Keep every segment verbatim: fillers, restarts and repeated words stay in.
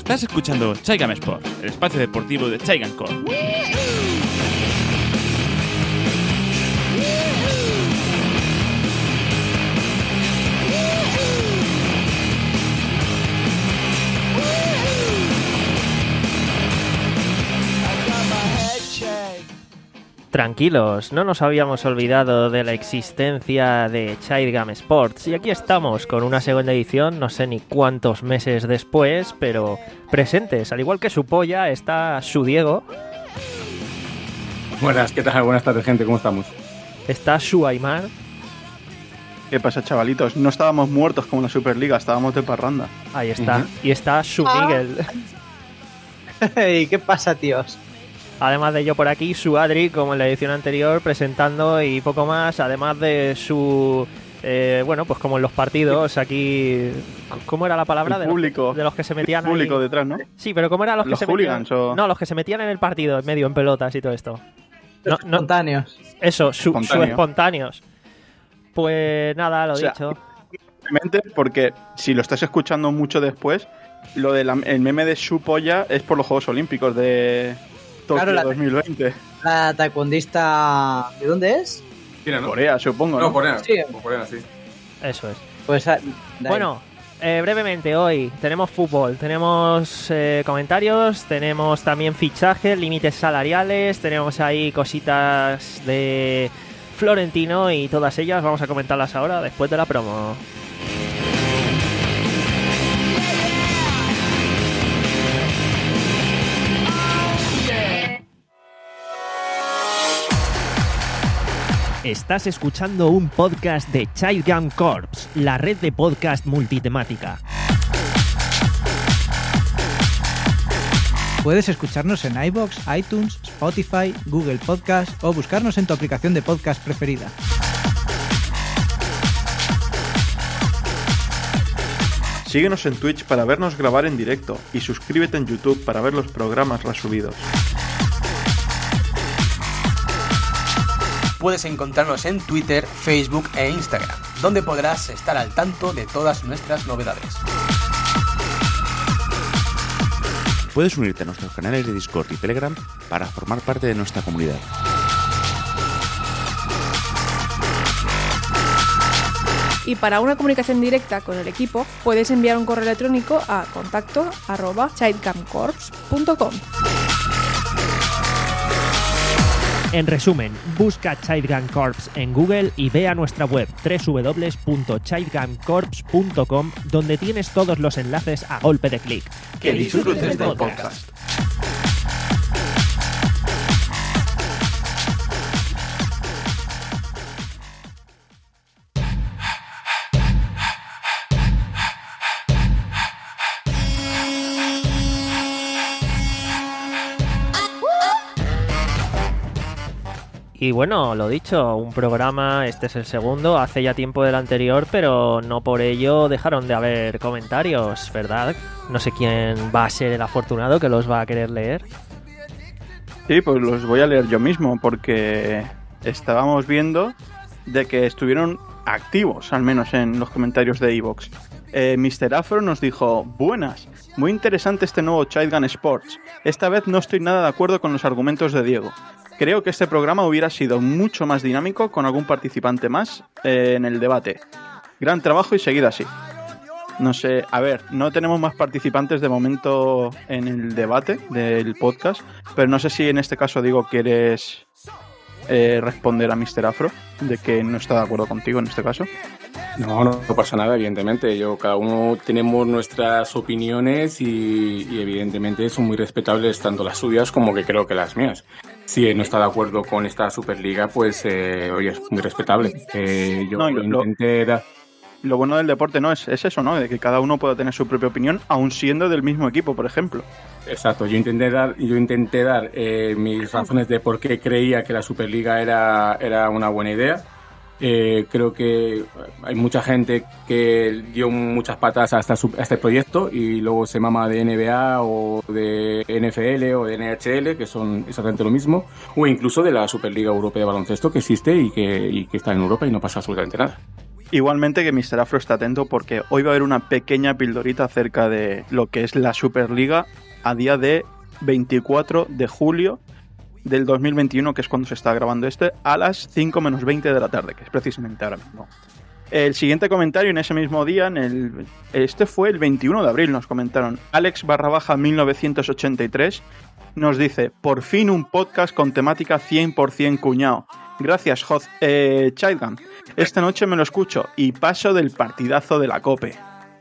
Estás escuchando Chaigam Sport, el espacio deportivo de Chaigam Corp. Tranquilos, no nos habíamos olvidado de la existencia de Chaigam Sports y aquí estamos con una segunda edición, no sé ni cuántos meses después, pero presentes, al igual que su polla, está su Diego. Buenas, ¿qué tal? Buenas tardes, gente, ¿cómo estamos? Está su Aymar. ¿Qué pasa, chavalitos? No estábamos muertos como en la Superliga, estábamos de parranda. Ahí está, Uh-huh. y está su Ah. Miguel. ¿Y qué pasa, tíos? Además de yo por aquí, su Adri, como en la edición anterior, presentando y poco más, además de su... Eh, bueno, pues como en los partidos, aquí... ¿Cómo era la palabra? El de público. Los, de los que se metían El público ahí. detrás, ¿no? Sí, pero ¿cómo eran los que ¿Los se hooligans metían? o...? No, los que se metían en el partido, en medio, en pelotas y todo esto. No, Los no, espontáneos. eso, su, su Espontáneo. espontáneos. Pues nada, lo O sea, dicho. Simplemente porque si lo estás escuchando mucho después, lo del meme de su polla es por los Juegos Olímpicos de Tokio Claro, la- dos mil veinte. La taekwondista... ¿De dónde es? China, ¿no? Corea, supongo, No, ¿no? coreana. Sí. O coreana, sí. Eso es. Pues... ah, de ahí. Bueno, eh, brevemente hoy tenemos fútbol, tenemos eh, comentarios, tenemos también fichajes, límites salariales, tenemos ahí cositas de Florentino y todas ellas vamos a comentarlas ahora después de la promo. Estás escuchando un podcast de Chaigam Corps, la red de podcast multitemática. Puedes escucharnos en iVoox, iTunes, Spotify, Google Podcast o buscarnos en tu aplicación de podcast preferida. Síguenos en Twitch para vernos grabar en directo y suscríbete en YouTube para ver los programas resubidos. Puedes encontrarnos en Twitter, Facebook e Instagram, donde podrás estar al tanto de todas nuestras novedades. Puedes unirte a nuestros canales de Discord y Telegram para formar parte de nuestra comunidad. Y para una comunicación directa con el equipo, puedes enviar un correo electrónico a contacto arroba chaigam-corps punto com. En resumen, busca Chaigam Corps en Google y ve a nuestra web doble u doble u doble u punto chaigam corps punto com, donde tienes todos los enlaces a golpe de clic. Que disfrutes del podcast. Y bueno, lo dicho, un programa, este es el segundo, hace ya tiempo del anterior, pero no por ello dejaron de haber comentarios, ¿verdad? No sé quién va a ser el afortunado que los va a querer leer. Sí, pues los voy a leer yo mismo porque estábamos viendo de que estuvieron activos, al menos en los comentarios de iVoox. Eh, mister Afro nos dijo: buenas, muy interesante este nuevo Chaigam Sports. Esta vez no estoy nada de acuerdo con los argumentos de Diego. Creo que este programa hubiera sido mucho más dinámico con algún participante más eh, en el debate. Gran trabajo y seguid así. No sé, a ver, no tenemos más participantes de momento en el debate del podcast, pero no sé si en este caso, Diego, quieres eh, responder a mister Afro de que no está de acuerdo contigo en este caso. No, no, no pasa nada, evidentemente. Yo, cada uno tenemos nuestras opiniones y, y evidentemente son muy respetables tanto las suyas como que creo que las mías. Si él no está de acuerdo con esta Superliga, pues, eh, oye, es muy respetable. Eh, yo No, y lo lo- intenté dar... Lo bueno del deporte no es, es eso, ¿no? De que cada uno pueda tener su propia opinión, aun siendo del mismo equipo, por ejemplo. Exacto, yo intenté dar, yo intenté dar eh, mis razones de por qué creía que la Superliga era, era una buena idea. Eh, creo que hay mucha gente que dio muchas patas a, esta, a este proyecto y luego se mama de N B A o de N F L o de N H L, que son exactamente lo mismo, o incluso de la Superliga Europea de Baloncesto que existe y que, y que está en Europa y no pasa absolutamente nada. Igualmente que mister Afro está atento porque hoy va a haber una pequeña pildorita acerca de lo que es la Superliga a día de veinticuatro de julio del dos mil veintiuno, que es cuando se está grabando este, a las cinco menos veinte de la tarde, que es precisamente ahora mismo. El siguiente comentario en ese mismo día, en el, este fue el veintiuno de abril, nos comentaron. Alex barra baja mil novecientos ochenta y tres nos dice: por fin un podcast con temática cien por ciento cuñado. Gracias, Joz. Eh, Childgam, esta noche me lo escucho y paso del partidazo de la COPE.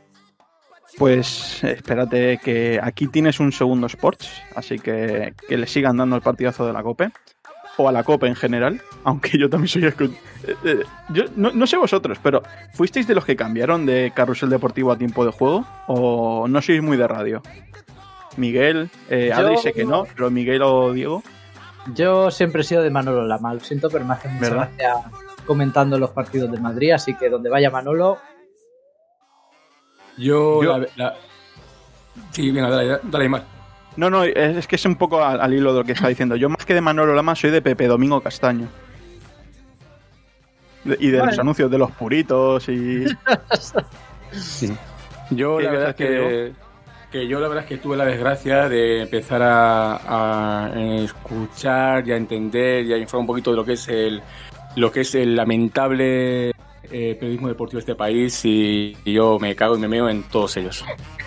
Pues espérate, que aquí tienes un segundo Sports, así que que le sigan dando el partidazo de la COPE. O a la COPE en general, aunque yo también soy... Escu- eh, eh, yo no, no sé vosotros, pero ¿fuisteis de los que cambiaron de Carrusel Deportivo a Tiempo de Juego? ¿O no sois muy de radio? Miguel, eh, Adri Yo- sé que no, pero Miguel o Diego... Yo siempre he sido de Manolo Lama, lo siento, pero me hace mucha ¿Verdad? gracia comentando los partidos de Madrid, así que donde vaya Manolo, Yo, Yo- la, la- Sí, venga, dale, dale, Mar. No, no, es, es que es un poco al, al hilo de lo que está diciendo. Yo más que de Manolo Lama soy de Pepe Domingo Castaño. De- y de Bueno. los anuncios de los puritos y... Sí. Yo ¿Qué la verdad es ibas a decir, que, que yo la verdad es que tuve la desgracia de empezar a, a escuchar y a entender y a informar un poquito de lo que es el lo que es el lamentable eh, periodismo deportivo de este país, y, y yo me cago y me meo en todos ellos.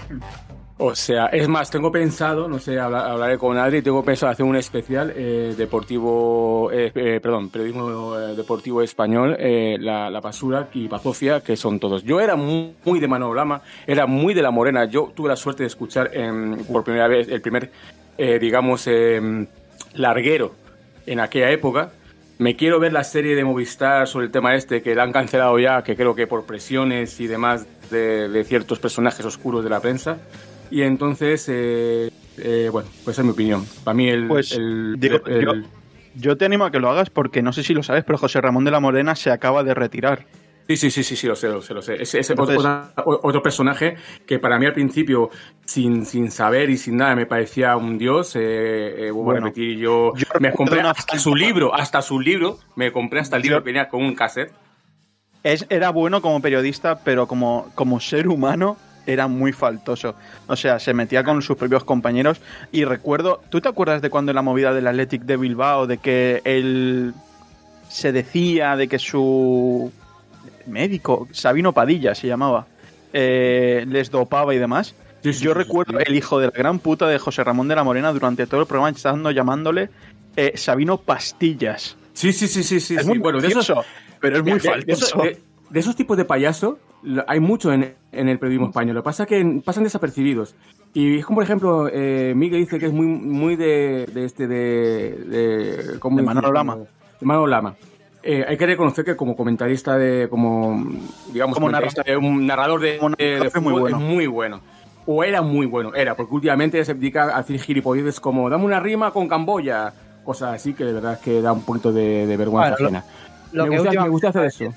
O sea, es más, tengo pensado, no sé, habla- hablaré con Adri, tengo pensado hacer un especial eh, deportivo, eh, eh, perdón, periodismo eh, deportivo español, eh, la, la Basura y Bazofia, que son todos. Yo era muy, muy de Manolo Lama, era muy de La Morena. Yo tuve la suerte de escuchar eh, por primera vez el primer, eh, digamos, eh, larguero en aquella época. Me quiero ver la serie de Movistar sobre el tema este, que la han cancelado ya, que creo que por presiones y demás de, de ciertos personajes oscuros de la prensa. Y entonces, eh, eh, bueno, pues esa es mi opinión. Para mí el... Pues, el, digo, el- yo- Yo te animo a que lo hagas porque no sé si lo sabes, pero José Ramón de la Morena se acaba de retirar. Sí, sí, sí, sí, sí, lo sé, lo sé, lo sé. Ese es Entonces- otro, otro personaje que para mí al principio, sin, sin saber y sin nada, me parecía un dios. Eh, eh, vuelvo Bueno, a repetir, yo, yo me recuerdo compré una- hasta su libro, hasta su libro, me compré hasta el libro Yo- que venía con un cassette. Es, era bueno como periodista, pero como, como ser humano era muy faltoso. O sea, se metía con sus propios compañeros. Y recuerdo, ¿tú te acuerdas de cuando en la movida del Athletic de Bilbao, de que él se decía de que su médico, Sabino Padilla se llamaba, eh, les dopaba y demás? Sí, sí, Yo sí, recuerdo sí. el hijo de la gran puta de José Ramón de la Morena durante todo el programa estando llamándole eh, Sabino Pastillas. Sí, sí, sí, sí, sí. Es sí. muy bueno, de esos, gracioso, pero es muy de- de- de esos- faltoso. de- de esos tipos de payasos lo- hay mucho en, en el periodismo español. Lo que pasa es que pasan desapercibidos. Y es como, por ejemplo, eh, Miguel dice que es muy muy de, de este de... De, ¿cómo De dice? Manolo Lama. De Manolo Lama. Eh, hay que reconocer que como comentarista de... como digamos Como comentarista de un narrador de, Como de- de narrador es muy fútbol bueno. es muy bueno. O era muy bueno, era, porque últimamente se dedica a hacer gilipolleces como dame una rima con Camboya, cosas así que de verdad es que da un poquito de, de vergüenza Bueno, lo- ajena. lo me, que gusta, última- me gusta hacer eso.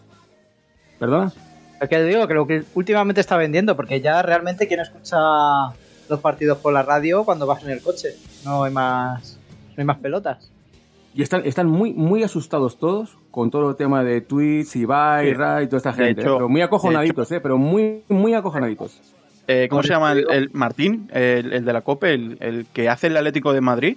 ¿Perdona? Es que digo que lo que últimamente está vendiendo, porque ya realmente quien escucha los partidos por la radio cuando vas en el coche, no hay más, no hay más pelotas. Y están, están muy, muy asustados todos con todo el tema de tweets, Ibai, Sí. Ray y toda esta De gente. hecho- pero muy acojonaditos, ¿eh? Pero muy, muy acojonaditos. Eh, ¿Cómo Por se llama? eso El, digo- el Martín, el, el de la COPE, el, el que hace el Atlético de Madrid.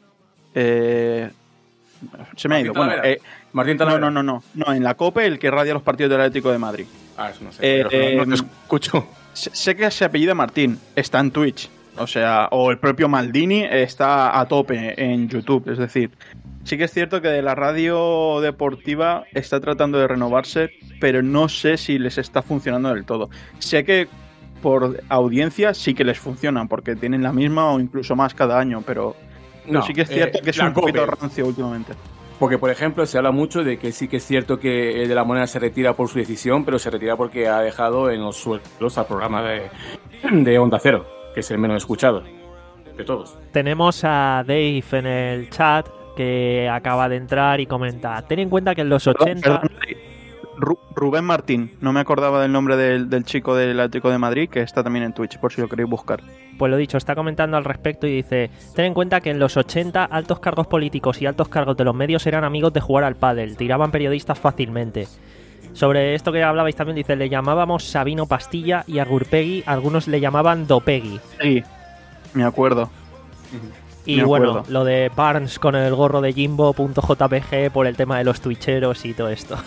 Eh, se me ha ido. Martín Bueno, Talavera. eh, Martín no, Talavera. no, no, no. No, en la COPE, el que radia los partidos del Atlético de Madrid. Ah, eso no sé. Eh, pero no, no eh, te escucho. Sé, sé que se apellida Martín, está en Twitch. O sea, o el propio Maldini está a tope en YouTube. Es decir, sí que es cierto que de la radio deportiva está tratando de renovarse, pero no sé si les está funcionando del todo. Sé que por audiencia sí que les funcionan, porque tienen la misma o incluso más cada año, pero, pero No, sí que es cierto eh, que es la un poquito COPE. rancio últimamente. Porque, por ejemplo, se habla mucho de que sí que es cierto que el de la Moneda se retira por su decisión, pero se retira porque ha dejado en los suelos al programa de, de Onda Cero, que es el menos escuchado de todos. Tenemos a Dave en el chat que acaba de entrar y comenta: ten en cuenta que en los Perdón, ochenta... perdón, Ru- Rubén Martín, no me acordaba del nombre del, del chico del Atlético de Madrid, que está también en Twitch, por si lo queréis buscar. Pues lo dicho, está comentando al respecto y dice: ten en cuenta que en los ochenta altos cargos políticos y altos cargos de los medios eran amigos de jugar al pádel, tiraban periodistas fácilmente. Sobre esto que hablabais también, dice, le llamábamos Sabino Pastilla y a Gurpegui algunos le llamaban Dopegui. Sí, me acuerdo. Y me bueno, acuerdo. lo de Barnes con el gorro de Jimbo.jpg por el tema de los twitcheros y todo esto.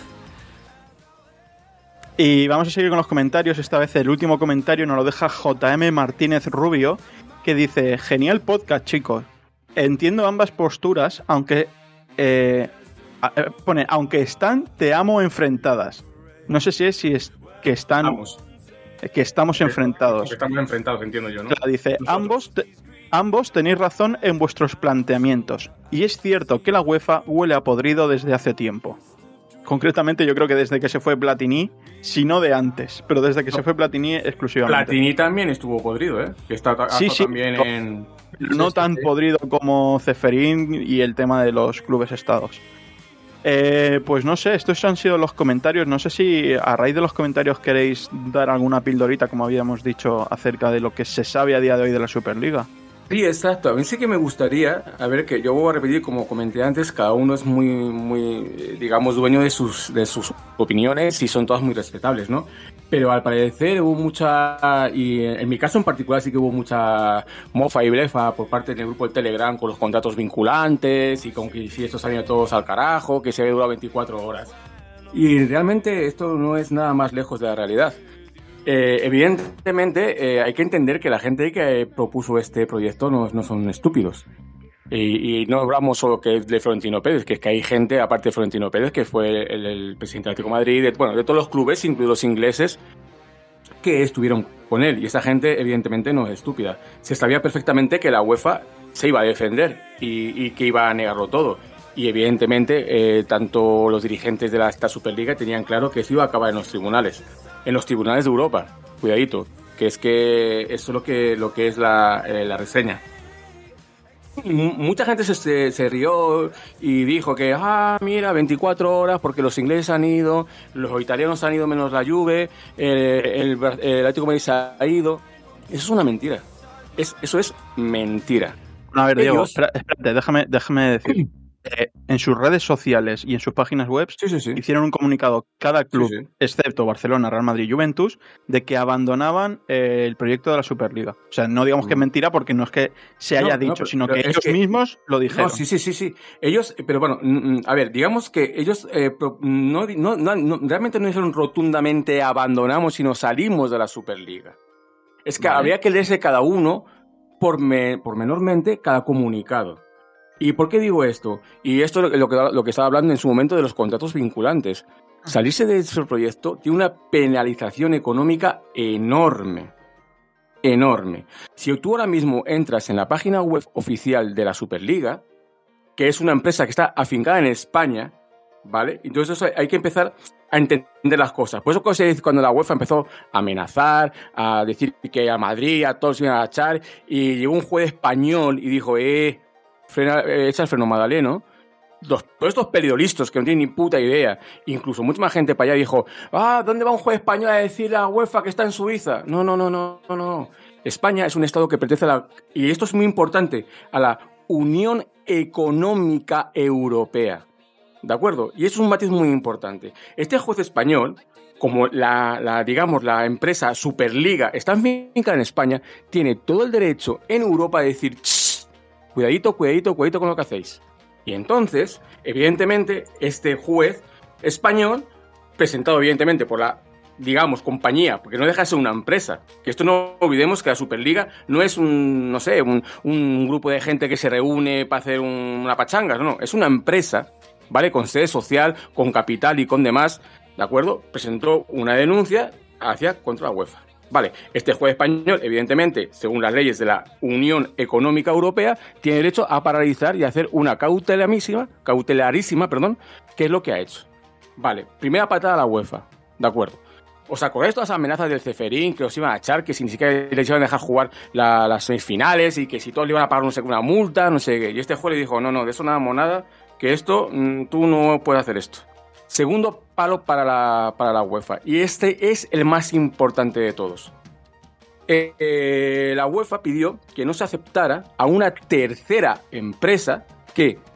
Y vamos a seguir con los comentarios. Esta vez el último comentario nos lo deja J M Martínez Rubio, que dice: genial podcast, chicos. Entiendo ambas posturas, aunque eh, eh, pone, aunque están te amo enfrentadas. No sé si es si es que están Vamos. que estamos Que- enfrentados. Que estamos enfrentados, entiendo yo, ¿no? Claro, dice, Nosotros. ambos, te- ambos tenéis razón en vuestros planteamientos. Y es cierto que la UEFA huele a podrido desde hace tiempo. Concretamente yo creo que desde que se fue Platini, si no de antes, pero desde que No. se fue Platini exclusivamente. Platini también estuvo podrido, ¿eh? Que está ha Sí, estado sí, también no. en... No tan podrido como Ceferín y el tema de los clubes estados. Eh, pues no sé, estos han sido los comentarios. No sé si a raíz de los comentarios queréis dar alguna pildorita, como habíamos dicho, acerca de lo que se sabe a día de hoy de la Superliga. Sí, exacto. A mí sí que me gustaría, a ver, que yo voy a repetir, como comenté antes, cada uno es muy, muy, eh, digamos, dueño de sus, de sus opiniones y son todas muy respetables, ¿no? Pero al parecer hubo mucha, y en mi caso en particular sí que hubo mucha mofa y blefa por parte del grupo de Telegram con los contratos vinculantes y con que si estos salían todos al carajo, que se había durado veinticuatro horas. Y realmente esto no es nada más lejos de la realidad. Eh, evidentemente, eh, hay que entender que la gente que eh, propuso este proyecto no, no son estúpidos. Y, y no hablamos solo que es de Florentino Pérez, que es que hay gente, aparte de Florentino Pérez, que fue el, el presidente del Atlético de Madrid, de, bueno, de todos los clubes, incluidos los ingleses, que estuvieron con él. Y esa gente, evidentemente, no es estúpida. Se sabía perfectamente que la UEFA se iba a defender y, y que iba a negarlo todo. Y evidentemente, eh, tanto los dirigentes de la, esta Superliga tenían claro que eso iba a acabar en los tribunales. En los tribunales de Europa, cuidadito, que es que eso es lo que, lo que es la, eh, la reseña. M- Mucha gente se, se, se rió y dijo que, ah, mira, veinticuatro horas porque los ingleses han ido, los italianos han ido menos la Juve, eh, el, Bra- el Atlético de Madrid se ha ido. Eso es una mentira. Es, eso es mentira. A ver, Diego, Ellos- espera- espérate, déjame, déjame decir. Eh, en sus redes sociales y en sus páginas web Sí, sí, sí. hicieron un comunicado cada club, Sí, sí. excepto Barcelona, Real Madrid y Juventus, de que abandonaban eh, el proyecto de la Superliga. O sea, no digamos que es mentira porque no es que se haya No, no, dicho, pero- sino pero que es ellos que- mismos lo dijeron. No, sí, sí, sí, sí. Ellos, pero bueno, mm, mm, a ver, digamos que ellos eh, pro- no, no, no, no- realmente no dijeron rotundamente abandonamos y nos salimos de la Superliga. Es que Vale. habría que leerse cada uno por, me, por menormente cada comunicado. ¿Y por qué digo esto? Y esto es lo que, lo que estaba hablando en su momento de los contratos vinculantes. Salirse de ese proyecto tiene una penalización económica enorme. Enorme. Si tú ahora mismo entras en la página web oficial de la Superliga, que es una empresa que está afincada en España, ¿vale? Entonces eso hay, hay que empezar a entender las cosas. Por eso cuando se- cuando la UEFA empezó a amenazar, a decir que a Madrid, a todos iban a echar, y llegó un juez español y dijo, eh, frena, eh echa el freno Madaleno. Los, todos estos periodistas que no tienen ni puta idea, incluso mucha más gente para allá dijo, ah, ¿dónde va un juez español a decir a la UEFA que está en Suiza? No, no, no, no, no, no. España es un estado que pertenece a la, y esto es muy importante, a la Unión Económica Europea. ¿De acuerdo? Y eso es un matiz muy importante. Este juez español, como la, la digamos, la empresa Superliga está afincada en España, tiene todo el derecho en Europa a decir, "Shh, cuidadito, cuidadito, cuidadito con lo que hacéis". Y entonces, evidentemente, este juez español, presentado evidentemente por la, digamos, compañía, porque no deja de ser una empresa, que esto no olvidemos que la Superliga no es un, no sé, un, un grupo de gente que se reúne para hacer un- una pachanga, no, no, es una empresa, ¿vale? Con sede social, con capital y con demás, ¿de acuerdo? Presentó una denuncia hacia contra la UEFA. Vale, este juez español, evidentemente, según las leyes de la Unión Económica Europea, tiene derecho a paralizar y hacer una cautelarísima, cautelarísima, perdón, que es lo que ha hecho. Vale, primera patada a la UEFA, ¿de acuerdo? ¿Os acordáis todas las amenazas del Ceferín que os iban a echar, que si ni siquiera les iban a dejar jugar la- las semifinales y que si todos le iban a pagar no sé qué, una multa, no sé qué? Y este juez le dijo, no, no, de eso nada, monada, que esto, mm, tú no puedes hacer esto. Segundo palo para la, para la UEFA. Y este es el más importante de todos. Eh, eh, la UEFA pidió que no se aceptara a una tercera empresa que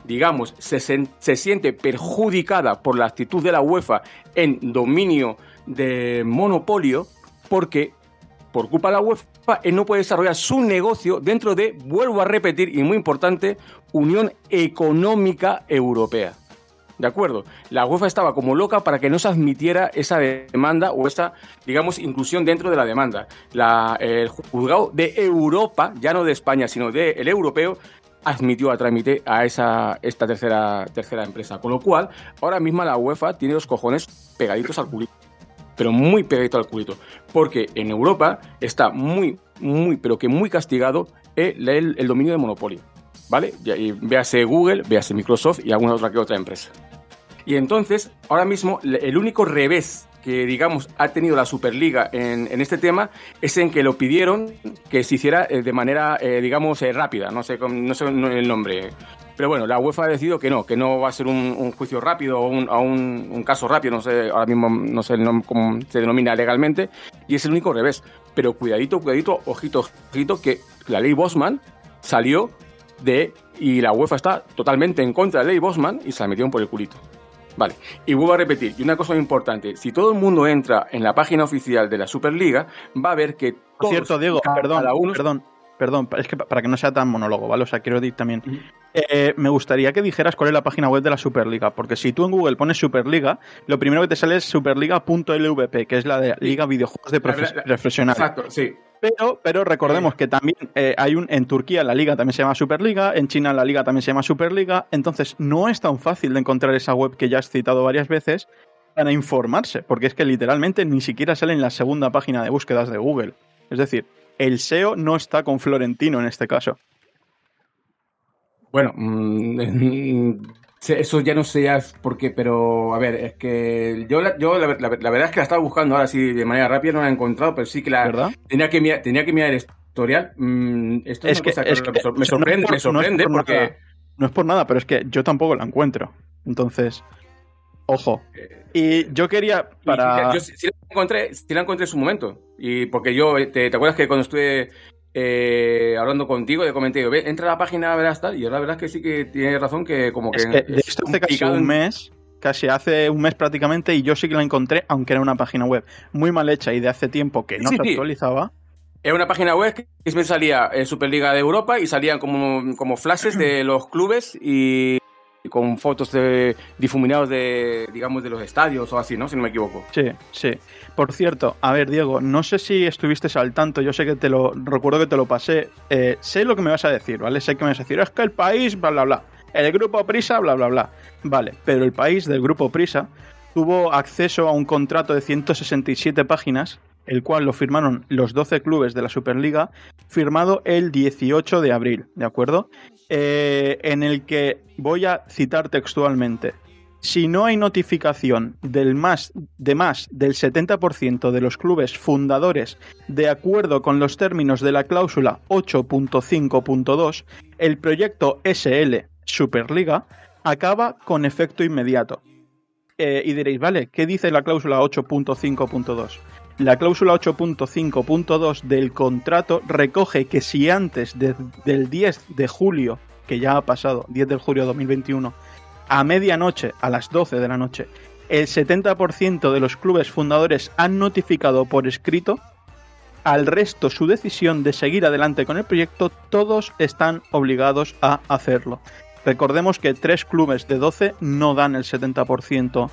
digamos, se, se siente perjudicada por la actitud de la UEFA en dominio de monopolio, porque por culpa de la UEFA él no puede desarrollar su negocio dentro de, vuelvo a repetir, y muy importante, Unión Económica Europea. ¿De acuerdo? La UEFA estaba como loca para que no se admitiera esa demanda o esa, digamos, inclusión dentro de la demanda. La, el juzgado de Europa, ya no de España, sino del europeo, admitió a trámite a esa esta tercera, tercera empresa. Con lo cual, ahora mismo la UEFA tiene los cojones pegaditos al culito. Pero muy pegadito al culito. Porque en Europa está muy, muy, pero que muy castigado el, el, el dominio de monopolio. ¿Vale? Y véase Google, véase Microsoft y alguna otra que otra empresa. Y entonces, ahora mismo, el único revés que, digamos, ha tenido la Superliga en, en este tema es en que lo pidieron que se hiciera de manera, eh, digamos, eh, rápida. No sé, no sé el nombre. Pero bueno, la UEFA ha decidido que no, que no va a ser un, un juicio rápido o un, un, un caso rápido, no sé, ahora mismo no sé cómo se denomina legalmente, y es el único revés. Pero cuidadito, cuidadito, ojito, ojito, que la ley Bosman salió de, y la UEFA está totalmente en contra de la ley Bosman y se la metieron por el culito. Vale, y vuelvo a repetir, y una cosa muy importante, si todo el mundo entra en la página oficial de la Superliga, va a ver que todos... Por cierto, Diego, perdón, uno... perdón, perdón, es que para que no sea tan monólogo, ¿vale? O sea, quiero decir también, uh-huh. eh, me gustaría que dijeras cuál es la página web de la Superliga, porque si tú en Google pones Superliga, lo primero que te sale es superliga punto l v p, que es la de Liga Videojuegos de Profe- la, la, Profesionales. Exacto, sí. Pero, pero recordemos que también eh, hay un en Turquía la liga también se llama Superliga, en China la liga también se llama Superliga, entonces no es tan fácil de encontrar esa web que ya has citado varias veces para informarse, porque es que literalmente ni siquiera sale en la segunda página de búsquedas de Google. Es decir, el S E O no está con Florentino en este caso. Bueno, mmm, eso ya no sé ya por qué, pero a ver, es que yo, la, yo la, la, la verdad es que la estaba buscando ahora sí de manera rápida, no la he encontrado, pero sí que la ¿verdad? tenía que mirar, tenía que mirar el historial. Mm, esto es, es, una que, cosa es que, que me sorprende, no por, me sorprende no por porque nada, no es por nada, pero es que yo tampoco la encuentro. Entonces, ojo. Y yo quería para yo sí, sí la encontré, sí la encontré en su momento, y porque yo te, te acuerdas que cuando estuve Eh, hablando contigo, te comenté, yo, entra a la página, verás tal, y la verdad es que sí que tiene razón que como que... Es que de esto hace casi un mes, casi hace un mes prácticamente, y yo sí que la encontré, aunque era una página web muy mal hecha y de hace tiempo que no sí, se actualizaba. Era una página web que siempre salía en Superliga de Europa y salían como, como flashes de los clubes y con fotos de difuminados de, digamos, de los estadios o así, ¿no? Si no me equivoco. Sí, sí. Por cierto, a ver, Diego, no sé si estuviste al tanto, yo sé que te lo, recuerdo que te lo pasé, eh, sé lo que me vas a decir, ¿vale? Sé que me vas a decir, es que el país, bla, bla, bla, el grupo Prisa, bla, bla, bla, vale, pero el país del grupo Prisa tuvo acceso a un contrato de ciento sesenta y siete páginas, el cual lo firmaron los doce clubes de la Superliga, firmado el dieciocho de abril, ¿de acuerdo? Eh, en el que voy a citar textualmente: si no hay notificación del más, de más del setenta por ciento de los clubes fundadores de acuerdo con los términos de la cláusula ocho punto cinco punto dos, el proyecto S L Superliga acaba con efecto inmediato. Eh, y diréis, vale, ¿qué dice la cláusula ocho punto cinco punto dos? La cláusula ocho punto cinco punto dos del contrato recoge que si antes de, del diez de julio, que ya ha pasado, diez de julio de dos mil veintiuno, a medianoche, a las doce de la noche, el setenta por ciento de los clubes fundadores han notificado por escrito al resto su decisión de seguir adelante con el proyecto, todos están obligados a hacerlo. Recordemos que tres clubes de doce no dan el setenta por ciento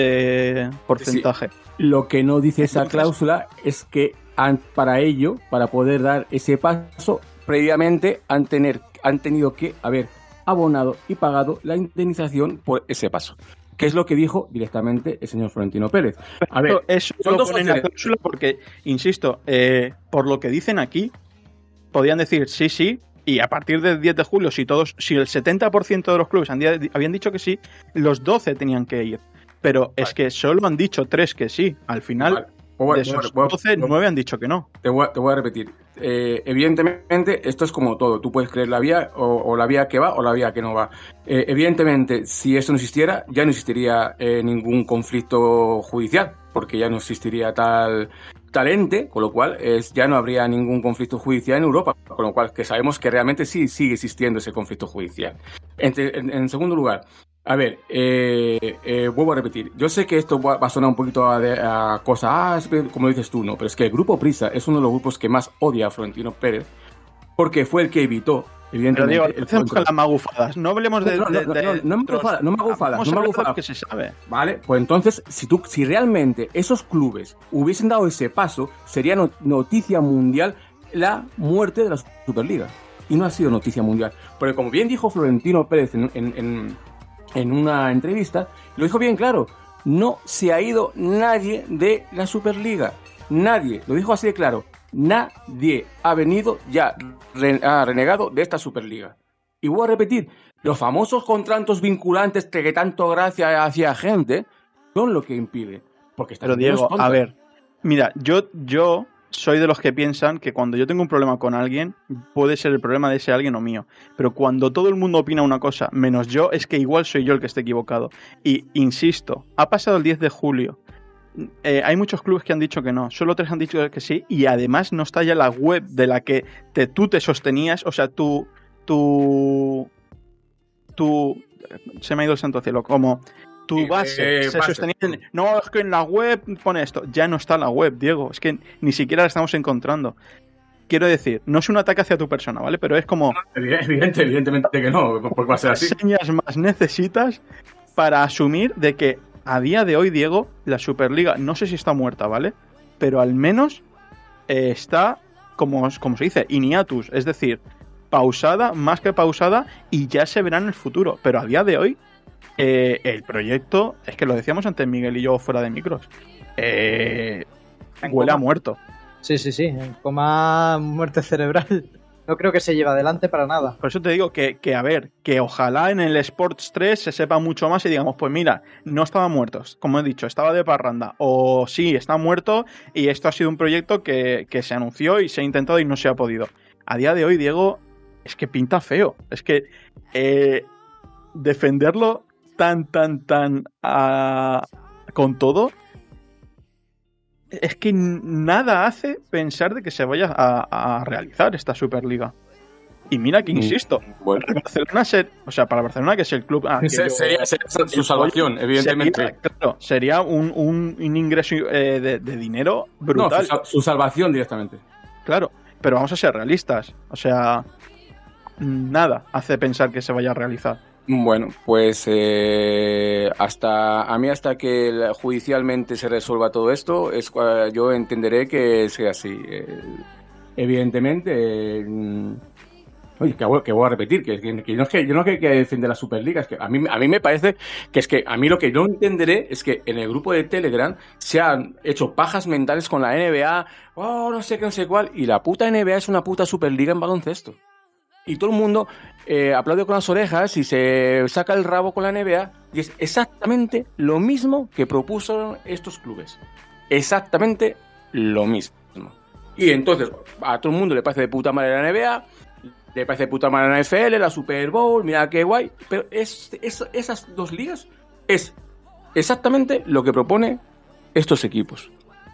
de porcentaje. Sí. Lo que no dice esa cláusula es que han, para ello, para poder dar ese paso, previamente han, tener, han tenido que haber abonado y pagado la indemnización por ese paso. Que es lo que dijo directamente el señor Florentino Pérez. A ver, eso son lo dos ponen en la cláusula porque, insisto, eh, por lo que dicen aquí, podían decir sí, sí, y a partir del diez de julio, si todos, si el setenta por ciento de los clubes habían dicho que sí, los doce tenían que ir. Pero vale. Es que solo han dicho tres que sí. Al final, vale. bueno, de esos bueno, doce, bueno, nueve han dicho que no. Te voy a, te voy a repetir. Eh, evidentemente, esto es como todo. Tú puedes creer la vía o, o la vía que va o la vía que no va. Eh, evidentemente, si esto no existiera, ya no existiría eh, ningún conflicto judicial, porque ya no existiría tal, tal ente, con lo cual es, ya no habría ningún conflicto judicial en Europa, con lo cual que sabemos que realmente sí sigue existiendo ese conflicto judicial. En, en, en segundo lugar, a ver, eh, eh, vuelvo a repetir. Yo sé que esto va a sonar un poquito a, a cosa, ah, como dices tú, no, pero es que el Grupo Prisa es uno de los grupos que más odia a Florentino Pérez porque fue el que evitó, evidentemente. Pero digo, hacemos con las magufadas. No hablemos de. No, no, de, no, de, no, no, no magufadas, no magufadas. No magufadas. Que se sabe. Vale, pues entonces, si tú, si realmente esos clubes hubiesen dado ese paso, sería no, noticia mundial la muerte de la Superliga. Y no ha sido noticia mundial. Porque como bien dijo Florentino Pérez en, en, en, en una entrevista, lo dijo bien claro, no se ha ido nadie de la Superliga. Nadie, lo dijo así de claro. Nadie ha venido ya, re, ha renegado de esta Superliga. Y voy a repetir, los famosos contratos vinculantes que tanto gracia hacía gente son lo que impide. Porque Pero Diego, a ver, mira, yo, yo soy de los que piensan que cuando yo tengo un problema con alguien, puede ser el problema de ese alguien o mío. Pero cuando todo el mundo opina una cosa, menos yo, es que igual soy yo el que esté equivocado. Y insisto, ha pasado el diez de julio. Eh, hay muchos clubes que han dicho que no, solo tres han dicho que sí, y además no está ya la web de la que te, tú te sostenías, o sea, tú, tú, tú, se me ha ido el santo cielo, como tu base, eh, se base. sostenía en, no, es que en la web pone esto, ya no está la web, Diego, es que ni siquiera la estamos encontrando. Quiero decir, no es un ataque hacia tu persona, ¿vale? Pero es como... Evidente, evidentemente que no, porque va a ser así. ¿Qué señas más necesitas para asumir de que a día de hoy, Diego, la Superliga, no sé si está muerta, ¿vale? Pero al menos eh, está, como, como se dice, in hiatus, es decir, pausada, más que pausada, y ya se verá en el futuro. Pero a día de hoy, eh, el proyecto, es que lo decíamos antes Miguel y yo fuera de micros, eh, huele a muerto. Sí, sí, sí, en coma, muerte cerebral. No creo que se lleve adelante para nada. Por eso te digo que, que, a ver, que ojalá en el Sports tres se sepa mucho más y digamos, pues mira, no estaban muertos, como he dicho, estaba de parranda. O sí, está muerto y esto ha sido un proyecto que, que se anunció y se ha intentado y no se ha podido. A día de hoy, Diego, es que pinta feo. Es que eh, defenderlo tan, tan, tan uh, con todo... Es que nada hace pensar de que se vaya a, a realizar esta Superliga. Y mira que insisto, bueno. Barcelona ser, o sea, para Barcelona, que es el club... Ah, que sería, yo, sería su salvación, sería, evidentemente. Claro, sería un, un, un ingreso eh, de, de dinero brutal. No, su, su salvación directamente. Claro, pero vamos a ser realistas. O sea, nada hace pensar que se vaya a realizar. Bueno, pues eh, hasta a mí hasta que judicialmente se resuelva todo esto, es yo entenderé que sea así. Eh, evidentemente, eh, oye, que, que voy a repetir, que, que, que, no es que yo no es que, que defiende la Superliga, es que a mí, a mí me parece que es que a mí lo que no entenderé es que en el grupo de Telegram se han hecho pajas mentales con la N B A, oh, no sé qué, no sé cuál, y la puta N B A es una puta Superliga en baloncesto. Y todo el mundo eh, aplaude con las orejas y se saca el rabo con la N B A. Y es exactamente lo mismo que propusieron estos clubes. Exactamente lo mismo. Y entonces a todo el mundo le parece de puta madre la N B A, le parece de puta madre la N F L, la Super Bowl, mira qué guay. Pero es, es, esas dos ligas es exactamente lo que propone estos equipos.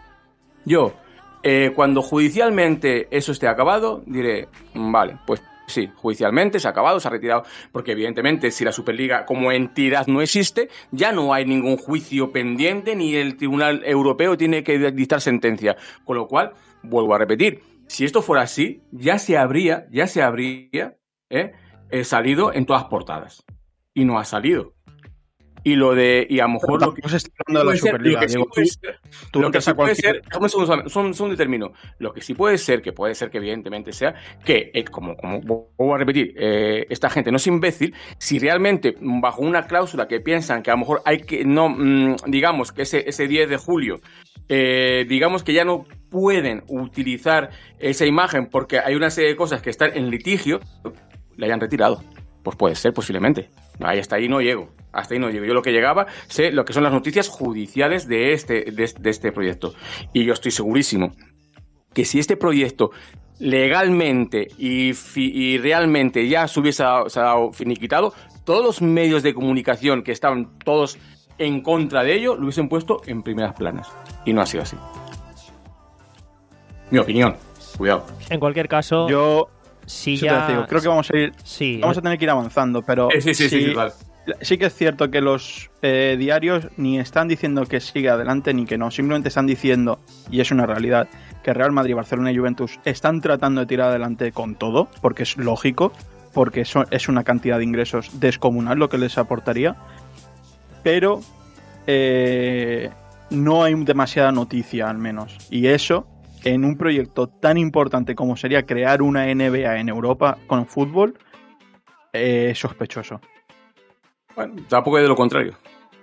Yo, eh, cuando judicialmente eso esté acabado, diré, vale, pues sí, judicialmente se ha acabado, se ha retirado, porque evidentemente si la Superliga como entidad no existe, ya no hay ningún juicio pendiente, ni el Tribunal Europeo tiene que dictar sentencia. Con lo cual, vuelvo a repetir, si esto fuera así, ya se habría, ya se habría ¿eh? Eh, salido en todas portadas. Y no ha salido. Y lo de, y a lo mejor lo que no se está hablando de la Superliga, lo que sí Diego, puede ser, tú lo que sí puede cualquier... ser, un segundo, son, son determino. Lo que sí puede ser, que puede ser que evidentemente sea, que, eh, como, como voy a repetir, eh, esta gente no es imbécil, si realmente bajo una cláusula que piensan que a lo mejor hay que, no, mmm, digamos que ese, ese diez de julio, eh, digamos que ya no pueden utilizar esa imagen porque hay una serie de cosas que están en litigio, la hayan retirado. Pues puede ser, posiblemente. Ahí hasta ahí no llego. Hasta ahí no llego. Yo lo que llegaba, sé lo que son las noticias judiciales de este, de, de este proyecto. Y yo estoy segurísimo que si este proyecto legalmente y, fi, y realmente ya se hubiese se ha dado finiquitado, todos los medios de comunicación que estaban todos en contra de ello, lo hubiesen puesto en primeras planas. Y no ha sido así. Mi opinión. Cuidado. En cualquier caso... Yo... si Eso ya... te digo, creo que vamos a ir, sí, vamos a tener que ir avanzando, pero Sí, sí, sí, sí, sí, vale. sí que es cierto que los eh, diarios ni están diciendo que siga adelante ni que no, simplemente están diciendo, y es una realidad, que Real Madrid, Barcelona y Juventus están tratando de tirar adelante con todo, porque es lógico, porque eso es una cantidad de ingresos descomunal lo que les aportaría, pero eh, no hay demasiada noticia al menos, y eso en un proyecto tan importante como sería crear una N B A en Europa con fútbol eh, es sospechoso. Bueno, tampoco es de lo contrario.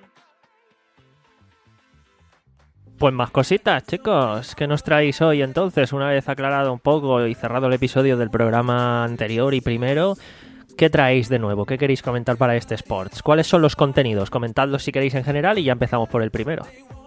Pues más cositas, chicos. ¿Qué nos traéis hoy entonces? Una vez aclarado un poco y cerrado el episodio del programa anterior y primero, ¿qué traéis de nuevo? ¿Qué queréis comentar para este Sports? ¿Cuáles son los contenidos? Comentadlos si queréis en general y ya empezamos por el primero.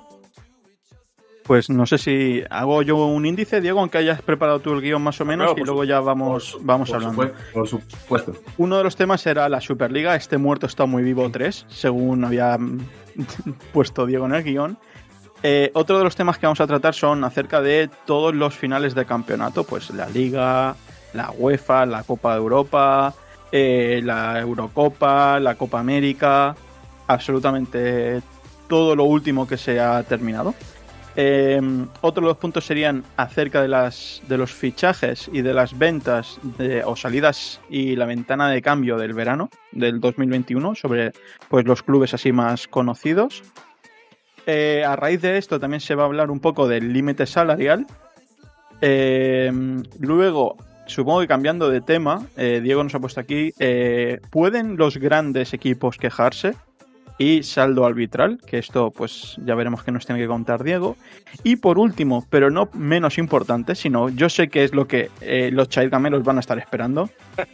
Pues no sé si hago yo un índice, Diego, aunque hayas preparado tú el guión más o menos, Claro, y luego su- ya vamos, por, vamos por hablando. Supuesto, por supuesto. Uno de los temas era la Superliga, este muerto está muy vivo tres, según había puesto Diego en el guión. Eh, otro de los temas que vamos a tratar son acerca de todos los finales de campeonato, pues la Liga, la UEFA, la Copa de Europa, eh, la Eurocopa, la Copa América, absolutamente todo lo último que se ha terminado. Eh, otro de los puntos serían acerca de las de los fichajes y de las ventas de, o salidas y la ventana de cambio del verano del dos mil veintiuno sobre pues los clubes así más conocidos. Eh, a raíz de esto también se va a hablar un poco del límite salarial. Eh, luego, supongo que cambiando de tema, eh, Diego nos ha puesto aquí, eh, ¿pueden los grandes equipos quejarse? Y saldo arbitral, que esto pues ya veremos que nos tiene que contar Diego. Y por último, pero no menos importante, sino yo sé que es lo que eh, los Childgameros van a estar esperando.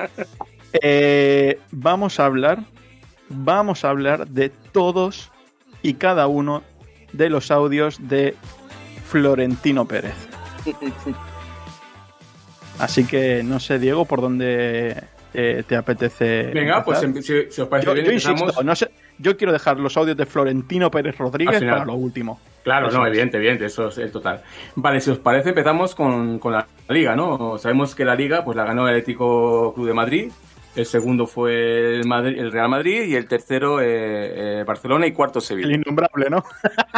Eh, vamos a hablar, vamos a hablar de todos y cada uno de los audios de Florentino Pérez. Así que no sé, Diego, por dónde eh, te apetece. Venga, pues empezar. si, si os parece Yo, bien, yo empezamos. insisto, no sé, yo quiero dejar los audios de Florentino Pérez Rodríguez Al final. para lo último. Claro, Eso no, es. evidente, evidente, eso es el total. Vale, si os parece, empezamos con, con la Liga, ¿no? Sabemos que la Liga pues la ganó el Atlético Club de Madrid, el segundo fue el, Madrid, el Real Madrid y el tercero eh, eh, Barcelona y cuarto El Sevilla. innombrable, ¿no?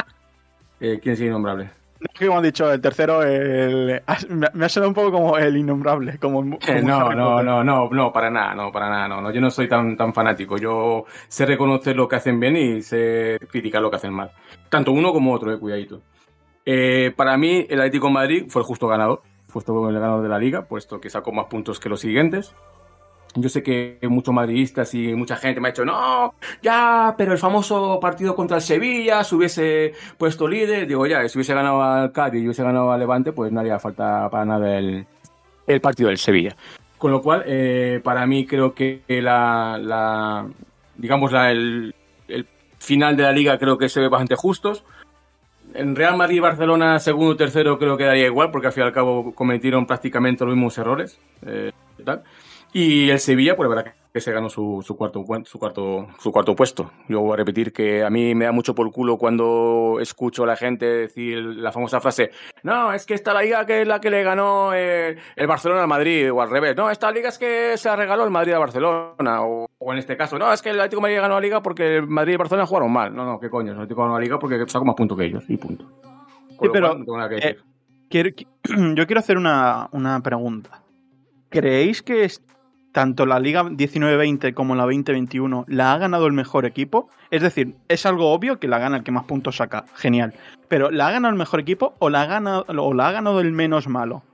Eh, ¿Quién es el innombrable? No es que como han dicho, el tercero, el... me me ha sonado un poco como el innombrable. Como, como Eh, no, Harry no, Potter. no, no, no, para nada, no, para nada, no, no. Yo no soy tan, tan fanático. Yo sé reconocer lo que hacen bien y sé criticar lo que hacen mal. Tanto uno como otro, eh, cuidadito. Eh, para mí, el Atlético de Madrid fue el justo ganador. Fue el ganador de la Liga, puesto que sacó más puntos que los siguientes. Yo sé que muchos madridistas y mucha gente me ha dicho, no, ya, pero el famoso partido contra el Sevilla se hubiese puesto líder. Digo, ya, si hubiese ganado al Cádiz y hubiese ganado al Levante, pues no haría falta para nada el, el partido del Sevilla. Con lo cual, eh, para mí creo que la, la digamos, la, el, el final de la Liga creo que se ve bastante justos. En Real Madrid y Barcelona, segundo y tercero, creo que daría igual, porque al fin y al cabo cometieron prácticamente los mismos errores. Eh, y tal. Y el Sevilla, pues la verdad que se ganó su, su cuarto su cuarto su cuarto puesto. Yo voy a repetir que a mí me da mucho por culo cuando escucho a la gente decir la famosa frase, no, es que esta liga que es la que le ganó eh, el Barcelona al Madrid, o al revés, no, esta liga es que se la regaló el Madrid a Barcelona, o, o en este caso, no, es que el Atlético de Madrid ganó la liga porque el Madrid y Barcelona jugaron mal. No, no, qué coño, el Atlético ganó la liga porque sacó más puntos que ellos, y punto. Con Sí, lo pero cual, no tengo nada que decir. eh, quiero, yo quiero hacer una, una pregunta. ¿Creéis que es, tanto la Liga diecinueve veinte como la veinte veintiuno la ha ganado el mejor equipo? Es decir, es algo obvio que la gana el que más puntos saca. Genial. Pero ¿la ha ganado el mejor equipo o la ha ganado, o la ha ganado el menos malo?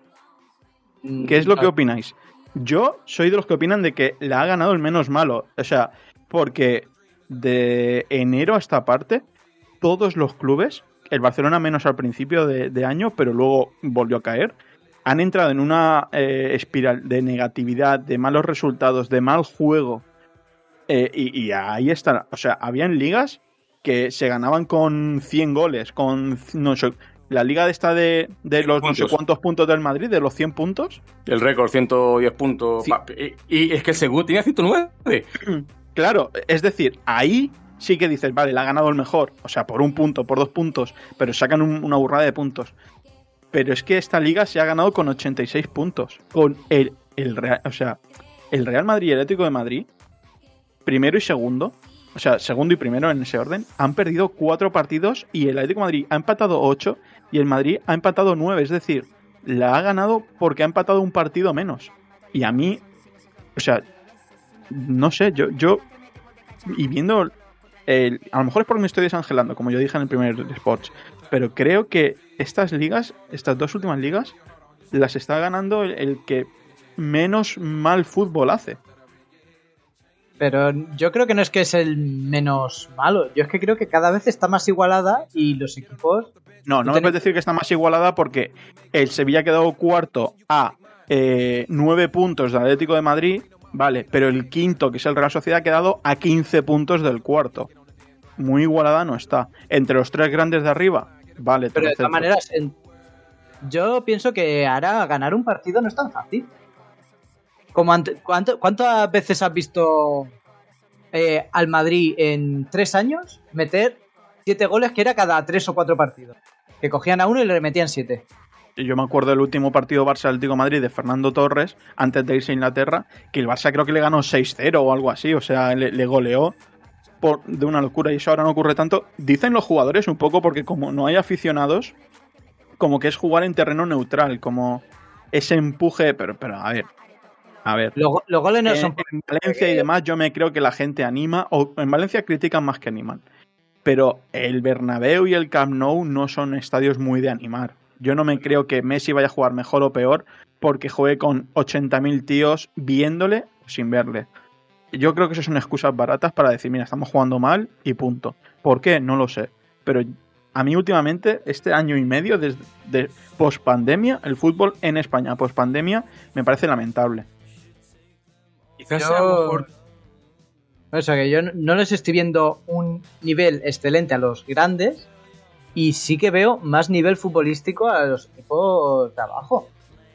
¿Qué es lo que opináis? Yo soy de los que opinan de que la ha ganado el menos malo. O sea, porque de enero a esta parte, todos los clubes, el Barcelona menos al principio de, de año, pero luego volvió a caer, han entrado en una eh, espiral de negatividad, de malos resultados, de mal juego. Eh, y, y ahí están. O sea, habían ligas que se ganaban con cien goles, con no sé, la liga de esta de, de los no sé cuántos puntos del Madrid, de los cien puntos. El récord, ciento diez puntos. Sí. Pa, y, y es que el segundo tenía ciento nueve. Claro, es decir, ahí sí que dices, vale, la ha ganado el mejor. O sea, por un punto, por dos puntos, pero sacan un, una burrada de puntos. Pero es que esta liga se ha ganado con ochenta y seis puntos. Con el el Real, o sea, el Real Madrid y el Atlético de Madrid, primero y segundo, o sea, segundo y primero en ese orden, han perdido cuatro partidos y el Atlético de Madrid ha empatado ocho y el Madrid ha empatado nueve. Es decir, la ha ganado porque ha empatado un partido menos. Y a mí, o sea, no sé, yo, yo y viendo, el, a lo mejor es porque me estoy desangelando, como yo dije en el primer Sports, pero creo que estas ligas, estas dos últimas ligas, las está ganando el, el que menos mal fútbol hace. Pero yo creo que no es que es el menos malo. Yo es que creo que cada vez está más igualada y los equipos... No, no me puedes decir que está más igualada porque el Sevilla ha quedado cuarto a eh, nueve puntos del Atlético de Madrid, vale, pero el quinto, que es el Real Sociedad, ha quedado a quince puntos del cuarto. Muy igualada no está. Entre los tres grandes de arriba, vale. Pero de todas maneras, en... yo pienso que ahora ganar un partido no es tan fácil. Como ante... ¿Cuánto... ¿Cuántas veces has visto eh, al Madrid en tres años meter siete goles, que era cada tres o cuatro partidos? Que cogían a uno y le metían siete. Yo me acuerdo del último partido Barça-Atlético de Madrid de Fernando Torres, antes de irse a Inglaterra, que el Barça creo que le ganó seis cero o algo así, o sea, le, le goleó por, de una locura, y eso ahora no ocurre tanto. Dicen los jugadores un poco porque como no hay aficionados, como que es jugar en terreno neutral, como ese empuje, pero, pero a ver... A ver, los, los goles no en, son... En Valencia y demás yo me creo que la gente anima, o en Valencia critican más que animan, pero el Bernabéu y el Camp Nou no son estadios muy de animar. Yo no me creo que Messi vaya a jugar mejor o peor porque juegue con ochenta mil tíos viéndole o sin verle. Yo creo que esas son excusas baratas para decir, mira, estamos jugando mal y punto. ¿Por qué? No lo sé, pero a mí últimamente, este año y medio desde de post-pandemia, el fútbol en España post-pandemia me parece lamentable. Quizás yo... sea mejor. O sea, que yo no les estoy viendo un nivel excelente a los grandes y sí que veo más nivel futbolístico a los equipos de abajo.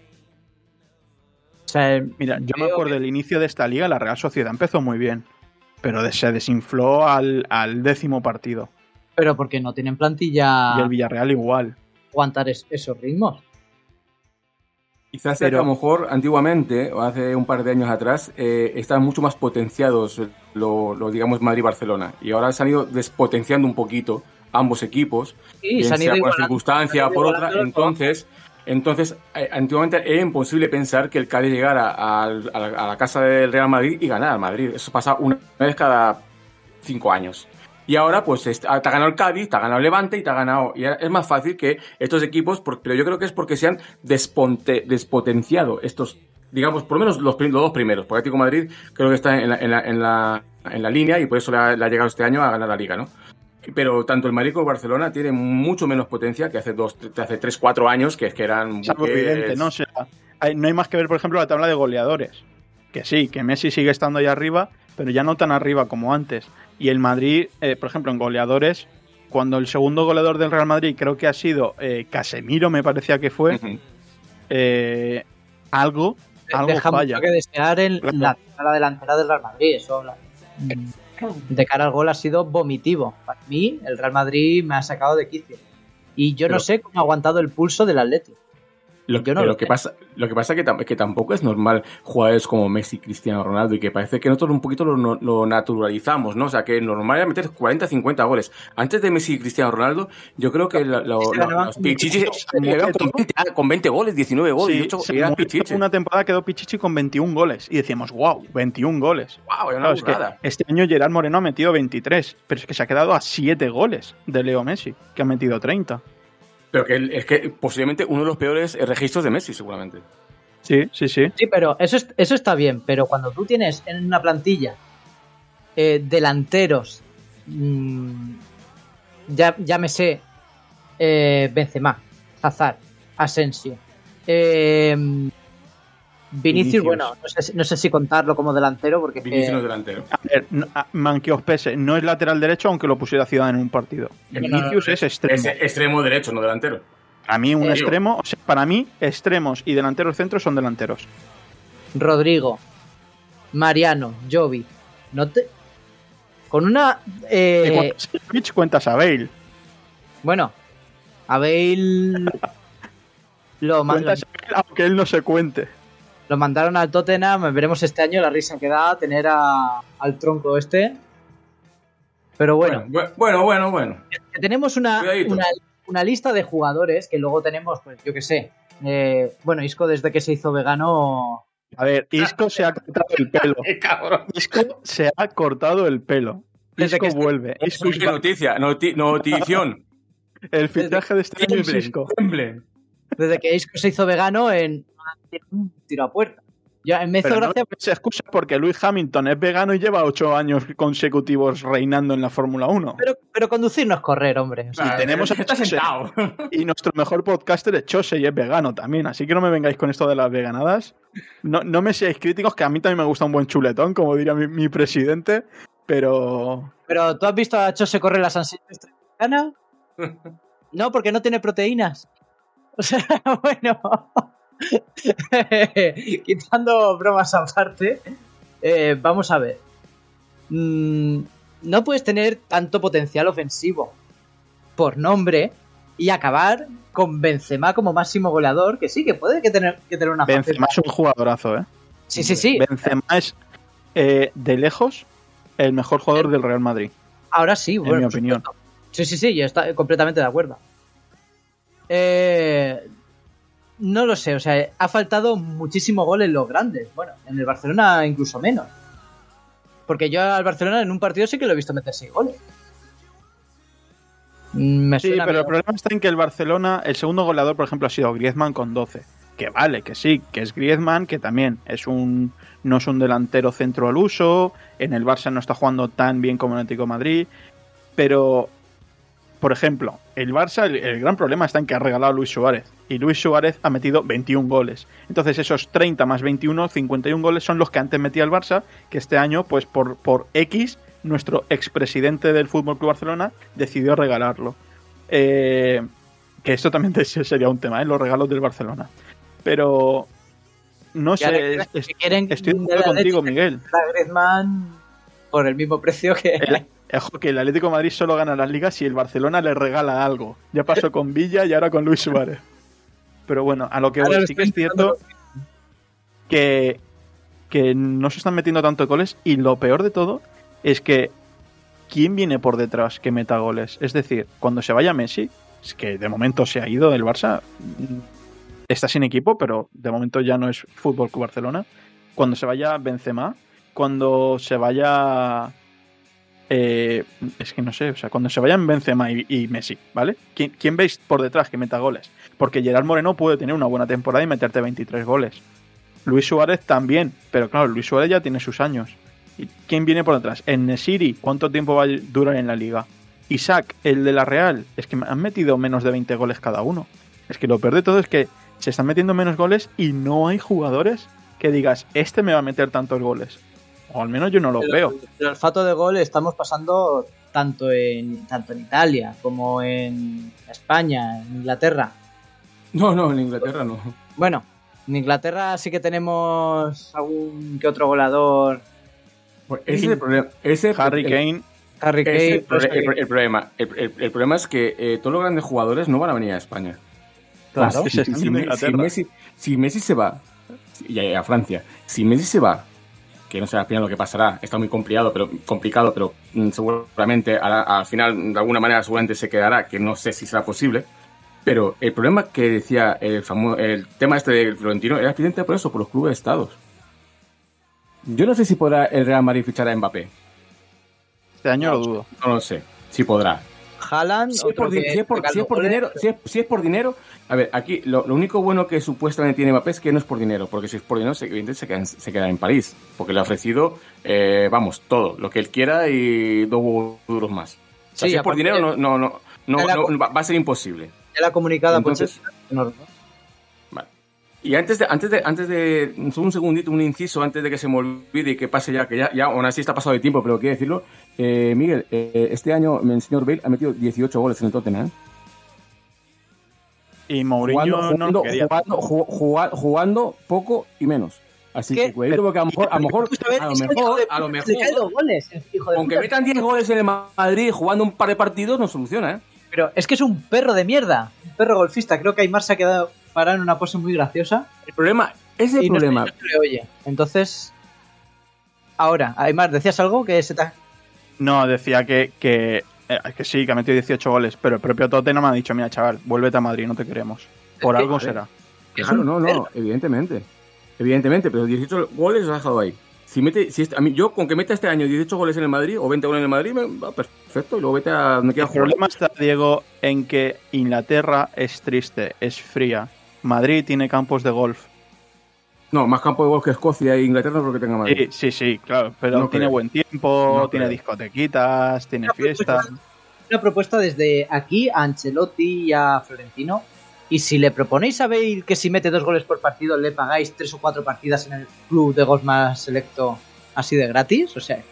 O sea, mira, yo me acuerdo que... del inicio de esta liga, la Real Sociedad empezó muy bien, pero se desinfló al, al décimo partido. Pero porque no tienen plantilla... Y el Villarreal igual. Aguantar es, esos ritmos. Quizás sea pero... que a lo mejor antiguamente, o hace un par de años atrás, eh, estaban mucho más potenciados lo, lo digamos Madrid y Barcelona. Y ahora se han ido despotenciando un poquito ambos equipos. Sí, se han ido sea por una circunstancia o por otra. Entonces, entonces eh, antiguamente era imposible pensar que el Cádiz llegara a, a, a la casa del Real Madrid y ganara al Madrid. Eso pasa una vez cada cinco años. Y ahora, pues, te ha ganado el Cádiz, te ha ganado el Levante y te ha ganado... Y es más fácil que estos equipos, pero yo creo que es porque se han desponte, despotenciado estos, digamos, por lo menos los, los dos primeros. Porque Atlético de Madrid creo que está en la, en la, en la, en la línea y por eso le ha, le ha llegado este año a ganar la Liga, ¿no? Pero tanto el Madrid como el Barcelona tienen mucho menos potencia que hace dos, hace tres, cuatro años, que es que eran... Es algo evidente, ¿no? O sea, hay, no hay más que ver, por ejemplo, la tabla de goleadores. Que sí, que Messi sigue estando ahí arriba, pero ya no tan arriba como antes. Y el Madrid, eh, por ejemplo, en goleadores, cuando el segundo goleador del Real Madrid creo que ha sido eh, Casemiro, me parecía que fue, uh-huh. eh, algo, algo Deja falla. Mucho que desear en claro. la, la delantera del Real Madrid. Eso, la, de cara al gol ha sido vomitivo. Para mí, el Real Madrid me ha sacado de quicio. Y yo pero, no sé cómo ha aguantado el pulso del Atlético. Lo, yo no pero lo lo que pasa, lo que pasa es que, tam- que tampoco es normal jugadores como Messi, Cristiano Ronaldo, y que parece que nosotros un poquito lo, lo naturalizamos, ¿no? O sea, que normal era meter cuarenta, cincuenta goles. Antes de Messi y Cristiano Ronaldo, yo creo que lo, lo, sí, lo, los Pichichis con veinte, con veinte goles, diecinueve goles, sí, dieciocho, eran Pichichi. Una temporada quedó Pichichi con veintiún goles y decíamos, wow, veintiún goles. Wow, era una claro, es que este año Gerard Moreno ha metido veintitrés, pero es que se ha quedado a siete goles de Leo Messi, que ha metido treinta. Pero que es que posiblemente uno de los peores registros de Messi, seguramente. Sí, sí, sí. Sí, pero eso, es, eso está bien. Pero cuando tú tienes en una plantilla eh, delanteros, mmm, ya, llámese eh, Benzema, Hazard, Asensio, eh, Vinicius, Vinicius, bueno, no sé, no sé si contarlo como delantero porque Vinicius eh, no es delantero. A ver, no, man que os pese, no es lateral derecho aunque lo pusiera Zidane en un partido. No, Vinicius no, no, es extremo. Es extremo derecho, no delantero. A mí un Eh, extremo, o sea, para mí extremos y delanteros centros son delanteros. Rodrigo, Mariano, Jovi, no te... Con una... Eh, Cuentas a cuentas a Bale. Bueno, a Bale... lo más... Cuentas a Bale, aunque él no se cuente. Lo mandaron al Tottenham, veremos este año la risa que da tener a, al tronco este. Pero bueno. Bueno, bueno, bueno. bueno. Que tenemos una, una, una lista de jugadores que luego tenemos, pues yo qué sé. Eh, bueno, Isco desde que se hizo vegano... A ver, Isco se ha cortado el pelo. ¡Qué cabrón! Isco se ha cortado el pelo. Desde Isco que vuelve. Isco ¿Qué noticia? Noti- notición. El fichaje de este año es Isco. Desde que Isco se hizo vegano en un tiro a puerta. Ya, me hizo Pero gracia. no se excusa porque Lewis Hamilton es vegano y lleva ocho años consecutivos reinando en la Fórmula uno. Pero, pero conducir no es correr, hombre. O sea, y tenemos a está Chose. sentado. Y nuestro mejor podcaster es Chose y es vegano también. Así que no me vengáis con esto de las veganadas. No, no me seáis críticos, que a mí también me gusta un buen chuletón, como diría mi, mi presidente. Pero. Pero ¿tú has visto a Chose correr la San Silvestre vegana? No, porque no tiene proteínas. O sea, bueno. Quitando bromas aparte, eh, vamos a ver. Mm, no puedes tener tanto potencial ofensivo por nombre y acabar con Benzema como máximo goleador, que sí, que puede que tener, que tener una Benzema es un jugadorazo, ¿eh? Sí, sí, sí. Benzema es, eh, de lejos, el mejor jugador del Real Madrid. Ahora sí, bueno, en mi opinión. Sí, sí, sí, yo estoy completamente de acuerdo. Eh... No lo sé, o sea, ha faltado muchísimo gol en los grandes. Bueno, en el Barcelona incluso menos. Porque yo al Barcelona en un partido sí que lo he visto meter seis goles. Me sí, pero bien. El problema está en que el Barcelona, el segundo goleador, por ejemplo, ha sido Griezmann con doce. Que vale, que sí, que es Griezmann, que también es un no es un delantero centro al uso. En el Barça no está jugando tan bien como en el Atlético de Madrid. Pero, por ejemplo, el Barça, el, el gran problema está en que ha regalado a Luis Suárez. Y Luis Suárez ha metido veintiún goles. Entonces esos treinta más veintiuno, cincuenta y uno goles son los que antes metía el Barça, que este año, pues por, por X, nuestro expresidente del F C Barcelona decidió regalarlo. Eh, que esto también sería un tema, ¿eh? Los regalos del Barcelona. Pero no ya sé, es, es, estoy de acuerdo contigo, Miguel. A Griezmann por el mismo precio que... El, Ojo, que el Atlético de Madrid solo gana las ligas si el Barcelona le regala algo. Ya pasó con Villa y ahora con Luis Suárez. Pero bueno, a lo que voy, sí que es cierto que, que no se están metiendo tantos goles y lo peor de todo es que ¿quién viene por detrás que meta goles? Es decir, cuando se vaya Messi, es que de momento se ha ido del Barça, está sin equipo, pero de momento ya no es F C Barcelona. Cuando se vaya Benzema, cuando se vaya... Eh, es que no sé, o sea, cuando se vayan Benzema y, y Messi, ¿vale? ¿Quién, ¿Quién veis por detrás que meta goles? Porque Gerard Moreno puede tener una buena temporada y meterte veintitrés goles. Luis Suárez también, pero claro, Luis Suárez ya tiene sus años. ¿Y quién viene por detrás? En Nesiri, ¿cuánto tiempo va a durar en la liga? Isaac, el de la Real, es que han metido menos de veinte goles cada uno. Es que lo peor de todo es que se están metiendo menos goles y no hay jugadores que digas, este me va a meter tantos goles. O al menos yo no lo pero, veo. El olfato de gol estamos pasando tanto en tanto en Italia como en España, en Inglaterra. No, no, en Inglaterra no. Bueno, en Inglaterra sí que tenemos algún que otro goleador. Pues ese es el problema. Ese, Harry el, Kane. Harry Kane. El, el, el, el problema. El, el, el problema es que eh, todos los grandes jugadores no van a venir a España. Claro. Pues, si, si, si, si, Messi, si Messi se va, y a, a Francia, si Messi se va, que no sé al final lo que pasará, está muy complicado, pero complicado, pero mm, seguramente a, al final de alguna manera seguramente se quedará, que no sé si será posible. Pero el problema que decía el famoso, el tema este del Florentino era evidente por eso, por los clubes de estados. Yo no sé si podrá el Real Madrid fichar a Mbappé. Este año no, lo dudo. No lo sé, si podrá. Haaland, si es por, si es por, si es por dinero, si es, si es por dinero, a ver, aquí lo, lo único bueno que supuestamente tiene Mbappé es que no es por dinero, porque si es por dinero, se, evidentemente se queda, se queda en París, porque le ha ofrecido, eh, vamos, todo, lo que él quiera y dos huevos duros más. O sea, sí, si es por dinero, no, no, no, no, no, no va a ser imposible. Ya la comunicada, entonces. No, no. Vale. Y antes de, antes de, antes de, un segundito, un inciso, antes de que se me olvide y que pase ya, que ya, ya aún así está pasado de tiempo, pero quiero decirlo. Eh, Miguel, eh, este año el señor Bale ha metido dieciocho goles en el Tottenham. Y Mourinho jugando, no jugando, jugando, jugando, jugando poco y menos. Así ¿Qué? que cuidado, porque a lo mejor, a lo mejor, a lo mejor, a lo mejor, goles, aunque metan diez goles en el Madrid jugando un par de partidos, no soluciona, ¿eh? Pero es que es un perro de mierda, un perro golfista. Creo que Aymar se ha quedado parado en una pose muy graciosa. El problema, Ese es el y no se- problema. no se le oye. Entonces, ahora, Aymar, ¿decías algo que se te ha... No, decía que, que, eh, que sí, que ha metido dieciocho goles, pero el propio Tottenham ha dicho, mira, chaval, vuélvete a Madrid, no te queremos. Por Es que, algo joder. será. Claro, no, no, evidentemente. Evidentemente, pero dieciocho goles los ha dejado ahí. Si mete, si este- a mí, yo con que meta este año dieciocho goles en el Madrid o veinte goles en el Madrid, me va perfecto. Y luego vete a donde quiera El jugar. problema está, Diego, en que Inglaterra es triste, es fría. Madrid tiene campos de golf. No, más campo de golf que Escocia e Inglaterra no creo que tenga Madrid. Sí, sí, sí, claro, pero No tiene creo. buen tiempo, No tiene creo. discotequitas, tiene Una fiestas. Una propuesta desde aquí a Ancelotti y a Florentino. Y si le proponéis a Bale que si mete dos goles por partido le pagáis tres o cuatro partidas en el club de golf más selecto así de gratis, o sea,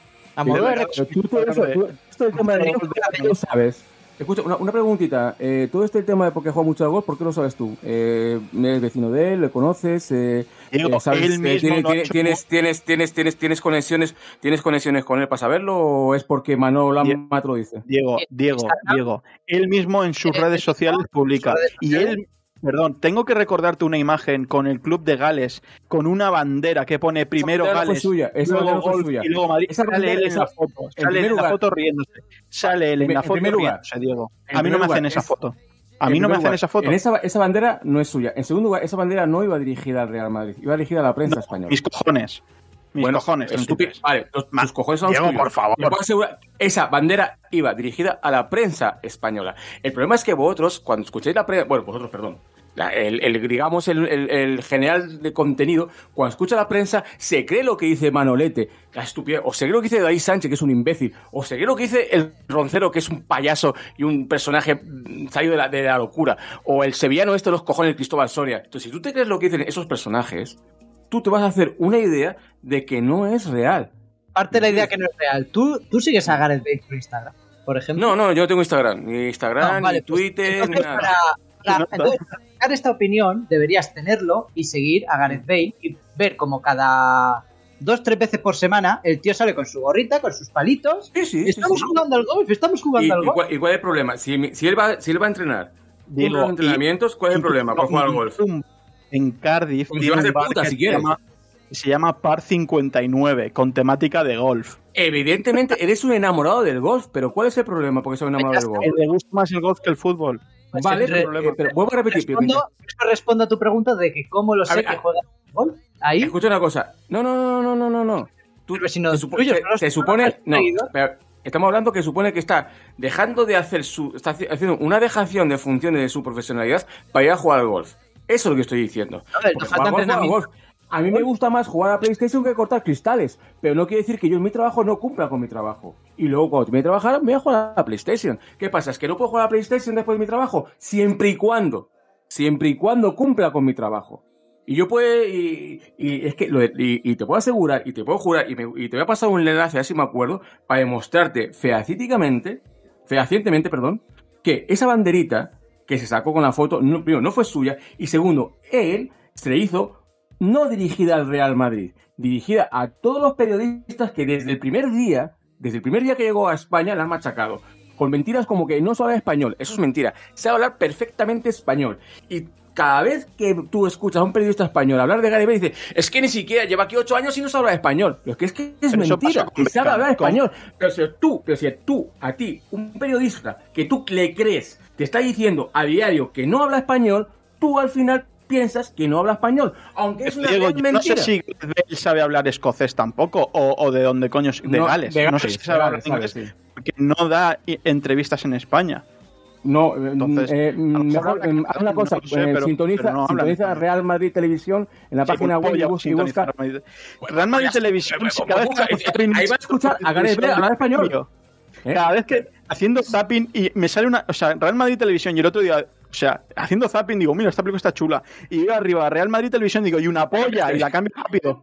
a modo de Pero tú todo eso, tú- esto del tema de golf, ¿qué lo sabes? Escucha, una, una preguntita. Eh, todo este tema de por qué juega mucho al golf, ¿por qué lo sabes tú? Eh, ¿Eres vecino de él? ¿Le conoces? Eh, Diego, eh, ¿sabes, él eh, mismo tiene- no ha tiene- hecho- tienes, tienes, tienes, tienes, tienes conexiones, tienes conexiones con él para saberlo o es porque Manolo Lama te lo dice? Diego, Eh, Diego, Instagram. Diego, él mismo en sus Eh, redes eh, sociales sus publica. redes Y sociales. él, perdón, tengo que recordarte una imagen con el club de Gales, con una bandera que pone primero bandera no fue Gales, suya, esa luego bandera no fue golf suya. y luego Madrid. Esa Sale bandera- él en esa- la foto, en sale él primer en la lugar- foto riéndose. Sale él en En la foto primer lugar- riéndose, Diego. en A mí no primer me hacen lugar, esa es- foto. A En mí no me primer hacen lugar, esa foto. En esa, esa bandera no es suya. En segundo lugar, esa bandera no iba dirigida al Real Madrid, iba dirigida a la prensa española. Mis cojones. Mis Bueno, cojones. estúpido. tontitos. Vale, los, Ma- tus cojones son los Diego, tuyos. por favor. Te puedo asegurar, esa bandera iba dirigida a la prensa española. El problema es que vosotros, cuando escucháis la prensa, bueno, vosotros, perdón, la- el, el, digamos, el, el, el general de contenido, cuando escucha la prensa, se cree lo que dice Manolete, la estupidez, o se cree lo que dice David Sánchez, que es un imbécil, o se cree lo que dice el Roncero, que es un payaso y un personaje mm, salido de la, de la locura, o el sevillano este de los cojones, Cristóbal Soria. Entonces, si tú te crees lo que dicen esos personajes, tú te vas a hacer una idea de que no es real. parte de la idea que no es real. ¿Tú, tú sigues a Gareth Bale por Instagram, por ejemplo? No, no, yo no tengo Instagram, ni Instagram, No, vale, ni pues, Twitter, ni entonces, nada. para, para- entonces, para sacar esta opinión, deberías tenerlo y seguir a Gareth Bale y ver como cada dos, tres veces por semana el tío sale con su gorrita, con sus palitos. Sí, sí, sí, Estamos sí. jugando al golf, estamos ¿Y, jugando al y golf. cuál, y cuál es el problema? Si, mi- si, él va, si él va a entrenar Diego, unos entrenamientos, ¿cuál es el problema para jugar al golf? En Cardiff Pues tiene vas de un bar puta, que si se quieres. llama- se llama Par cincuenta y nueve, con temática de golf. Evidentemente eres un enamorado del golf, pero ¿cuál es el problema porque soy un enamorado del golf? Eh, Le gusta más el golf que el fútbol. Pues Vale, re- pero, eh, pero vuelvo a repetir. respondo, eso respondo a tu pregunta de que cómo lo sé ver, que a- juega al golf. Ahí, Escucha una cosa. No, no, no, no, no, no, no. Tú, Pero si no se, supo- tuyos, se- no los se tuyos, supone... no No, los tuyos. pero estamos hablando que supone que está dejando de hacer su... Está haci- haciendo una dejación de funciones de su profesionalidad para ir a jugar al golf. Eso es lo que estoy diciendo. A ver, te Porque falta jugar golf, jugar entrenamiento. golf. A mí me gusta más jugar a PlayStation que cortar cristales, pero no quiere decir que yo en mi trabajo no cumpla con mi trabajo. Y luego cuando termine de trabajar me voy a jugar a PlayStation. ¿Qué pasa? ¿Es que no puedo jugar a PlayStation después de mi trabajo? Siempre y cuando, siempre y cuando cumpla con mi trabajo. Y yo puedo, y, y es que, lo de- y, y te puedo asegurar, y te puedo jurar, y, me- y te voy a pasar un enlace, así me acuerdo, para demostrarte fehacientemente, fehacientemente, perdón, que esa banderita que se sacó con la foto, no, primero, no fue suya, y segundo, él se le hizo no dirigida al Real Madrid, dirigida a todos los periodistas que desde el primer día, desde el primer día que llegó a España, la han machacado. Con mentiras como que no sabe español. Eso es mentira. Sabe hablar perfectamente español. Y cada vez que tú escuchas a un periodista español hablar de Gareth Bale, dice, es que ni siquiera lleva aquí ocho años y no sabe hablar español. Pero es que es, que es Pero eso mentira, pasa con que sabe Beckham, hablar con- español. Pero si tú, pero si tú, a ti, un periodista que tú le crees, te está diciendo a diario que no habla español, tú al final piensas que no habla español. Aunque es una Diego, gran yo no mentira. sé si Gareth Bale sabe hablar escocés tampoco, o, o de dónde coño, de No, Gales. de no sé Gales, si sabe de hablar Gales, inglés, Gales, sí. porque no da i- entrevistas en España. No, eh, Entonces, eh, a lo mejor mejor habla eh, catalán, haz una cosa, no lo sé, eh, pero- sintoniza, pero no habla sintoniza español. Real Madrid Televisión en la Sí, página pues, web y polla, busca, y sintonizar busca. Real Madrid. Real Madrid Televisión, pues, si cada vez busca, que hago ahí va a escuchar a Gareth Bale hablar español. ¿Eh? Cada vez que haciendo zapping y me sale una, o sea, Real Madrid Televisión y el otro día, o sea, haciendo zapping digo, mira, esta película está chula. Y yo arriba, Real Madrid Televisión, digo, y una polla, y la cambio rápido.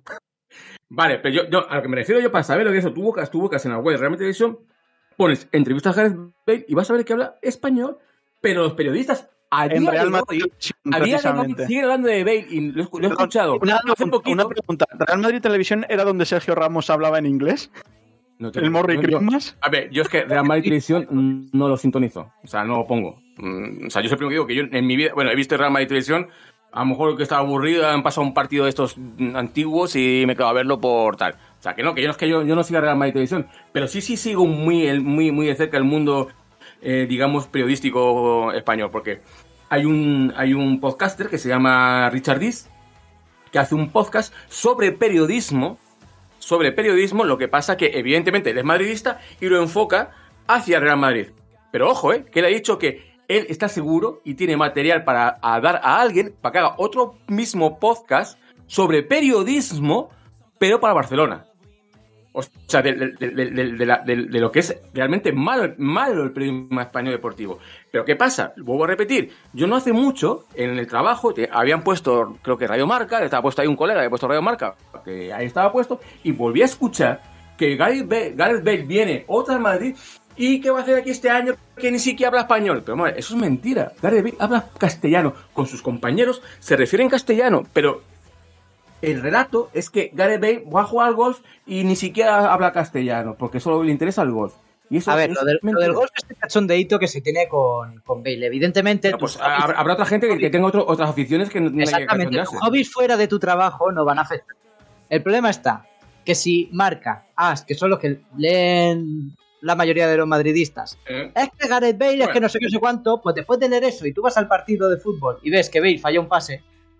Vale, pero yo, yo a lo que me refiero yo para saber lo que es eso, tú buscas, tú buscas en la web Real Madrid Televisión, pones entrevistas a Gareth Bale y vas a ver que habla español, pero los periodistas a En día Real de Madrid hoy, Televisión, a día de hoy precisamente. siguen hablando de Bale y lo, he escu- lo he escuchado Una, hace pregunta, poquito. una pregunta, ¿Real Madrid Televisión era donde Sergio Ramos hablaba en inglés? No te- ¿El Morri no, yo- Christmas? A ver, yo es que Real Madrid Televisión mm, no lo sintonizo. O sea, no lo pongo. Mm, O sea, yo siempre digo que yo en mi vida... Bueno, he visto Real Madrid Televisión a lo mejor que estaba aburrido, han pasado un partido de estos antiguos y me quedo a verlo por tal. O sea, que no, que yo no es que yo, yo no siga Real Madrid Televisión, pero sí, sí sigo muy, el, muy, muy de cerca el mundo, eh, digamos, periodístico español, porque hay un, hay un podcaster que se llama Richard Dis, que hace un podcast sobre periodismo, sobre periodismo, lo que pasa que evidentemente él es madridista y lo enfoca hacia Real Madrid. Pero ojo, eh, que él ha dicho que él está seguro y tiene material para a dar a alguien para que haga otro mismo podcast sobre periodismo, pero para Barcelona. O sea, de, de, de, de, de, la, de, de lo que es realmente malo, malo el periodismo español deportivo. Pero ¿qué pasa? Vuelvo a repetir, yo no hace mucho, en el trabajo, te, habían puesto, creo que Radio Marca, estaba puesto ahí un colega, había puesto Radio Marca, que ahí estaba puesto, y volví a escuchar que Gareth Bale, Gareth Bale viene otra al Madrid, y ¿qué va a hacer aquí este año? Que ni siquiera habla español. Pero bueno, eso es mentira. Gareth Bale habla castellano. Con sus compañeros se refiere en castellano, pero el relato es que Gareth Bale va a jugar al golf y ni siquiera habla castellano, porque solo le interesa el golf. Y eso a ver, es lo del, lo del golf es el cachondeíto que se tiene con, con Bale. Evidentemente... No, pues, habrá, habrá otra gente que, que tenga otro, otras aficiones que no haya que exactamente, tus hobbies fuera de tu trabajo no van a afectar. El problema está que si Marca, As, que son los que leen la mayoría de los madridistas, ¿Eh? es que Gareth Bale bueno. es que no sé qué, no sé cuánto, pues después de leer eso y tú vas al partido de fútbol y ves que Bale falla un pase,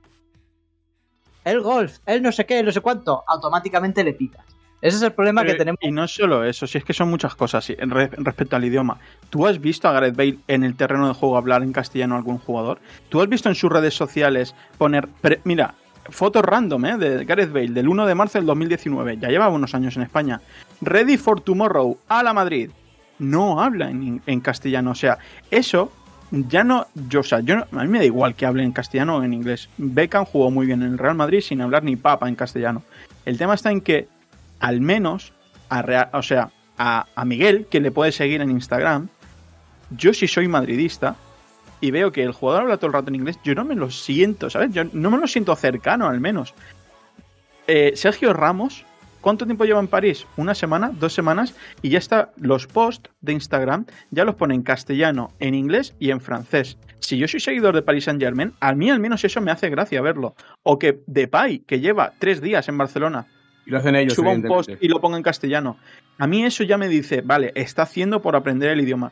el golf, el no sé qué, no sé cuánto, automáticamente le pitas. Ese es el problema Pero, que tenemos. Y no solo eso, si es que son muchas cosas en re, respecto al idioma. ¿Tú has visto a Gareth Bale en el terreno de juego hablar en castellano a algún jugador? ¿Tú has visto en sus redes sociales poner... Pre, mira, fotos random ¿eh? de Gareth Bale del uno de marzo del dos mil diecinueve, ya lleva unos años en España. Ready for tomorrow, a la Madrid. No habla en, en castellano, o sea, eso... Ya no, yo, o sea, yo no, a mí me da igual que hable en castellano o en inglés. Beckham jugó muy bien en el Real Madrid sin hablar ni papa en castellano. El tema está en que, al menos, a Real, o sea, a, a Miguel, que le puede seguir en Instagram, yo si soy madridista y veo que el jugador habla todo el rato en inglés, yo no me lo siento, ¿sabes? Yo no me lo siento cercano, al menos. Eh, Sergio Ramos, ¿cuánto tiempo lleva en París? ¿Una semana? ¿Dos semanas? Y ya está, los posts de Instagram ya los pone en castellano, en inglés y en francés. Si yo soy seguidor de Paris Saint-Germain, a mí al menos eso me hace gracia verlo. O que Depay, que lleva tres días en Barcelona, y lo hacen ellos, suba un post y lo ponga en castellano. A mí eso ya me dice, vale, está haciendo por aprender el idioma.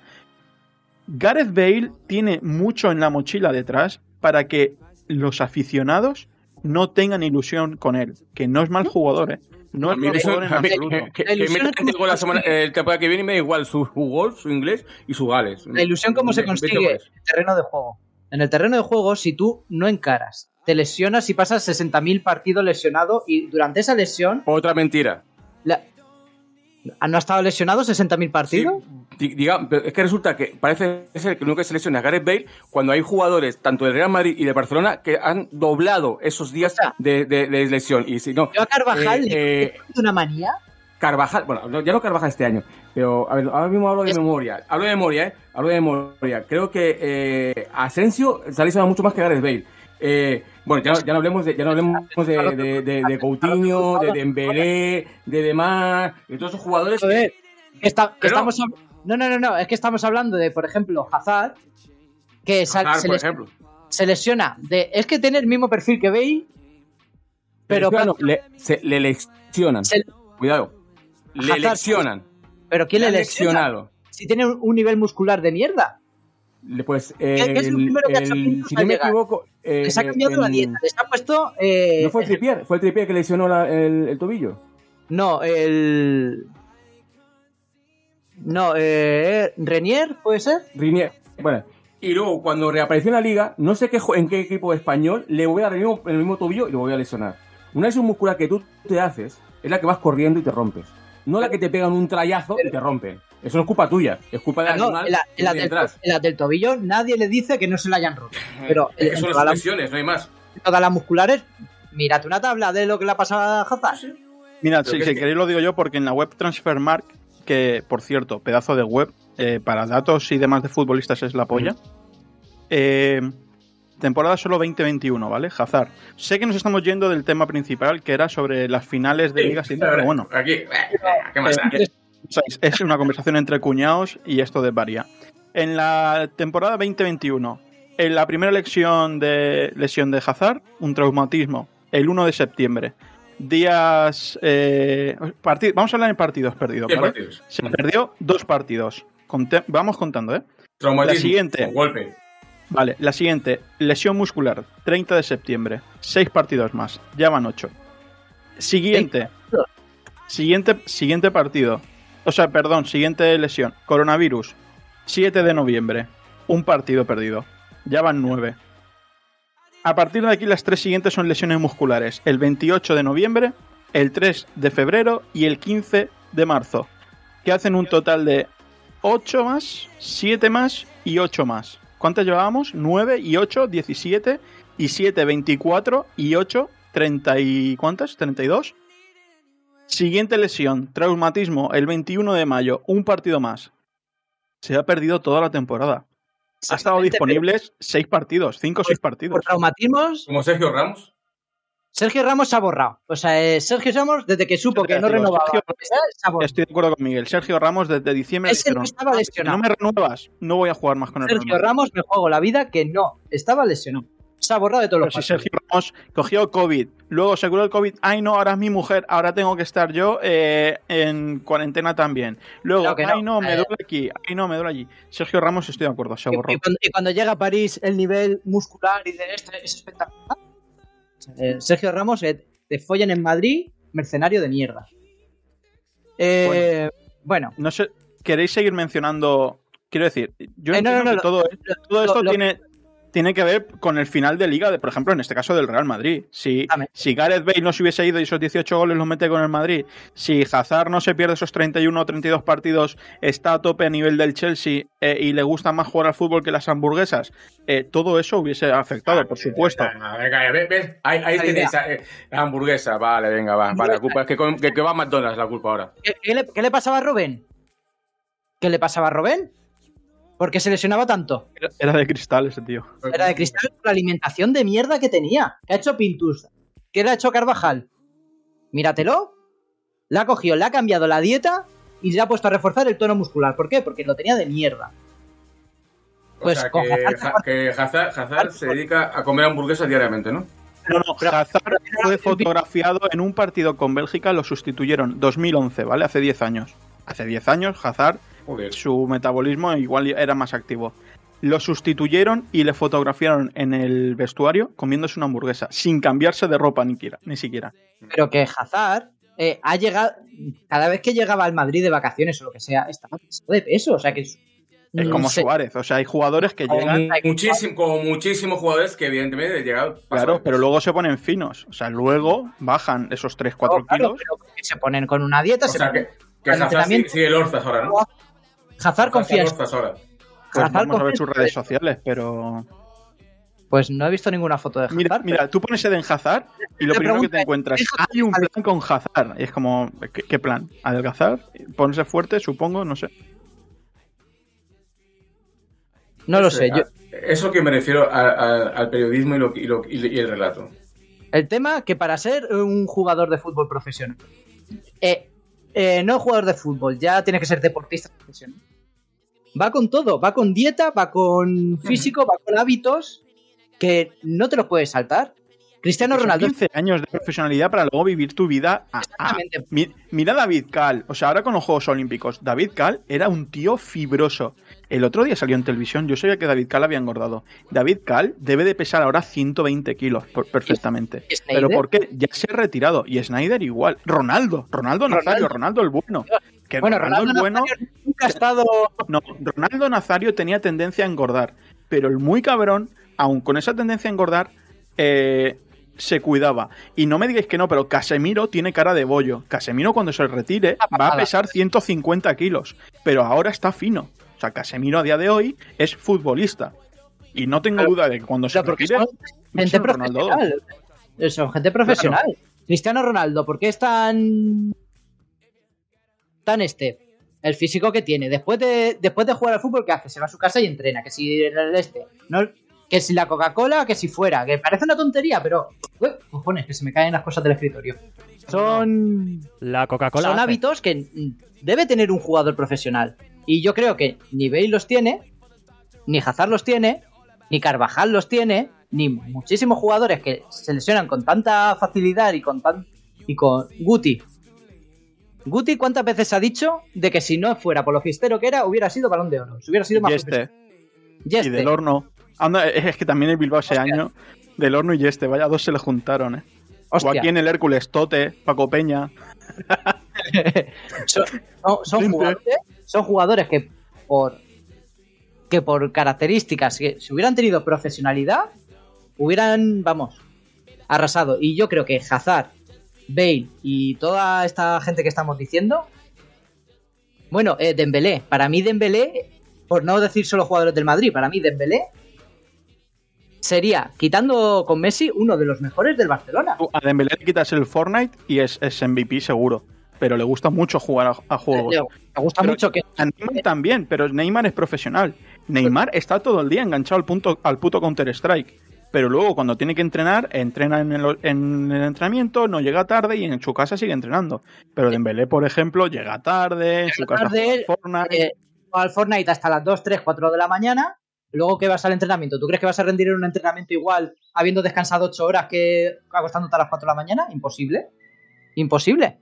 Gareth Bale tiene mucho en la mochila detrás para que los aficionados no tengan ilusión con él. Que no es mal jugador, ¿eh? No es mal jugador en absoluto. Que, que, que me gol la semana, el temporada que viene y me da igual su, su gol, su inglés y su Gales. La ilusión cómo se consigue en el terreno de juego. En el terreno de juego, si tú no encaras, te lesionas y pasas sesenta mil partidos lesionado y durante esa lesión... Otra mentira. La... ¿No ha estado lesionado sesenta mil partidos? Sí, diga, es que resulta que parece ser que lo único que se lesiona es Gareth Bale cuando hay jugadores tanto del Real Madrid y de Barcelona que han doblado esos días o sea, de, de, de lesión. Y si no, yo a Carvajal eh, eh, le una manía. Carvajal, bueno, ya no Carvajal este año, pero a ver, ahora mismo hablo de es... memoria. Hablo de memoria, ¿eh? Hablo de memoria. Creo que eh, Asensio se ha lesionado mucho más que Gareth Bale. Eh, bueno, ya, ya no hablemos de, ya no hablemos de, de, de, de Coutinho, de Dembélé, de Demar, de todos esos jugadores. Joder, que, está, que Pero, estamos no, no, no, no, es que estamos hablando de, por ejemplo, Hazard, que Hazard, se, por les, ejemplo. se lesiona. De, es que tiene el mismo perfil que Bale, pero no, le, se, le lesionan. Se, Cuidado, le Hazard, lesionan. ¿Pero quién le, le lesiona? Si tiene un, un nivel muscular de mierda. Pues eh, ¿Qué, qué es lo primero que ha hecho el, si no me equivoco eh, les ha cambiado el, la dieta, les ha puesto eh, ¿no fue el Trippier? ¿Fue el Trippier que lesionó la, el, el tobillo? No, el no, eh, Renier, ¿puede ser? Renier, bueno, y luego cuando reapareció en la liga, no sé qué, en qué equipo español le voy a dar el mismo, el mismo tobillo y lo voy a lesionar. Una lesión muscular que tú te haces es la que vas corriendo y te rompes, no la que te pegan un trayazo pero, y te rompen. Eso no es culpa tuya, es culpa del no, animal en la, en la de del, detrás. En la del tobillo nadie le dice que no se la hayan roto. Pero es que son las lesiones, no hay más. Todas las musculares, mírate una tabla de lo que le ha pasado a Hazard. Sí. Mira, si, si queréis lo digo yo porque en la web Transfermarkt, que por cierto, pedazo de web, eh, para datos y demás de futbolistas es la polla. Mm. Eh, temporada solo veinte veintiuno, ¿vale? Hazard. Sé que nos estamos yendo del tema principal, que era sobre las finales de sí, ligas y tal, pero bueno. Aquí, ¿qué más da? Eh, es una conversación entre cuñados y esto desvaría. En la temporada veinte veintiuno, en la primera lesión de, lesión de Hazard, un traumatismo, el uno de septiembre. Días... Eh, partid- vamos a hablar en partidos perdidos, ¿Qué ¿vale? partidos? Se perdió dos partidos. Conte- vamos contando, ¿eh? Traumatismo. La siguiente. Con golpe. Vale, la siguiente, lesión muscular, treinta de septiembre, seis partidos más, ya van ocho. Siguiente, siguiente, siguiente partido, o sea, perdón, siguiente lesión, coronavirus, siete de noviembre, un partido perdido, ya van nueve. A partir de aquí las tres siguientes son lesiones musculares, el veintiocho de noviembre, el tres de febrero y el quince de marzo, que hacen un total de ocho más, siete más y ocho más. ¿Cuántas llevábamos? nueve y ocho, diecisiete y siete, veinticuatro y ocho, treinta y... ¿cuántas? ¿treinta y dos? Siguiente lesión, traumatismo, el veintiuno de mayo, un partido más. Se ha perdido toda la temporada. Ha estado disponibles seis partidos, cinco o seis partidos. Por traumatismos, Como Sergio Ramos. Sergio Ramos se ha borrado. O sea, eh, Sergio Ramos, desde que supo que no Sergio, renovaba, Sergio- se ha borrado. Estoy de acuerdo con Miguel. Sergio Ramos desde diciembre Ese no dijeron, estaba "Ah, si lesionado. no me renuevas, no voy a jugar más con el Sergio Real Madrid". Ramos me juego la vida que no. Estaba lesionado. Se ha borrado de todos Pero los si partidos. Sergio Ramos cogió COVID, luego se curó el COVID, ay no, ahora es mi mujer, ahora tengo que estar yo eh, en cuarentena también. Luego, Claro que no. ay no, me Eh, duele aquí, ay no, me duele allí. Sergio Ramos, estoy de acuerdo, se Y, borró. y cuando, y cuando llega a París el nivel muscular y de este es espectacular. Eh, Sergio Ramos, eh, te follan en Madrid, mercenario de mierda. Eh, bueno, No sé, ¿queréis seguir mencionando? Quiero decir, yo Eh, no, entiendo no, no, que lo- todo, todo lo- esto lo- tiene, tiene que ver con el final de liga, de, por ejemplo, en este caso del Real Madrid. Si, Dame. si Gareth Bale no se hubiese ido y esos dieciocho goles los mete con el Madrid, si Hazard no se pierde esos treinta y uno o treinta y dos partidos, está a tope a nivel del Chelsea eh, y le gusta más jugar al fútbol que las hamburguesas, eh, todo eso hubiese afectado, por supuesto. Ah, venga, ¿ves? ¿ves? Ahí, ahí La tenéis idea. eh, la hamburguesa. Vale, venga, va. Vale, la culpa es que, con- que, que va a McDonald's la culpa ahora. ¿qué, qué le, qué le pasaba a Robben? ¿Qué le pasaba a Robben? ¿Por qué se lesionaba tanto? Era- Era de cristal ese tío. Era de cristal por la alimentación de mierda que tenía. ¿Qué ha hecho Pintus? ¿Qué le ha hecho Carvajal? Míratelo. La ha cogido, le ha cambiado la dieta y le ha puesto a reforzar el tono muscular. ¿Por qué? Porque lo tenía de mierda. Pues o sea, con que, Hazard- Ja- que Hazard, Hazard se dedica a comer hamburguesas diariamente, ¿no? No, no, Pero- Hazard fue fotografiado en un partido con Bélgica, lo sustituyeron dos mil once, ¿vale? Hace diez años. Hace diez años Hazard, Joder. su metabolismo igual era más activo. Lo sustituyeron y le fotografiaron en el vestuario comiéndose una hamburguesa, sin cambiarse de ropa ni, quiera, ni siquiera. Pero que Hazard eh, ha llegado. Cada vez que llegaba al Madrid de vacaciones o lo que sea, estaba pasado de peso. O sea que. Es como no sé. Suárez, o sea, hay jugadores que Como, llegan, muchísimo, como muchísimos jugadores que evidentemente han llegado. claro, pero luego se ponen finos. O sea, luego bajan esos tres cuatro No, claro, kilos. pero que se ponen con una dieta. O se sea, ponen- que, que al Hazard entrenamiento. sigue, sigue el Orzas ahora, ¿no? Hazard confía en Hazard Orzas ahora. Pues Hazard vamos a ver confía sus en- redes sociales, pero... Pues no he visto ninguna foto de Hazard. Mira, mira, tú pones Eden Hazard y lo Te primero que te pregunto, encuentras, ¿hijo hay un de- plan con Hazard. Y es como, ¿qué, qué plan? ¿Adelgazar? ¿Ponerse fuerte? Supongo, no sé. No lo Eso, sé. Yo, a- Eso que me refiero a- a- al periodismo y, lo, y, lo- y el relato. el tema que para ser un jugador de fútbol profesional, eh, eh, no jugador de fútbol, ya tienes que ser deportista profesional. Va con todo, va con dieta, va con físico, va con hábitos que no te los puedes saltar. Cristiano Son Ronaldo. quince años de profesionalidad para luego vivir tu vida. a- a- Exactamente. Mi- mira a David Cal, o sea, ahora con los Juegos Olímpicos, David Cal era un tío fibroso. El otro día salió en televisión, yo sabía que David Cal había engordado. David Cal debe de pesar ahora ciento veinte kilos por- perfectamente. ¿Y Sneijder? ¿Pero por qué? Ya se ha retirado. Y Snyder igual. Ronaldo, Ronaldo Nazario, Ronaldo el bueno. Que Bueno, Ronaldo, Ronaldo el bueno... Nazario nunca ha estado. No, Ronaldo Nazario tenía tendencia a engordar, pero el muy cabrón, aun con esa tendencia a engordar, eh, se cuidaba. Y no me digáis que no, pero Casemiro tiene cara de bollo. Casemiro cuando se retire va a pesar ciento cincuenta kilos, pero ahora está fino. O sea, Casemiro a día de hoy es futbolista. Y no tengo duda de que cuando se Pero porque retire... son gente son Ronaldo dos. profesional. Son gente profesional. Cristiano Ronaldo, ¿por qué es tan. tan este? El físico que tiene. Después de, después de jugar al fútbol, ¿qué hace? Se va a su casa y entrena. Que si el este. No, que si la Coca-Cola, que si fuera. Que parece una tontería, pero. Uy, cojones, que se me caen las cosas del escritorio. Son. La Coca-Cola. Son hace. hábitos que mm, debe tener un jugador profesional. Y yo creo que ni Bale los tiene, ni Hazard los tiene, ni Carvajal los tiene, ni muchísimos jugadores que se lesionan con tanta facilidad y con tan y con Guti. Guti, ¿cuántas veces ha dicho de que si no fuera por lo fiestero que era, hubiera sido Balón de Oro? Si hubiera sido más Yeste. Yeste. Y Del Horno. Anda, es que también el Bilbao ese Hostia. año, Del Horno y Yeste, vaya dos se le juntaron, ¿eh? Hostia. O aquí en el Hércules, Tote, Paco Peña. son, son, son jugadores, son jugadores que por que por características, que si hubieran tenido profesionalidad, hubieran, vamos, arrasado. Y yo creo que Hazard, Bale y toda esta gente que estamos diciendo, bueno, eh, Dembélé, para mí Dembélé, por no decir solo jugadores del Madrid, para mí Dembélé sería, quitando con Messi, uno de los mejores del Barcelona. A Dembélé le quitas el Fortnite y es, es M V P seguro. Pero le gusta mucho jugar a, a juegos. Me gusta Pero mucho que... A Neymar también, pero Neymar es profesional. Neymar está todo el día enganchado al, punto, al puto Counter-Strike. Pero luego cuando tiene que entrenar, entrena en el, en el entrenamiento, no llega tarde y en su casa sigue entrenando. Pero Dembélé, por ejemplo, llega tarde, en su casa juega al Fortnite. Eh, al Fortnite hasta las dos, tres, cuatro de la mañana. Luego que vas al entrenamiento. ¿Tú crees que vas a rendir en un entrenamiento igual habiendo descansado ocho horas que acostándote a las cuatro de la mañana? Imposible. Imposible.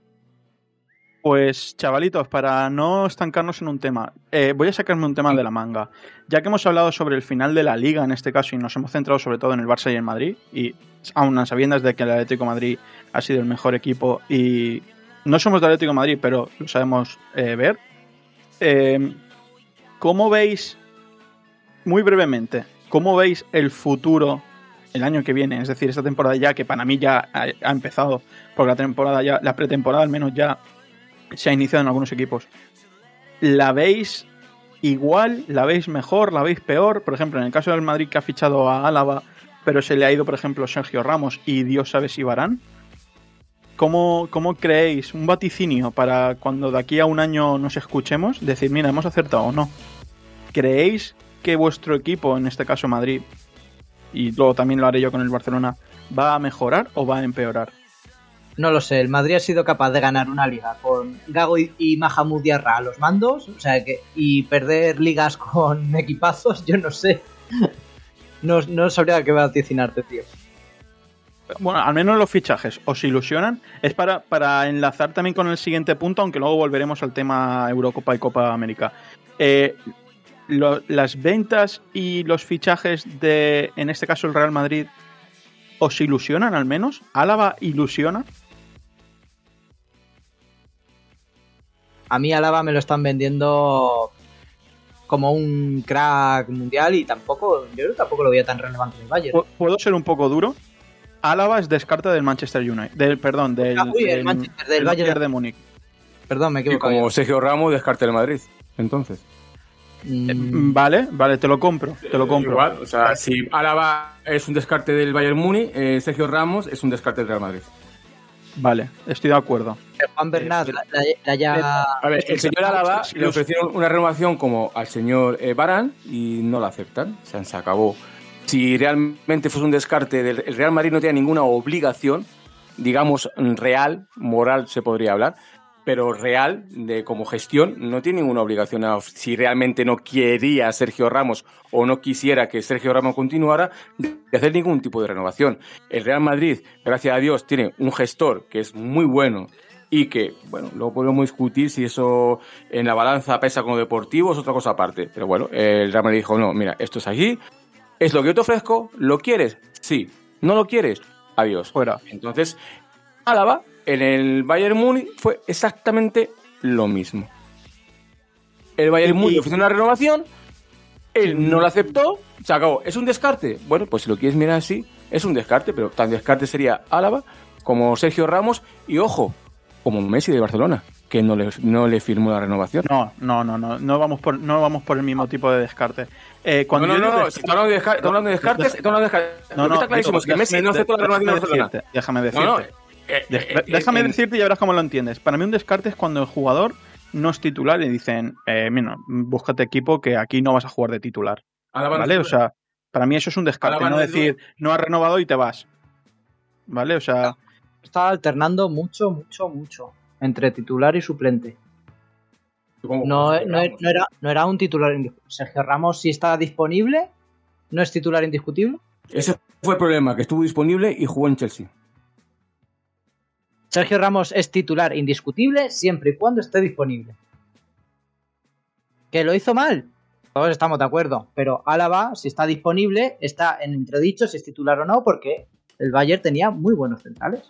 Pues, chavalitos, para no estancarnos en un tema, eh, voy a sacarme un tema de la manga. Ya que hemos hablado sobre el final de la Liga, en este caso, y nos hemos centrado sobre todo en el Barça y el Madrid, y aún a sabiendas de que el Atlético de Madrid ha sido el mejor equipo, y no somos del Atlético de Madrid, pero lo sabemos eh, ver, eh, ¿cómo veis, muy brevemente, cómo veis el futuro el año que viene? Es decir, esta temporada ya, que para mí ya ha, ha empezado, porque la temporada ya, la pretemporada al menos ya se ha iniciado en algunos equipos. ¿La veis igual? ¿La veis mejor? ¿La veis peor? Por ejemplo, en el caso del Madrid, que ha fichado a Álava, pero se le ha ido, por ejemplo, Sergio Ramos y Dios sabe si Varane. ¿Cómo, cómo creéis un vaticinio para cuando de aquí a un año nos escuchemos? Decir, mira, hemos acertado o no. ¿Creéis que vuestro equipo, en este caso Madrid, y luego también lo haré yo con el Barcelona, va a mejorar o va a empeorar? No lo sé, el Madrid ha sido capaz de ganar una liga con Gago y, y Mahamud Diarra a los mandos, o sea que y perder ligas con equipazos, yo no sé. No, no sabría qué vaticinarte, tío. Bueno, al menos los fichajes os ilusionan. Es para, para enlazar también con el siguiente punto, aunque luego volveremos al tema Eurocopa y Copa América. Eh, lo, las ventas y los fichajes de, en este caso, el Real Madrid, ¿os ilusionan al menos? ¿Álava ilusiona? A mí Álava me lo están vendiendo como un crack mundial y tampoco, yo creo que tampoco lo veía tan relevante en el Bayern. ¿Puedo ser un poco duro? Álava es descarte del Manchester United, del perdón, del, Ah, uy, el del, Manchester, del del Bayern. Bayern de Múnich. Perdón, me he Y equivocado. como Sergio Ramos, descarte del Madrid. Entonces. Mm, Vale, vale, te lo compro, te lo compro. Igual, o sea, si Álava es un descarte del Bayern Múnich, eh, Sergio Ramos es un descarte del Real Madrid. Vale, estoy de acuerdo. Juan Bernat, la, la- la ya... A ver, el señor Álava sí, le ofrecieron una renovación como al señor eh, Varane y no la aceptan. O sea, se acabó. Si realmente fuese un descarte del el Real Madrid, no tenía ninguna obligación, digamos, real, moral se podría hablar, pero real, de como gestión, no tiene ninguna obligación. A, si realmente no quería a Sergio Ramos o no quisiera que Sergio Ramos continuara, de hacer ningún tipo de renovación. El Real Madrid, gracias a Dios, tiene un gestor que es muy bueno y que, bueno, luego podemos discutir si eso en la balanza pesa como deportivo, es otra cosa aparte. Pero bueno, el Real Madrid dijo, no, mira, esto es así, es lo que yo te ofrezco, ¿lo quieres? Sí. ¿No lo quieres? Adiós. Fuera. Entonces, Álava en el Bayern Múnich fue exactamente lo mismo. El Bayern Múnich ofreció una renovación, él no la aceptó, se acabó. ¿Es un descarte? Bueno, pues si lo quieres mirar así, es un descarte, pero tan descarte sería Álava como Sergio Ramos y, ojo, como Messi de Barcelona, que no le, no le firmó la renovación. No, no, no, no, no vamos por, no vamos por el mismo tipo de descarte. Eh, cuando no, no, yo no, digo no, si está hablando de descartes, está hablando de descartes, está hablando de descartes. No, Lo que no, está clarísimo es que Messi no aceptó la renovación de Barcelona. decirte, déjame decirte. No, no, eh, De- eh, déjame eh, decirte y ya verás cómo lo entiendes. Para mí un descarte es cuando el jugador no es titular y dicen, eh, mira, búscate equipo que aquí no vas a jugar de titular. Álava no ¿Vale? es O sea, para mí eso es un descarte, Álava no no es decir, no has renovado y te vas. ¿Vale? O sea, Está alternando mucho, mucho, mucho entre titular y suplente. como- No, como no, Ramos. no era, no era un titular. Sergio Ramos sí está disponible, ¿No es titular indiscutible? Ese fue el problema, que estuvo disponible y jugó en Chelsea. Sergio Ramos es titular indiscutible siempre y cuando esté disponible. ¿Que lo hizo mal? Todos estamos de acuerdo, pero Álava, si está disponible, está en entredicho si es titular o no, porque el Bayern tenía muy buenos centrales.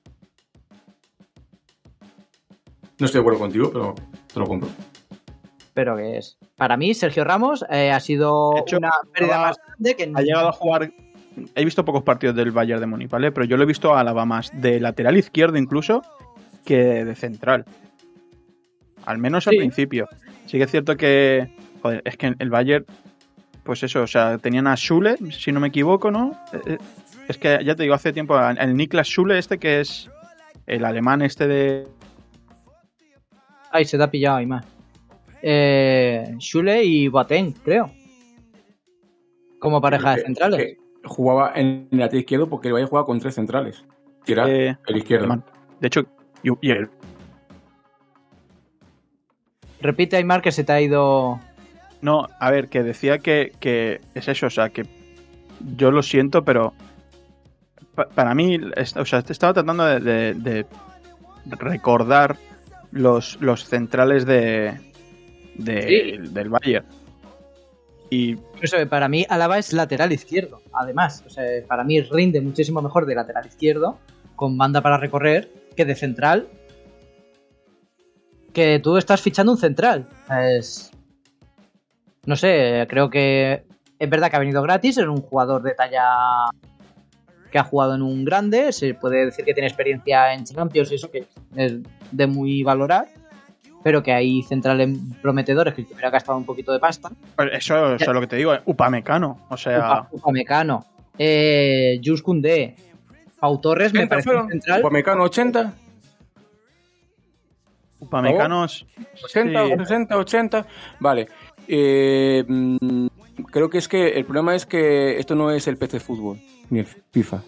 No estoy de acuerdo contigo, pero te lo compro. Pero que es. Para mí, Sergio Ramos eh, ha sido De hecho, una pérdida ha, más grande que... Ha llegado a jugar... He visto pocos partidos del Bayern de Múnich, ¿vale? Pero yo lo he visto a Álava más de lateral izquierdo incluso que de central. Al menos al Sí. principio. Sí que es cierto que... Joder, es que el Bayern... Pues eso, o sea, tenían a Schule, si no me equivoco, ¿no? Eh, Es que ya te digo, hace tiempo, el Niklas Schule este que es el alemán este de... Ay, se te ha pillado, Aymar. Eh, Schule y Boateng, creo. Como pareja de centrales. Que jugaba en el lateral izquierdo porque el Bayern jugaba con tres centrales. Que era eh, el izquierdo. alemán. De hecho, y, y el... Repite, Aymar, que se te ha ido... No, a ver, que decía que, que es eso, o sea, que yo lo siento, pero pa, para mí, o sea, estaba tratando de, de, de recordar los, los centrales de, de Sí. del Bayern. Y Eso, para mí, Álava es lateral izquierdo, además. O sea, para mí rinde muchísimo mejor de lateral izquierdo, con banda para recorrer, que de central. Que tú estás fichando un central. Es... No sé, creo que es verdad que ha venido gratis, es un jugador de talla que ha jugado en un grande, se puede decir que tiene experiencia en Champions y eso que es de muy valorar, pero que hay centrales prometedores que hubiera gastado un poquito de pasta. pues eso, eso es lo que te digo, Upamecano, o sea... Upa, Upamecano, eh, Jules Koundé, Pau Torres me parece un central. Upamecano ochenta, Upamecano... ochenta, sí. sesenta, ochenta. Vale. Eh, mm, creo que es que el problema es que esto no es el P C Fútbol ni el FIFA.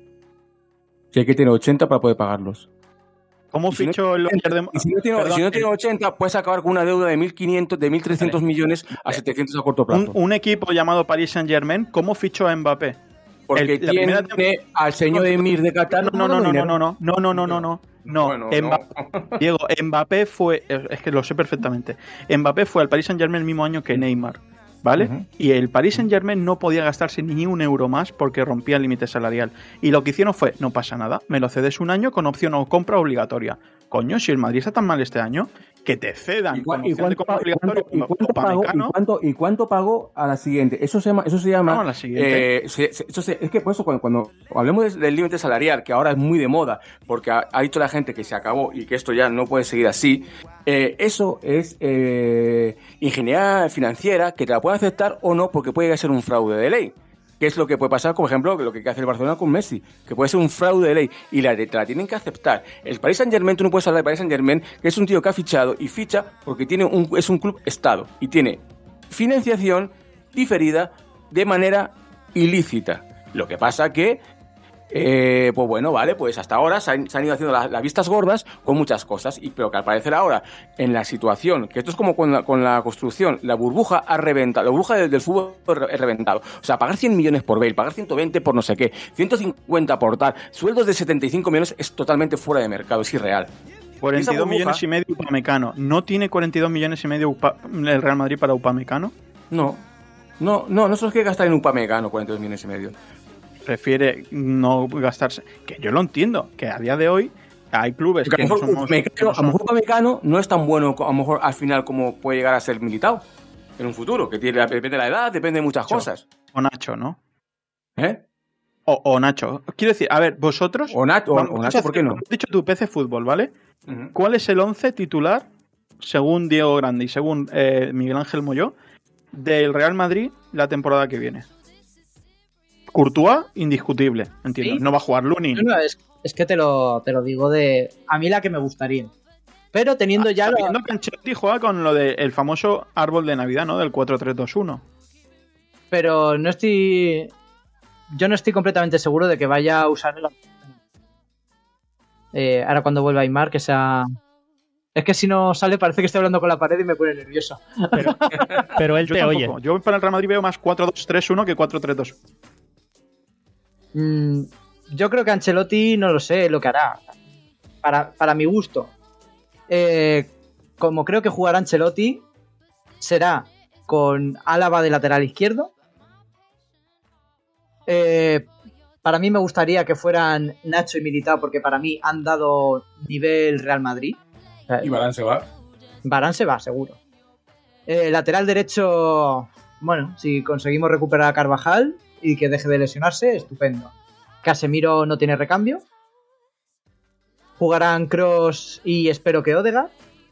Si hay que tener ochenta para poder pagarlos. ¿Cómo Y si no fichó el Bayern de Y si no tiene, Perdón, si no tiene ochenta, puedes acabar con una deuda de mil quinientos, de mil trescientos millones a setecientos a corto plazo. un, un equipo llamado Paris Saint-Germain, ¿cómo fichó a Mbappé? Porque el- la tiene primera al señor Emir de Qatar. No, no, no, no, no, no, no, no, no, no, no, no. Bueno, Mbappé- Diego, Mbappé fue, es que lo sé perfectamente. Mbappé fue al Paris Saint-Germain el mismo año que Neymar, ¿vale? Ujú. Y el Paris Saint-Germain no podía gastarse ni un euro más porque rompía el límite salarial. Y lo que hicieron fue, no pasa nada, me lo cedes un año con opción o compra obligatoria. Coño, si el Madrid está tan mal este año, que te cedan ¿Y, con cua- y opción de cuánto, compra pa- y cuánto- obligatoria y cuánto pagó, y, Upamecano. cuánto, ¿Y cuánto pagó a la siguiente? Eso se llama... Eso se llama No, a la siguiente. eh, se- se- eso se- es que por eso cuando, cuando hablemos del límite salarial, que ahora es muy de moda, porque ha, ha dicho la gente que se acabó y que esto ya no puede seguir así, eh, eso es eh, ingeniería financiera que te la puede aceptar o no porque puede ser un fraude de ley. ¿Qué es lo que puede pasar, por ejemplo, lo que hace el Barcelona con Messi? Que puede ser un fraude de ley y la, te la tienen que aceptar. El Paris Saint-Germain, tú no puedes hablar del Paris Saint-Germain, que es un tío que ha fichado y ficha porque tiene un, es un club Estado y tiene financiación diferida de manera ilícita. Lo que pasa que, eh, pues bueno, vale, pues hasta ahora se han, se han ido haciendo las, las vistas gordas con muchas cosas, y pero que al parecer ahora, en la situación, que esto es como con la, con la construcción, la burbuja ha reventado, la burbuja del, del fútbol ha reventado. O sea, pagar cien millones por Bale, pagar ciento veinte por no sé qué, ciento cincuenta por tal, sueldos de setenta y cinco millones es totalmente fuera de mercado, es irreal. cuarenta y dos burbuja- millones y medio Upamecano. ¿No tiene cuarenta y dos millones y medio Upa- el Real Madrid para Upamecano? No, no, no, no se los quiere gastar en Upamecano cuarenta y dos millones y medio. Prefiere no gastarse. Que yo lo entiendo, que a día de hoy hay clubes Porque que a lo no mejor somos. que Upamecano, no a lo somos- mejor Upamecano no es tan bueno a lo mejor al final como puede llegar a ser Militao en un futuro, que tiene, depende de la edad, depende de muchas Nacho. cosas. O Nacho, ¿no? ¿Eh? O, o Nacho. Quiero decir, a ver, vosotros. O Nacho, o- vamos o a Nacho, hacer- ¿por qué no? Has dicho tu P C Fútbol, ¿vale? Ujú. ¿Cuál es el once titular, según Diego Grande y según eh, Miguel Ángel Molló, del Real Madrid la temporada que viene? Courtois, indiscutible, entiendo. ¿Sí? No va a jugar Lunin. No, no, es, es que te lo, te lo digo de... A mí la que me gustaría. Pero teniendo ya... lo- Sabiendo que Ancelotti juega con lo del famoso árbol de Navidad, ¿no? Del cuatro tres dos uno. Pero no estoy... Yo no estoy completamente seguro de que vaya a usar el... Eh, ahora cuando vuelva Aymar, que sea... Es que si no sale parece que estoy hablando con la pared y me pone nervioso. Pero, pero él Yo te tampoco. oye. Yo para el Real Madrid veo más cuatro dos tres uno que cuatro tres dos. Mm, yo creo que Ancelotti no lo sé lo que hará. Para, para mi gusto. Eh, como creo que jugará Ancelotti, será con Álava de lateral izquierdo. Eh, para mí me gustaría que fueran Nacho y Militao, porque para mí han dado nivel Real Madrid. Y Varane se va. Varane se va, seguro. Eh, lateral derecho, bueno, si conseguimos recuperar a Carvajal y que deje de lesionarse, estupendo. Casemiro no tiene recambio. Jugarán Kroos y espero que Odegaard.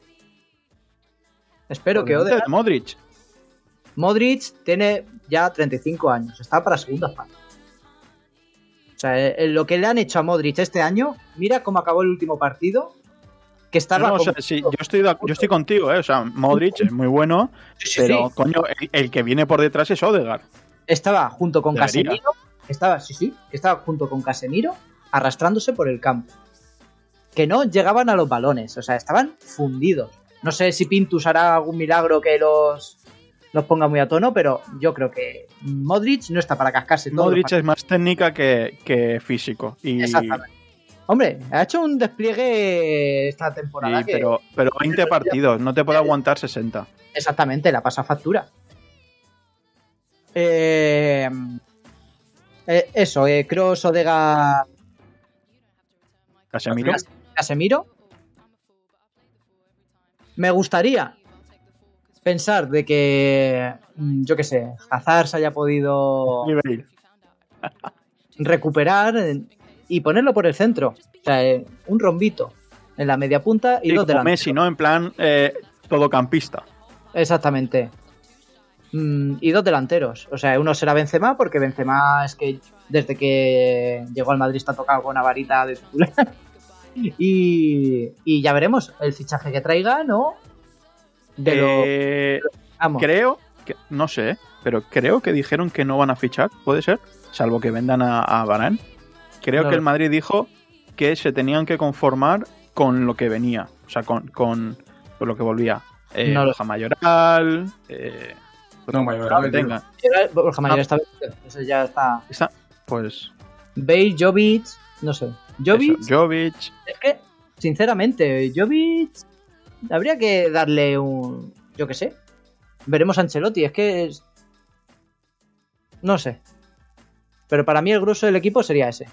Espero que Odegaard. Modric. Modric tiene ya treinta y cinco años, está para segundas partes. O sea, eh, lo que le han hecho a Modric este año, mira cómo acabó el último partido. Que estaba No, no, o sea, como- sí, yo, estoy de- yo estoy contigo, ¿eh? O sea, Modric es muy bueno, Sí, sí, pero sí. coño, el, el que viene por detrás es Odegaard. Estaba junto con Debería. Casemiro, estaba, sí, sí, estaba junto con Casemiro arrastrándose por el campo. Que no llegaban a los balones, o sea, estaban fundidos. No sé si Pintus hará algún milagro que los, los ponga muy a tono, pero yo creo que Modric no está para cascarse todo. Modric es más técnica que, que físico. Y, Exactamente. Hombre, ha hecho un despliegue esta temporada y- que... pero, pero veinte partidos, no te puede aguantar sesenta. Exactamente, la pasa factura. Eh, eh, eso, eh, Kroos, Odegaard, Casemiro. Casemiro. Me gustaría pensar de que, mm, yo qué sé, Hazard se haya podido Y Bale. recuperar eh, y ponerlo por el centro. O sea, eh, un rombito en la media punta y Y dos como delanteros. Messi, ¿no? En plan, eh, todocampista. Exactamente. Mm, y dos delanteros. O sea, uno será Benzema, porque Benzema es que desde que llegó al Madrid está tocado con una varita de titular. y, y ya veremos el fichaje que traiga, ¿no? De lo- Eh, Vamos. creo, que, no sé, pero creo que dijeron que no van a fichar, ¿puede ser? Salvo que vendan a, a Varane. Creo No que lo el Madrid dijo que se tenían que conformar con lo que venía, o sea, con, con, con lo que volvía. Eh, No lo- Borja Mayoral, eh, No, Mayoral, lo que tenga. Borja Mayoral Ah. está eso ya está. Está, pues, Bale, Jovic, no sé. Jovic, eso, Jovic, es que, sinceramente, Jovic habría que darle un. Yo qué sé. Veremos a Ancelotti, es que. es- No sé. Pero para mí el grueso del equipo sería ese.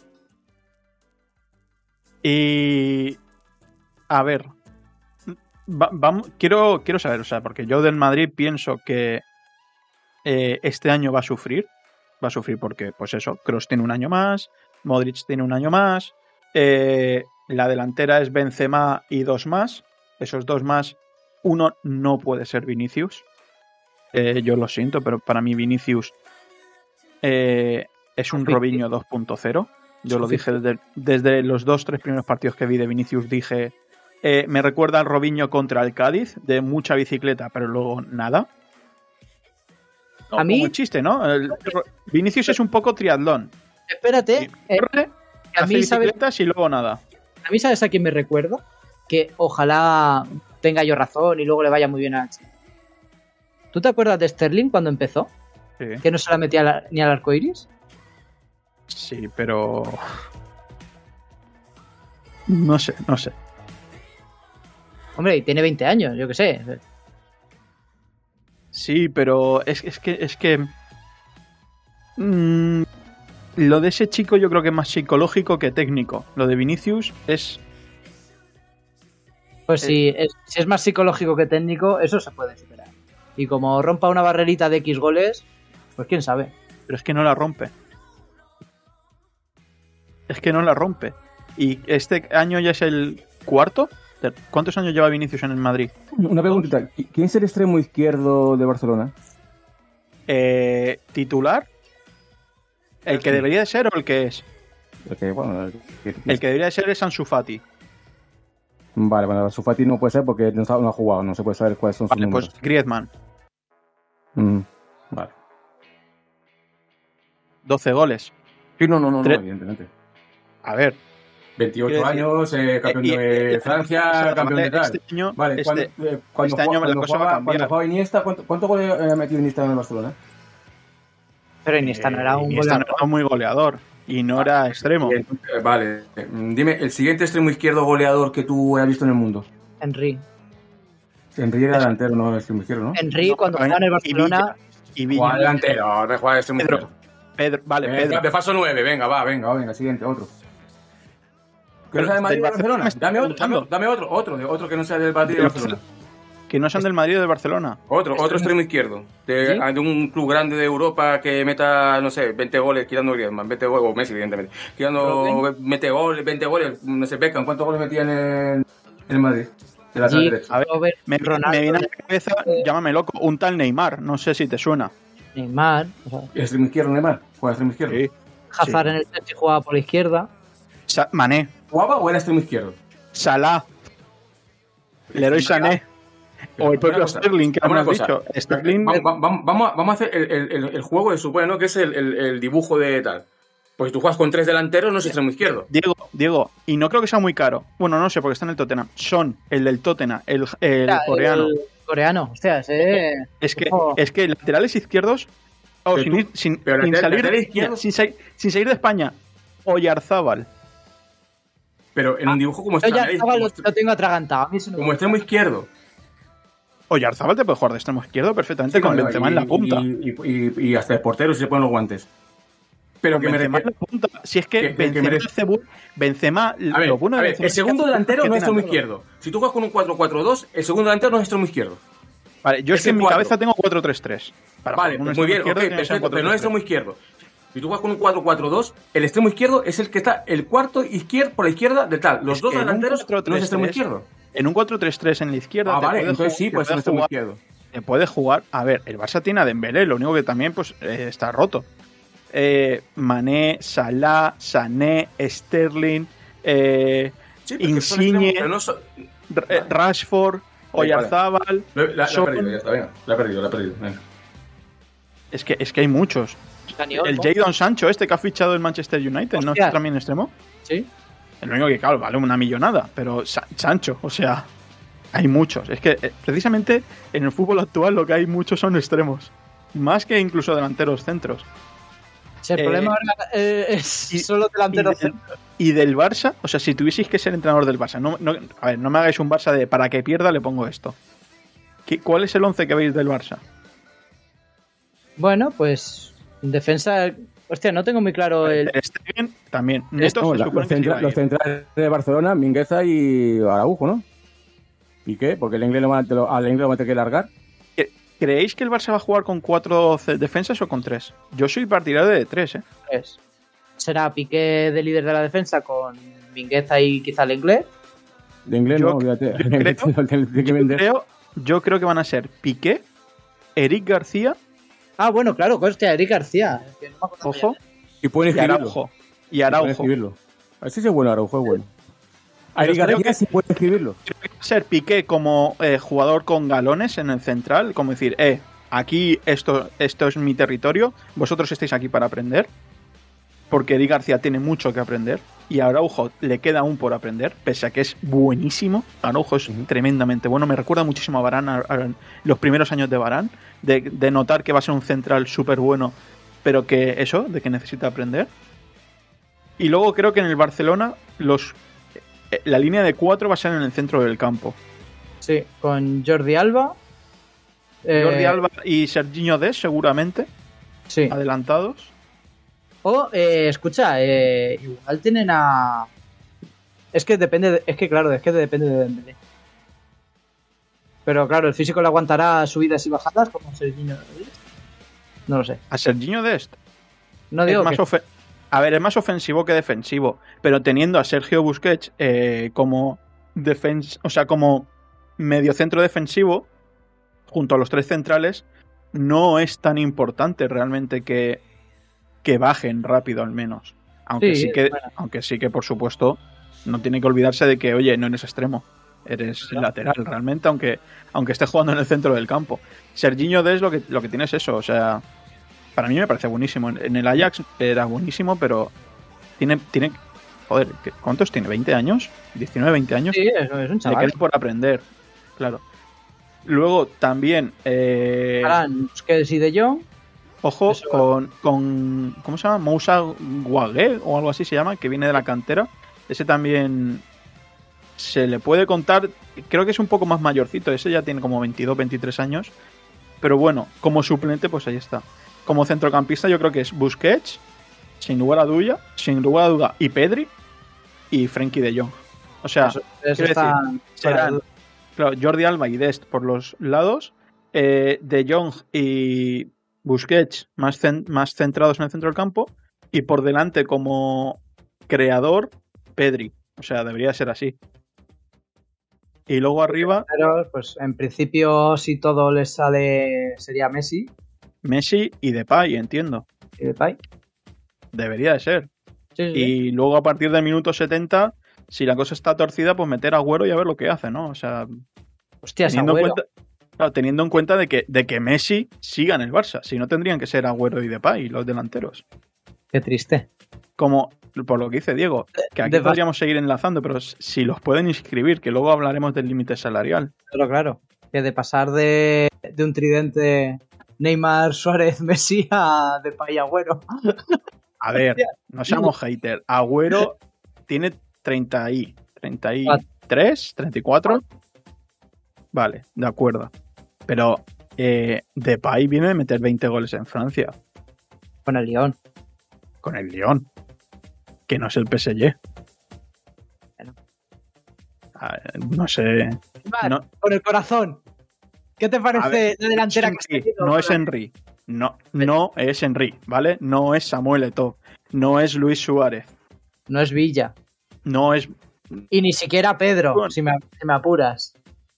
y a ver, va- vamos, quiero, quiero saber, o sea, porque yo del Madrid pienso que eh, este año va a sufrir, va a sufrir porque, pues eso, Kroos tiene un año más, Modric tiene un año más, eh, la delantera es Benzema y dos más, esos dos más, uno no puede ser Vinicius, eh, yo lo siento, pero para mí Vinicius eh, es un Robinho dos punto cero. Yo lo dije desde, desde los dos, tres primeros partidos que vi de Vinicius, dije, eh, me recuerda al Robinho contra el Cádiz, de mucha bicicleta, pero luego nada. A mí- Como el chiste, ¿no? El- Vinicius es un poco triatlón. Espérate, eh, Corre, a hace mí, ¿sabes? bicicletas y luego nada. A mí, ¿sabes a quién me recuerda? Que ojalá tenga yo razón y luego le vaya muy bien a... ¿Tú te acuerdas de Sterling cuando empezó? Sí, Que no se la metía la- ni al arco iris. sí, pero... No sé, no sé. Hombre, y tiene veinte años, yo qué sé. Sí, pero es, es que... Es que mm, lo de ese chico yo creo que es más psicológico que técnico. Lo de Vinicius es... Pues si es, si es más psicológico que técnico, eso se puede superar. Y como rompa una barrerita de X goles, pues quién sabe. Pero es que no la rompe. Es que no la rompe. Y este año ya es el cuarto. ¿Cuántos años lleva Vinicius en el Madrid? Una preguntita. ¿Quién es el extremo izquierdo de Barcelona? Eh, ¿Titular? ¿El que debería de ser o el que es? Porque, bueno, el que- El que debería de ser es Ansu Fati. Vale, bueno, su Fati no puede ser porque no, está- no ha jugado, no se puede saber cuáles son sus Vale, números. pues Griezmann. Mm, vale. doce goles. Sí, no, no, no, no, Tre- evidentemente. A ver. veintiocho años, eh, campeón eh, de eh, Francia, eh, campeón de tal. Este año, Vale, este, cuando, eh, cuando, este año cuando, la cosa va a jugaba, cambiar. cuando jugaba Iniesta, ¿cuánto, cuánto goles ha metido Iniesta en el Barcelona? Pero Iniesta no era un Iniesta no goleador. era muy goleador y no era extremo. Eh, Vale, dime, el siguiente extremo izquierdo goleador que tú hayas visto en el mundo. Henry. Henry era delantero, no extremo izquierdo, ¿no? Henry, No, cuando también- jugaba en el Barcelona, Y Villa. Juega delantero, no juega de extremo Pedro, izquierdo. Pedro, vale, Eh, Pedro. De falso nueve, venga, va, venga, venga, siguiente, otro. ¿Que Pero no sea de Madrid del o de Barcelona? Barcelona me Dame otro, está dame, preguntando. dame otro, otro, de otro que no sea del Madrid de Del Barcelona. Que no sean del Madrid o del Barcelona. Otro, otro extremo izquierdo. De, ¿Sí? de un club grande de Europa que meta, no sé, veinte goles, quitando Griezmann, veinte goles, o Messi, evidentemente. Quitando, mete goles, veinte goles, no sé, Beckham, ¿cuántos goles metía en el, en el Madrid? De lateral Sí. derecho. A ver, Robert, me, Ronaldo, me viene a la cabeza, llámame loco, un tal Neymar. No sé si te suena. Neymar, o sea, ¿El extremo izquierdo, Neymar? ¿Juega extremo izquierdo? Sí. Hazard Sí. en el Chelsea jugaba por la izquierda. Sa- Mané, ¿Jugaba o era extremo izquierdo? Salah, Leroy Sané o el propio Una cosa, Sterling, que una hemos cosa. dicho. Sterling, Vamos, vamos, vamos a, vamos a hacer el, el, el, el juego de supone, ¿no? Que es el, el, el dibujo de tal. Pues si tú juegas con tres delanteros, no es extremo izquierdo. Diego, Diego, y no creo que sea muy caro. Bueno, no sé, porque está en el Tottenham. Son el del Tottenham, el, el Era coreano. el coreano, hostias, eh. Es que, Ojo. es que laterales izquierdos, oh, Pero sin, tú- ir- sin, pero sin lateral- salir, lateral de- izquierdo- sin, sa- sin salir de España, Oyarzábal. Pero en un dibujo como Yo extremo, ya estaba, lo, lo tengo atragantado. A mí eso no me como gusta. extremo izquierdo. Oyarzábal te puede jugar de extremo izquierdo perfectamente Sí, con no, Benzema y- en la punta. Y, y, y, y hasta el portero si se ponen los guantes. Pero Con que me Benzema en refiero. la punta. Si es que, que- que- que Benzema, merece- hace bu- Benzema, A ver, lo bueno a de ver, Benzema el es que segundo hace- delantero que no es tiene extremo a todos. izquierdo. Si tú juegas con un cuatro cuatro dos, el segundo delantero no es extremo izquierdo. Vale, yo es, Es que en el mi cuatro. cabeza tengo cuatro tres tres. Para Vale, jugar con un pues muy bien, extremo ok, izquierdo tiene que ser perfecto, pero no es extremo cuatro tres tres. izquierdo. Si tú juegas con un cuatro cuatro dos, el extremo izquierdo es el que está el cuarto izquierdo por la izquierda de tal. Los Es dos que en un delanteros cuatro no tres es extremo tres, izquierdo. En un cuatro tres tres en la izquierda Ah, te vale, puede entonces ju- sí, te puede ser puede extremo jugar- izquierdo. te puede jugar. A ver, el Barça tiene a Dembélé, lo único que también pues eh, está roto. Eh, Mané, Salah, Sané, Sterling, eh, Sí, porque son Insigne, extremos, pero no son- R- eh, Rashford, Oyarzábal. La, la- la he Son- perdido, ya está, venga. La he perdido, la he perdido. Venga. Es que, es que hay muchos. Dani El Olmo. Jadon Sancho, este que ha fichado el Manchester United, ¿no Hostia. es también extremo? Sí. El único que, claro, vale una millonada, pero Sa- Sancho, o sea, hay muchos. Es que eh, precisamente en el fútbol actual lo que hay muchos son extremos. Más que incluso delanteros centros. Si el Eh, problema ahora, eh, es y- solo delantero y, del, y del Barça, o sea, si tuvieseis que ser entrenador del Barça, no, no- a ver, no me hagáis un Barça de para que pierda le pongo esto. ¿Qué- ¿Cuál es el once que veis del Barça? Bueno, pues en defensa, hostia, no tengo muy claro el. Ter Stegen también. Neto No, se la- supone los, que se centra- iba a los ir. centrales de Barcelona, Mingueza y Araujo, ¿no? ¿Y qué? Porque el inglés lo van a, lo- al inglés lo van a tener que largar. ¿Creéis que el Barça va a jugar con cuatro ce- defensas o con tres? Yo soy partidario de tres, ¿eh? tres. Será Piqué de líder de la defensa con Mingueza y quizá el inglés. De inglés Yo- no, olvídate. yo creo- Lo tiene que Yo vender. creo, yo creo que van a ser Piqué, Eric García, Ah, bueno, claro, hostia, Eric García. que no me acuerdo ojo, bien. Y pueden y escribirlo. Araujo. Y Y pueden Araujo. escribirlo. A ver si es bueno Araujo, es bueno. A Pero Eric creo García que- sí puede escribirlo. Creo que va a ser Piqué como eh, jugador con galones en el central, como decir, eh, aquí esto, esto es mi territorio, vosotros estáis aquí para aprender, porque Eric García tiene mucho que aprender y a Araujo le queda aún por aprender, pese a que es buenísimo. Araujo es tremendamente bueno, me recuerda muchísimo a Varane, a, a los primeros años de Varane, de, de notar que va a ser un central súper bueno, pero que eso, de que necesita aprender. Y luego creo que en el Barcelona los eh, la línea de cuatro va a ser en el centro del campo. Sí, con Jordi Alba. eh, Jordi Alba y Serginho Dest seguramente Sí. adelantados. O, eh, escucha, eh, igual tienen a. Es que depende, de- es que claro, es que depende de Dembélé. Pero claro, el físico le aguantará subidas y bajadas como Serginho. No lo sé. A Serginho Dest No es digo más que- ofe- a ver, es más ofensivo que defensivo, pero teniendo a Sergio Busquets eh, como defens o sea, como mediocentro defensivo junto a los tres centrales, no es tan importante realmente que que bajen rápido al menos. Aunque sí, Sí, que bueno. aunque sí que por supuesto no tiene que olvidarse de que, oye, no eres extremo, eres lateral realmente, aunque aunque esté jugando en el centro del campo. Serginho Dest lo que lo que tiene es eso, o sea, para mí me parece buenísimo. En en el Ajax era buenísimo, pero tiene tiene joder, ¿cuántos tiene? ¿veinte años? ¿diecinueve, veinte años? Sí, es, es un chaval. Le queda por aprender, claro. Luego también... Eh, Busquets y De Jong. Ojo con, con... ¿Cómo se llama? Moussa Guagué o algo así se llama, que viene de la cantera. Ese también se le puede contar, creo que es un poco más mayorcito, ese ya tiene como veintidós, veintitrés años. Pero bueno, como suplente, pues ahí está. Como centrocampista yo creo que es Busquets, sin lugar a duda, sin lugar a duda, y Pedri y Frenkie de Jong. O sea, eso, eso quiero está decir, serán claro, Jordi Alba y Dest por los lados, eh, de Jong y Busquets más, cen- más centrados en el centro del campo, y por delante como creador, Pedri. O sea, debería ser así. Y luego arriba... Pero, pues en principio, si todo les sale, sería Messi. Messi y Depay, entiendo. ¿Y Depay? Debería de ser. Sí, sí. Y luego a partir del minuto setenta, si la cosa está torcida, pues meter a Agüero y a ver lo que hace, ¿no? O sea, Hostias, teniendo en Agüero. cuenta, claro, teniendo en cuenta de que, de que Messi siga en el Barça. Si no, tendrían que ser Agüero y Depay los delanteros. Qué triste. Como por lo que dice Diego, que aquí De- podríamos seguir enlazando, pero si los pueden inscribir, que luego hablaremos del límite salarial. Claro, claro. Que de pasar de, de un tridente Neymar, Suárez, Messi a Depay y Agüero. A ver, no seamos hater. Agüero tiene treinta y treinta y tres, treinta y cuatro. Vale, de acuerdo. Pero eh, Depay viene de meter veinte goles en Francia. Con el Lyon. Con el Lyon. Que no es el P S G. Bueno. Ah, no sé. No, Con el corazón. ¿Qué te a parece ver, la delantera es que Henry, has tenido? no es Henry. No, no es Henry, ¿vale? No es Samuel Eto'o. No es Luis Suárez. No es Villa. No es... Y ni siquiera Pedro, Bueno. si, me, si me apuras.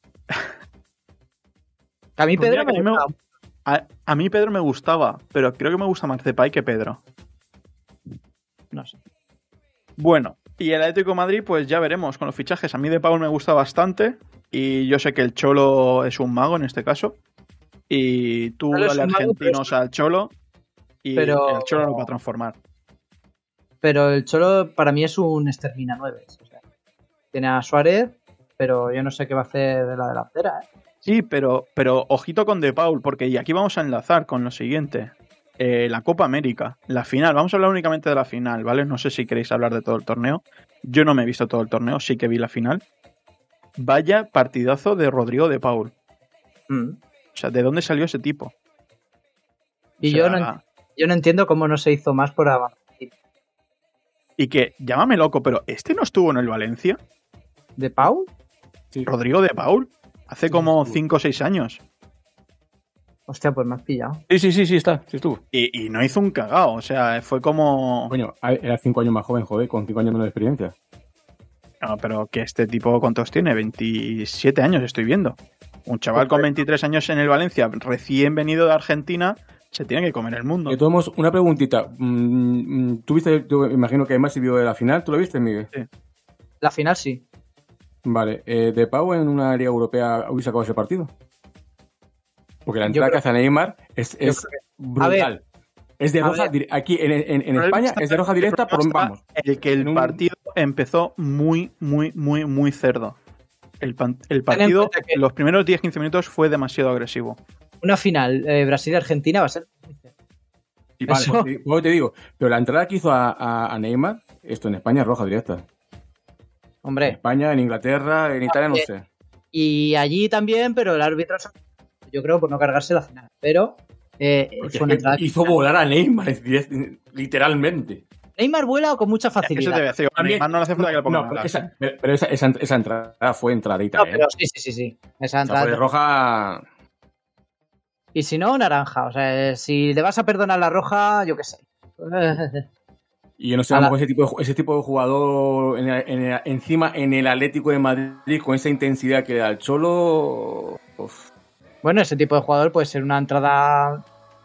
Que a mí Pues Pedro mira que me a mí me- gusta. A, a mí Pedro me gustaba, pero creo que me gusta más Depay que Pedro. No sé. Bueno, y el Atlético de Madrid, pues ya veremos con los fichajes. A mí De Paul me gusta bastante y yo sé que el Cholo es un mago en este caso. Y tú Cholo es dale un mago, argentinos al Cholo y pero- el Cholo lo va a transformar. Pero el Cholo para mí es un extermina nueve. O sea, tiene a Suárez, pero yo no sé qué va a hacer de la delantera. ¿eh? Sí, pero, pero ojito con De Paul, porque y aquí vamos a enlazar con lo siguiente. Eh, la Copa América, la final. Vamos a hablar únicamente de la final, ¿vale? No sé si queréis hablar de todo el torneo. Yo no me he visto todo el torneo, sí que vi la final. Vaya partidazo de Rodrigo De Paul. Mm. O sea, ¿de dónde salió ese tipo? Y O yo, sea, no, yo no entiendo cómo no se hizo más por avanzar. Y que, llámame loco, pero ¿este no estuvo en el Valencia? ¿De Paul? Sí. Rodrigo De Paul. Hace Sí, como estuvo. cinco o seis años. Hostia, pues me has pillado. Sí, sí, sí, sí, está, sí estuvo. Y, y no hizo un cagao. O sea, fue como... Coño, era cinco años más joven, joder, con cinco años menos de experiencia. No, pero que este tipo, ¿cuántos tiene? veintisiete años estoy viendo. Un chaval con veintitrés años en el Valencia, recién venido de Argentina, se tiene que comer el mundo. De todos modos, una preguntita. Mm, mm, ¿Tú viste, yo imagino que además si vio de la final, ¿tú lo viste, Miguel? Sí. La final sí. Vale, eh, ¿De Pau en una liga europea hubiese sacado ese partido? Porque la entrada creo- que hace Neymar es, es creo brutal. Es de a roja, ver. dir- aquí en, en- en El problema España está- es de roja directa, el por problema vamos. está El que el en un- partido empezó muy, muy, muy, muy cerdo. El, pan- el Ten en partido, cuenta que- los primeros diez quince minutos fue demasiado agresivo. Una final eh, Brasil-Argentina va a ser. Y vale, Eso- pues te- pues te digo, pero la entrada que hizo a, a- a Neymar, esto en España es roja directa. En Hombre. España, en Inglaterra, en Italia, no Eh, sé. Y allí también, pero el árbitro, yo creo, por no cargarse la final. Pero eh, Porque fue una es que entrada. hizo volar a Neymar, es direct- literalmente. Neymar vuela con mucha Eso facilidad. te voy a decir, a Neymar no le hace falta que le pongan No, pero alas. esa, pero esa, esa, esa entrada fue entradita, No, ¿eh? pero sí, sí, sí, sí. Esa O sea, fue de entrada. roja. Y si no, naranja. O sea, si le vas a perdonar la roja, yo qué sé. Y yo no sé, A a lo la- mejor ese tipo de, ese tipo de jugador en el- en el- encima en el Atlético de Madrid con esa intensidad que le da el Cholo. Uf. Bueno, ese tipo de jugador puede ser una entrada.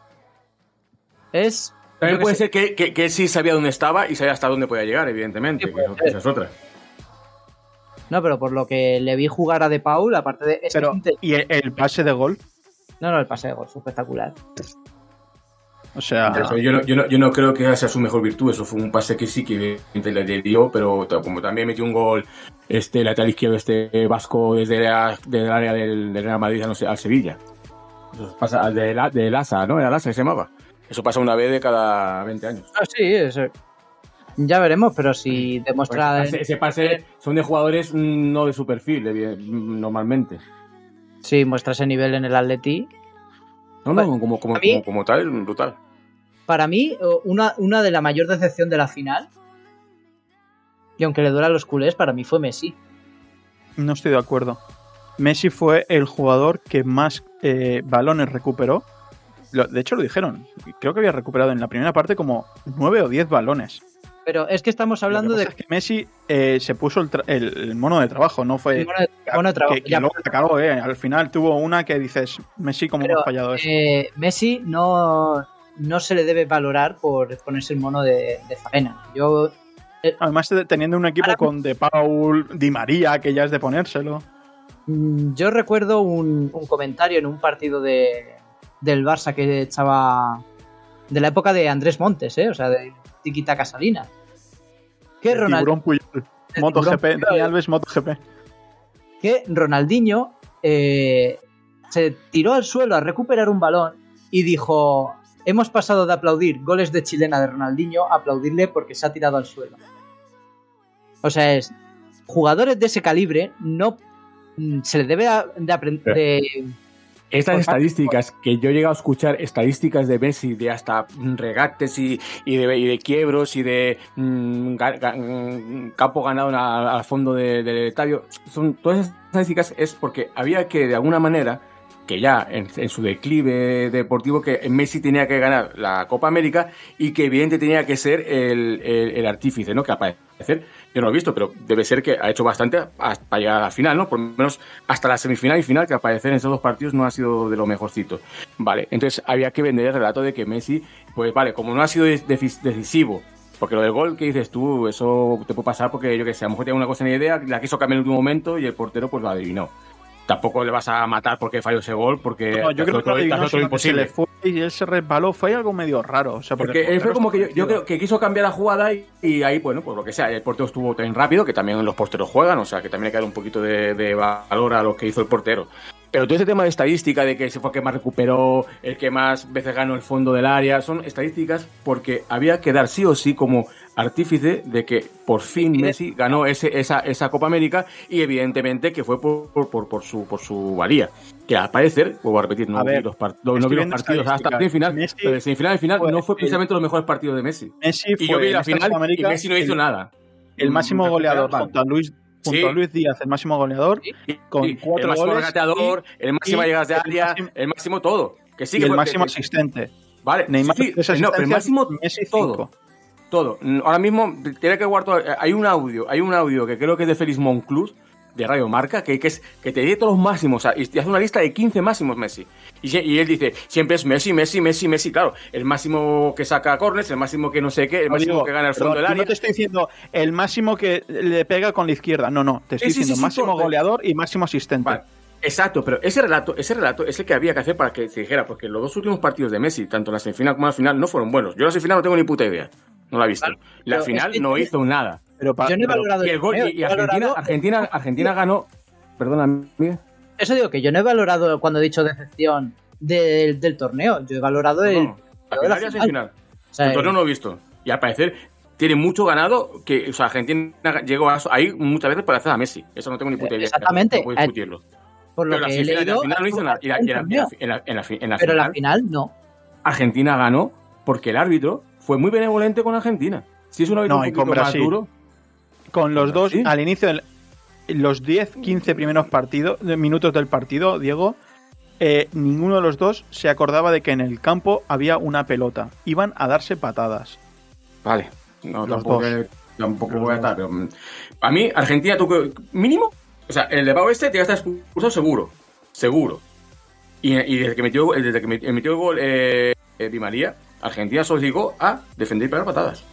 Es. También yo qué puede sé. ser que, que, que él sí sabía dónde estaba y sabía hasta dónde podía llegar, evidentemente. Sí, que puede eso- ser. esa es otra. No, pero por lo que le vi jugar a De Paul, aparte de. es que Pero, es inte- ¿y el, el pase de gol? No, no, el pase de gol fue espectacular. O sea, no. Yo, no, yo, no, yo no creo que sea su mejor virtud. Eso fue un pase que sí que le dio, pero como también metió un gol este lateral izquierdo, este vasco desde la, del área del, del Real Madrid, no sé, al Sevilla. Eso pasa al de, la, de Lasa, ¿no? Era Lasa que se llamaba. Eso pasa una vez de cada veinte años. Ah, sí, eso. Ya veremos, pero si demuestra... Pues ese, ese pase son de jugadores no de su perfil, de, normalmente. Sí, muestra ese nivel en el Atleti. No, no, como, como, mí, como, como tal, brutal. Para mí, una, una de la mayor decepción de la final, y aunque le duela a los culés, para mí fue Messi. No estoy de acuerdo. Messi fue el jugador que más eh, balones recuperó. De hecho, lo dijeron. Creo que había recuperado en la primera parte como nueve o diez balones. Pero es que estamos hablando que de... Es que Messi eh, se puso el, el, el mono de trabajo, no fue... El mono de, mono de trabajo. Que, que luego la cagó, ¿eh? Al final tuvo una que dices, Messi, ¿cómo hemos fallado eso? Eh, Messi no, no se le debe valorar por ponerse el mono de, de faena. Yo... Eh, Además, teniendo un equipo con De Paul, Di María, que ya es de ponérselo. Yo recuerdo un, un comentario en un partido de, del Barça que echaba... De la época de Andrés Montes, ¿eh? O sea, de Tiquita Casalina. Que el Ronald... Puyol, MotoGP, Dani Alves, MotoGP. Que Ronaldinho eh, se tiró al suelo a recuperar un balón y dijo: hemos pasado de aplaudir goles de chilena de Ronaldinho a aplaudirle porque se ha tirado al suelo. O sea, es jugadores de ese calibre no se les debe de aprender. Estas estadísticas que yo he llegado a escuchar, estadísticas de Messi de hasta regates y, y, de, y de quiebros y de mmm, ga, ga, campo ganado al fondo de, del estadio, son todas esas estadísticas es porque había que de alguna manera, que ya en, en su declive deportivo, que Messi tenía que ganar la Copa América y que evidentemente tenía que ser el, el, el artífice, ¿no? Que aparecer, yo no lo he visto, pero debe ser que ha hecho bastante para llegar a la final, ¿no? Por lo menos hasta la semifinal y final, que aparecer en esos dos partidos no ha sido de lo mejorcito. Vale, entonces había que vender el relato de que Messi, pues vale, como no ha sido decisivo, porque lo del gol que dices tú, eso te puede pasar porque yo que sé, a lo mejor tenía una cosa en la idea, la quiso cambiar en el último momento y el portero pues lo adivinó. Tampoco le vas a matar porque falló ese gol, porque no, yo creo que, todo, no, todo imposible. Se le fue y él se resbaló, fue algo medio raro. O sea, porque porque él fue como que yo, yo creo que quiso cambiar la jugada y, y ahí, bueno, pues lo que sea, el portero estuvo tan rápido, que también los porteros juegan, o sea, que también hay que dar un poquito de, de valor a lo que hizo el portero. Pero todo ese tema de estadística, de que se fue el que más recuperó, el que más veces ganó el fondo del área, son estadísticas porque había que dar sí o sí como artífice de que por fin Messi ganó ese, esa, esa Copa América y evidentemente que fue por, por, por, por, su, por su valía. Que al parecer, vuelvo a repetir, no a vi ver, los, part- no, no vi los partidos hasta la semifinal, Messi, pero de semifinal y final no fue precisamente los mejores partidos de Messi. Messi y yo vi la final y Messi no hizo el, nada. El máximo goleador junto a Luis Junto sí. a Luis Díaz, el máximo goleador, sí. con sí. cuatro el máximo goles. Regateador, el máximo llegadas de área, el máximo, el máximo todo. Que sí, y que el fue, máximo que, asistente. Vale, Neymar, sí, sí, no, pero el máximo Messi todo. Todo. Ahora mismo tiene que guardar. Hay un audio, hay un audio que creo que es de Félix Monclús, de Radio Marca, que, que es que te dice todos los máximos, o sea, y hace una lista de quince máximos Messi. Y, y él dice, siempre es Messi, Messi, Messi, Messi, claro, el máximo que saca corners, el máximo que no sé qué, el máximo digo, que gana el fondo del área. No te estoy diciendo el máximo que le pega con la izquierda, no, no, te estoy sí, diciendo sí, sí, máximo todo, goleador y máximo asistente. Vale. Exacto, pero ese relato, ese relato es el que había que hacer para que se dijera, porque los dos últimos partidos de Messi, tanto en la semifinal como en la final, no fueron buenos. Yo en la semifinal no tengo ni puta idea, no la he visto. Vale, la final es que no hizo nada. Pero pa, yo no he valorado y el gol, y, y Argentina, valorado... Argentina, Argentina ganó. Perdona, amiga. Eso digo que yo no he valorado cuando he dicho decepción del, del torneo. Yo he valorado no, el. No, la final y la semifinal. O sea, el torneo no lo he visto. Y al parecer tiene mucho ganado. Que, o sea, Argentina llegó a, ahí muchas veces para hacer a Messi. Eso no tengo ni puta idea. Exactamente. No puedo discutirlo. Por lo Pero que la, he leído, la final no hizo nada. Y la, y la, y la, en la, en la, en la Pero final, la final no. Argentina ganó porque el árbitro fue muy benevolente con Argentina. Si es un árbitro no, un y con más duro. Con los dos, ¿sí? Al inicio del. Los diez quince primeros partidos, minutos del partido, Diego, eh, ninguno de los dos se acordaba de que en el campo había una pelota. Iban a darse patadas. Vale, no, los tampoco, dos. tampoco voy a estar. Pero, a mí, Argentina, tú mínimo, o sea, el de Pau este te va a estar expulsado seguro, seguro. Y, y desde que metió, desde que metió el gol eh, eh, Di María, Argentina solo llegó a defender y pegar patadas.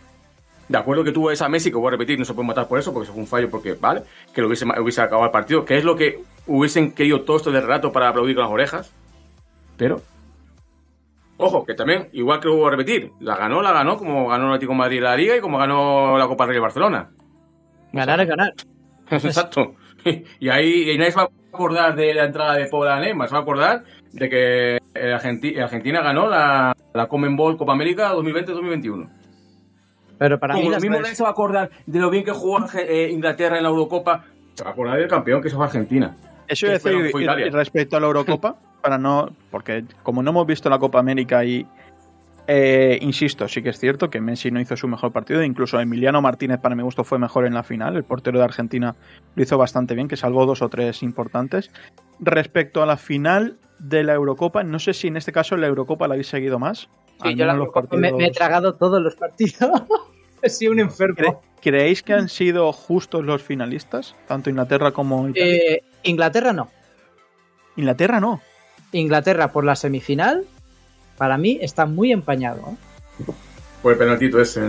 De acuerdo que tuvo esa Messi, que voy a repetir, no se puede matar por eso, porque eso fue un fallo, porque, vale, que lo hubiese, hubiese acabado el partido, que es lo que hubiesen querido todo esto del relato para aplaudir con las orejas, pero Ojo, que también, igual que lo voy a repetir, la ganó, la ganó, como ganó el Atlético de Madrid la Liga y como ganó la Copa del Rey de Barcelona. Ganar es ganar. Exacto. Y ahí y nadie se va a acordar de la entrada de Paul Neymar, se va a acordar de que Argentina, Argentina ganó la, la Conmebol Copa América dos mil veinte dos mil veintiuno. Pero para Como mí lo las mismo tres- nadie se va a acordar de lo bien que jugó eh, Inglaterra en la Eurocopa, se va a acordar del campeón que eso fue Argentina. Eso iba a Que fue- decir fue y- Italia. y respecto a la Eurocopa, para no, porque como no hemos visto la Copa América y eh, insisto, sí que es cierto que Messi no hizo su mejor partido, incluso Emiliano Martínez para mi gusto fue mejor en la final, el portero de Argentina lo hizo bastante bien, que salvó dos o tres importantes. Respecto a la final de la Eurocopa, no sé si en este caso la Eurocopa la habéis seguido más. Sí, Al yo la menos los Eurocopa me, partidos- me he tragado todos los partidos. He sido un enfermo. ¿Cre- ¿Creéis que han sido justos los finalistas? Tanto Inglaterra como Italia. Eh, Inglaterra no. Inglaterra no. Inglaterra por la semifinal, para mí está muy empañado. ¿eh? Por el penaltito ese.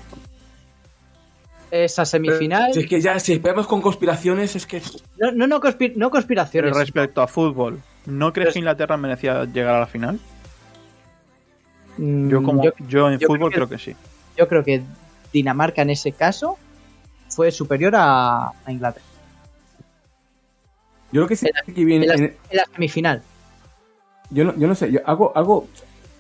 Esa semifinal. Si es que ya, si esperamos con conspiraciones, es que. No, no, no, conspi- no Pero conspiraciones. respecto a fútbol, ¿no crees Pues- que Inglaterra merecía llegar a la final? Mm, Yo como yo, yo, en yo fútbol creo creo que sí. yo creo que Dinamarca en ese caso fue superior a, a Inglaterra. Yo creo que sí que viene. En la, en- en la semifinal. Yo no, yo no sé, yo hago, hago.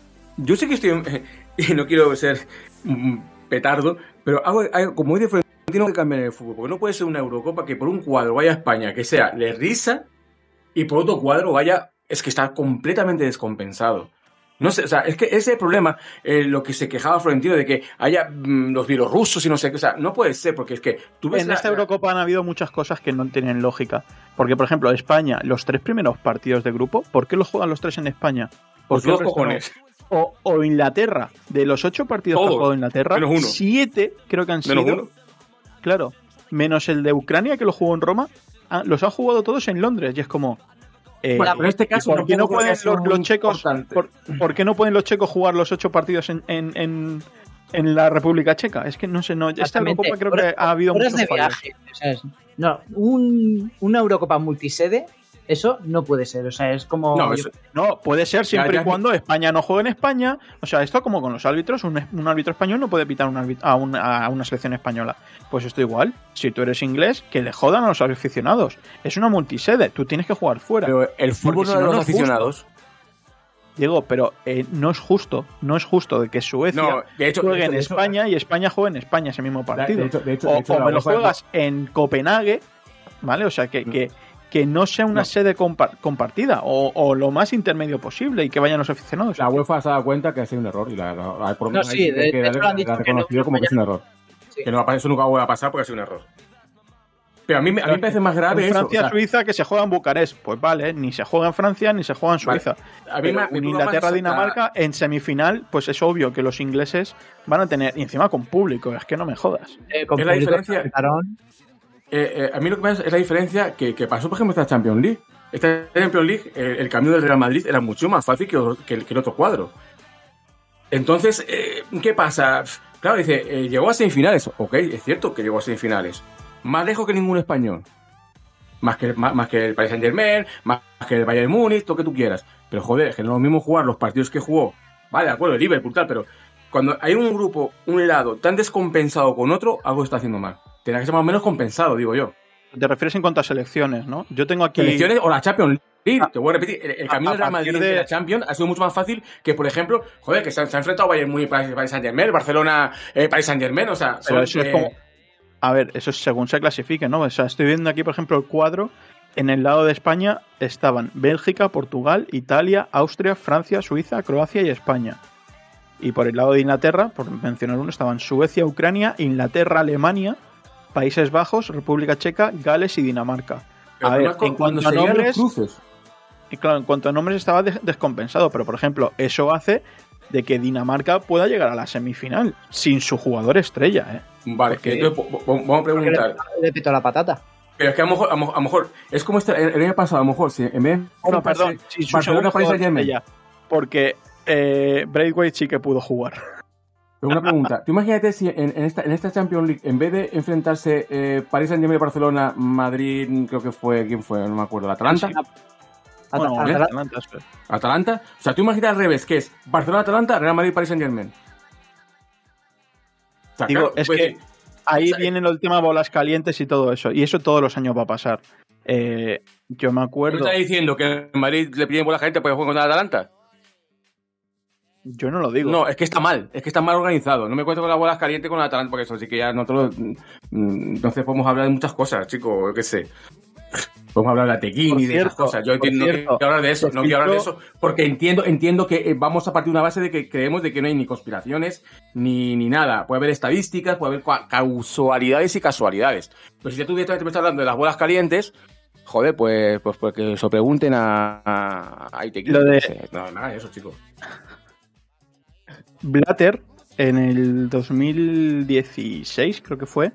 Yo sé que estoy. Y no quiero ser mm, petardo, pero hago, hago como muy de Florentino que cambiar el fútbol. Porque no puede ser una Eurocopa que por un cuadro vaya a España, que sea le risa, y por otro cuadro vaya. Es que está completamente descompensado. No sé, o sea, es que ese es el problema, eh, lo que se quejaba Florentino de que haya mm, los bielorrusos y no sé qué. O sea, no puede ser, porque es que tú ves. En la- esta la- Eurocopa han habido muchas cosas que no tienen lógica. Porque, por ejemplo, España, los tres primeros partidos de grupo, ¿por qué los juegan los tres en España? Por qué el dos resto no? cojones. O, o Inglaterra, de los ocho partidos que Todos, ha jugado Inglaterra, menos uno. siete creo que han Menos sido. uno. Claro, menos el de Ucrania que lo jugó en Roma, ah, los han jugado todos en Londres y es como. eh, Bueno, pero en este caso ¿por qué no tampoco creo pueden que sea los, muy los checos? importante. Por, por qué no pueden los checos jugar los ocho partidos en, en, en, en la República Checa? Es que no sé, no. Esta Exactamente. Eurocopa creo Horas- que ha habido horas muchos de fallos. viaje. O sea, es- no, un, una Eurocopa multisede, eso no puede ser. O sea, es como. No, yo- eso- No, puede ser siempre Ya, ya- y cuando España no juegue en España. O sea, esto como con los árbitros, un, un árbitro español no puede pitar un árbit- a, una, a una selección española. Pues esto igual, si tú eres inglés, que le jodan a los aficionados. Es una multisede, tú tienes que jugar fuera. Pero el fútbol Porque no si de no, los no es justo. aficionados. Diego, pero eh, no es justo, no es justo de que Suecia No, de hecho- juegue de hecho- en de hecho- España y España juegue en España ese mismo partido. De hecho- de hecho- o de hecho, o la me lo UEFA- juegas en Copenhague, ¿vale? O sea, que, que, que no sea una No. sede compa- compartida o, o lo más intermedio posible y que vayan los aficionados. La UEFA se ha dado cuenta que ha sido un error y la, la, la- por No, ahí sí, que de- de queda- hecho lo han dicho la ha que no reconocido como que es un error. Sí. Que no va a pasar, eso nunca va a pasar porque ha sido un error. Pero a mí, me- a mí me parece más grave En eso. Francia, o sea, Suiza, que se juega en Bucarest. Pues vale, ni se juega en Francia ni se juega en Vale. Suiza. a mí Pero me, en me duda Inglaterra, más Dinamarca, en semifinal, pues es obvio que los ingleses van a tener, y encima con público, es que no me jodas. eh, con es la público diferencia- apretaron. Eh, eh, a mí lo que pasa es la diferencia que, que pasó, por ejemplo, esta Champions League. Esta Champions League, eh, el camino del Real Madrid era mucho más fácil que, que el, que el otro cuadro. Entonces, eh, ¿qué pasa? Claro, dice, eh, llegó a semifinales. Ok, es cierto que llegó a semifinales. Más lejos que ningún español. Más que, más, más que el Paris Saint-Germain, más que el Bayern Múnich, lo que tú quieras. Pero joder, es que no es lo mismo jugar los partidos que jugó. Vale, de acuerdo, el Liverpool, tal, pero cuando hay un grupo, un lado tan descompensado con otro, algo está haciendo mal. Tendrá que ser más o menos compensado, digo yo. Te refieres en cuanto a selecciones, ¿no? Yo tengo aquí... Selecciones o la Champions League. Ah. Te voy a repetir, el, el camino A- a del Real Madrid partir de- de la Champions ha sido mucho más fácil que, por ejemplo, joder, que se han, se han enfrentado Bayern Múnich, Paris, Paris Saint-Germain, Barcelona, eh, Paris Saint-Germain, o sea, Pero son, eso es eh, como... A ver, eso es según se clasifique, ¿no? O sea, estoy viendo aquí, por ejemplo, el cuadro. En el lado de España estaban Bélgica, Portugal, Italia, Austria, Francia, Suiza, Croacia y España. Y por el lado de Inglaterra, por mencionar uno, estaban Suecia, Ucrania, Inglaterra, Alemania, Países Bajos, República Checa, Gales y Dinamarca. pero A ver, además cu- en cuando cuanto a se llegan nombres, los cruces. y claro, en cuanto a nombres estaba des- descompensado, pero por ejemplo, eso hace de que Dinamarca pueda llegar a la semifinal sin su jugador estrella, ¿eh? Vale, Porque- entonces po- po- vamos a Porque preguntar. le, le petó la patata. Pero es que a lo mejor, a lo, a lo mejor es como este, el, el año pasado, a lo mejor, si en vez de No, perdón, sin su Barcelona, segundo Paris jugador Saint-Germain. estrella, porque eh, Braithwaite sí que pudo jugar. Pero una pregunta, tú imagínate si en, en esta, en esta Champions League, en vez de enfrentarse eh, Paris Saint-Germain, Barcelona, Madrid, creo que fue, ¿quién fue? No me acuerdo, ¿la Atalanta? Ata- Bueno, Atalanta. Atalanta, espera. Atalanta. O sea, tú imaginas al revés, que es Barcelona-Atalanta, Real Madrid-Paris Saint-Germain. O sea, Digo, claro, es pues, que ahí o sea, viene el tema bolas calientes y todo eso. Y eso todos los años va a pasar. Eh, yo me ¿me acuerdo... estás diciendo que el Madrid le piden bola gente para jugar contra el Atalanta? Yo no lo digo. No, es que está mal, es que está mal organizado. No me cuento con las bolas calientes con el Atalanta, porque eso sí que ya nosotros... mm, Entonces podemos hablar de muchas cosas, chicos, yo qué sé. Podemos hablar de la Tequín y de esas cierto, cosas. Yo por entiendo, no cierto, quiero hablar de eso, se no quiero hablar de filtró- eso, porque entiendo, entiendo que eh, vamos a partir de una base de que creemos de que no hay ni conspiraciones ni, ni nada. Puede haber estadísticas, puede haber cua- causalidades y casualidades. Pero si ya tú directamente me estás hablando de las bolas calientes, joder, pues, pues, pues que se lo pregunten a, a, a Itequín. Lo de- No sé, no, nada de eso, chicos. Blatter, en el dos mil dieciséis, creo que fue,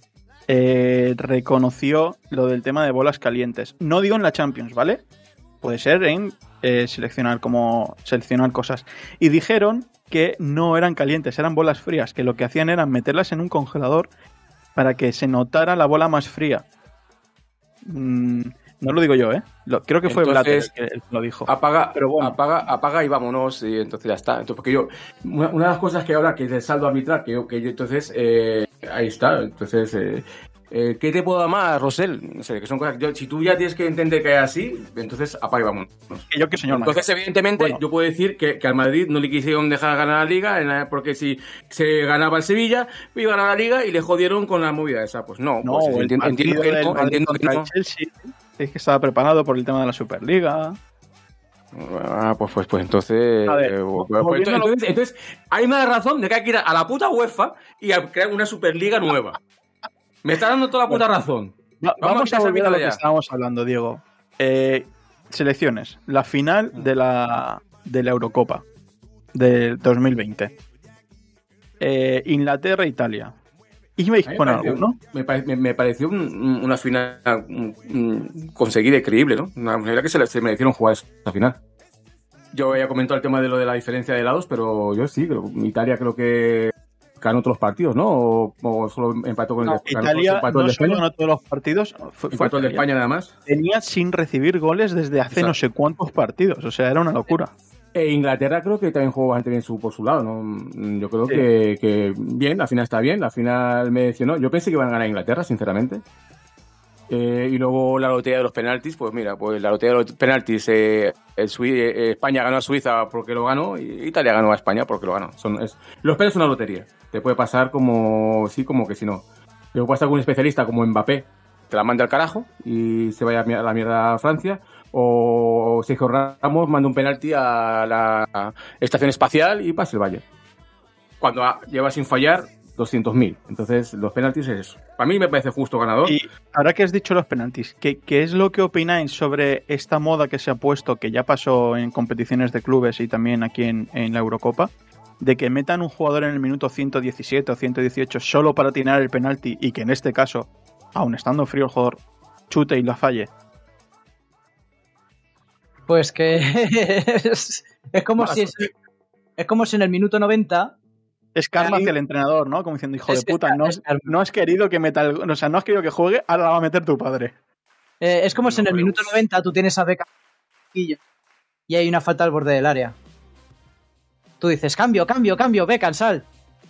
eh, reconoció lo del tema de bolas calientes. No digo en la Champions, ¿vale? Puede ser en eh, seleccionar como seleccionar cosas. Y dijeron que no eran calientes, eran bolas frías, que lo que hacían era meterlas en un congelador para que se notara la bola más fría. Mm, no lo digo yo, ¿eh? Lo, creo que fue Blatter Entonces, el que lo dijo. Apaga, Pero bueno. apaga, apaga y vámonos, y entonces ya está. Entonces, porque yo, una, una de las cosas que habla que es el saldo arbitral, que yo, que yo entonces, eh, ahí está. Entonces, eh, eh, ¿qué te puedo dar más, Rosel? No sé, que son cosas. Yo, si tú ya tienes que entender que es así, entonces apaga y vámonos. Que yo que señor Entonces, mayor. evidentemente, Bueno. yo puedo decir que, que al Madrid no le quisieron dejar ganar la Liga, en la- porque si se ganaba el Sevilla, iba a ganar la Liga y le jodieron con la movida esa. Pues no, No, pues el entiendo, entiendo partido que del no, Madrid entiendo que contra no. el Chelsea es que estaba preparado por el tema de la Superliga. Ah, pues, pues, pues entonces, A ver, eh, vo- pues, volviendo a lo- entonces, entonces hay más razón de que hay que ir a la puta UEFA y a crear una Superliga nueva. Me está dando toda la puta razón. Va- Vamos vamos a a quitar volver a lo esa que ya. estábamos hablando, Diego. Eh, selecciones. La final de la, de la Eurocopa del dos mil veinte. Eh, Inglaterra, Italia. ¿Ibais A mí me con pareció- alguno? Me, pare- me- me pareció un- una final un- un- conseguida y creíble, ¿no? Una manera que se, le- se merecieron jugar esa final. Yo ya comentado el tema de lo de la diferencia de lados, pero yo sí, creo, Italia creo que ganó todos los partidos, ¿no? O, o solo empató con No, el de ganó- Italia empató el no de solo España. ganó todos los partidos, fue, fue Empató el de que España nada más. tenía sin recibir goles desde hace Exacto. no sé cuántos partidos. O sea, era una locura. E Inglaterra creo que también jugó bastante bien su, por su lado, ¿no? Yo creo Sí. que, que bien, la final está bien, la final me decepcionó. Yo pensé que iban a ganar Inglaterra, sinceramente. Eh, y luego la lotería de los penaltis, pues mira, pues la lotería de los penaltis, eh, el Sui- eh, España ganó a Suiza porque lo ganó y Italia ganó a España porque lo ganó. Son, es, los penaltis son una lotería. Te puede pasar como sí, como que si no. Luego puede estar con un especialista como Mbappé, te la manda al carajo y se vaya a la mierda a Francia. O Sergio Ramos manda un penalti a la estación espacial y pasa el Bayern. Cuando a- lleva sin fallar doscientos mil. Entonces, los penaltis es eso. Para mí me parece justo ganador. Y ahora que has dicho los penaltis, ¿qué, qué es lo que opináis sobre esta moda que se ha puesto, que ya pasó en competiciones de clubes y también aquí en, en la Eurocopa, de que metan un jugador en el minuto ciento diecisiete o ciento dieciocho solo para tirar el penalti y que en este caso, aun estando frío el jugador, chute y la falle? Pues que es, es como Mala si es, es como si en el minuto noventa Es karma Ahí- hacia el entrenador, ¿no? Como diciendo, hijo Es- de puta, es- no, es karma. no has querido que meta el- o sea, no has querido que juegue, ahora la va a meter tu padre. eh, es como si en el No, minuto pero- noventa tú tienes a Beca y hay una falta al borde del área. Tú dices, cambio, cambio, cambio, Beckham, sal.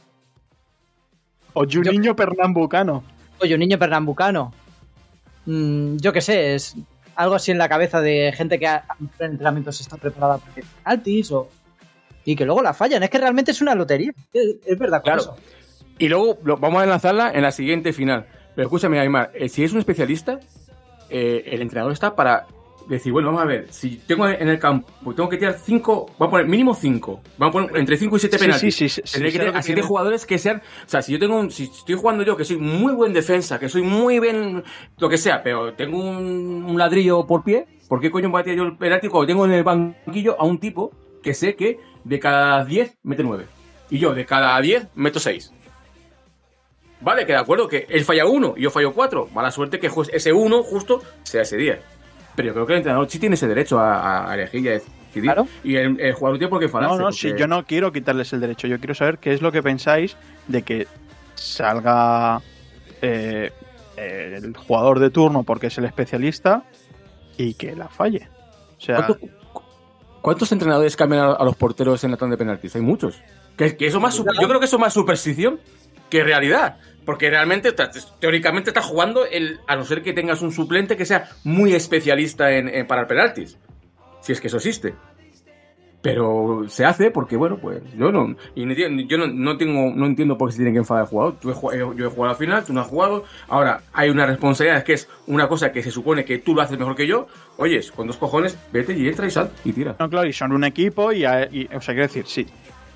O Juninho Pernambucano. Oye, un niño pernambucano. Mm, yo qué sé, es algo así en la cabeza de gente que a- en entrenamientos está preparada para hacer penaltis o... y que luego la fallan. Es que realmente es una lotería. Es, es verdad, con Claro. eso. Y luego lo- vamos a enlazarla en la siguiente final. Pero escúchame, Aymar, eh, si es un especialista, eh, el entrenador está para decir, bueno, vamos a ver, si tengo en el campo, tengo que tirar cinco, vamos a poner mínimo cinco, vamos a poner entre cinco y siete Sí, penaltis. sí, sí, sí, Tendré sí, que sé lo tener que a siete quieres. jugadores que sean, o sea, si yo tengo un, si estoy jugando yo, que soy muy buen defensa, que soy muy bien, lo que sea, pero tengo un, un ladrillo por pie, ¿por qué coño voy a tirar yo el penalti cuando tengo en el banquillo a un tipo que sé que de cada diez mete nueve? Y yo de cada diez meto seis. Vale, que de acuerdo, que él falla uno y yo fallo cuatro. Mala suerte que ju- ese uno justo sea ese día. Pero yo creo que el entrenador sí tiene ese derecho a, a elegir y a decidir. Claro. Y el, el jugador tiene por qué enfadarse. No, no, porque- sí, yo no quiero quitarles el derecho. Yo quiero saber qué es lo que pensáis de que salga eh, eh, el jugador de turno porque es el especialista y que la falle. O sea, ¿Cuántos, ¿Cuántos entrenadores cambian a, a los porteros en la tanda de penaltis? Hay muchos. Que, que eso más, yo creo que eso es más superstición que realidad. Porque realmente, teóricamente, estás jugando, el, a no ser que tengas un suplente que sea muy especialista en, en parar penaltis. Si es que eso existe. Pero se hace porque, bueno, pues yo no y yo no, no tengo no entiendo por qué se tiene que enfadar el jugador. Yo he, jugado, yo he jugado a la final, tú no has jugado. Ahora, hay una responsabilidad que es una cosa que se supone que tú lo haces mejor que yo. Oyes, con dos cojones, vete y entra y sal y tira. No, claro, y son un equipo y, y o sea, quiero decir, sí.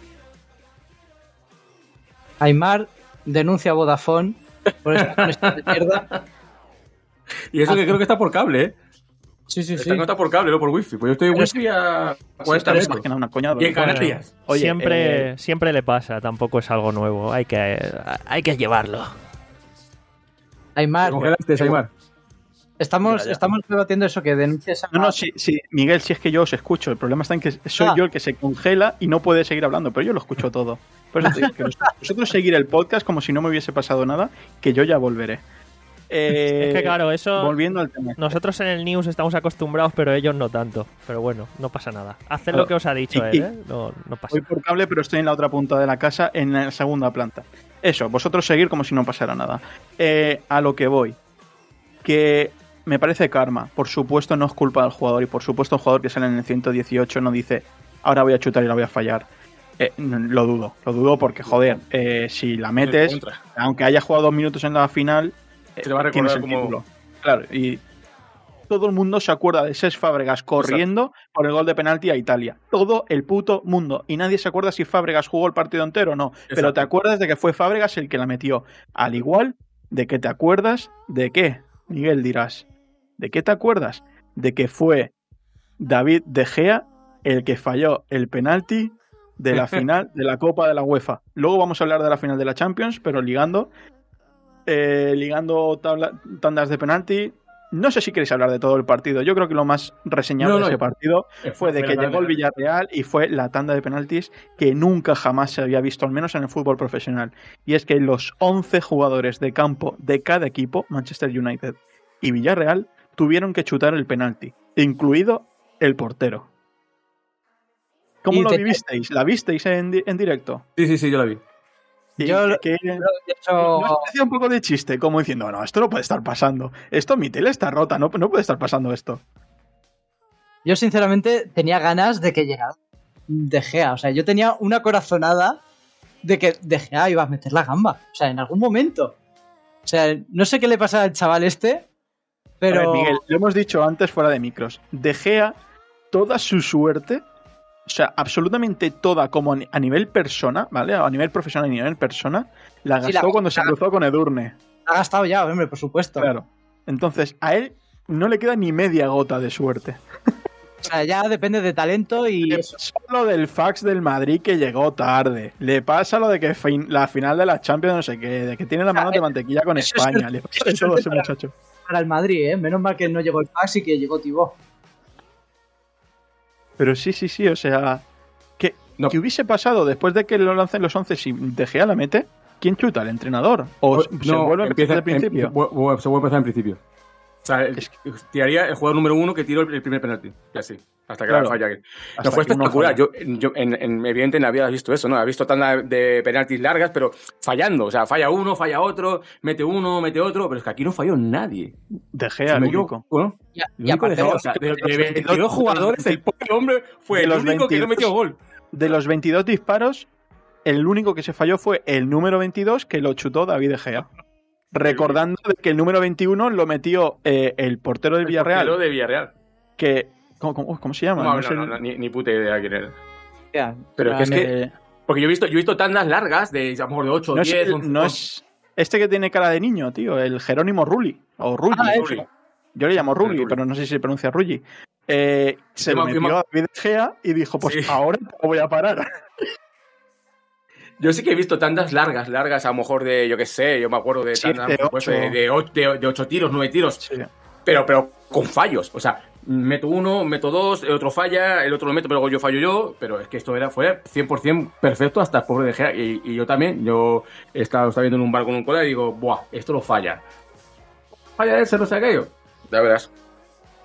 Aymar denuncia a Vodafone por esta mierda. Y eso que creo que está por cable, ¿eh? Sí, sí, Esta sí. no está por cable, no por wifi. Pues yo estoy de wifi a cuarenta Sí, metros. que una coñada, Y en Bueno, Canarias. Oye, siempre, eh, siempre le pasa, tampoco es algo nuevo. Hay que, hay que llevarlo. Aymar, ¿Congelaste, Aymar? estamos, Ya, ya. estamos debatiendo eso, que denuncias a... No, no, sí, sí, Miguel, si es que yo os escucho. El problema está en que soy Ah. yo el que se congela y no puede seguir hablando, pero yo lo escucho todo. Por eso te digo que vosotros- vosotros seguir el podcast como si no me hubiese pasado nada, que yo ya volveré. Eh, Es que claro, eso... Volviendo al tema. Nosotros en el news estamos acostumbrados, pero ellos no tanto. Pero bueno, no pasa nada. Haced Claro. lo que os ha dicho Y- él, ¿eh? No, no pasa Voy nada. por cable, pero estoy en la otra punta de la casa, en la segunda planta. Eso, vosotros seguir como si no pasara nada. Eh, a lo que voy. Que me parece karma. Por supuesto, no es culpa del jugador. Y por supuesto, el jugador que sale en el ciento dieciocho no dice, ahora voy a chutar y la voy a fallar. Eh, no, lo dudo. Lo dudo porque, joder, eh, si la metes, Contra. aunque haya jugado dos minutos en la final, eh, Se le va a tienes recordar el como... título. Claro, y todo el mundo se acuerda de Cesc Fábregas corriendo por el gol de penalti a Italia. Todo el puto mundo. Y nadie se acuerda si Fábregas jugó el partido entero o no. Pero Exacto. te acuerdas de que fue Fábregas el que la metió. Al igual de que te acuerdas de qué, Miguel, dirás. ¿De qué te acuerdas? De que fue David De Gea el que falló el penalti de la final de la Copa de la UEFA. Luego vamos a hablar de la final de la Champions, pero ligando... Eh, ligando tabla, tandas de penalti. No sé si queréis hablar de todo el partido. Yo creo que lo más reseñable No, no, de ese partido fue de que fenomenal. llegó el Villarreal y fue la tanda de penaltis que nunca jamás se había visto, al menos en el fútbol profesional. Y es que los once jugadores de campo de cada equipo, Manchester United y Villarreal, tuvieron que chutar el penalti, incluido el portero. ¿Cómo Y lo te- vivisteis? ¿La visteis en, di- en directo? Sí, sí, sí, yo la vi. Y Yo lo- que- De ¿No hecho, os parecía un poco de chiste? Como diciendo, no, esto no puede estar pasando. Esto, mi tele está rota, no, no puede estar pasando esto. yo sinceramente tenía ganas de que llegara De Gea. O sea, yo tenía una corazonada de que De Gea iba a meter la gamba. O sea, en algún momento. O sea, no sé qué le pasa al chaval este, pero... A ver, Miguel, lo hemos dicho antes fuera de micros. De Gea, toda su suerte, o sea, absolutamente toda, como a nivel persona, ¿vale? A nivel profesional y a nivel persona, la gastó Sí, la- cuando se cruzó con Edurne. Ha gastado ya, hombre, por supuesto. Claro. Entonces, a él no le queda ni media gota de suerte. O sea, ya depende de talento y Le eso. pasa lo del fax del Madrid que llegó tarde. Le pasa lo de que fin- la final de la Champions no sé qué, de que tiene la mano de mantequilla con eso es- España. Le pasa de eso todo a es ese para- muchacho. Para el Madrid, ¿eh? Menos mal que no llegó el fax y que llegó Tibó. Pero sí, sí, sí, o sea... ¿Qué, No. ¿qué hubiese pasado después de que lo lancen los once si De Gea la mete? ¿Quién chuta? ¿El entrenador? ¿O se no, vuelve a empieza, empezar desde el principio? em- vu- vu- se vuelve a empezar en principio. O sea, el- Es tiraría el jugador número uno que tiró el, el primer penalti. Y así. Hasta que Claro. la falla. Hasta No, fue que uno espectacular. falla. Yo, yo en, en, evidentemente no había visto eso, ¿no? Había visto tanda de penaltis largas, pero fallando. O sea, falla uno, falla otro, mete uno, mete otro. Pero es que aquí no falló nadie. De Si Gea, el me único. equivoco, ¿no? Y, El y único de aparte, Gea, o sea, de, de veintidós jugadores, el pobre hombre fue De el los único que no veintidós. metió gol. De los veintidós disparos, el único que se falló fue el número veintidós, que lo chutó David De Gea. Recordando de que el número veintiuno lo metió eh, el portero del El Villarreal, portero de Villarreal. que... ¿Cómo, cómo- cómo se llama? No, No no, sé no, el- no, ni, ni puta idea quién era. ya, Pero que es que... eh, Porque yo he visto, yo he visto tandas largas de a lo mejor de ocho, no es, diez, el- once, no es este que tiene cara de niño, tío, el Jerónimo Rulli, o Rulli. Ah, ese. Rulli. Yo le llamo Rulli, Rulli. pero no sé si se pronuncia Rulli. Eh, se Yo lo me- yo metió me- a David De Gea y dijo, pues Sí. ahora te voy a parar. Yo sí que he visto tandas largas, largas, a lo mejor de, yo qué sé, yo me acuerdo de Siete, tandas pues, ocho. de, de, ocho, de- de ocho tiros, nueve tiros, Sí. pero, pero con fallos. O sea, meto uno, meto dos, el otro falla, el otro lo meto, pero luego yo fallo yo. Pero es que esto era, fue cien por ciento perfecto hasta el pobre De Gea. Y, y yo también, yo estaba, estaba viendo en un bar con un colega y digo, buah, esto lo falla. Falla ese, no sé aquello. Ya verás.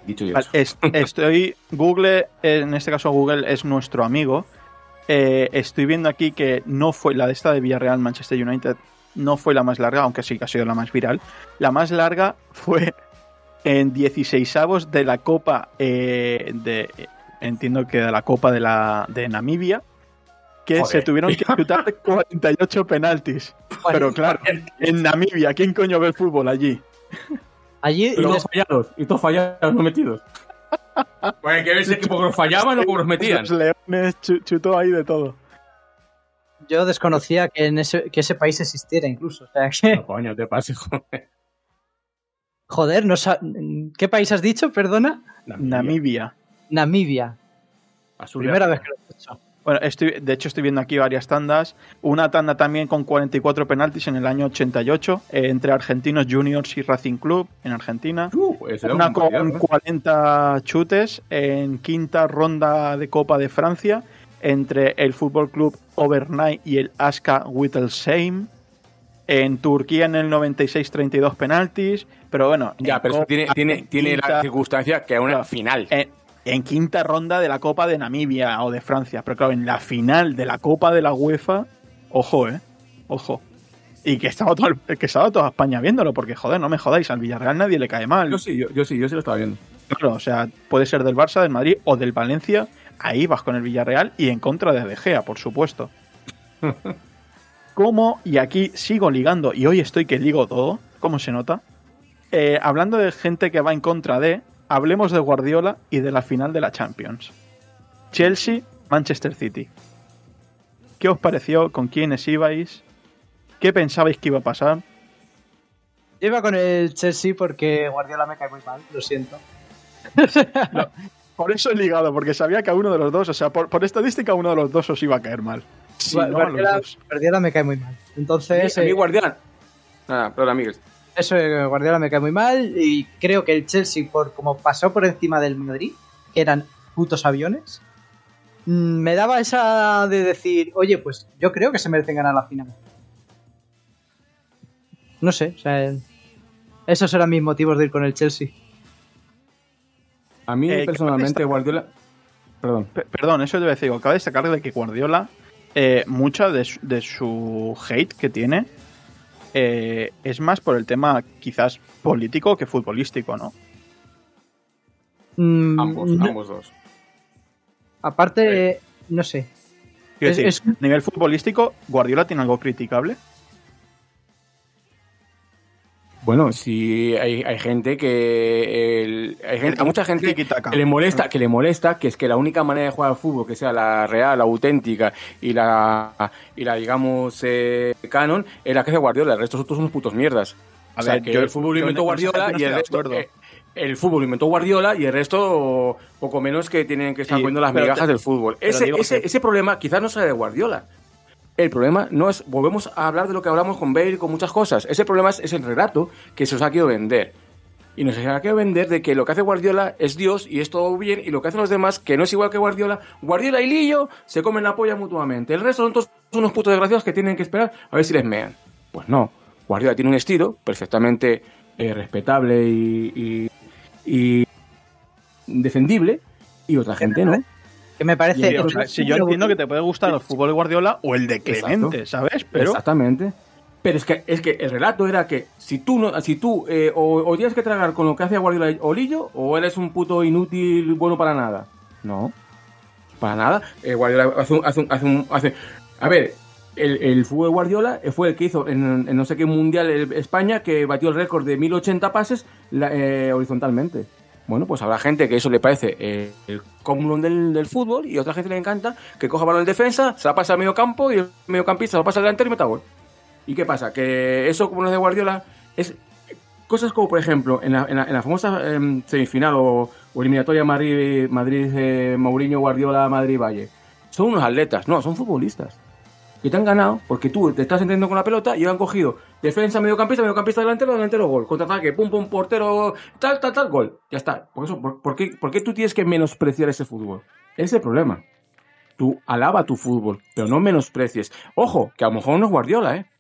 Dicho yo Vale, eso. es- estoy. Google, en este caso Google es nuestro amigo. Eh, estoy viendo aquí que no fue la de esta de Villarreal Manchester United, no fue la más larga, aunque sí que ha sido la más viral. La más larga fue en dieciseisavos de la Copa eh, de entiendo que de la Copa de la de Namibia, que Joder. se tuvieron que chutar cuarenta y ocho penaltis. Pero claro, en Namibia, ¿quién coño ve el fútbol allí? Allí Y todos fallados, y todos fallados, no metidos. Pues hay que ver si es que porque los fallaban o porque los metían. Los leones chu- chutó ahí de todo. yo desconocía que en ese, que ese país existiera incluso. O sea que, No, coño, te pases, joder. joder, no sa- ¿qué país has dicho? Perdona. Namibia. Namibia. Azul Primera de vez que África. lo escucho. Bueno, estoy, de hecho estoy viendo aquí varias tandas. Una tanda también con cuarenta y cuatro penaltis en el año ochenta y ocho, eh, entre Argentinos Juniors y Racing Club en Argentina. Uh, ese era Una un con partidazo, ¿eh? cuarenta chutes en quinta ronda de Copa de Francia entre el Fútbol Club Overnight y el Aska Wittelsheim. En Turquía en el noventa y seis, treinta y dos penaltis. Pero bueno, Ya, en pero eso Copa, tiene, tiene, en tiene quinta- la circunstancia que es una Claro. final. en, en quinta ronda de la Copa de Namibia o de Francia. Pero claro, en la final de la Copa de la UEFA, ojo, eh. Ojo. Y que estaba, todo, el- que estaba toda España viéndolo, porque joder, no me jodáis, al Villarreal nadie le cae mal. Yo sí, yo, yo sí, yo sí lo estaba viendo. Claro, o sea, puede ser del Barça, del Madrid o del Valencia. Ahí vas con el Villarreal y en contra de De Gea, por supuesto. ¿Cómo? Y aquí sigo ligando, y hoy estoy que ligo todo, ¿cómo se nota? Eh, hablando de gente que va en contra de, hablemos de Guardiola y de la final de la Champions. Chelsea, Manchester City. ¿Qué os pareció? ¿Con quiénes ibais? ¿Qué pensabais que iba a pasar? Yo iba con el Chelsea porque Guardiola me cae muy mal, lo siento. Por eso he ligado, porque sabía que a uno de los dos, o sea, por, por estadística, uno de los dos os iba a caer mal. Si Gua- no, a los Guardiola, dos. Guardiola me cae muy mal. Entonces, a mí eh, Guardiola. Nada, pero amigos. eso eh, Guardiola me cae muy mal y creo que el Chelsea, por como pasó por encima del Madrid, que eran putos aviones, mm, me daba esa de decir, oye, pues yo creo que se merecen ganar la final. No sé, o sea, eh, esos eran mis motivos de ir con el Chelsea. A mí Eh, personalmente ¿qué Guardiola. Perdón. P- Perdón, eso debe decir. Cabe destacar de que Guardiola, eh, mucha de su, de su hate que tiene eh, es más por el tema quizás político que futbolístico, ¿no? Mm, Ambos, no- ambos dos. Aparte, eh, no sé. Quiero Es- decir, es- a nivel futbolístico, ¿Guardiola tiene algo criticable? Bueno, sí, hay, hay gente que. el- hay, gente, hay mucha gente Tiki-taka. que le molesta, que le molesta, que es que la única manera de jugar al fútbol, que sea la real, la auténtica y la, y la digamos, eh, canon, es la que hace Guardiola. El resto nosotros somos putos mierdas. A o sea, ver, que yo- el fútbol lo yo inventó en esa Guardiola parte no y el estoy de resto. acuerdo. eh, el fútbol lo inventó Guardiola y el resto, poco menos que tienen que estar Sí, comiendo las pero migajas te- del fútbol. pero Ese, digo ese, que- ese problema quizás no sea de Guardiola. El problema no es, volvemos a hablar de lo que hablamos con Bale y con muchas cosas. Ese problema es, es el relato que se os ha querido vender. Y nos ha querido vender de que lo que hace Guardiola es Dios y es todo bien, y lo que hacen los demás, que no es igual que Guardiola, Guardiola y Lillo se comen la polla mutuamente. El resto son todos unos putos desgraciados que tienen que esperar a ver si les mean. Pues no. Guardiola tiene un estilo perfectamente eh, respetable y, y, y defendible, y otra gente no. Que me parece. Sí, o sea, si yo entiendo que te puede gustar el fútbol de Guardiola o el de Clemente, Exacto. ¿sabes? Pero Exactamente. Pero es que, es que el relato era que si tú no, si tú eh, o, o tienes que tragar con lo que hace Guardiola o Lillo, o eres un puto inútil bueno para nada. No. Para nada. Eh, Guardiola hace un, hace un, hace un- hace- a ver, el, el fútbol de Guardiola fue el que hizo en, en no sé qué mundial el- España, que batió el récord de mil ochenta pases la- eh, horizontalmente. Bueno, pues habrá gente que eso le parece eh, el cúmulo del, del fútbol, y a otra gente le encanta que coja balón en defensa, se la pasa al medio campo y el mediocampista se lo pasa al delantero y meta gol. ¿Y qué pasa? Que eso, como lo de Guardiola, es cosas como, por ejemplo, en la, en la, en la famosa eh, semifinal o, o eliminatoria Madrid, Madrid eh, Mourinho, Guardiola, Madrid, Valle. Son unos atletas, no, son futbolistas. Que te han ganado porque tú te estás entendiendo con la pelota y han cogido defensa, mediocampista, mediocampista, delantero, delantero, gol. Contraataque, pum, pum, portero, tal, tal, tal, gol. Ya está. Por eso, ¿por, por qué, por qué tú tienes que menospreciar ese fútbol? Ese es el problema. Tú alaba tu fútbol, pero no menosprecies. Ojo, que a lo mejor no es Guardiola, ¿eh?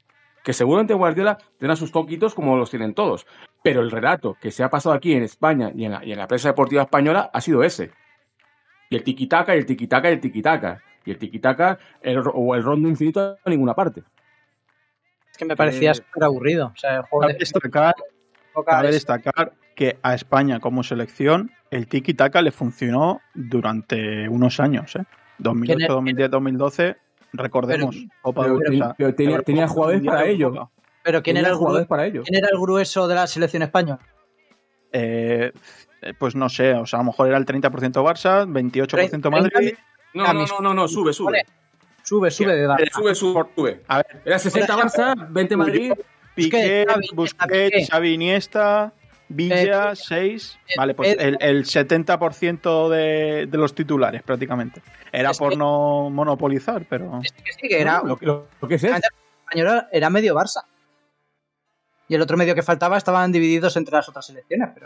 que seguramente Guardiola tendrá sus toquitos como los tienen todos, pero el relato que se ha pasado aquí en España y en la, y en la prensa deportiva española ha sido ese. Y el tiquitaca, y el tiquitaca, y el tiquitaca. Y el tiquitaca el, o el rondo infinito a ninguna parte. Es que me parecía Eh, súper aburrido. O sea, el juego Cabe de destacar, cabe es- destacar que a España como selección el tiki-taka le funcionó durante unos años, ¿eh? dos mil ¿Quién ocho, es- dos mil diez, dos mil doce, recordemos. Copa Pero, de ten- Europa, pero tenía, Euro- tenía jugadores Mundial para de ello. Europa. Pero ¿quién Tenía era, el jugadores grueso, para ello. ¿quién era el grueso de la selección española? Eh, pues no sé, o sea, a lo mejor era el treinta por ciento Barça, veintiocho por ciento treinta Madrid. No, no, no, no, no, sube, sube. Sube, sube de edad. Sube, sube, sube. A ver, Era sesenta Barça, veinte Madrid. Piqué, Xavi, Busquets, Piqué. Xavi, Iniesta, Villa, Eh, seis. Vale, pues eh, el, el setenta por ciento de, de los titulares prácticamente. Era Es por que- no monopolizar, pero... Sí, que sí, que era, Lo, lo- lo que es es. española era medio Barça. Y el otro medio que faltaba estaban divididos entre las otras selecciones, pero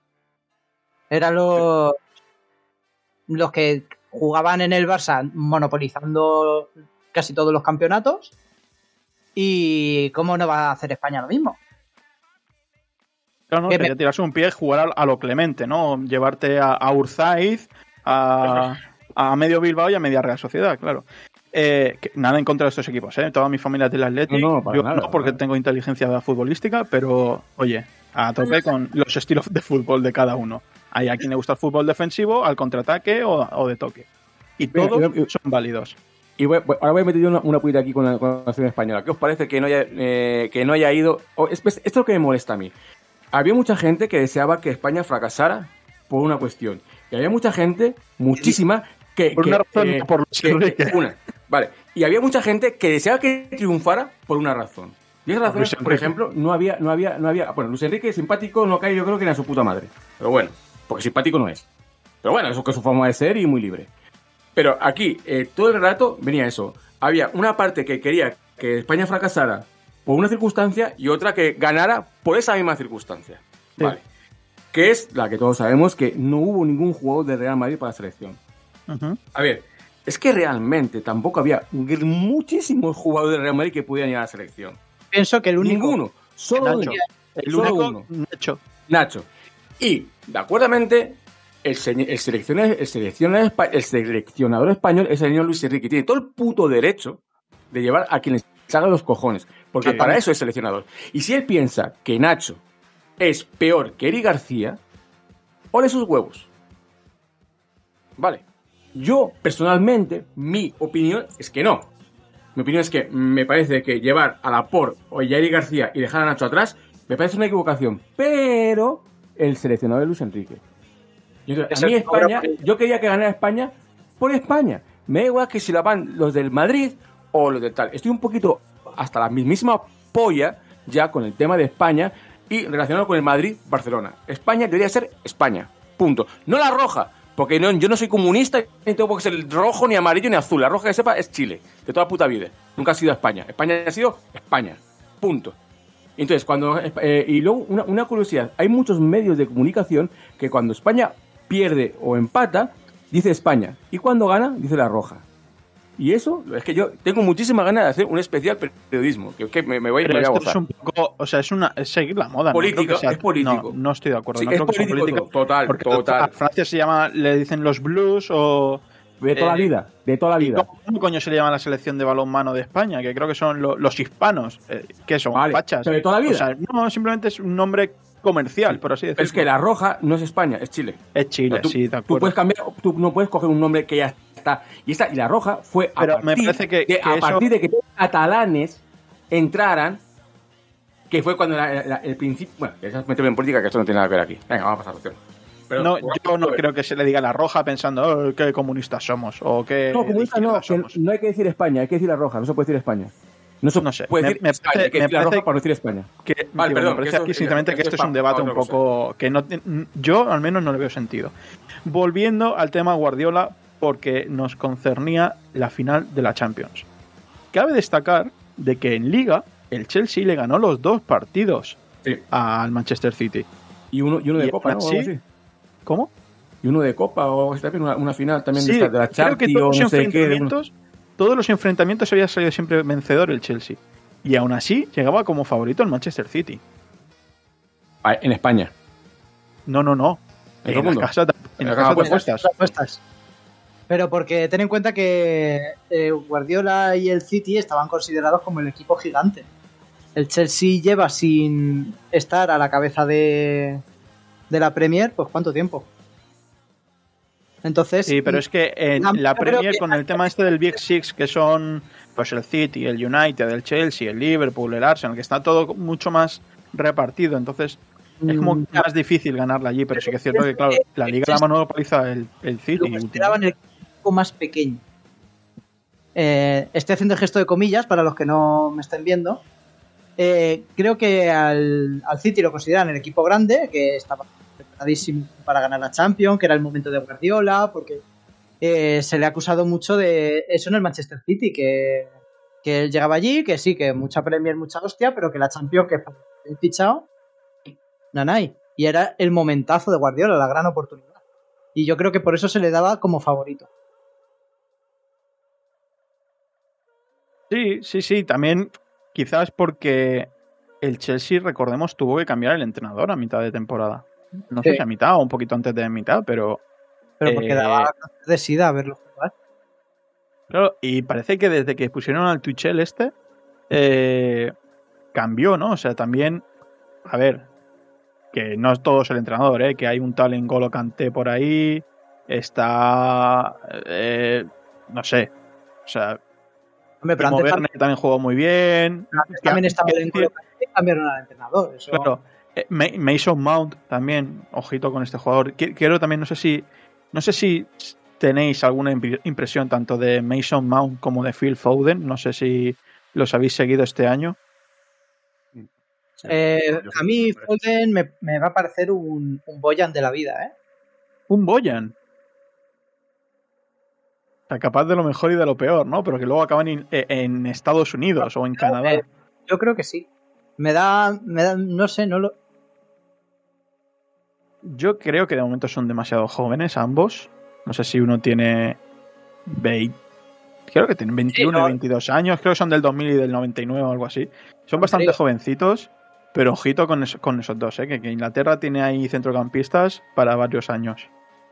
eran los los que jugaban en el Barça monopolizando casi todos los campeonatos. ¿Y cómo no va a hacer España lo mismo? Claro, no, que quería me- tirarse un pie, jugar a, a lo Clemente, ¿no? Llevarte a, a Urzaiz, a, a medio Bilbao y a media Real Sociedad, claro. Eh, que nada en contra de estos equipos, ¿eh? Toda mi familia es del Athletic. No, no, para Yo nada, no, para porque nada. tengo inteligencia futbolística, pero, oye, a tope con los estilos de fútbol de cada uno. Hay a quien le gusta el fútbol defensivo, al contraataque o, o de toque. Y Mira, todos yo- yo- son válidos. Y voy- voy- ahora voy a meter yo una, una puita aquí con la, con la nación española. ¿Qué os parece que no haya, eh, que no haya ido? o- es- es- esto es lo que me molesta a mí. Había mucha gente que deseaba que España fracasara por una cuestión. Y había mucha gente, muchísima, que... Por que, una razón, eh, no por Luis que- Enrique. que- una. Vale. Y había mucha gente que deseaba que triunfara por una razón. Y esa razón, Luis es, por Enrique. ejemplo, no había, no había, no había... Bueno, Luis Enrique simpático no cae, yo creo que era su puta madre. Pero bueno, porque simpático no es. Pero bueno, eso que es su forma de ser y muy libre. Pero aquí, eh, todo el rato venía eso. Había una parte que quería que España fracasara por una circunstancia y otra que ganara por esa misma circunstancia. Sí. Vale. Que es la que todos sabemos que no hubo ningún jugador de Real Madrid para la selección. Ujú. A ver, es que realmente tampoco había gr- muchísimos jugadores de Real Madrid que pudieran ir a la selección. Pienso que el único Ninguno. Solo Nacho. uno. El Solo único, uno. Nacho. Nacho. Y, de acuerdamente, el, señ- el, seleccionador, el, seleccionador, espa- el seleccionador español es el señor Luis Enrique. Tiene todo el puto derecho de llevar a quien les haga los cojones. Porque Sí. para eso es seleccionador. Y si él piensa que Nacho es peor que Eric García, ole sus huevos. Vale. Yo, personalmente, mi opinión es que no. Mi opinión es que me parece que llevar a Laporte o a Eric García y dejar a Nacho atrás me parece una equivocación. Pero el seleccionador es Luis Enrique. Y entonces, Es a mí el España, favorito. yo quería que ganara España por España. Me da igual que si la van los del Madrid o los del tal. Estoy un poquito hasta la mismísima polla ya con el tema de España y relacionado con el Madrid-Barcelona. España debería ser España. Punto. No la roja. Porque no, yo no soy comunista ni tengo que ser rojo, ni amarillo, ni azul. La roja que sepa es Chile, de toda puta vida. Nunca ha sido España. España ha sido España. Punto. Entonces, cuando. Eh, y luego, una, una curiosidad: hay muchos medios de comunicación que cuando España pierde o empata, dice España. Y cuando gana, dice la roja. Y eso, es que yo tengo muchísimas ganas de hacer un especial periodismo. Que, que me, me voy, Pero me voy a esto gozar. es un poco, o sea, es una es seguir la moda. Político, no creo que sea- es político. No, no estoy de acuerdo. Sí, no es creo que sea político, político. total, Porque total. a Francia se llama, le dicen los blues o... De toda la eh, vida, de toda la ¿y vida. ¿Cómo, cómo coño se le llama la selección de balonmano de España? Que creo que son lo- los hispanos. Eh, ¿Qué son? Vale, Fachas. pero de toda la vida. O sea, no, simplemente es un nombre comercial, por así Pero decirlo. es que la roja no es España, es Chile. Es Chile, tú, sí, de tú acuerdo. puedes cambiar, tú no puedes coger un nombre que ya está. Y esta y la roja fue a Pero partir, me parece que- de, que a eso- partir de que los catalanes entraran, que fue cuando la- la- el principio. Bueno, ya meterme en política, que esto no tiene nada que ver aquí. Venga, vamos a pasar al tema. Pero- No, bueno, yo no joder. creo que se le diga la roja pensando oh, qué comunistas somos o qué No, comunista de no, izquierda que somos. no hay que decir España, hay que decir la roja, no se puede decir España. No se No sé, puede me- decir me España, parece- hay que me decir la parece roja para no decir España. Que, Vale, digo, perdón, me parece que eso- aquí sinceramente que esto esto es es un pa- debate pa un otra cosa. poco que no te- yo al menos no le veo sentido. Volviendo al tema Guardiola porque nos concernía la final de la Champions. Cabe destacar de que en Liga el Chelsea le ganó los dos partidos Sí. al Manchester City. Y uno, y uno de Y copa, aún ¿no? así- O algo así. ¿Cómo? Y uno de copa, o también una, una final también Sí, de, esta- de la creo que Champions, todos los no sé qué. de una- enfrentamientos, todos los enfrentamientos había salido siempre vencedor el Chelsea. Y aún así llegaba como favorito el Manchester City. Ah, en España. No, no, no. ¿En En, todo el mundo? la casa, en la Ah, casa de pues, apuestas. Apuestas. Pero porque ten en cuenta que eh, Guardiola y el City estaban considerados como el equipo gigante. El Chelsea lleva sin estar a la cabeza de, de la Premier, pues ¿cuánto tiempo? Entonces... Sí, pero es que en la- la yo creo Premier, que- con el tema este del Big Six, que son pues el City, el United, el Chelsea, el Liverpool, el Arsenal, que está todo mucho más repartido, entonces es como Mm, más difícil ganarla allí, pero sí que es cierto que, claro, la liga la monopoliza el, el lo City. consideraban el equipo más pequeño. Eh, estoy haciendo el gesto de comillas para los que no me estén viendo. Eh, creo que al, al City lo consideran el equipo grande, que estaba preparadísimo para ganar la Champions, que era el momento de Guardiola, porque eh, se le ha acusado mucho de eso en el Manchester City, que, que él llegaba allí, que sí, que mucha Premier, mucha hostia, pero que la Champions que he fichado, nanay. Y era el momentazo de Guardiola, la gran oportunidad. Y yo creo que por eso se le daba como favorito. Sí, sí, sí, también quizás porque el Chelsea, recordemos, tuvo que cambiar el entrenador a mitad de temporada. No sé Sí. si a mitad o un poquito antes de mitad, pero... Pero porque eh, daba de sida a verlo jugar. Claro, y parece que desde que pusieron al Tuchel este, eh, cambió, ¿no? O sea, también, a ver, que no es todo el entrenador, ¿eh? Que hay un tal N'Golo Kanté por ahí, está, eh, no sé, o sea, Hombre, pero Timo antes Werner también jugó muy bien. Antes también Que- estaba que en decir- cambiaron al entrenador. Eso... Claro, eh, Ma- Mason Mount también, ojito con este jugador. Qui- Quiero también, no sé si, no sé si tenéis alguna impri- impresión tanto de Mason Mount como de Phil Foden. No sé si los habéis seguido este año. Eh, a mí Foden me, me va a parecer un, un Boyan de la vida, ¿eh? Un Boyan. O sea, capaz de lo mejor y de lo peor, ¿no? Pero que luego acaban en, en Estados Unidos o en Canadá. Eh, yo creo que sí. Me da, me da, no sé, no lo... Yo creo que de momento son demasiado jóvenes ambos. No sé si uno tiene veinte, creo que tienen veintiuno Sí, no. y veintidós años. Creo que son del dos mil y del noventa y nueve o algo así. Son En bastante serio. jovencitos, pero ojito con, eso- con esos dos, ¿eh? Que, que Inglaterra tiene ahí centrocampistas para varios años.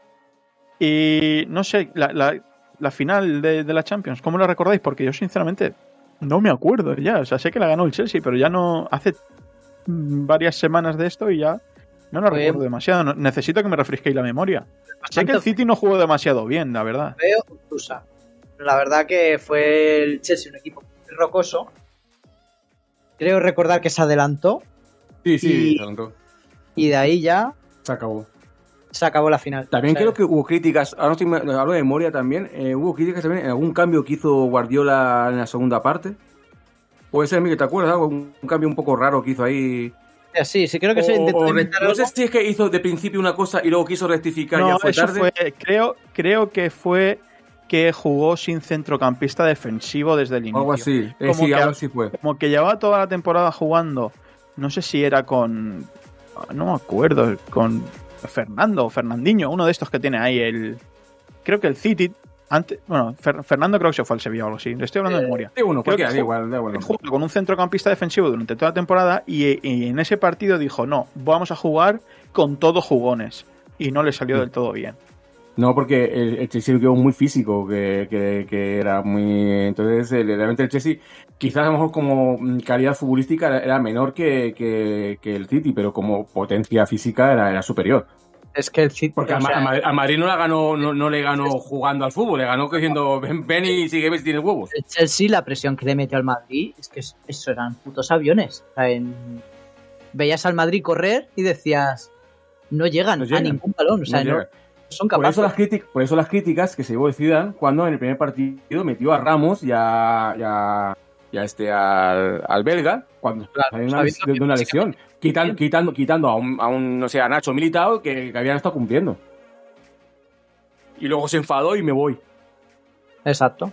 Y no sé, la, la, la final de, de la Champions, ¿cómo la recordáis? Porque yo sinceramente no me acuerdo ya. O sea, sé que la ganó el Chelsea, pero ya no... Hace mm, varias semanas de esto y ya no la Fue- recuerdo demasiado. No- necesito que me refresquéis la memoria. Sé que el Bastante City no jugó demasiado bien, la verdad. feo, Tusa. La verdad que fue el Chelsea un equipo muy rocoso. Creo recordar que se adelantó Sí, sí, Y- se adelantó. y de ahí ya Se acabó. se acabó la final. También O sea, creo que hubo críticas, ahora no estoy, me- hablo de memoria también, eh, hubo críticas también en algún cambio que hizo Guardiola en la segunda parte. Puede ser, Miguel, ¿te acuerdas? Algo, un, un cambio un poco raro que hizo ahí. Sí, sí, creo que se O- intentó o re- inventar no sé algo. si es que hizo de principio una cosa y luego quiso rectificar y No, ya fue eso tarde. fue. Creo, creo que fue que jugó sin centrocampista defensivo desde el inicio. Algo así. Eh, Como sí, que algo a- así fue. Como que llevaba toda la temporada jugando. No sé si era con. No me acuerdo. Con Fernando o Fernandinho, uno de estos que tiene ahí el. Creo que el City. Antes, bueno, Fer- Fernando creo que se fue al Sevilla o algo así. Le estoy hablando de memoria. Sí, uno, Creo que cualquiera, da fue- igual, da igual. Jugó con un centrocampista defensivo durante toda la temporada y, y en ese partido dijo, no, vamos a jugar con todos jugones. Y no le salió del todo bien. No, porque el, el Chelsea quedó muy físico, que, que, que era muy... Entonces, el, realmente el Chelsea, quizás a lo mejor como mm, calidad futbolística era, era menor que, que, que el City, pero como potencia física era, era superior. Es que el City... Porque o a, Ma- sea, a Madrid, a Madrid no la ganó, no, no le ganó jugando al fútbol, le ganó diciendo ven, ven y sigue si tienes huevos. el Chelsea, la presión que le metió al Madrid, es que es- eso eran putos aviones. O sea, en- veías al Madrid correr y decías, no llegan, No llegan. a ningún balón. O sea, No no, llegan. son Por capaces. eso, las críticas, por eso las críticas que se llevó de Zidane cuando en el primer partido metió a Ramos y a, y a, y a este, al, al belga cuando Claro, salió una, sabiendo de, de una que lesión. Quitando, quitando, quitando a un, a un, no sé, a Nacho Militao que, que habían estado cumpliendo. Y luego se enfadó y me voy. Exacto.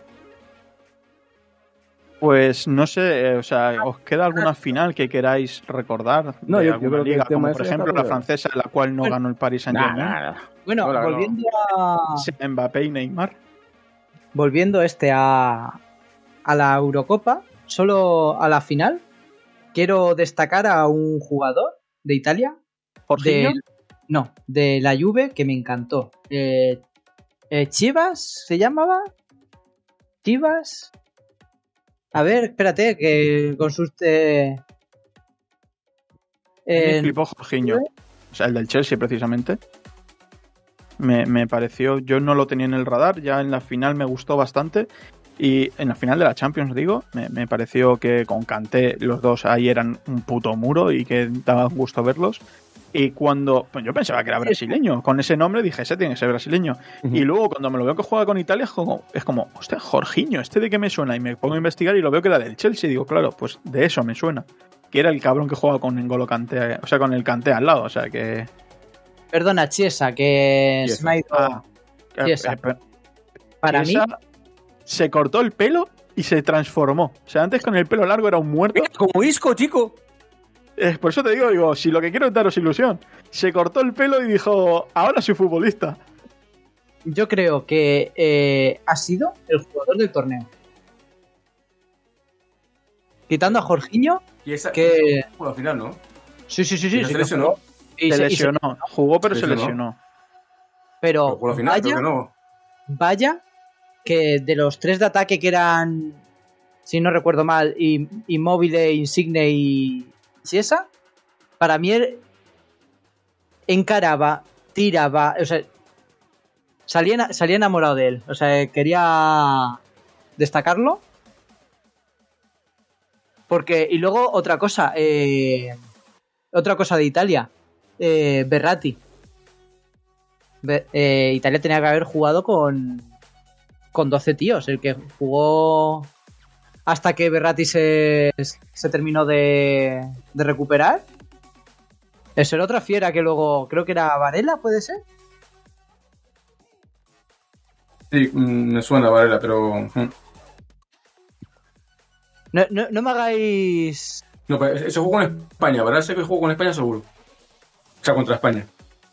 Pues no sé, eh, o sea, ¿os queda alguna final que queráis recordar? No, de yo- yo alguna creo que el liga, tema como ese por ya ejemplo está la fuera. francesa, en la cual no ganó el Paris Saint Germain? Bueno, No la ganó. volviendo a... Sí, Mbappé y Neymar. volviendo este a, a la Eurocopa, solo a la final, quiero destacar a un jugador de Italia. ¿Jorginho? De, no, de la Juve, que me encantó. Eh, eh, Chivas, ¿se llamaba? Chivas. A ver, espérate, que consulte. Me Eh, flipó Jorginho. O sea, el del Chelsea, precisamente. Me, me pareció... Yo no lo tenía en el radar. Ya en la final me gustó bastante. Y en la final de la Champions, digo, me, me pareció que con Kanté los dos ahí eran un puto muro y que daba gusto verlos. Y cuando... Pues yo pensaba que era brasileño. Con ese nombre dije, ese tiene que ser brasileño. Uh-huh. Y luego cuando me lo veo que juega con Italia es como, es como, hostia, Jorginho, ¿este de qué me suena? Y me pongo a investigar y lo veo que era del Chelsea. Y digo, claro, pues de eso me suena. Que era el cabrón que juega con N'Golo Kanté, o sea, con el Kanté al lado, o sea que... Perdona, Chiesa, que Chiesa. se me ha ido... Ah, Chiesa. eh, eh, Para Chiesa mí... se cortó el pelo y se transformó. O sea, antes con el pelo largo era un muerto. Como Isco, chico. Eh, por eso te digo, digo, si lo que quiero es daros ilusión. Se cortó el pelo y dijo, ahora soy futbolista. Yo creo que eh, ha sido el jugador del torneo. Quitando a Jorginho, y esa, que... Bueno, al final, ¿no? Sí, sí, sí. sí, se sí lesionó. Y se se lesionó. y se... Jugó, pero se se lesionó. lesionó. Pero, pero al final, vaya, que no. vaya que de los tres de ataque que eran, si no recuerdo mal, Immobile, Insigne y Chiesa, para mí él encaraba, tiraba, o sea, salía, salía enamorado de él. O sea, quería destacarlo. Porque, y luego otra cosa, eh, otra cosa de Italia, eh, Verratti. Be- eh, Italia tenía que haber jugado con, con doce tíos. El que jugó hasta que Verratti se, se terminó de, de recuperar. Eso era otra fiera que luego, creo que era Varela, ¿puede ser? Sí, me suena Varela, pero... No, no, no me hagáis... No, pero ese jugó en España, ¿verdad? Ese que jugó con España seguro. O sea, contra España.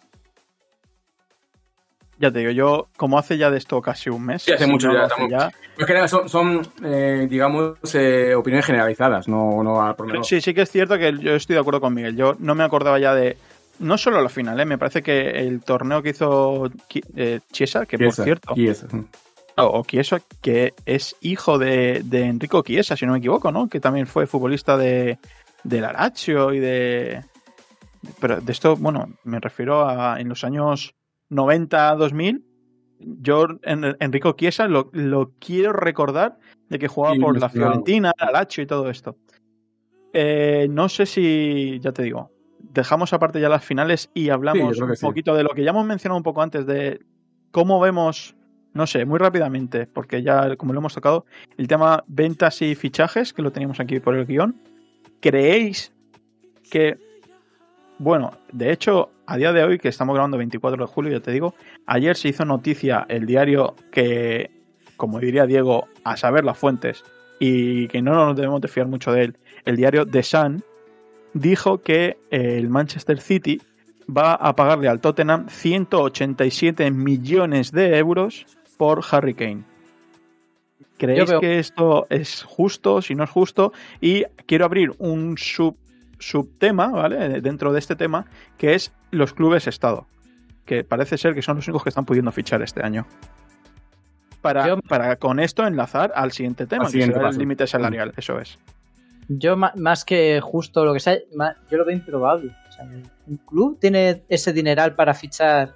Ya te digo, yo, como hace ya de esto casi un mes... Sí, hace si mucho no ya. lo hace Estamos... ya. Es que son, son eh, digamos, eh, opiniones generalizadas, no, no al pormenor. Sí, sí que es cierto que yo estoy de acuerdo con Miguel. Yo no me acordaba ya de... No solo la final, ¿eh? Me parece que el torneo que hizo eh, Chiesa, que Chiesa, por cierto... Chiesa. O Chiesa, que es hijo de, de Enrico Chiesa, si no me equivoco, ¿no? Que también fue futbolista de, de la Lazio y de... Pero de esto, bueno, me refiero a en los años noventa a dos mil. Yo, en, Enrico Chiesa, lo, lo quiero recordar de que jugaba Sí, por me la sonaba. Fiorentina, la Lazio y todo esto. Eh, no sé si, ya te digo, dejamos aparte ya las finales y hablamos Sí, yo creo que un sí. poquito de lo que ya hemos mencionado un poco antes, de cómo vemos, no sé, muy rápidamente, porque ya como lo hemos tocado, el tema ventas y fichajes, que lo teníamos aquí por el guión. ¿Creéis que, bueno, de hecho, a día de hoy, que estamos grabando veinticuatro de julio, ya te digo, ayer se hizo noticia el diario que, como diría Diego, a saber las fuentes, y que no nos debemos de fiar mucho de él, el diario The Sun dijo que el Manchester City va a pagarle al Tottenham ciento ochenta y siete millones de euros por Harry Kane. ¿Creéis veo- que esto es justo? Si no es justo, y quiero abrir un sub subtema, ¿vale? Dentro de este tema, que es los clubes estado, que parece ser que son los únicos que están pudiendo fichar este año. Para, Yo- para con esto enlazar al siguiente tema, Al que siguiente será el paso. límite salarial, eso es. Yo ma- más que justo lo que sea, ma- yo lo veo improbable. O sea, un club tiene ese dineral para fichar.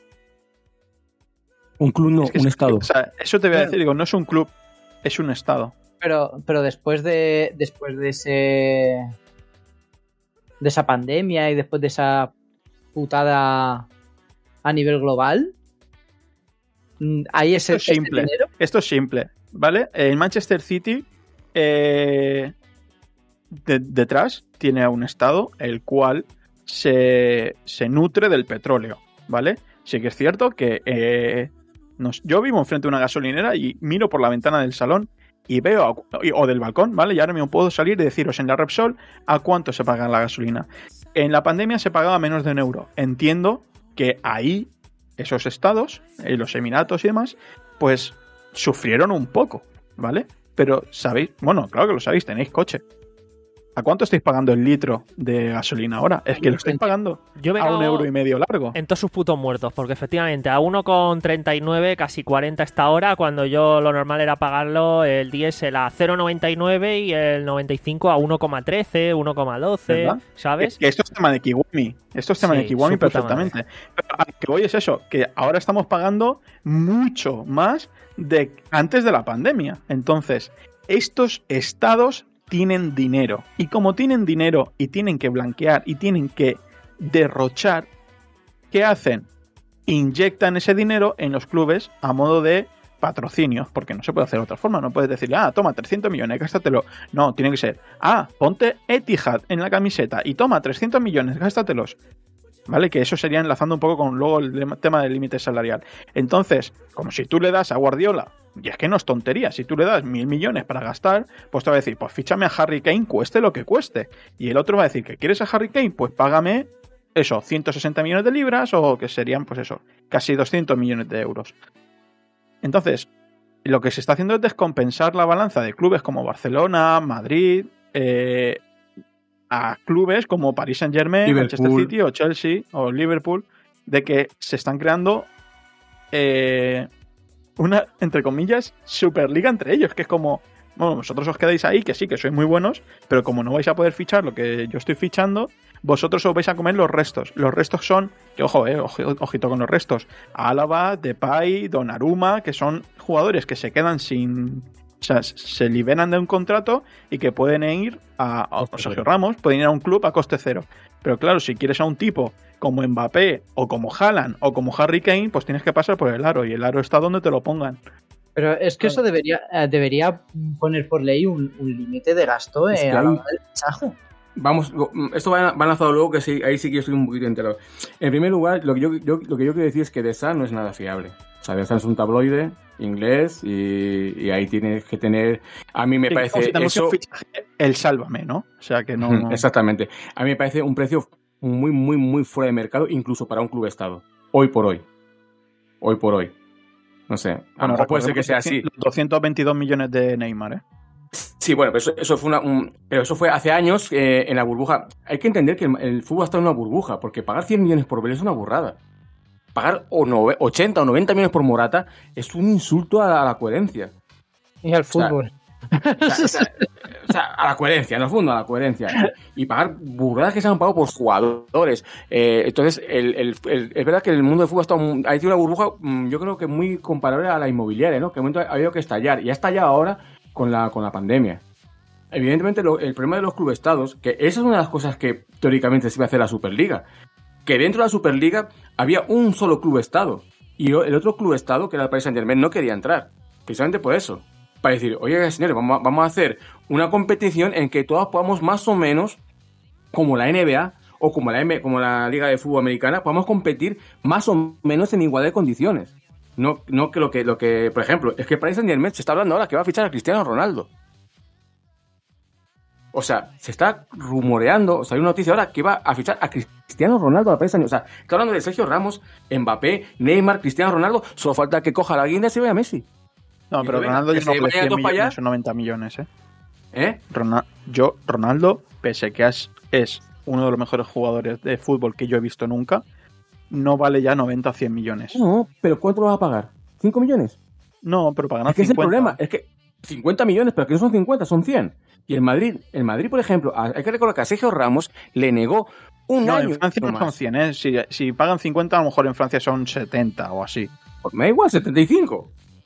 Un club no, Es que un es- estado. O sea, eso te voy a Claro. decir, digo, no es un club, es un estado. Pero, pero después de. Después de ese. De esa pandemia y después de esa putada a nivel global. mm, Hay ese, Esto es ese simple. dinero. Esto es simple, ¿vale? El Manchester City eh, de- detrás tiene a un estado el cual se, se nutre del petróleo, ¿vale? Sí que es cierto que eh, nos, yo vivo enfrente de una gasolinera y miro por la ventana del salón y veo, a- o del balcón, ¿vale? Y ahora mismo puedo salir y deciros en la Repsol a cuánto se paga la gasolina. En la pandemia se pagaba menos de un euro. Entiendo que ahí esos estados, eh, los Emiratos y demás, pues sufrieron un poco, ¿vale? pero sabéis, bueno, claro que lo sabéis, tenéis coche. ¿A cuánto estáis pagando el litro de gasolina ahora? Es que lo estáis pagando Yo me a un cago euro y medio largo. En todos sus putos muertos, porque efectivamente a uno con treinta y nueve, casi cuarenta esta hora, cuando yo lo normal era pagarlo el diésel a cero coma noventa y nueve y el noventa y cinco a uno coma trece, uno coma doce, ¿Verdad? ¿sabes? Es que esto es tema de Kiwami. Esto es tema Sí, de Kiwami su puta perfectamente. Pero a lo que voy es eso, que ahora estamos pagando mucho más de antes de la pandemia. Entonces, estos estados tienen dinero. Y como tienen dinero y tienen que blanquear y tienen que derrochar, ¿qué hacen? Inyectan ese dinero en los clubes a modo de patrocinios, porque no se puede hacer de otra forma. No puedes decir, ah, toma trescientos millones, gástatelo. No, tiene que ser, ah, ponte Etihad en la camiseta y toma trescientos millones, gástatelos. ¿Vale? Que eso sería enlazando un poco con luego el tema del límite salarial. Entonces, como si tú le das a Guardiola, y es que no es tontería, si tú le das mil millones para gastar, pues te va a decir, pues fíchame a Harry Kane, cueste lo que cueste. Y el otro va a decir, ¿que quieres a Harry Kane? Pues págame eso, ciento sesenta millones de libras, o que serían, pues eso, casi doscientos millones de euros. Entonces, lo que se está haciendo es descompensar la balanza de clubes como Barcelona, Madrid, eh, a clubes como Paris Saint-Germain, Manchester City o Chelsea o Liverpool, de que se están creando eh, una, entre comillas, superliga entre ellos, que es como, bueno, vosotros os quedáis ahí, que sí, que sois muy buenos, pero como no vais a poder fichar lo que yo estoy fichando, vosotros os vais a comer los restos. Los restos son, que ojo, eh, ojito con los restos, Álava, Depay, Donnarumma, que son jugadores que se quedan sin... O sea, se liberan de un contrato y que pueden ir a, a, a Sergio Ramos, pueden ir a un club a coste cero. Pero claro, si quieres a un tipo como Mbappé o como Haaland o como Harry Kane, pues tienes que pasar por el aro, y el aro está donde te lo pongan. Pero es que eso debería, debería poner por ley un, un límite de gasto eh, es que a la hay... hora del fichaje. Vamos, esto va, va lanzado luego, que sí, ahí sí que yo estoy un poquito enterado. En primer lugar, lo que yo, yo, lo que yo quiero decir es que The Sun no es nada fiable. O sea, The Sun es un tabloide inglés y, y ahí tienes que tener... A mí me sí, parece si eso... Fichaje, el sálvame, ¿no? O sea, que no... Exactamente. A mí me parece un precio muy, muy, muy fuera de mercado, incluso para un club estado. Hoy por hoy. Hoy por hoy. No sé. A lo mejor puede ser que sea así. doscientos veintidós millones de Neymar, ¿eh? Sí, bueno, pero eso, eso fue una, un, pero eso fue hace años eh, en la burbuja. Hay que entender que el, el fútbol está en una burbuja, porque pagar cien millones por Bale es una burrada. Pagar o no, ochenta o noventa millones por Morata es un insulto a, a la coherencia. Y al fútbol. O sea, o sea, o sea, a la coherencia, en el fondo, a la coherencia. Y pagar burradas que se han pagado por jugadores. Eh, entonces, el, el, el, es verdad que el mundo del fútbol ha, estado, ha sido una burbuja, yo creo que muy comparable a la inmobiliaria, ¿no? Que en un momento ha habido que estallar. Y ha estallado ahora con la, con la pandemia. Evidentemente, lo, el problema de los clubestados, que esa es una de las cosas que teóricamente se iba a hacer la Superliga, que dentro de la Superliga había un solo clubestado, y el otro clubestado, que era el Paris Saint-Germain, no quería entrar, precisamente por eso, para decir, oye, señores, vamos a, vamos a hacer una competición en que todos podamos más o menos, como la N B A, o como la, M, como la Liga de Fútbol Americana, podamos competir más o menos en igualdad de condiciones. No, no que lo que, lo que, por ejemplo, es que Paris Saint-Germain se está hablando ahora que va a fichar a Cristiano Ronaldo. O sea, se está rumoreando, o sea, hay una noticia ahora que va a fichar a Cristiano Ronaldo a la Paris Saint-Germain. O sea, está hablando de Sergio Ramos, Mbappé, Neymar, Cristiano Ronaldo, solo falta que coja la guinda y se vaya a Messi. No, pero Ronaldo yo no vale cien millones o noventa millones, ¿eh? ¿Eh? Ronald, yo, Ronaldo, pese a que es, es uno de los mejores jugadores de fútbol que yo he visto nunca, no vale ya noventa o cien millones. No, pero ¿cuánto lo vas a pagar? ¿cinco millones? No, pero pagarán cincuenta. Es que cincuenta. Es el problema, es que cincuenta millones, pero que no son cincuenta, son cien. Y el Madrid, el Madrid, por ejemplo, hay que recordar que a Sergio Ramos le negó un no, año. En Francia no son cien, ¿eh? Si, si pagan cincuenta, a lo mejor en Francia son setenta o así. Pues me da igual, setenta y cinco.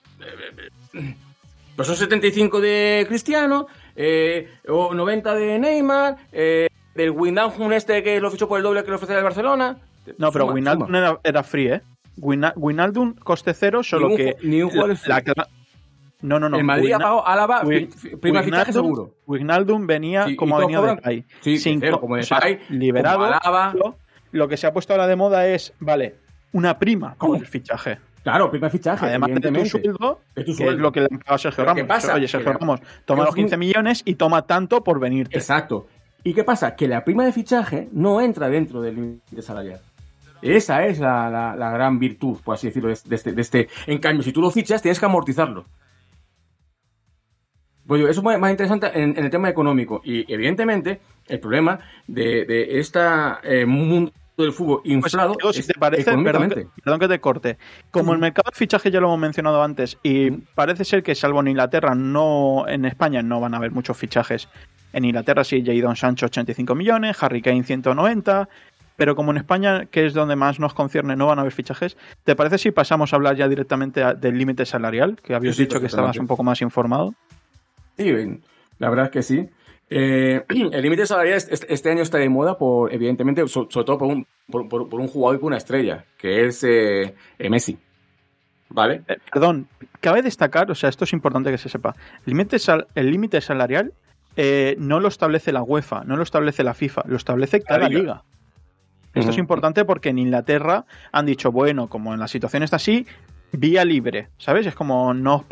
Pues son setenta y cinco de Cristiano, eh, o noventa de Neymar, eh, del Wijnaldum este que lo fichó por el doble que lo ofrece el Barcelona. No, pero Wijnaldum era, era free, ¿eh? Wijnaldum coste cero, solo ni un, que... Ni un jugador la, la, no, no, no. El Madrid ha pagado Álava, prima fichaje seguro. Wijnaldum venía sí, como ha venido de Depay. Sí, sin cero, como Depay, o sea, liberado. Como Álava. Lo, lo que se ha puesto ahora de moda es, vale, una prima ¿Cómo? por el fichaje. Claro, prima fichaje. Además de tu sueldo, de tu que sueldo. es lo que le han pagado a Sergio Pero Ramos. ¿qué pasa? Oye, Sergio que Ramos, toma los quince millones y toma tanto por venirte. Exacto. ¿Y qué pasa? Que la prima de fichaje no entra dentro del límite salarial. Esa es la, la, la gran virtud, por así decirlo, de este, de este. En cambio, si tú lo fichas, tienes que amortizarlo. Pues eso es más interesante en, en el tema económico. Y evidentemente, el problema de, de esta eh, mundo del fútbol inflado pues, digo, si es te parece, perdón que, perdón que te corte. Como el mercado de fichaje ya lo hemos mencionado antes, y parece ser que salvo en Inglaterra, no en España no van a haber muchos fichajes. En Inglaterra sí, Jadon Sancho ochenta y cinco millones, Harry Kane ciento noventa, pero como en España, que es donde más nos concierne, no van a haber fichajes, ¿te parece si pasamos a hablar ya directamente a, del límite salarial? Que habías sí, dicho que estabas un poco más informado. Sí, la verdad es que sí. Eh, el límite salarial este, este año está de moda, por evidentemente, so, sobre todo por un, por, por, por un jugador y por una estrella, que es eh, Messi. ¿Vale? Eh, perdón, cabe destacar, o sea, esto es importante que se sepa. El límite sal, el límite salarial eh, no lo establece la UEFA, no lo establece la FIFA, lo establece cada liga. liga. Esto uh-huh. es importante porque en Inglaterra han dicho, bueno, como en la situación está así, vía libre, ¿sabes? Es como no...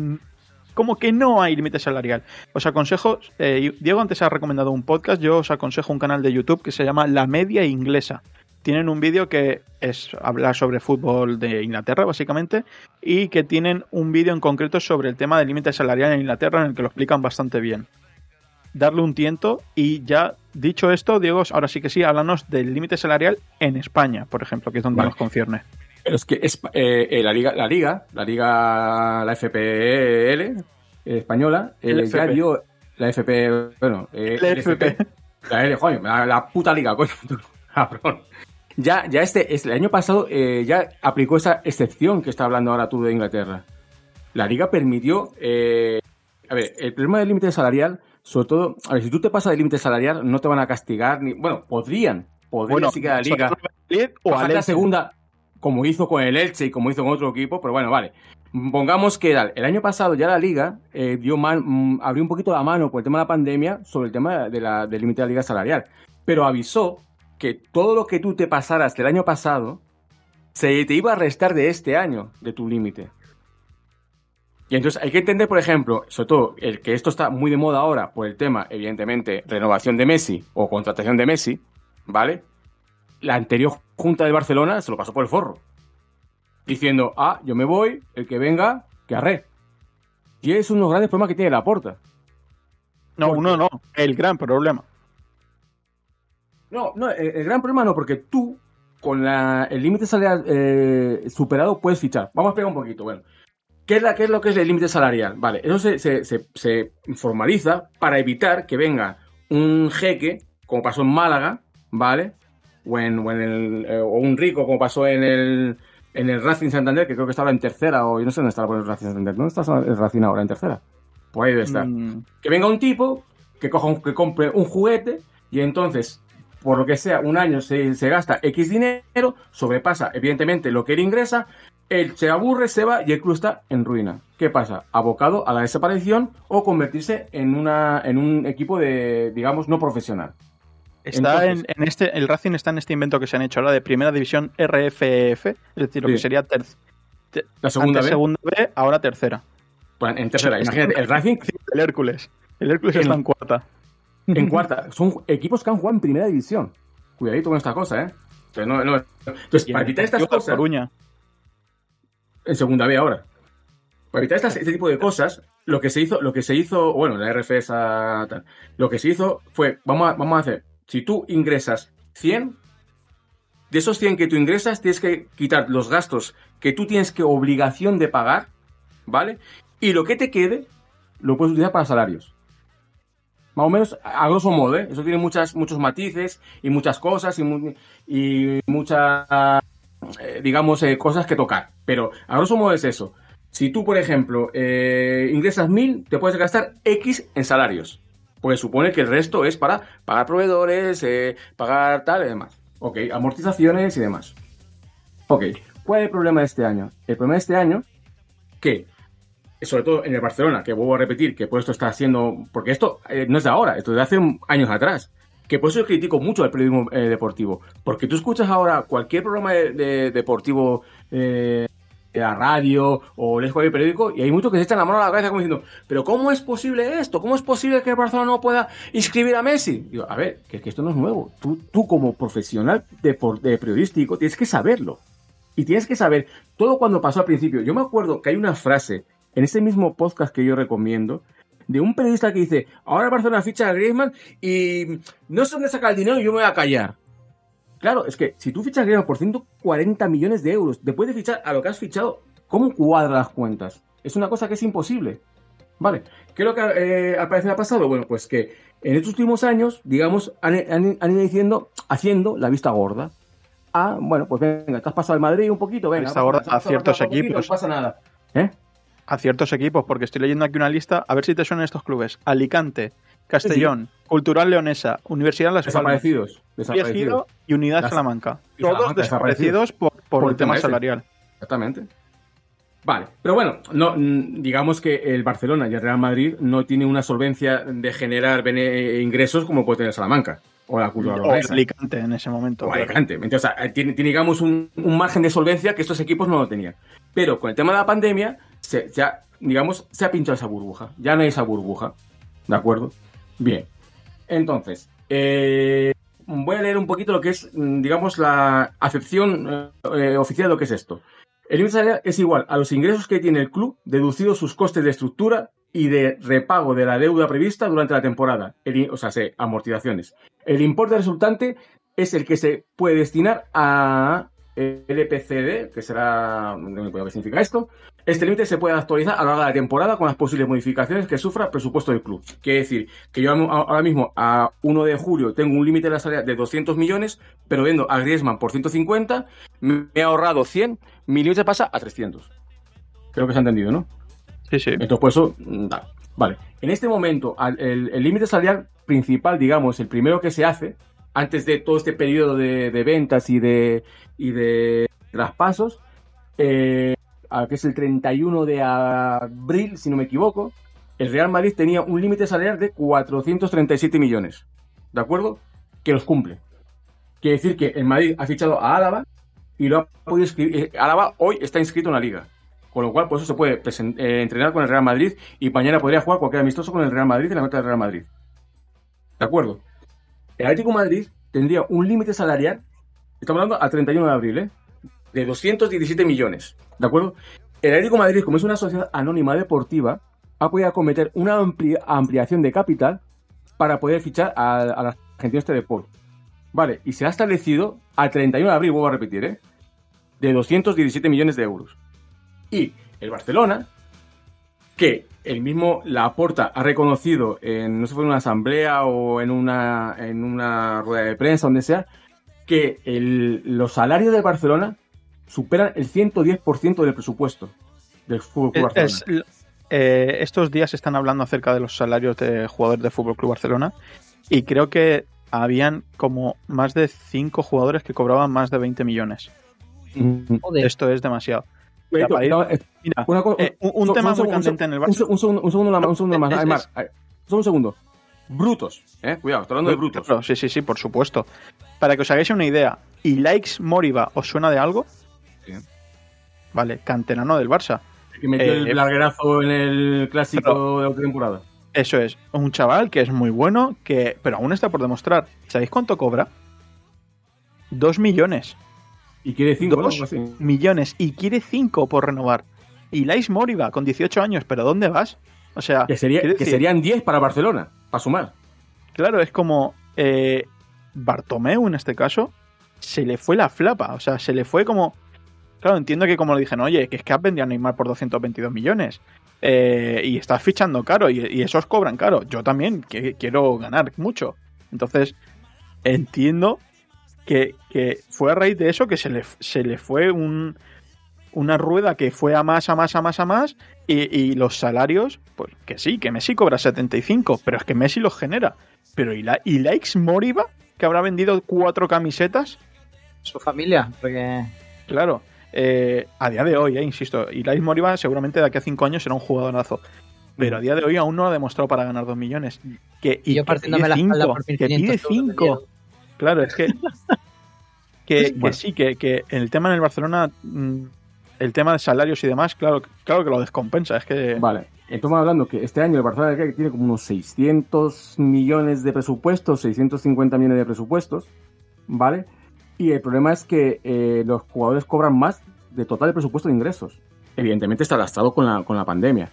como que no hay límite salarial. Os aconsejo, eh, Diego antes ha recomendado un podcast, yo os aconsejo un canal de YouTube que se llama La Media Inglesa. Tienen un vídeo que es hablar sobre fútbol de Inglaterra, básicamente, y que tienen un vídeo en concreto sobre el tema del límite salarial en Inglaterra, en el que lo explican bastante bien. Darle un tiento, y ya dicho esto, Diego, ahora sí que sí, háblanos del límite salarial en España, por ejemplo, que es donde vale. nos concierne. Pero es que es, eh, la liga, la liga, la liga, la F P L eh, española, eh, ya dio la F P, bueno, eh, la F P, la L, joder, la, la puta liga, coño, cabrón. Ya, ya este, este, el año pasado eh, ya aplicó esa excepción que está hablando ahora tú de Inglaterra. La liga permitió, eh, a ver, el problema del límite salarial, sobre todo, a ver, si tú te pasas del límite salarial, no te van a castigar, ni, bueno, podrían, podrían bueno, sí que la liga, o a la segunda, como hizo con el Elche y como hizo con otro equipo, pero bueno, vale. Pongamos que el año pasado ya la liga eh, dio man, abrió un poquito la mano por el tema de la pandemia sobre el tema de la, del límite de la liga salarial, pero avisó que todo lo que tú te pasaras del año pasado se te iba a restar de este año de tu límite. Y entonces hay que entender, por ejemplo, sobre todo el que esto está muy de moda ahora por el tema, evidentemente, renovación de Messi o contratación de Messi, ¿vale? La anterior junta de Barcelona se lo pasó por el forro, diciendo, ah, yo me voy, el que venga, que arre. Y es uno de los grandes problemas que tiene Laporta. No, porque... uno no, el gran problema. No, no, el, el gran problema no, porque tú, con la, el límite salarial eh, superado, puedes fichar. Vamos a explicar un poquito, bueno. ¿Qué es, la, qué es lo que es el límite salarial? Vale, eso se, se, se, se formaliza para evitar que venga un jeque, como pasó en Málaga, ¿vale? O, en, o, en el, eh, o un rico, como pasó en el, en el Racing Santander, que creo que estaba en tercera, o yo no sé dónde está el Racing Santander. ¿Dónde está el Racing ahora? ¿En tercera? Pues ahí debe estar. Mm. Que venga un tipo, que coja un, que compre un juguete, y entonces, por lo que sea, un año se, se gasta X dinero, sobrepasa, evidentemente, lo que él ingresa, él se aburre, se va, y el club está en ruina. ¿Qué pasa? Abocado a la desaparición o convertirse en, una, en un equipo de, digamos, no profesional. Está Entonces, en, en este, el Racing está en este invento que se han hecho ahora de primera división R F F, es decir, lo sí. que sería ter, ter, la segunda B. segunda B, ahora tercera. Pues en tercera, imagínate, el Racing, el Hércules, el Hércules en, está en cuarta. En cuarta, son equipos que han jugado en primera división. Cuidadito con esta cosa, ¿eh? Entonces, no, no. Entonces para evitar estas cosas, Coruña. En segunda B ahora. Para evitar estas, este tipo de cosas, lo que se hizo, lo que se hizo, bueno, la R F esa tal, lo que se hizo fue, vamos a, vamos a hacer. Si tú ingresas cien, de esos cien que tú ingresas, tienes que quitar los gastos que tú tienes que obligación de pagar, ¿vale? Y lo que te quede, lo puedes utilizar para salarios. Más o menos, a grosso modo, ¿eh? Eso tiene muchas, muchos matices y muchas cosas y, mu y muchas, eh, digamos, eh, cosas que tocar. Pero a grosso modo es eso. Si tú, por ejemplo, eh, ingresas mil, te puedes gastar X en salarios. Porque supone que el resto es para pagar proveedores, eh, pagar tal y demás. Ok, amortizaciones y demás. Ok, ¿cuál es el problema de este año? El problema de este año, que, sobre todo en el Barcelona, que vuelvo a repetir, que por esto está haciendo... Porque esto eh, no es de ahora, esto es de hace años atrás. Que por eso yo critico mucho el periodismo eh, deportivo. Porque tú escuchas ahora cualquier programa de, de, deportivo... Eh, la radio o lees cualquier periódico y hay muchos que se echan la mano a la cabeza como diciendo, pero ¿cómo es posible esto? ¿Cómo es posible que el Barcelona no pueda inscribir a Messi? Digo, a ver, que, que esto no es nuevo. Tú, tú como profesional de, de periodístico tienes que saberlo. Y tienes que saber todo cuando pasó al principio. Yo me acuerdo que hay una frase en ese mismo podcast que yo recomiendo de un periodista que dice, ahora el Barcelona ficha a Griezmann y no sé dónde saca el dinero y yo me voy a callar. Claro, es que si tú fichas a Griezmann por ciento cuarenta millones de euros, después de fichar a lo que has fichado, ¿cómo cuadra las cuentas? Es una cosa que es imposible. Vale, ¿qué es lo que eh, al parecer ha pasado? Bueno, pues que en estos últimos años, digamos, han, han, han ido diciendo, haciendo la vista gorda. Ah, bueno, pues venga, te has pasado al Madrid un poquito, venga. Vista gorda a ciertos poquito, equipos. No pasa nada. ¿Eh? A ciertos equipos, porque estoy leyendo aquí una lista, a ver si te suenan estos clubes. Alicante, Castellón, sí. Cultural Leonesa, Universidad Las Palmas, desaparecidos, desaparecidos. y Unidad Las... Salamanca. Y Todos Salamanca, desaparecidos, desaparecidos por, por, por el tema salarial. Exactamente. Vale, pero bueno, no, digamos que el Barcelona y el Real Madrid no tienen una solvencia de generar bene- ingresos como puede tener Salamanca o la Cultural Leonesa. O Alicante en ese momento. O Alicante. Entonces, o sea, tiene, tiene, digamos, un, un margen de solvencia que estos equipos no lo tenían. Pero con el tema de la pandemia, se, ya, digamos, se ha pinchado esa burbuja. Ya no hay esa burbuja. ¿De acuerdo? Bien. Entonces, eh, voy a leer un poquito lo que es, digamos, la acepción eh, oficial de lo que es esto. El límite salarial es igual a los ingresos que tiene el club, deducidos sus costes de estructura y de repago de la deuda prevista durante la temporada, el, o sea, se, amortizaciones. El importe resultante es el que se puede destinar a L P C D, que será, no me acuerdo qué significa esto. Este límite se puede actualizar a lo largo de la temporada con las posibles modificaciones que sufra el presupuesto del club. Quiere decir que yo ahora mismo a primero de julio tengo un límite de la salarial de doscientos millones, pero vendo a Griezmann por ciento cincuenta, me he ahorrado cien, mi límite pasa a trescientos. Creo que se ha entendido, ¿no? Sí, sí. Entonces, por eso, vale. En este momento, el límite salarial principal, digamos, el primero que se hace, antes de todo este periodo de, de ventas y de, y de traspasos, eh, que es el treinta y uno de abril, si no me equivoco, el Real Madrid tenía un límite salarial de cuatrocientos treinta y siete millones, ¿de acuerdo? Que los cumple. Quiere decir que el Madrid ha fichado a Álava y lo ha podido escribir. Álava hoy está inscrito en la Liga, con lo cual por eso se puede present- eh, entrenar con el Real Madrid y mañana podría jugar cualquier amistoso con el Real Madrid en la meta del Real Madrid. ¿De acuerdo? El Atlético de Madrid tendría un límite salarial, estamos hablando al treinta y uno de abril, ¿eh? De doscientos diecisiete millones, ¿de acuerdo? El Atlético de Madrid, como es una sociedad anónima deportiva, ha podido acometer una ampli- ampliación de capital para poder fichar a, a la Argentina este de Paul. Vale, y se ha establecido al treinta y uno de abril, vuelvo a repetir, ¿eh? De doscientos diecisiete millones de euros. Y el Barcelona, que el mismo Laporta ha reconocido en, no sé si fue en una asamblea o en una, en una rueda de prensa, donde sea, que el, los salarios del Barcelona superan el ciento diez por ciento del presupuesto del Fútbol Club Barcelona. Es, eh, estos días están hablando acerca de los salarios de jugadores del Fútbol Club Barcelona y creo que habían como más de cinco jugadores que cobraban más de veinte millones. Joder. Esto es demasiado. Mira, para ir, eh, mira, una cosa, eh, un, un un, tema un, muy un, candente en el Barça. Un, un, segundo, un segundo más, un segundo más. Es, Aymar, es, Aymar, solo un segundo. Brutos, eh, cuidado, estoy hablando de brutos. Claro, sí, sí, sí, por supuesto. Para que os hagáis una idea, ¿y Likes Moriba os suena de algo? Sí. Vale, canterano del Barça. El que metió eh, el larguerazo en el clásico pero, de otra temporada. Eso es, un chaval que es muy bueno, que pero aún está por demostrar. ¿Sabéis cuánto cobra? Dos millones. Y quiere cinco, Dos ¿no? Así. millones. Y quiere cinco por renovar. Y Likes Moriba con dieciocho años, ¿pero dónde vas? O sea, que, sería, que decir, serían diez para Barcelona, para sumar. Claro, es como eh, Bartomeu en este caso, se le fue la flapa. O sea, se le fue como... Claro, entiendo que como le dijeron, oye, que es que has vendido a Neymar por doscientos veintidós millones eh, y estás fichando caro y, y esos cobran caro. Yo también que, quiero ganar mucho. Entonces, entiendo que, que fue a raíz de eso que se le, se le fue un... una rueda que fue a más, a más, a más, a más, y, y los salarios, pues que sí, que Messi cobra setenta y cinco, pero es que Messi los genera. Pero ¿y, la, y Likes Moriba, que habrá vendido cuatro camisetas? Su familia, porque... Claro, eh, a día de hoy, eh, insisto, y Likes Moriba seguramente de aquí a cinco años será un jugadorazo. Pero a día de hoy aún no lo ha demostrado para ganar dos millones. Que, y, y yo que pide cinco, que pide cinco. Claro, es que... que, bueno. que sí, que, que el tema en el Barcelona... Mmm, el tema de salarios y demás, claro, claro que lo descompensa. Es que... Vale, estamos hablando que este año el Barcelona tiene como unos seiscientos millones de presupuestos, seiscientos cincuenta millones de presupuestos, ¿vale? Y el problema es que eh, los jugadores cobran más de total de presupuesto de ingresos. Evidentemente está lastrado con la, con la pandemia.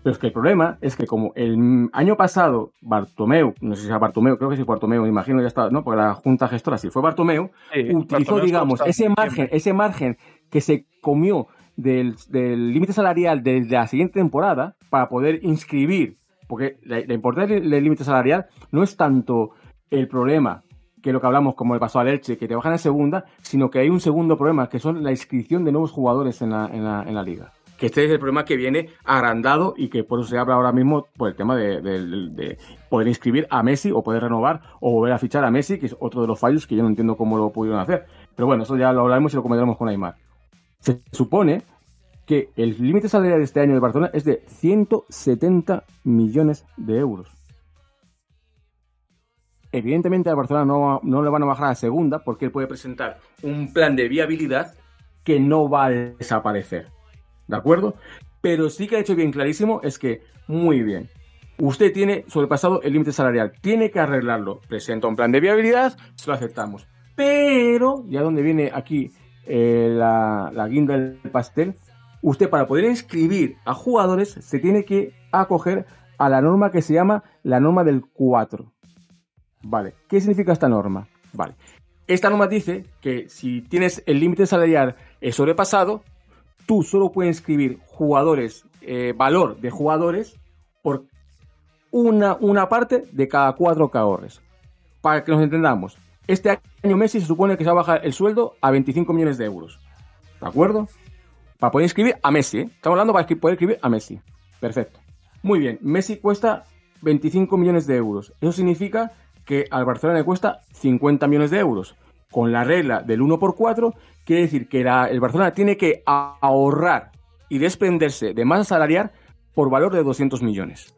Pero es que el problema es que como el año pasado Bartomeu, no sé si es Bartomeu, creo que sí Bartomeu, me imagino ya está, ¿no? Porque la junta gestora sí fue Bartomeu, sí, utilizó, Bartomeu digamos, ese margen, ese margen que se comió del, del límite salarial de la siguiente temporada para poder inscribir, porque la, la importancia del límite salarial no es tanto el problema que lo que hablamos como le pasó al Elche, que te bajan en segunda, sino que hay un segundo problema, que son la inscripción de nuevos jugadores en la, en la, en la liga. Que este es el problema que viene agrandado y que por eso se habla ahora mismo por el tema de, de, de, de poder inscribir a Messi o poder renovar o volver a fichar a Messi, que es otro de los fallos que yo no entiendo cómo lo pudieron hacer. Pero bueno, eso ya lo hablaremos y lo comentaremos con Aimar. Se supone que el límite salarial de este año de Barcelona es de ciento setenta millones de euros. Evidentemente a Barcelona no, no le van a bajar a segunda porque él puede presentar un plan de viabilidad que no va a desaparecer. ¿De acuerdo? Pero sí que ha hecho bien clarísimo es que, muy bien, usted tiene sobrepasado el límite salarial, tiene que arreglarlo, presenta un plan de viabilidad, se lo aceptamos. Pero, ya donde viene aquí eh, la, la guinda del pastel, usted para poder inscribir a jugadores se tiene que acoger a la norma que se llama la norma del cuatro. Vale, ¿qué significa esta norma? Vale, esta norma dice que si tienes el límite salarial sobrepasado, tú solo puedes inscribir jugadores, eh, valor de jugadores, por una, una parte de cada cuatro que ahorres. Para que nos entendamos, este año Messi se supone que se va a bajar el sueldo a veinticinco millones de euros. ¿De acuerdo? Para poder inscribir a Messi, ¿eh? Estamos hablando para poder inscribir a Messi. Perfecto. Muy bien, Messi cuesta veinticinco millones de euros. Eso significa que al Barcelona le cuesta cincuenta millones de euros. Con la regla del uno por cuatro, quiere decir que la, el Barcelona tiene que ahorrar y desprenderse de masa salarial por valor de doscientos millones.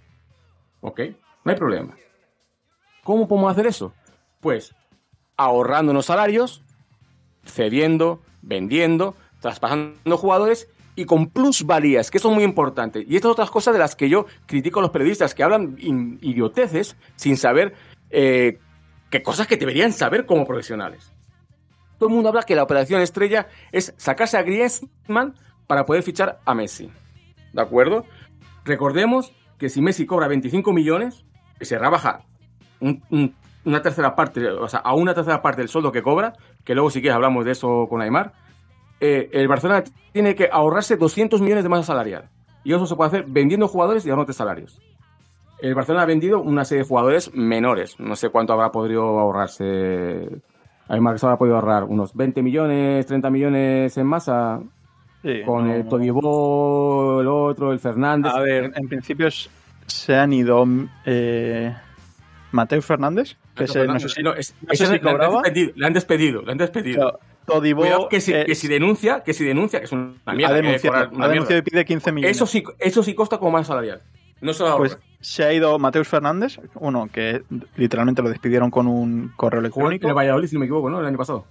¿Ok? No hay problema. ¿Cómo podemos hacer eso? Pues ahorrándonos salarios, cediendo, vendiendo, traspasando jugadores y con plusvalías, que eso es muy importante. Y estas otras cosas de las que yo critico a los periodistas que hablan idioteces sin saber eh, qué cosas que deberían saber como profesionales. Todo el mundo habla que la operación estrella es sacarse a Griezmann para poder fichar a Messi. ¿De acuerdo? Recordemos que si Messi cobra veinticinco millones, se rebaja un, un, una tercera parte, o sea, a una tercera parte del sueldo que cobra, que luego si quieres hablamos de eso con Aimar, eh, el Barcelona tiene que ahorrarse doscientos millones de masa salarial. Y eso se puede hacer vendiendo jugadores y ahorrando salarios. El Barcelona ha vendido una serie de jugadores menores. No sé cuánto habrá podido ahorrarse. Aimar se habrá podido ahorrar unos veinte millones, treinta millones en masa. Sí, con no, el Todibo, el otro, el Fernández. A ver, en principio se han ido eh, Mateo Fernández, que se, Fernández, no sé si, no, es, no sé si cobraba. Le han despedido, le han despedido. Pero, Todibo, Cuidado, que, si, eh, que si denuncia, que si denuncia, que es una mierda. Ha denunciado, una ha denunciado y pide quince millones. Eso sí, eso sí costa como más salarial. No se va a ahorrar. Pues se ha ido Mateus Fernández, uno que literalmente lo despidieron con un correo electrónico. En el Valladolid, si no me equivoco, ¿no? El año pasado.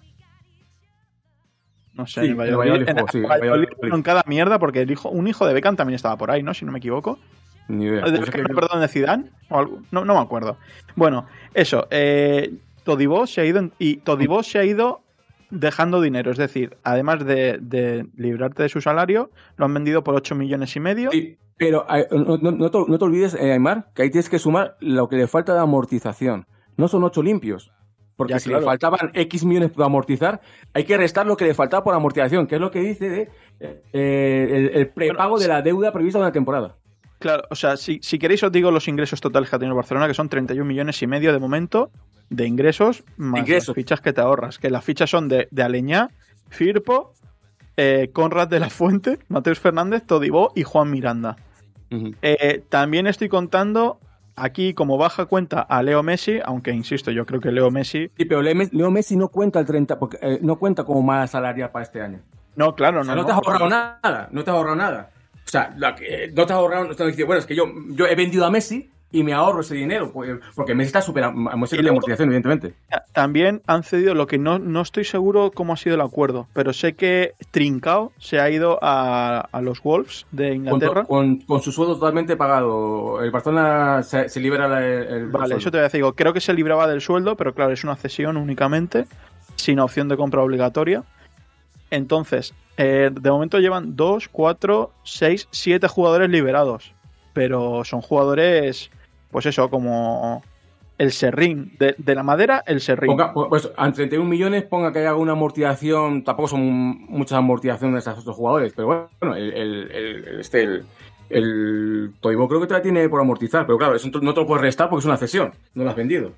No sé, sí, en Valladolid, el Valladolid, en, sí, en Valladolid Valladolid. en cada mierda porque el hijo, un hijo de Beckham también estaba por ahí, ¿no? Si no me equivoco. Ni idea. ¿De, que, perdón, de Zidane? O algo, no, no me acuerdo. Bueno, eso. Eh, Todibo se ha ido en, y Todibo se ha ido dejando dinero, es decir, además de, de librarte de su salario, lo han vendido por ocho millones y medio. Sí, pero no, no, no, te, no te olvides, eh, Aimar, que ahí tienes que sumar lo que le falta de amortización. No son ocho limpios. Porque ya, si claro. le faltaban X millones por amortizar, hay que restar lo que le faltaba por amortización, que es lo que dice de eh, el, el prepago bueno, de la deuda prevista de una temporada. Claro, o sea, si, si queréis os digo los ingresos totales que ha tenido Barcelona, que son treinta y un millones y medio de momento de ingresos, más ingresos. Las fichas que te ahorras. Que las fichas son de, de Aleñá, Firpo, eh, Conrad de la Fuente, Mateus Fernández, Todibo y Juan Miranda. Uh-huh. Eh, también estoy contando aquí como baja cuenta a Leo Messi, aunque insisto, yo creo que Leo Messi... Sí, pero Leo Messi no cuenta el treinta, porque eh, no cuenta como más salarial para este año. No, claro, o sea, no. No te has ahorrado no. nada, no te has ahorrado nada. O sea, la que, no te has ahorrado, no te has dicho, bueno, es que yo, yo he vendido a Messi y me ahorro ese dinero, porque, porque Messi está súper amortización, evidentemente. También han cedido, lo que no, no estoy seguro cómo ha sido el acuerdo, pero sé que Trincao se ha ido a, a los Wolves de Inglaterra. Con, con, con su sueldo totalmente pagado. El Barcelona se, se libera el, el Vale, sueldo. Eso te voy a decir. Digo, creo que se libraba del sueldo, pero claro, es una cesión únicamente, sin opción de compra obligatoria. Entonces, eh, de momento llevan dos, cuatro, seis, siete jugadores liberados. pero son jugadores, pues eso, como el serrín. De, de la madera, el serrín. Ponga, pues, a treinta y un millones ponga que haya una amortización, tampoco son muchas amortizaciones de esos otros jugadores, pero bueno, el, el, el, este, el, el Todibo creo que te la tiene por amortizar, pero claro, eso no te lo puedes restar porque es una cesión, no lo has vendido.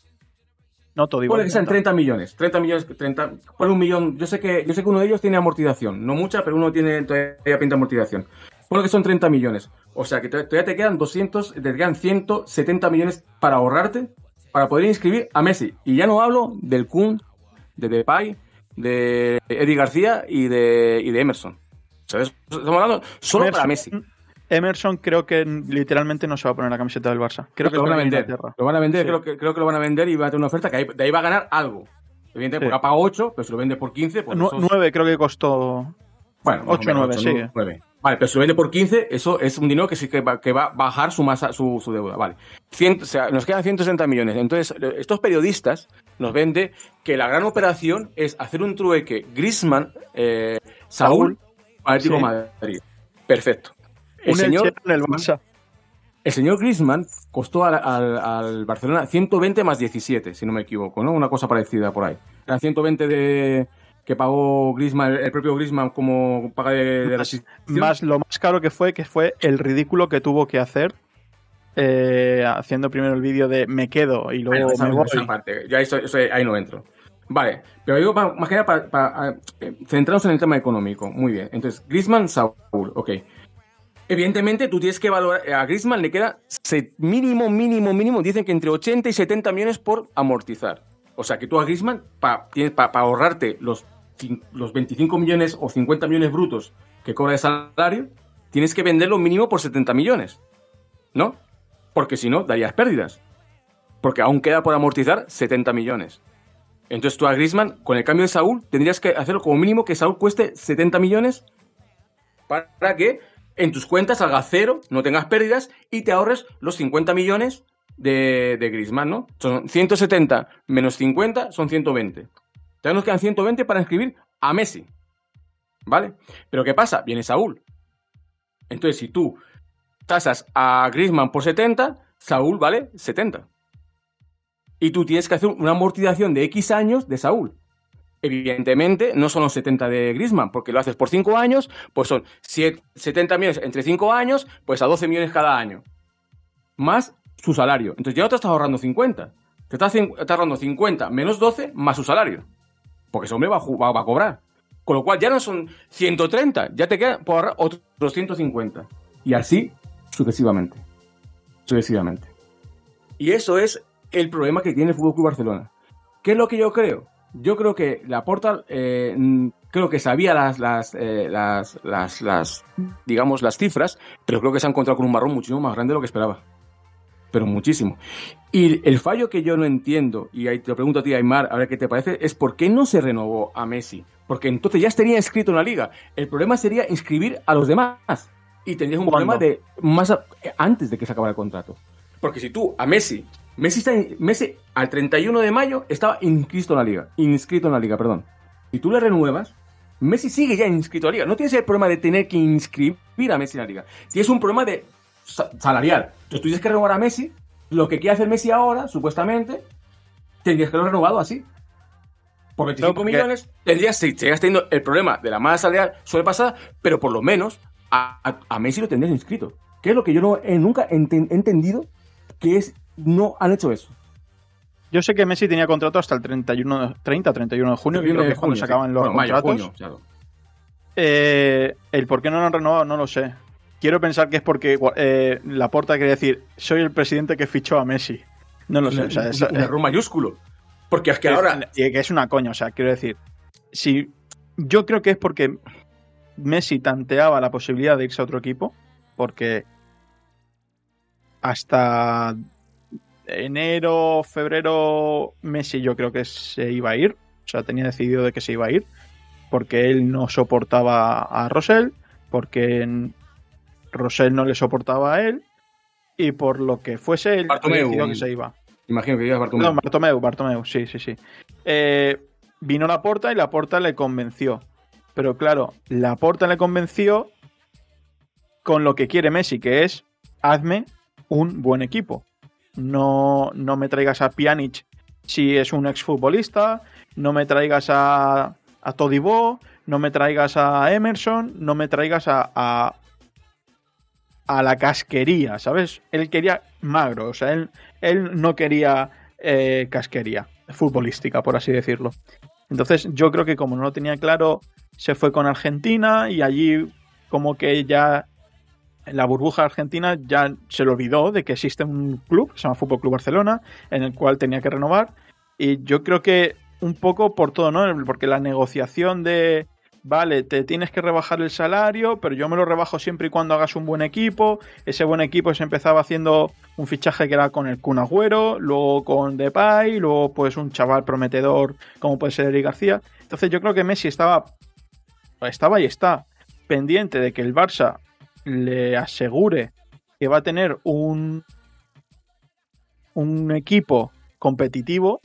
No, Todibo. Ponle que sean treinta millones, treinta millones, treinta, por un millón, yo sé que yo sé que uno de ellos tiene amortización, no mucha, pero uno tiene todavía pinta amortización. Ponle que son treinta millones, o sea que todavía te quedan doscientos, te quedan ciento setenta millones para ahorrarte, para poder inscribir a Messi. Y ya no hablo del Kun, de Depay, de Eddie García y de, y de Emerson. ¿Sabes? Estamos hablando solo Emerson, para Messi. Emerson creo que literalmente no se va a poner la camiseta del Barça. Creo que lo van a vender. Inglaterra. Lo van a vender, Sí. creo, que, creo que lo van a vender y va a tener una oferta que ahí, de ahí va a ganar algo. Evidentemente, Sí. porque ha pagado ocho, pero si lo vende por quince, pues Nu- esos- nueve creo que costó. Bueno, más o ocho, menos, nueve, ocho, sí. nueve. Vale, pero si lo vende por quince, eso es un dinero que sí que va, que va a bajar su masa, su, su deuda. Vale. cien, o sea, nos quedan ciento sesenta millones. Entonces, estos periodistas nos venden que la gran operación es hacer un trueque Griezmann, eh, Saúl, Atlético de Sí. Madrid. Perfecto. El Un señor, Elche en el Barça. el señor Griezmann costó al, al, al Barcelona ciento veinte más diecisiete, si no me equivoco, ¿no? Una cosa parecida por ahí. Eran ciento veinte de que pagó Griezmann, el propio Griezmann como paga de, de restitución. Más lo más caro que fue, que fue el ridículo que tuvo que hacer eh, haciendo primero el vídeo de me quedo y luego Bueno, esa, me voy. esa parte, ya eso, eso ahí no entro. Vale, pero digo, pa- más que nada para, para, eh, centrarnos en el tema económico. Muy bien. Entonces, Griezmann, Saúl, ok. Evidentemente, tú tienes que valorar. A Griezmann le queda se- mínimo, mínimo, mínimo. Dicen que entre ochenta y setenta millones por amortizar. O sea, que tú a Griezmann, para pa, pa ahorrarte los, cin- los veinticinco millones o cincuenta millones brutos que cobra de salario, tienes que venderlo mínimo por setenta millones. ¿No? Porque si no, darías pérdidas. Porque aún queda por amortizar setenta millones. Entonces tú a Griezmann, con el cambio de Saúl, tendrías que hacerlo como mínimo que Saúl cueste setenta millones para que en tus cuentas salga cero, no tengas pérdidas y te ahorres los cincuenta millones de, de Griezmann, ¿no? Son ciento setenta menos cincuenta, son ciento veinte. Entonces nos quedan ciento veinte para inscribir a Messi. ¿Vale? Pero ¿qué pasa? Viene Saúl. Entonces si tú tasas a Griezmann por setenta, Saúl vale setenta. Y tú tienes que hacer una amortización de X años de Saúl. Evidentemente, no son los setenta de Griezmann, porque lo haces por cinco años, pues son setenta millones entre cinco años, pues a doce millones cada año. Más su salario. Entonces ya no te estás ahorrando cincuenta. Te estás, te estás ahorrando cincuenta menos doce más su salario. Porque ese hombre va a, va, va a cobrar. Con lo cual ya no son ciento treinta, ya te queda por ahorrar otros ciento cincuenta. Y así sucesivamente. Sucesivamente. Y eso es el problema que tiene el F C Barcelona. ¿Qué es lo que yo creo? Yo creo que Laporta eh, creo que sabía las, las, eh, las, las, las, digamos, las cifras, pero creo que se ha encontrado con un marrón muchísimo más grande de lo que esperaba. Pero muchísimo. Y el fallo que yo no entiendo, y ahí te lo pregunto a ti, Aymar, a ver qué te parece, es por qué no se renovó a Messi. Porque entonces ya estaría inscrito en la liga. El problema sería inscribir a los demás. Y tendrías un ¿Cuándo? problema de más a, antes de que se acabara el contrato. Porque si tú, a Messi, Messi, está, Messi al treinta y uno de mayo estaba inscrito en la liga. Inscrito en la liga, perdón. Si tú le renuevas, Messi sigue ya inscrito en la liga. No tienes el problema de tener que inscribir a Messi en la liga. Tienes un problema de salarial. Entonces tú tienes que renovar a Messi. Lo que quiere hacer Messi ahora, supuestamente, tendrías que haberlo renovado así. Por veinticinco No, porque... millones, tendrías, si sigues teniendo el problema de la masa salarial sobrepasada, pero por lo menos a, a, a Messi lo tendrías inscrito. Que es lo que yo no he, nunca he ent- entendido, que es no han hecho eso. Yo sé que Messi tenía contrato hasta el treinta y uno, treinta, treinta y uno de junio, que creo que es cuando se acaban los bueno, mayo, contratos. junio, claro. Eh, el por qué no lo han renovado no lo sé. Quiero pensar que es porque eh, Laporta quiere decir soy el presidente que fichó a Messi. No lo sé. O sea, es, un error mayúsculo. Porque es que ahora... Y que es una coña, o sea, quiero decir... Si, yo creo que es porque Messi tanteaba la posibilidad de irse a otro equipo, porque hasta enero, febrero, Messi yo creo que se iba a ir. O sea, tenía decidido de que se iba a ir, porque él no soportaba a Rosell, porque Rosell no le soportaba a él, y por lo que fuese, él decidió que se iba. Imagino que digas Bartomeu. No, Bartomeu, Bartomeu, sí, sí, sí. Eh, vino Laporta y Laporta le convenció. Pero claro, Laporta le convenció con lo que quiere Messi, que es hazme un buen equipo. No, no me traigas a Pjanic si es un exfutbolista, no me traigas a, a Todibo, no me traigas a Emerson, no me traigas a, a, a la casquería, ¿sabes? Él quería magro, o sea, él, él no quería eh, casquería futbolística, por así decirlo. Entonces yo creo que como no lo tenía claro, se fue con Argentina y allí como que ya en la burbuja argentina ya se le olvidó de que existe un club, que se llama Fútbol Club Barcelona, en el cual tenía que renovar. Y yo creo que un poco por todo, ¿no? Porque la negociación de, vale, te tienes que rebajar el salario, pero yo me lo rebajo siempre y cuando hagas un buen equipo. Ese buen equipo se empezaba haciendo un fichaje que era con el Kun Agüero, luego con Depay, luego pues un chaval prometedor como puede ser Eric García. Entonces yo creo que Messi estaba, estaba y está pendiente de que el Barça le asegure que va a tener un un equipo competitivo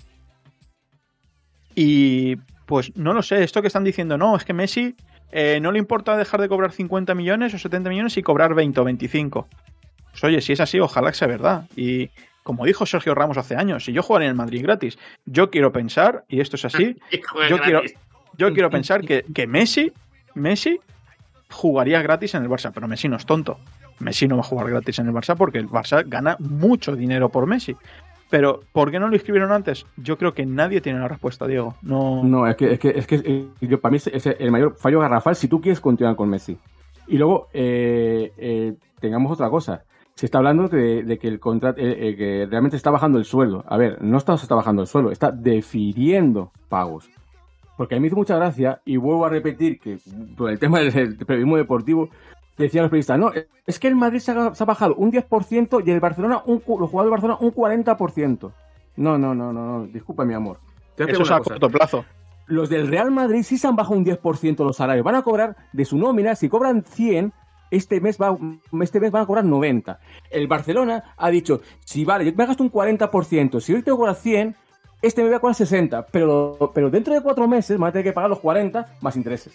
y pues no lo sé, esto que están diciendo, no, es que Messi eh, no le importa dejar de cobrar cincuenta millones o setenta millones y cobrar veinte o veinticinco. Pues oye, si es así, ojalá que sea verdad. Y como dijo Sergio Ramos hace años, si yo jugaré en el Madrid gratis, yo quiero pensar, y esto es así, yo quiero, yo quiero pensar que, que Messi Messi jugaría gratis en el Barça, pero Messi no es tonto. Messi no va a jugar gratis en el Barça porque el Barça gana mucho dinero por Messi. Pero, ¿por qué no lo inscribieron antes? Yo creo que nadie tiene la respuesta, Diego. No, no es que, es que, es que eh, yo, para mí es, es el mayor fallo garrafal si tú quieres continuar con Messi. Y luego, eh, eh, tengamos otra cosa. Se está hablando de, de que el contrato, eh, eh, que realmente está bajando el sueldo. A ver, no está, está bajando el sueldo, está defiriendo pagos. Porque a mí me hizo mucha gracia, y vuelvo a repetir que por el tema del, del periodismo deportivo, decían los periodistas, no, es que el Madrid se ha, se ha bajado un diez por ciento y el Barcelona, un, los jugadores del Barcelona, un cuarenta por ciento. No, no, no, no, no, disculpa mi amor. Eso es a corto plazo. Los del Real Madrid sí se han bajado un diez por ciento los salarios. Van a cobrar de su nómina, si cobran cien, este mes, va, este mes van a cobrar noventa. El Barcelona ha dicho, si vale, yo me gasto un cuarenta por ciento, si hoy tengo que cobrar cien, este me voy a cobrar sesenta, pero, pero dentro de cuatro meses me van a tener que pagar los cuarenta más intereses.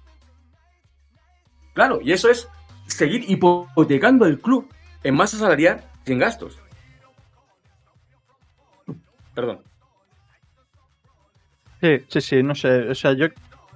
Claro, y eso es seguir hipotecando el club en masa salarial sin gastos. Perdón. Sí, sí, sí, no sé. O sea, yo...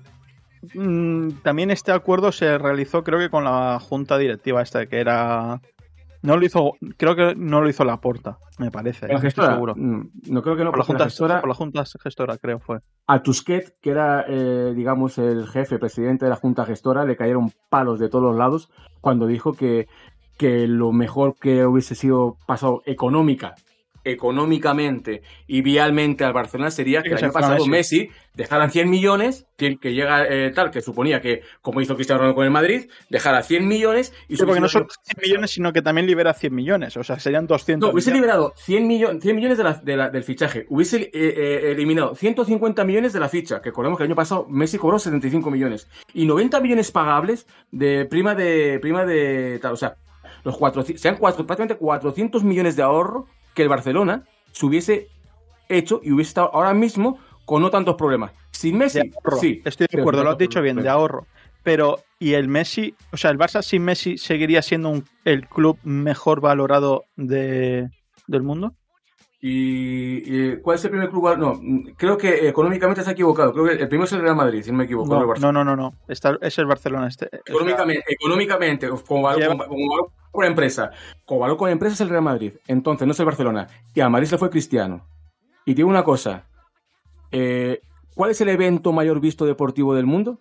Mmm, también este acuerdo se realizó creo que con la junta directiva esta, que era... No lo hizo, creo que no lo hizo Laporta, me parece. La gestora, seguro. No creo que no. Por la, junta, la gestora, por la junta gestora, creo fue. A Tusquet, que era, eh, digamos, el jefe, presidente de la junta gestora, le cayeron palos de todos los lados cuando dijo que, que lo mejor que hubiese sido pasado económica, económicamente y vialmente al Barcelona sería que, que el año pasado Messi, Messi dejara cien millones, que llega eh, tal, que suponía que, como hizo Cristiano Ronaldo con el Madrid, dejara cien millones y... Sí, porque no son cien millones, sino que también libera cien millones, o sea, serían doscientos. No, hubiese millones. liberado cien, millo- cien millones de la, de la, del fichaje, hubiese eh, eh, eliminado ciento cincuenta millones de la ficha, que recordemos que el año pasado Messi cobró setenta y cinco millones, y noventa millones pagables de prima de... prima de tal, o sea, los cuatrocientos, sean cuatro, prácticamente cuatrocientos millones de ahorro que el Barcelona se hubiese hecho y hubiese estado ahora mismo con no tantos problemas. Sin Messi, sí. Estoy de acuerdo, lo has dicho bien, de ahorro. Pero, ¿y el Messi? O sea, ¿el Barça sin Messi seguiría siendo un, el club mejor valorado de, del mundo? ¿Y, y cuál es el primer club? No, creo que económicamente está equivocado. Creo que el primero es el Real Madrid, si no me equivoco. No, no, el no, no, no, no. Está, es el Barcelona este. Económicamente, sea... económicamente como valor, como, como valor por empresa. Como valor con empresa es el Real Madrid. Entonces no es el Barcelona. Y al Madrid se le fue Cristiano. Y digo una cosa. Eh, ¿Cuál es el evento mayor visto deportivo del mundo?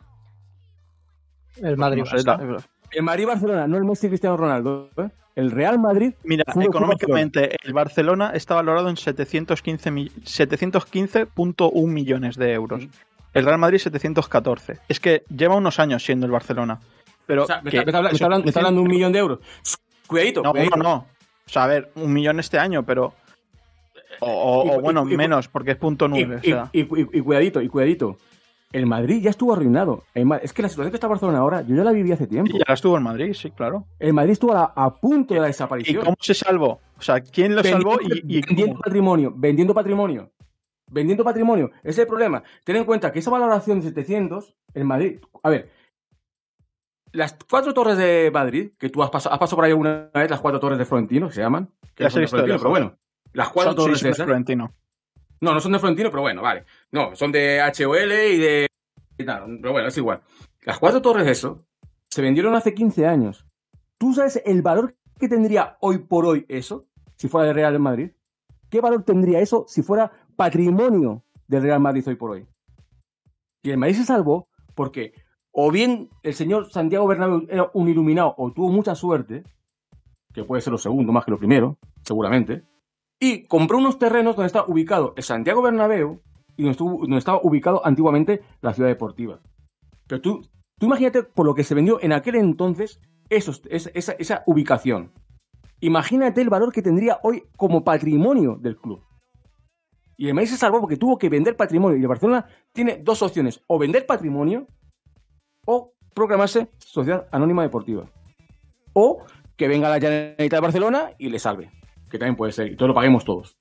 El Madrid. No sé, la... El Madrid-Barcelona, no el Messi Cristiano Ronaldo. ¿eh? El Real Madrid... Mira, económicamente el Barcelona está valorado en setecientos quince punto uno millones de euros. El Real Madrid setecientos catorce. Es que lleva unos años siendo el Barcelona. Pero o sea, me, está, me, está, me, está hablando, me está hablando de un millón de euros. Cuidadito, no, cuidadito. No, no. O sea, a ver, un millón este año, pero... O, o, y, o bueno, y, menos, porque es punto nueve. Y, o sea. y, y, y cuidadito, y cuidadito. El Madrid ya estuvo arruinado. Es que la situación que está Barcelona ahora, yo ya la viví hace tiempo. Y ya estuvo en Madrid, sí, claro. El Madrid estuvo a, a punto de la desaparición. ¿Y cómo se salvó? O sea, ¿quién lo vendiendo, salvó? Y, y vendiendo cómo? patrimonio, vendiendo patrimonio. Vendiendo patrimonio. Ese es el problema. Ten en cuenta que esa valoración de setecientos, el Madrid... A ver, las cuatro torres de Madrid, que tú has pasado, has pasado por ahí alguna vez, las cuatro torres de Florentino, que se llaman. Que Ya no son sé de Florentino, pero bueno. Las cuatro Son- torres sí, son de esas. Florentino. No, no son de Florentino, pero bueno, vale. No, son de H O L y de... y tal, pero bueno, es igual. Las cuatro torres de eso se vendieron hace quince años. ¿Tú sabes el valor que tendría hoy por hoy eso, si fuera de Real Madrid? ¿Qué valor tendría eso si fuera patrimonio del Real Madrid hoy por hoy? Y el Madrid se salvó porque o bien el señor Santiago Bernabéu era un iluminado o tuvo mucha suerte, que puede ser lo segundo más que lo primero, seguramente, y compró unos terrenos donde está ubicado el Santiago Bernabéu y donde, estuvo, donde estaba ubicado antiguamente la Ciudad Deportiva. Pero tú, tú imagínate por lo que se vendió en aquel entonces esos, esa, esa, esa ubicación. Imagínate el valor que tendría hoy como patrimonio del club. Y el Madrid se salvó porque tuvo que vender patrimonio. Y el Barcelona tiene dos opciones: o vender patrimonio o proclamarse Sociedad Anónima Deportiva. O que venga la Generalitat de Barcelona y le salve. Que también puede ser. Y todos lo paguemos todos.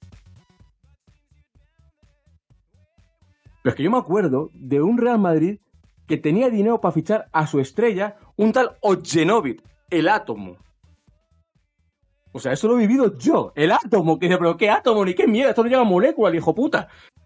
Pero es que yo me acuerdo de un Real Madrid que tenía dinero para fichar a su estrella, un tal Ojenovic, el átomo. O sea, eso lo he vivido yo, el átomo, que dice, pero qué átomo, ni qué mierda, esto no lleva molécula, el hijo puta.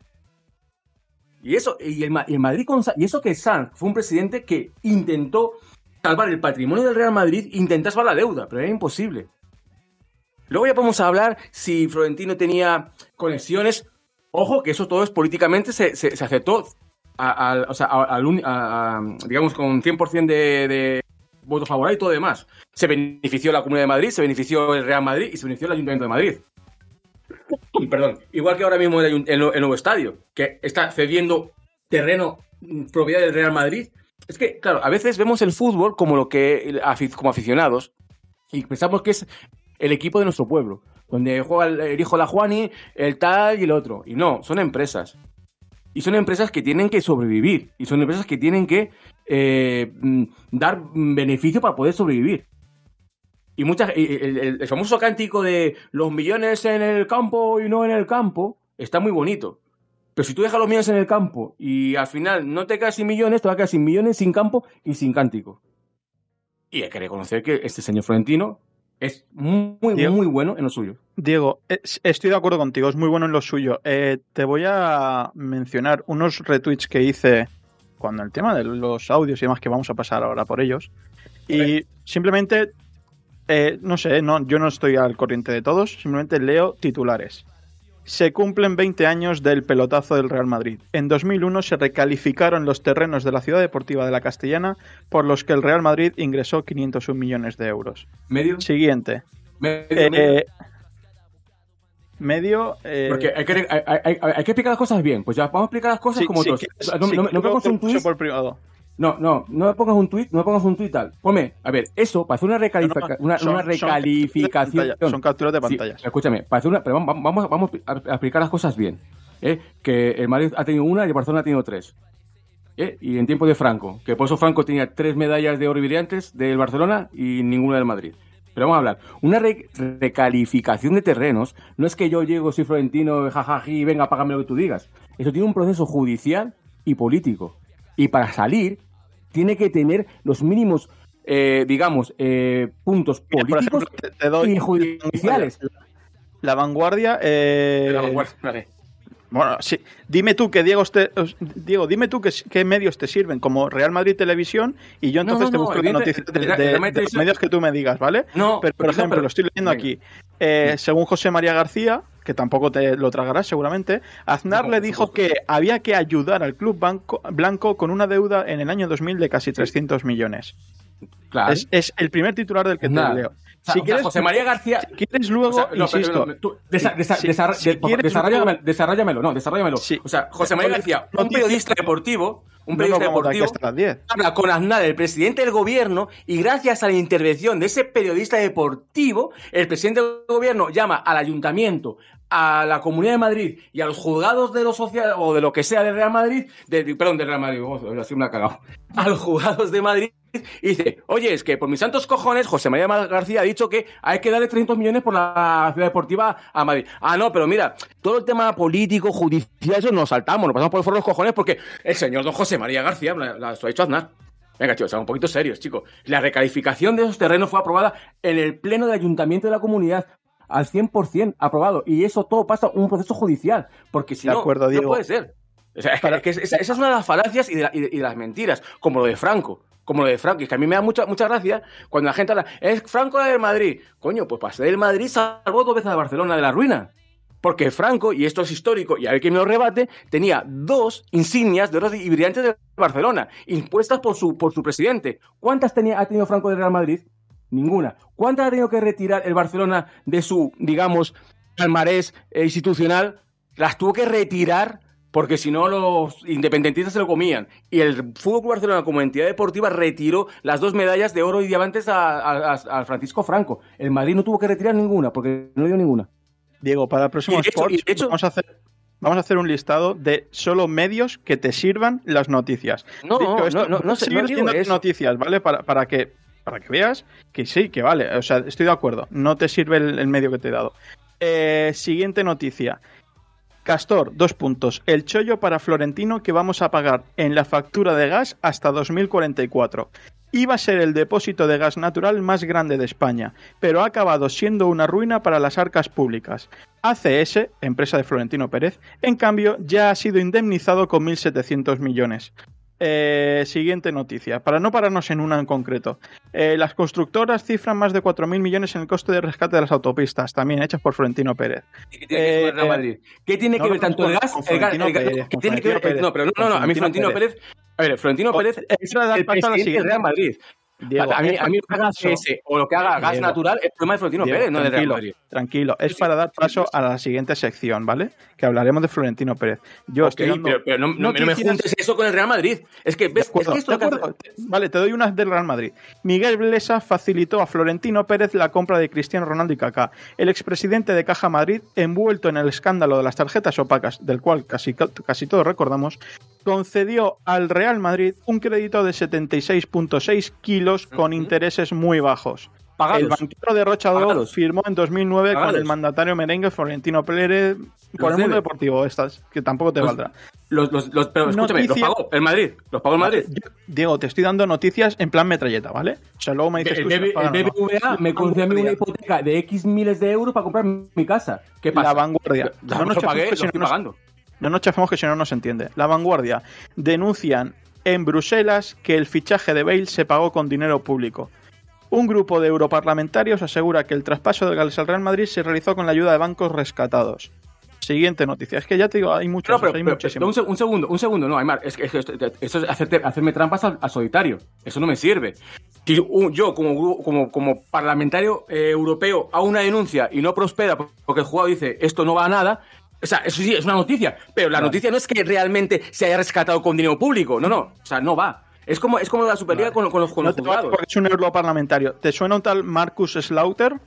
Y eso, y el, y el Madrid con, y eso que Sanz fue un presidente que intentó salvar el patrimonio del Real Madrid, intentó salvar la deuda, pero era imposible. Luego ya podemos hablar si Florentino tenía conexiones. Ojo, que eso todo es políticamente, se, se, se aceptó, a, a, o sea, a, a, a, a, digamos, con cien por ciento de, de voto favorable y todo demás. Se benefició la Comunidad de Madrid, se benefició el Real Madrid y se benefició el Ayuntamiento de Madrid. Perdón. Igual que ahora mismo el, el, el nuevo estadio, que está cediendo terreno, propiedad del Real Madrid. Es que, claro, a veces vemos el fútbol como lo que como aficionados y pensamos que es el equipo de nuestro pueblo, donde juega el, el hijo de la Juani, el tal y el otro. Y no, son empresas. Y son empresas que tienen que sobrevivir. Y son empresas que tienen que eh, dar beneficio para poder sobrevivir. Y muchas, el, el, el famoso cántico de los millones en el campo y no en el campo está muy bonito. Pero si tú dejas los millones en el campo y al final no te quedas sin millones, te vas a quedar sin millones, sin campo y sin cántico. Y hay que reconocer que este señor Florentino es muy, Diego, muy bueno en lo suyo. Diego, estoy de acuerdo contigo, es muy bueno en lo suyo. Eh, te voy a mencionar unos retweets que hice cuando el tema de los audios y demás, que vamos a pasar ahora por ellos. Y okay. simplemente, eh, no sé, no, yo no estoy al corriente de todos, simplemente leo titulares. Se cumplen veinte años del pelotazo del Real Madrid. En dos mil uno se recalificaron los terrenos de la Ciudad Deportiva de la Castellana por los que el Real Madrid ingresó quinientos un millones de euros. ¿Medio? Siguiente. ¿Medio? Eh, medio. medio eh... Porque hay que, hay, hay, hay, hay que explicar las cosas bien. Pues ya vamos a explicar las cosas sí, como sí, otros. Que, no, sí, no, no pongas un tuit por privado. No, no, no me pongas un tuit, no me pongas un tuit tal. Ponme, a ver, eso, para hacer una, recalifica, no, no, una, son, una recalificación. Son capturas de pantallas. Sí, escúchame, para hacer una, pero vamos, vamos, vamos a explicar las cosas bien. ¿eh? Que el Madrid ha tenido una y el Barcelona ha tenido tres. ¿eh? Y en tiempo de Franco, que por eso Franco tenía tres medallas de oro brillantes del Barcelona y ninguna del Madrid. Pero vamos a hablar. Una re recalificación de terrenos no es que yo llego, soy florentino, jajaji, venga, págame lo que tú digas. Eso tiene un proceso judicial y político. Y para salir, tiene que tener los mínimos, eh, digamos, eh, puntos políticos Mira, ejemplo, te, te doy, y judiciales. La vanguardia. Eh... La vanguardia, vale. Bueno, sí. Dime tú que Diego, te, Diego, dime tú qué, qué medios te sirven, como Real Madrid Televisión, y yo entonces no, no, te busco no, las noticias de, de, de, de los medios que tú me digas, ¿vale? No, pero, por ejemplo, no, pero, lo estoy leyendo aquí. Eh, sí. Según José María García, que tampoco te lo tragarás seguramente, Aznar no, le dijo que había que ayudar al club banco, blanco con una deuda en el año dos mil de casi trescientos millones. Claro. Es, es el primer titular del que Nada. te leo. O sea, si o quieres, sea, José María García. Si quieres luego, o sea, no, insisto. Pero, no, tú, desa, desa, si, desa, si de, desarrollamelo, luego... desarrollamelo, no, desarrollamelo. Sí. O sea, José María García, un periodista deportivo, un periodista no, no, deportivo, hasta las diez. habla con Aznar, el presidente del gobierno, y gracias a la intervención de ese periodista deportivo, el presidente del gobierno llama al ayuntamiento, a la Comunidad de Madrid y a los juzgados de lo social o de lo que sea del Real Madrid, de, perdón, del Real Madrid, oh, así me ha cagado, a los juzgados de Madrid y dice, oye, es que por mis santos cojones José María García ha dicho que hay que darle trescientos millones por la ciudad deportiva a Madrid. Ah, no, pero mira, todo el tema político, judicial, eso nos saltamos, nos pasamos por el foro de los cojones porque el señor don José María García lo ha hecho Aznar. Venga, chicos, sean un poquito serios, chicos. La recalificación de esos terrenos fue aprobada en el pleno del ayuntamiento de la comunidad. Al cien por ciento aprobado. Y eso todo pasa un proceso judicial. Porque si de no, acuerdo, no puede ser. O sea, es que, es que esa, esa es una de las falacias y de, la, y, de, y de las mentiras. Como lo de Franco. Como lo de Franco. Y es que a mí me da mucha, mucha gracia cuando la gente habla, es Franco la del Madrid. Coño, pues pasé del Madrid, salvó dos veces a Barcelona de la ruina. Porque Franco, y esto es histórico, y a ver quién me lo rebate, tenía dos insignias de oro y brillantes de Barcelona, impuestas por su, por su presidente. ¿Cuántas tenía, ha tenido Franco del Real Madrid? Ninguna. ¿Cuántas ha tenido que retirar el Barcelona de su, digamos, palmarés eh, institucional? Las tuvo que retirar porque si no los independentistas se lo comían. Y el Fútbol Club Barcelona como entidad deportiva retiró las dos medallas de oro y diamantes a, a, a Francisco Franco. El Madrid no tuvo que retirar ninguna porque no dio ninguna. Diego, para el próximo hecho, Sports hecho, vamos a hacer vamos a hacer un listado de solo medios que te sirvan las noticias. No, Digo, esto, no, no, no, seguir no siendo eso. noticias, ¿vale? Para, para que para que veas que sí, que vale. O sea, estoy de acuerdo. No te sirve el, el medio que te he dado. Eh, siguiente noticia. Castor, dos puntos. El chollo para Florentino que vamos a pagar en la factura de gas hasta dos mil cuarenta y cuatro. Iba a ser el depósito de gas natural más grande de España, pero ha acabado siendo una ruina para las arcas públicas. A C S, empresa de Florentino Pérez, en cambio, ya ha sido indemnizado con mil setecientos millones. Eh, siguiente noticia, para no pararnos en una en concreto. Eh, las constructoras cifran más de cuatro mil millones en el coste de rescate de las autopistas, también hechas por Florentino Pérez. ¿Qué tiene que ver Real Madrid? ¿Qué tiene que no, ver tanto con, el gas? Con el gas, Florentino el gas Pérez, ¿Qué con tiene que ver? Pérez, No, pero no, no, no, a mí Florentino Pérez. Pérez a ver, Florentino Pérez es el presidente del Real Madrid. Diego, a, mí, a mí lo que haga C S o lo que haga gas Diego, natural es problema de Florentino Diego, Pérez, no de Real Madrid. Tranquilo, es para dar paso a la siguiente sección, ¿vale? Que hablaremos de Florentino Pérez. Yo okay, estoy dando pero, pero no, no, no me juntes eso con el Real Madrid. Es que, ves, acuerdo, es que esto de acuerdo. Vale, te doy unas del Real Madrid. Miguel Blesa facilitó a Florentino Pérez la compra de Cristiano Ronaldo y Kaká. El expresidente de Caja Madrid, envuelto en el escándalo de las tarjetas opacas, del cual casi, casi todos recordamos, concedió al Real Madrid un crédito de setenta y seis punto seis kilos con uh-huh. intereses muy bajos. Pagados. El banquero derrochador Pagados. firmó en dos mil nueve Pagados. con el mandatario merengue Florentino Pérez por el mundo deportivo, estas, que tampoco te los, valdrá. Los, los, los, pero escúchame, Noticia... los pagó el Madrid, los pagó el Madrid. Yo, Diego, te estoy dando noticias en plan metralleta, ¿vale? O sea, luego me dices el, tú... el, si el B B V A no. me concedió a mí una hipoteca de X miles de euros para comprar mi casa. ¿Qué pasa? La Vanguardia. No, no, no nos pagué, que si lo estoy no pagando. No nos chafemos que si no, no se entiende. La Vanguardia. Denuncian en Bruselas que el fichaje de Bale se pagó con dinero público. Un grupo de europarlamentarios asegura que el traspaso de Gales al Real Madrid se realizó con la ayuda de bancos rescatados. Siguiente noticia. Es que ya te digo, hay muchos. No, pero, hay pero, muchísimos. Un, un segundo, un segundo, no, Aymar. Es que, es que esto, esto es hacerte, hacerme trampas al, al solitario. Eso no me sirve. Si un, yo, como, como, como parlamentario eh, europeo, hago una denuncia y no prospera porque el jugador dice esto no va a nada. O sea, eso sí, es una noticia. Pero la vale. noticia no es que realmente se haya rescatado con dinero público. No, no. O sea, no va. Es como, es como la Superliga vale. con, con los, con no los te juzgados. Porque es un europarlamentario. ¿Te suena un tal Marcus Slaughter?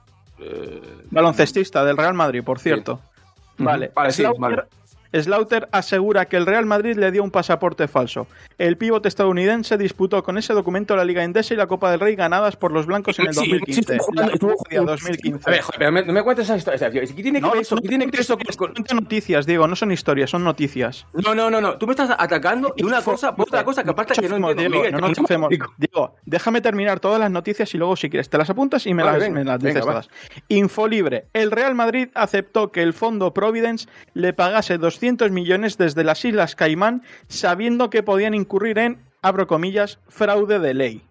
Eh, Baloncestista del Real Madrid, por cierto. Sí. Vale. Vale, sí, Slaughter, vale. Slaughter asegura que el Real Madrid le dio un pasaporte falso. El pívote estadounidense disputó con ese documento la Liga Endesa y la Copa del Rey ganadas por los blancos en el sí, dos mil quince. Sí, la estuvo jugando dos mil quince. A ver, joder, no me cuentes esa historia. ¿Qué tiene que no, ver eso? No, ¿Qué tiene que ver eso con, con noticias, Diego? No son historias, son noticias. No, no, no, no. Tú me estás atacando y una cosa por otra cosa que aparte que no entiendo. Diego, Miguel, no nos chafemos. Diego, déjame terminar todas las noticias y luego si quieres te las apuntas y me vale, las, venga, me las dices venga, todas. Infolibre. El Real Madrid aceptó que el fondo Providence le pagase doscientos millones desde las Islas Caimán, sabiendo que podían incurrir en, abro comillas, fraude de ley.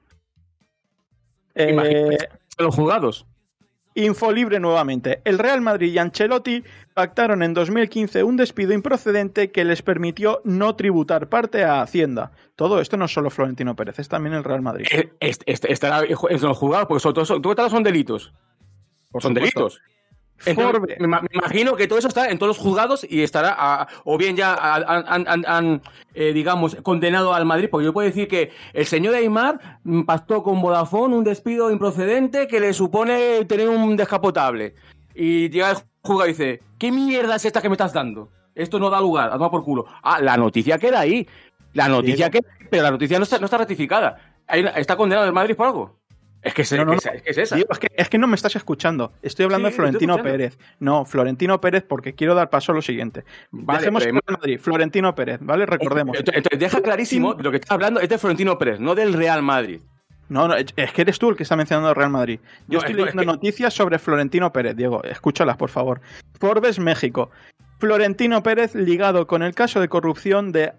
Eh, los juzgados. Infolibre nuevamente. El Real Madrid y Ancelotti pactaron en dos mil quince un despido improcedente que les permitió no tributar parte a Hacienda. Todo esto no es solo Florentino Pérez, es también el Real Madrid. Este, este, estará en los juzgados, porque son, son, todos son delitos. Por son supuesto. delitos. Entonces, me, me imagino que todo eso está en todos los juzgados y estará, a, o bien ya han, eh, digamos, condenado al Madrid, porque yo puedo decir que el señor Aymar pactó con Vodafone un despido improcedente que le supone tener un descapotable. Y llega el juzgado y dice, ¿qué mierda es esta que me estás dando? Esto no da lugar, a tomar por culo. Ah, la noticia queda ahí. La noticia queda, pero la noticia no está, no está ratificada. ¿Está condenado el Madrid por algo? Es que, es, no, no, es, es, que es esa. Digo, es, que, es que no me estás escuchando. Estoy hablando sí, de Florentino Pérez. No, Florentino Pérez, porque quiero dar paso a lo siguiente. Vale, Dejemos Real Madrid, Florentino Pérez, ¿vale? Recordemos. Entonces, entonces deja clarísimo, de lo que estás hablando es de Florentino Pérez, no del Real Madrid. No, no, es que eres tú el que está mencionando el Real Madrid. Yo no, estoy no, leyendo es que... noticias sobre Florentino Pérez, Diego. Escúchalas, por favor. Forbes, México. Florentino Pérez ligado con el caso de corrupción de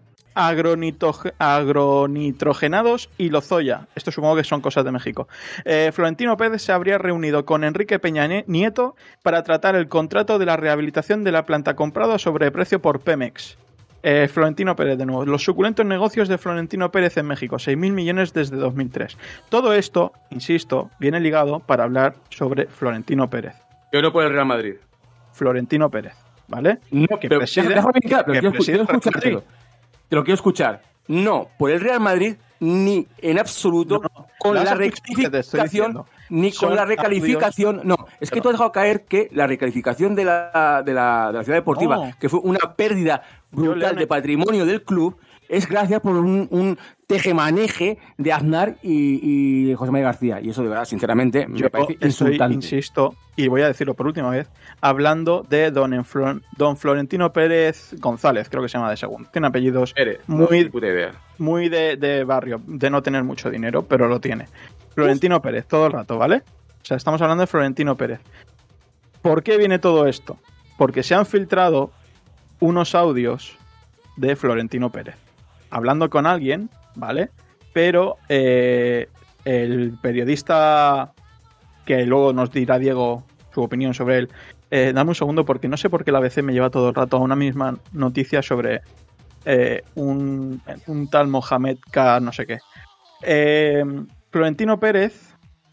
agronitrogenados y Lozoya. Esto supongo que son cosas de México. Eh, Florentino Pérez se habría reunido con Enrique Peña Nieto para tratar el contrato de la rehabilitación de la planta comprada a sobreprecio por Pemex. Eh, Florentino Pérez de nuevo. Los suculentos negocios de Florentino Pérez en México. seis mil millones desde dos mil tres. Todo esto, insisto, viene ligado para hablar sobre Florentino Pérez. Yo no por el Real Madrid. Florentino Pérez, ¿vale? No, que pero, preside, déjame claro, pero que quiero, quiero escuchártelo. Te lo quiero escuchar. No por el Real Madrid, ni en absoluto no, no. con la, la rectificación, ni con Son la recalificación. Audios. No, es que pero. tú has dejado caer que la recalificación de la, de la, de la ciudad deportiva, no. que fue una pérdida brutal de patrimonio del club, es gracias por un, un tejemaneje de Aznar y, y José María García. Y eso, de verdad, sinceramente, Yo me parece estoy, insultante. Insisto, y voy a decirlo por última vez, hablando de don, Enflor, don Florentino Pérez González, creo que se llama de segundo. Tiene apellidos Pérez, muy, no, idea. muy de, de barrio, de no tener mucho dinero, pero lo tiene. Florentino Uf. Pérez, todo el rato, ¿vale? O sea, estamos hablando de Florentino Pérez. ¿Por qué viene todo esto? Porque se han filtrado unos audios de Florentino Pérez hablando con alguien, ¿vale? Pero eh, el periodista, que luego nos dirá Diego su opinión sobre él, eh, dame un segundo porque no sé por qué la A B C me lleva todo el rato a una misma noticia sobre eh, un, un tal Mohamed K. no sé qué. Eh, Florentino Pérez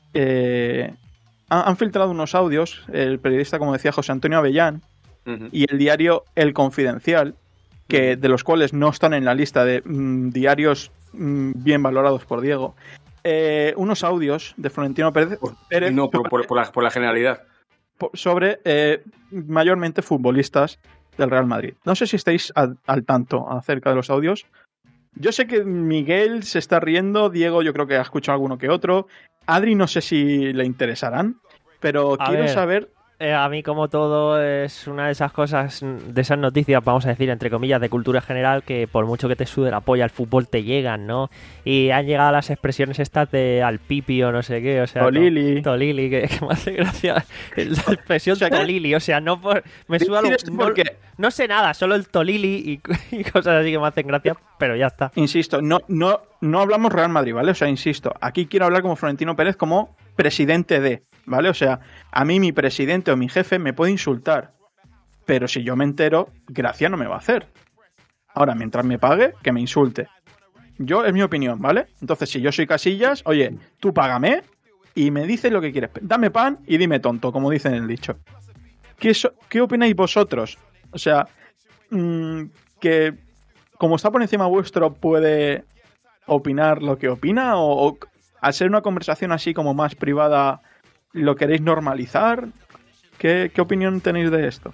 eh, ha, han filtrado unos audios, el periodista, como decía, José Antonio Avellán, uh-huh. y el diario El Confidencial, que de los cuales no están en la lista de mmm, diarios mmm, bien valorados por Diego, eh, unos audios de Florentino Pérez, Pérez no, por, por, por, la, por la generalidad sobre eh, mayormente futbolistas del Real Madrid. No sé si estáis al, al tanto acerca de los audios. Yo sé que Miguel se está riendo, Diego yo creo que ha escuchado alguno que otro, Adri no sé si le interesarán, pero a quiero ver. saber... Eh, a mí, como todo, es una de esas cosas, de esas noticias, vamos a decir, entre comillas, de cultura general, que por mucho que te sude la polla al fútbol te llegan, ¿no? Y han llegado las expresiones estas de al pipi o no sé qué, o sea... Tolili. To, tolili, que, que me hace gracia la expresión o sea, Tolili, o sea, no por... Me suda lo, no, no sé nada, solo el Tolili y, y cosas así que me hacen gracia, pero ya está. Insisto, no, no, no hablamos Real Madrid, ¿vale? O sea, insisto, aquí quiero hablar como Florentino Pérez como presidente de... ¿Vale? O sea, a mí mi presidente o mi jefe me puede insultar, pero si yo me entero, gracia no me va a hacer. Ahora, mientras me pague, que me insulte. Yo, es mi opinión, ¿vale? Entonces, si yo soy Casillas, oye, tú págame y me dices lo que quieres. Dame pan y dime tonto, como dicen en el dicho. ¿Qué, so- qué opináis vosotros? O sea, mmm, que como está por encima vuestro, puede opinar lo que opina, o, o al ser una conversación así como más privada... ¿Lo queréis normalizar? ¿Qué, qué opinión tenéis de esto?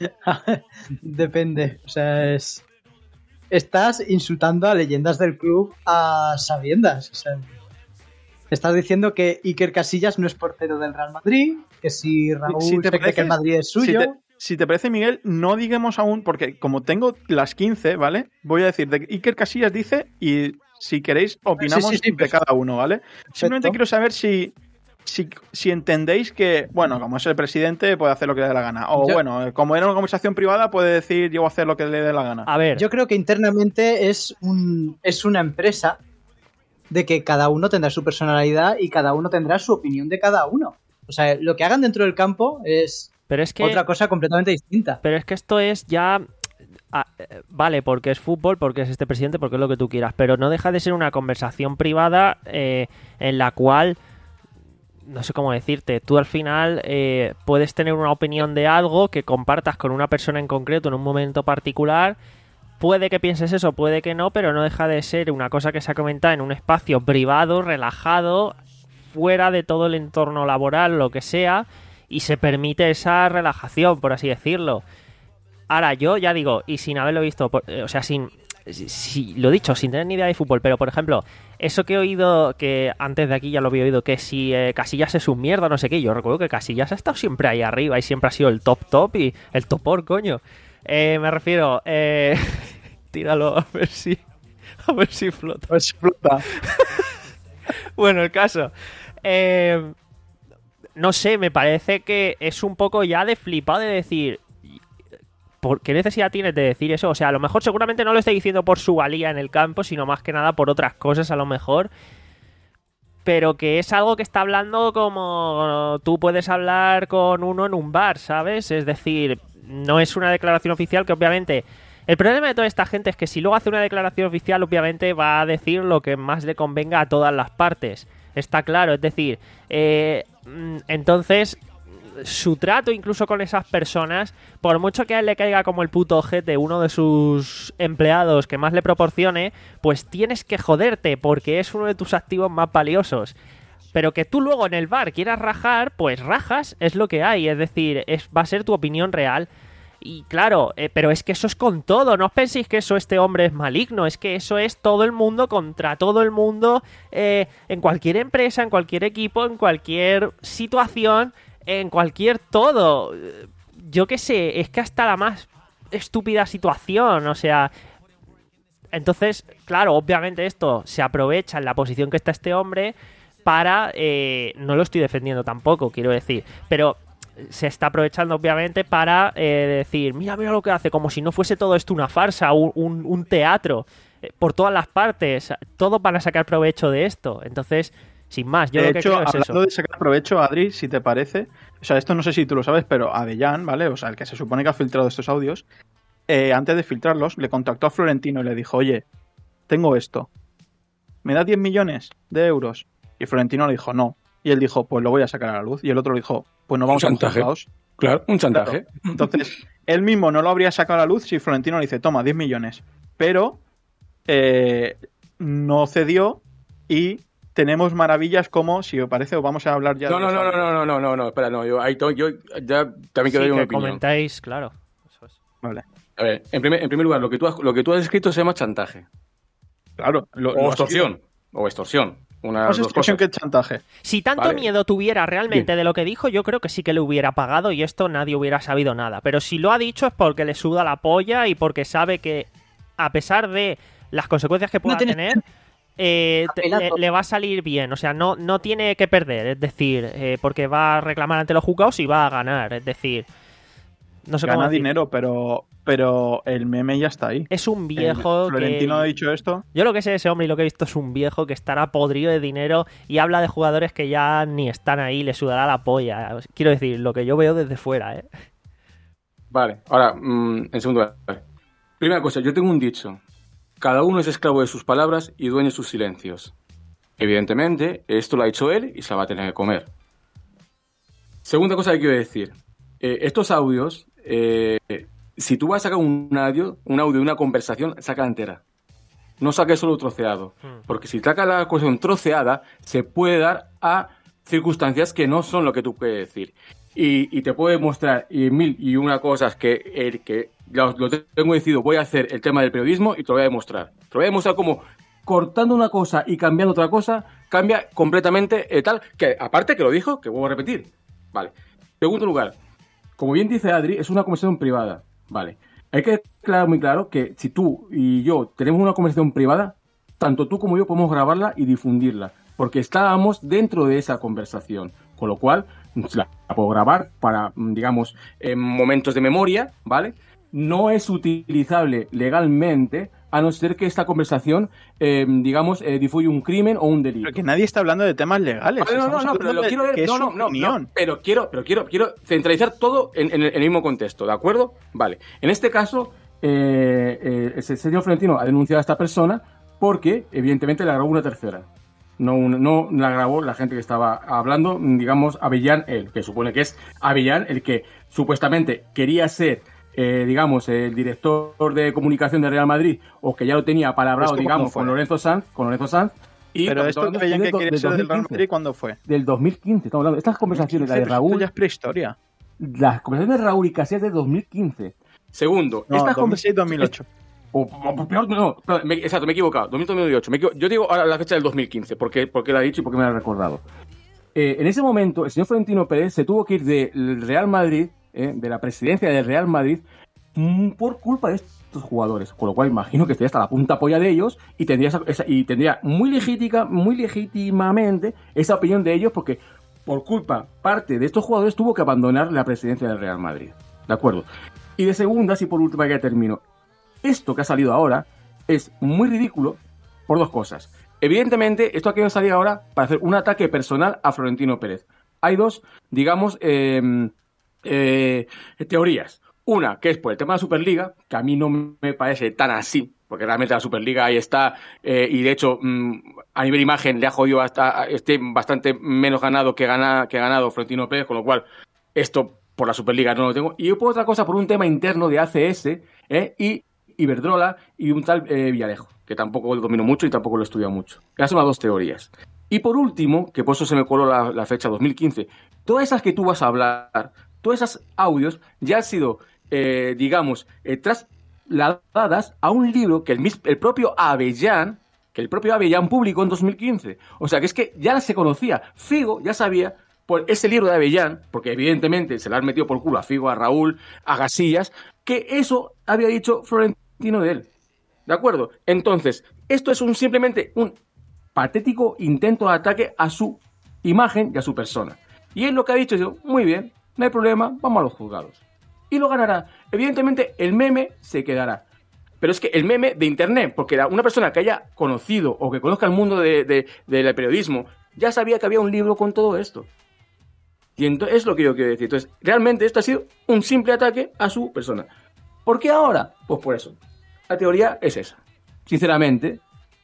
Depende. O sea, es... estás insultando a leyendas del club a sabiendas. O sea, estás diciendo que Iker Casillas no es portero del Real Madrid, que si Raúl si te se parece, cree que el Madrid es suyo... Si te, si te parece, Miguel, no digamos aún, porque como tengo las quince, ¿vale? Voy a decir, de Iker Casillas dice, y si queréis opinamos sí, sí, sí, de perfecto. cada uno, ¿vale? Perfecto. Simplemente quiero saber si... Si, si entendéis que, bueno, como es el presidente, puede hacer lo que le dé la gana. O yo, bueno, como era una conversación privada, puede decir yo voy a hacer lo que le dé la gana. A ver. Yo creo que internamente es, un, es una empresa de que cada uno tendrá su personalidad y cada uno tendrá su opinión de cada uno. O sea, lo que hagan dentro del campo es, pero es que, otra cosa completamente distinta. Pero es que esto es ya... Ah, vale, porque es fútbol, porque es este presidente, porque es lo que tú quieras. Pero no deja de ser una conversación privada eh, en la cual... No sé cómo decirte, tú al final eh, puedes tener una opinión de algo que compartas con una persona en concreto en un momento particular. Puede que pienses eso, puede que no, pero no deja de ser una cosa que se ha comentado en un espacio privado, relajado, fuera de todo el entorno laboral, lo que sea, y se permite esa relajación, por así decirlo. Ahora, yo ya digo, y sin haberlo visto, o sea, sin... sí, lo he dicho, sin tener ni idea de fútbol, pero por ejemplo, eso que he oído, que antes de aquí ya lo había oído, que si eh, Casillas es un mierda, no sé qué, yo recuerdo que Casillas ha estado siempre ahí arriba y siempre ha sido el top top y el topor, coño. Eh, me refiero, eh, tíralo a ver si, a ver si flota. A ver si flota. Bueno, el caso, eh, no sé, me parece que es un poco ya de flipado de decir... ¿Por qué necesidad tienes de decir eso? O sea, a lo mejor seguramente no lo estoy diciendo por su valía en el campo, sino más que nada por otras cosas a lo mejor. Pero que es algo que está hablando como tú puedes hablar con uno en un bar, ¿sabes? Es decir, no es una declaración oficial que obviamente... El problema de toda esta gente es que si luego hace una declaración oficial, obviamente va a decir lo que más le convenga a todas las partes. Está claro, es decir, eh, entonces... su trato incluso con esas personas, por mucho que a él le caiga como el puto ojete uno de sus empleados que más le proporcione, pues tienes que joderte porque es uno de tus activos más valiosos. Pero que tú luego en el bar quieras rajar, pues rajas, es lo que hay, es decir, es, va a ser tu opinión real. Y claro, eh, pero es que eso es con todo, no os penséis que eso este hombre es maligno, es que eso es todo el mundo contra todo el mundo, eh, en cualquier empresa, en cualquier equipo, en cualquier situación... En cualquier todo. Yo qué sé, es que hasta la más estúpida situación, o sea... Entonces, claro, obviamente esto se aprovecha en la posición que está este hombre para... Eh, no lo estoy defendiendo tampoco, quiero decir, pero se está aprovechando obviamente para eh, decir, mira, mira lo que hace, como si no fuese todo esto una farsa, un, un, un teatro, eh, por todas las partes, todos van a sacar provecho de esto, entonces... Sin más, yo de lo que hecho, creo es hablando eso. de sacar provecho, Adri, si te parece, o sea, esto no sé si tú lo sabes, pero Avellán, ¿vale? O sea, el que se supone que ha filtrado estos audios, eh, antes de filtrarlos, le contactó a Florentino y le dijo, oye, tengo esto, ¿me da diez millones de euros? Y Florentino le dijo, no. Y él dijo, pues lo voy a sacar a la luz. Y el otro le dijo, pues no vamos a juzgados. Claro, un chantaje. Claro. Entonces, él mismo no lo habría sacado a la luz si Florentino le dice, toma, diez millones. Pero eh, no cedió y... Tenemos maravillas como, si os parece, os vamos a hablar ya... No, de no, los no, no, no, no, no, no, no, espera, no, yo, ahí to, yo ya también quiero sí, dar una que opinión. comentáis, claro. Eso es. Vale. A ver, en primer, en primer lugar, lo que, tú has, lo que tú has escrito se llama chantaje. Claro. Lo, o lo extorsión. O extorsión. Una Más dos extorsión cosas. que chantaje. Si tanto Vale. miedo tuviera realmente Bien. de lo que dijo, yo creo que sí que le hubiera pagado y esto nadie hubiera sabido nada. Pero si lo ha dicho es porque le suda la polla y porque sabe que, a pesar de las consecuencias que pueda No tiene- tener... Eh, te- le, Apelato. le va a salir bien, o sea, no, no tiene que perder, es decir, eh, porque va a reclamar ante los juzgados y va a ganar, es decir, no sé cómo Gana decir. dinero, pero, pero el meme ya está ahí. Es un viejo El Florentino ha que... dicho esto. Yo lo que sé de ese hombre y lo que he visto es un viejo que estará podrido de dinero y habla de jugadores que ya ni están ahí, le sudará la polla. Quiero decir, lo que yo veo desde fuera, ¿eh? Vale, ahora, mmm, en segundo lugar. Primera cosa, yo tengo un dicho. Cada uno es esclavo de sus palabras y dueño de sus silencios. Evidentemente, esto lo ha dicho él y se la va a tener que comer. Segunda cosa que quiero decir. Eh, estos audios, eh, si tú vas a sacar un audio, un audio de una conversación, saca entera. No saques solo troceado. Porque si saca la cuestión troceada, se puede dar a circunstancias que no son lo que tú puedes decir. Y, y te puede mostrar y mil y una cosas que, el, que lo, lo tengo decidido, voy a hacer el tema del periodismo y te lo voy a demostrar. Te lo voy a demostrar como cortando una cosa y cambiando otra cosa, cambia completamente eh, tal, que aparte que lo dijo, que vuelvo a repetir. Vale. Segundo lugar, como bien dice Adri, es una conversación privada. Vale. Hay que aclarar muy claro que si tú y yo tenemos una conversación privada, tanto tú como yo podemos grabarla y difundirla, porque estábamos dentro de esa conversación, con lo cual la puedo grabar para, digamos, en momentos de memoria, ¿vale? No es utilizable legalmente a no ser que esta conversación, eh, digamos, eh, difuye un crimen o un delito. Pero que nadie está hablando de temas legales. Ah, no, no, Estamos no, pero hablando lo de quiero ver. que es No, no, su no, opinión. no, pero quiero, pero quiero, quiero centralizar todo en, en, el, en el mismo contexto, ¿de acuerdo? Vale. En este caso, eh, eh, el señor Florentino ha denunciado a esta persona porque, evidentemente, la grabó una tercera. No, un- no la grabó la gente que estaba hablando, digamos, Avellán, él, que supone que es Avellán, el que supuestamente quería ser, eh, digamos, el director de comunicación de Real Madrid, o que ya lo tenía palabrado, ¿Esto digamos, cuándo fue? con Lorenzo Sanz, con Lorenzo Sanz. Y Pero estamos esto hablando de Avellán de que do- quiere de ser del Real dos mil quince. Madrid, ¿cuándo fue? Del dos mil quince, estamos hablando. Estas conversaciones, la de Esto Raúl, ya es prehistoria. las conversaciones de Raúl y Casillas de dos mil quince. Segundo, No, estas dos mil seis, dos mil conversaciones... ocho. O, o peor, no, no me, exacto, me he equivocado. dos mil dieciocho. Me equivo- yo digo ahora la fecha del dos mil quince, porque, porque la he dicho y porque me la he recordado. Eh, en ese momento, el señor Florentino Pérez se tuvo que ir del Real Madrid, eh, de la presidencia del Real Madrid, mm, por culpa de estos jugadores. Con lo cual, imagino que estaría hasta la punta polla de ellos y tendría, esa, esa, y tendría muy, legítica, muy legítimamente esa opinión de ellos, porque por culpa, parte de estos jugadores tuvo que abandonar la presidencia del Real Madrid. ¿De acuerdo? Y de segundas, y por última, que termino. Esto que ha salido ahora es muy ridículo por dos cosas. Evidentemente, esto ha querido salir ahora para hacer un ataque personal a Florentino Pérez. Hay dos, digamos, eh, eh, teorías. Una, que es por el tema de la Superliga, que a mí no me parece tan así, porque realmente la Superliga ahí está, eh, y de hecho, mmm, a nivel imagen le ha jodido hasta esté bastante menos ganado que, gana, que ganado Florentino Pérez, con lo cual esto por la Superliga no lo tengo. Y por otra cosa, por un tema interno de A C S eh, y Iberdrola y un tal eh, Villarejo, que tampoco lo domino mucho y tampoco lo he estudiado mucho. Esas son las dos teorías. Y por último, que por eso se me coló la, la fecha dos mil quince, todas esas que tú vas a hablar, todos esos audios ya han sido, eh, digamos, eh, trasladadas a un libro que el, mis, el propio Avellán, que el propio Avellán publicó en dos mil quince. O sea, que es que ya se conocía. Figo ya sabía por ese libro de Avellán, porque evidentemente se le han metido por culo a Figo, a Raúl, a Casillas, que eso había dicho Florentino de él. ¿De acuerdo? Entonces, esto es un simplemente un patético intento de ataque a su imagen y a su persona. Y él lo que ha dicho es, muy bien, no hay problema, vamos a los juzgados. Y lo ganará. Evidentemente, el meme se quedará. Pero es que el meme de internet, porque una persona que haya conocido o que conozca el mundo de, de, del periodismo, ya sabía que había un libro con todo esto. Y entonces es lo que yo quiero decir. Entonces, realmente esto ha sido un simple ataque a su persona. ¿Por qué ahora? Pues por eso. La teoría es esa. Sinceramente,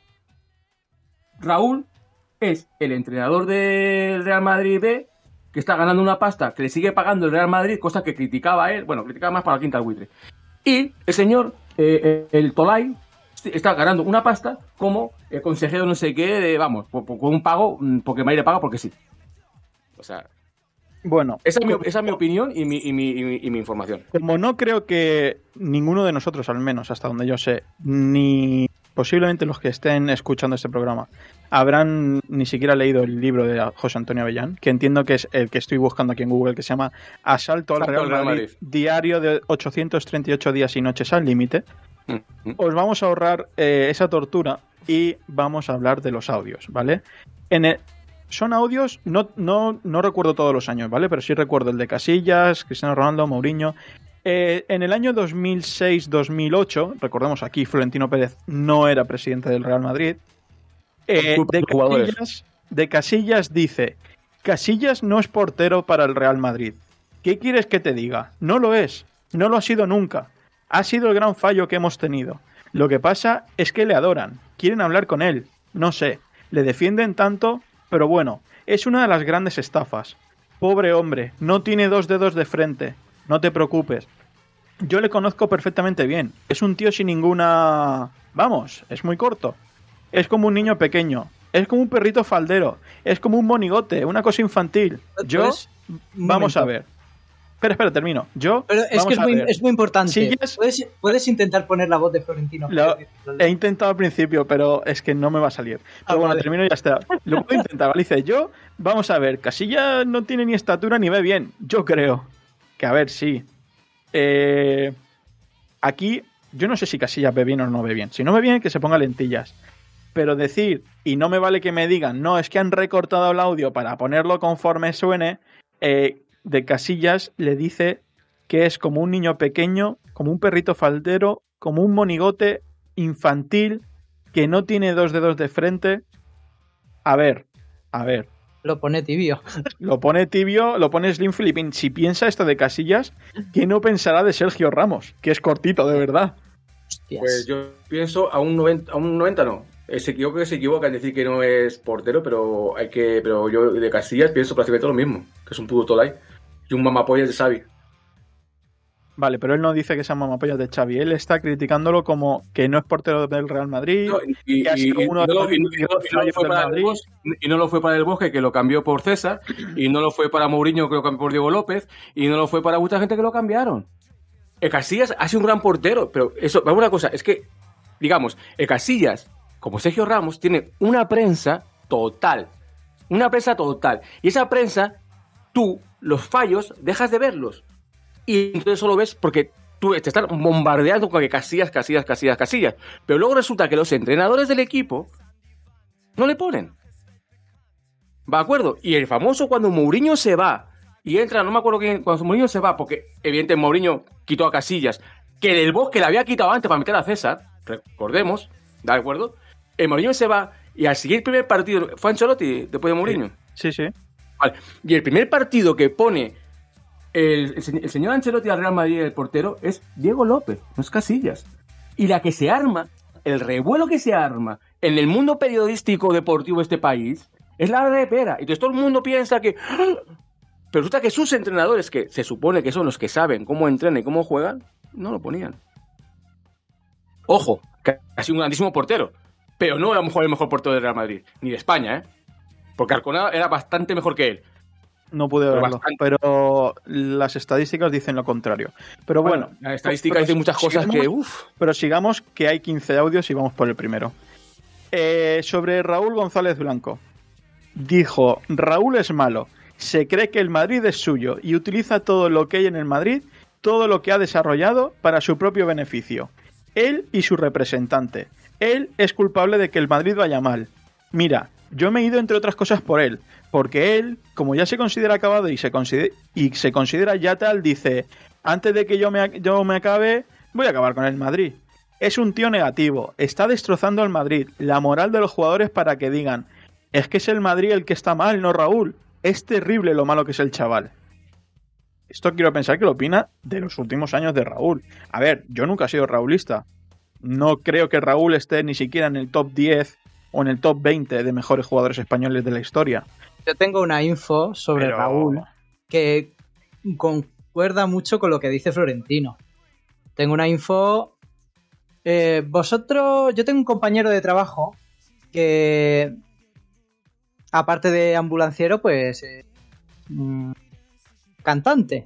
Raúl es el entrenador del Real Madrid B, que está ganando una pasta que le sigue pagando el Real Madrid, cosa que criticaba a él, bueno, criticaba más para la quinta al buitre. Y el señor, eh, el Tolai, está ganando una pasta como el consejero no sé qué, de, vamos, con un pago, porque Madrid le paga porque sí. O sea... Bueno, esa es mi, esa es mi opinión y mi, y, mi, y, mi, y mi información. Como no creo que ninguno de nosotros, al menos hasta donde yo sé, ni posiblemente los que estén escuchando este programa, habrán ni siquiera leído el libro de José Antonio Avellán, que entiendo que es el que estoy buscando aquí en Google, que se llama Asalto al Real Madrid, Madrid, diario de ochocientos treinta y ocho días y noches al límite. Mm-hmm. Os vamos a ahorrar eh, esa tortura y vamos a hablar de los audios, ¿vale? En el... Son audios, no, no, no recuerdo todos los años, ¿vale? Pero sí recuerdo el de Casillas, Cristiano Ronaldo, Mourinho. Eh, en el año dos mil seis dos mil ocho, recordemos aquí, Florentino Pérez no era presidente del Real Madrid. Eh, de, Casillas, de Casillas dice, Casillas no es portero para el Real Madrid. ¿Qué quieres que te diga? No lo es, no lo ha sido nunca. Ha sido el gran fallo que hemos tenido. Lo que pasa es que le adoran, quieren hablar con él, no sé, le defienden tanto... Pero bueno, es una de las grandes estafas. Pobre hombre, no tiene dos dedos de frente. No te preocupes. Yo le conozco perfectamente bien. Es un tío sin ninguna... Vamos, es muy corto. Es como un niño pequeño. Es como un perrito faldero. Es como un monigote, una cosa infantil. Yo... Vamos a ver. Espera, espera, termino. Yo... Pero es que es muy, es muy importante. Sigues... ¿Puedes, puedes intentar poner la voz de Florentino. Lo he intentado al principio, pero es que no me va a salir. Pero ah, bueno, vale. Termino y ya está. Lo puedo intentar, ¿vale? Dice, yo, vamos a ver, Casillas no tiene ni estatura ni ve bien. Yo creo que, a ver, sí. Eh, aquí, yo no sé si Casillas ve bien o no ve bien. Si no ve bien, que se ponga lentillas. Pero decir, y no me vale que me digan, no, es que han recortado el audio para ponerlo conforme suene... Eh, de Casillas le dice que es como un niño pequeño, como un perrito faldero, como un monigote infantil que no tiene dos dedos de frente. A ver, a ver. Lo pone tibio. Lo pone tibio, lo pone Slim Philippine. Si piensa esto de Casillas, ¿qué no pensará de Sergio Ramos? Que es cortito, de verdad. Hostias. Pues yo pienso a un noventa, a un noventa no. Ese, yo creo que se equivoca en decir que no es portero, pero hay que, pero yo de Casillas pienso prácticamente lo mismo, que es un puto Tolai y un mamapollas de Xavi. Vale, pero él no dice que sea mamapollas de Xavi, él está criticándolo como que no es portero del Real Madrid, no, y, que ha sido y, uno y, de no, los y, no, y, no lo fue para el Bosque, y no lo fue para el Bosque, que lo cambió por César, y no lo fue para Mourinho, que lo cambió por Diego López, y no lo fue para mucha gente que lo cambiaron. el Casillas ha sido un gran portero, pero eso, vamos una cosa, es que, digamos, el Casillas, como Sergio Ramos, tiene una prensa total, una prensa total, y esa prensa, tú, los fallos, dejas de verlos, y entonces solo ves porque tú te están bombardeando con que Casillas, Casillas, Casillas, Casillas, pero luego resulta que los entrenadores del equipo no le ponen. ¿Va de acuerdo? Y el famoso cuando Mourinho se va y entra, no me acuerdo quién, cuando Mourinho se va, porque evidentemente Mourinho quitó a Casillas, que del Bosque le había quitado antes para meter a César, recordemos, ¿de acuerdo? El Mourinho se va y al siguiente primer partido, ¿fue Ancelotti después de Mourinho? Sí, sí. Vale. Y el primer partido que pone el, el, el señor Ancelotti al Real Madrid, el portero, es Diego López, no es Casillas. Y la que se arma, el revuelo que se arma en el mundo periodístico deportivo de este país, es la repera. Y entonces todo el mundo piensa que... Pero resulta que sus entrenadores, que se supone que son los que saben cómo entrenan y cómo juegan, no lo ponían. Ojo, que ha sido un grandísimo portero, pero no a lo mejor el mejor portero del Real Madrid, ni de España, ¿eh? Porque Arconada era bastante mejor que él. No pude Pero verlo, bastante. pero las estadísticas dicen lo contrario. Pero bueno, Bueno, la estadística pero dice muchas cosas sigamos- que, uff. Pero sigamos, que hay quince audios y vamos por el primero. Eh, sobre Raúl González Blanco. Dijo, Raúl es malo, se cree que el Madrid es suyo y utiliza todo lo que hay en el Madrid, todo lo que ha desarrollado para su propio beneficio. Él y su representante. Él es culpable de que el Madrid vaya mal. Mira, yo me he ido entre otras cosas por él, porque él, como ya se considera acabado y se considera, y se considera ya tal, dice, antes de que yo me, yo me acabe, voy a acabar con el Madrid. Es un tío negativo, está destrozando al Madrid, la moral de los jugadores para que digan, es que es el Madrid el que está mal, no Raúl. Es terrible lo malo que es el chaval. Esto quiero pensar que lo opina de los últimos años de Raúl. A ver, yo nunca he sido raulista. No creo que Raúl esté ni siquiera en el top diez o en el top veinte de mejores jugadores españoles de la historia. Yo tengo una info sobre Pero- Raúl que concuerda mucho con lo que dice Florentino. Tengo una info... Eh, vosotros... Yo tengo un compañero de trabajo que... Aparte de ambulanciero, pues... eh, mm, cantante.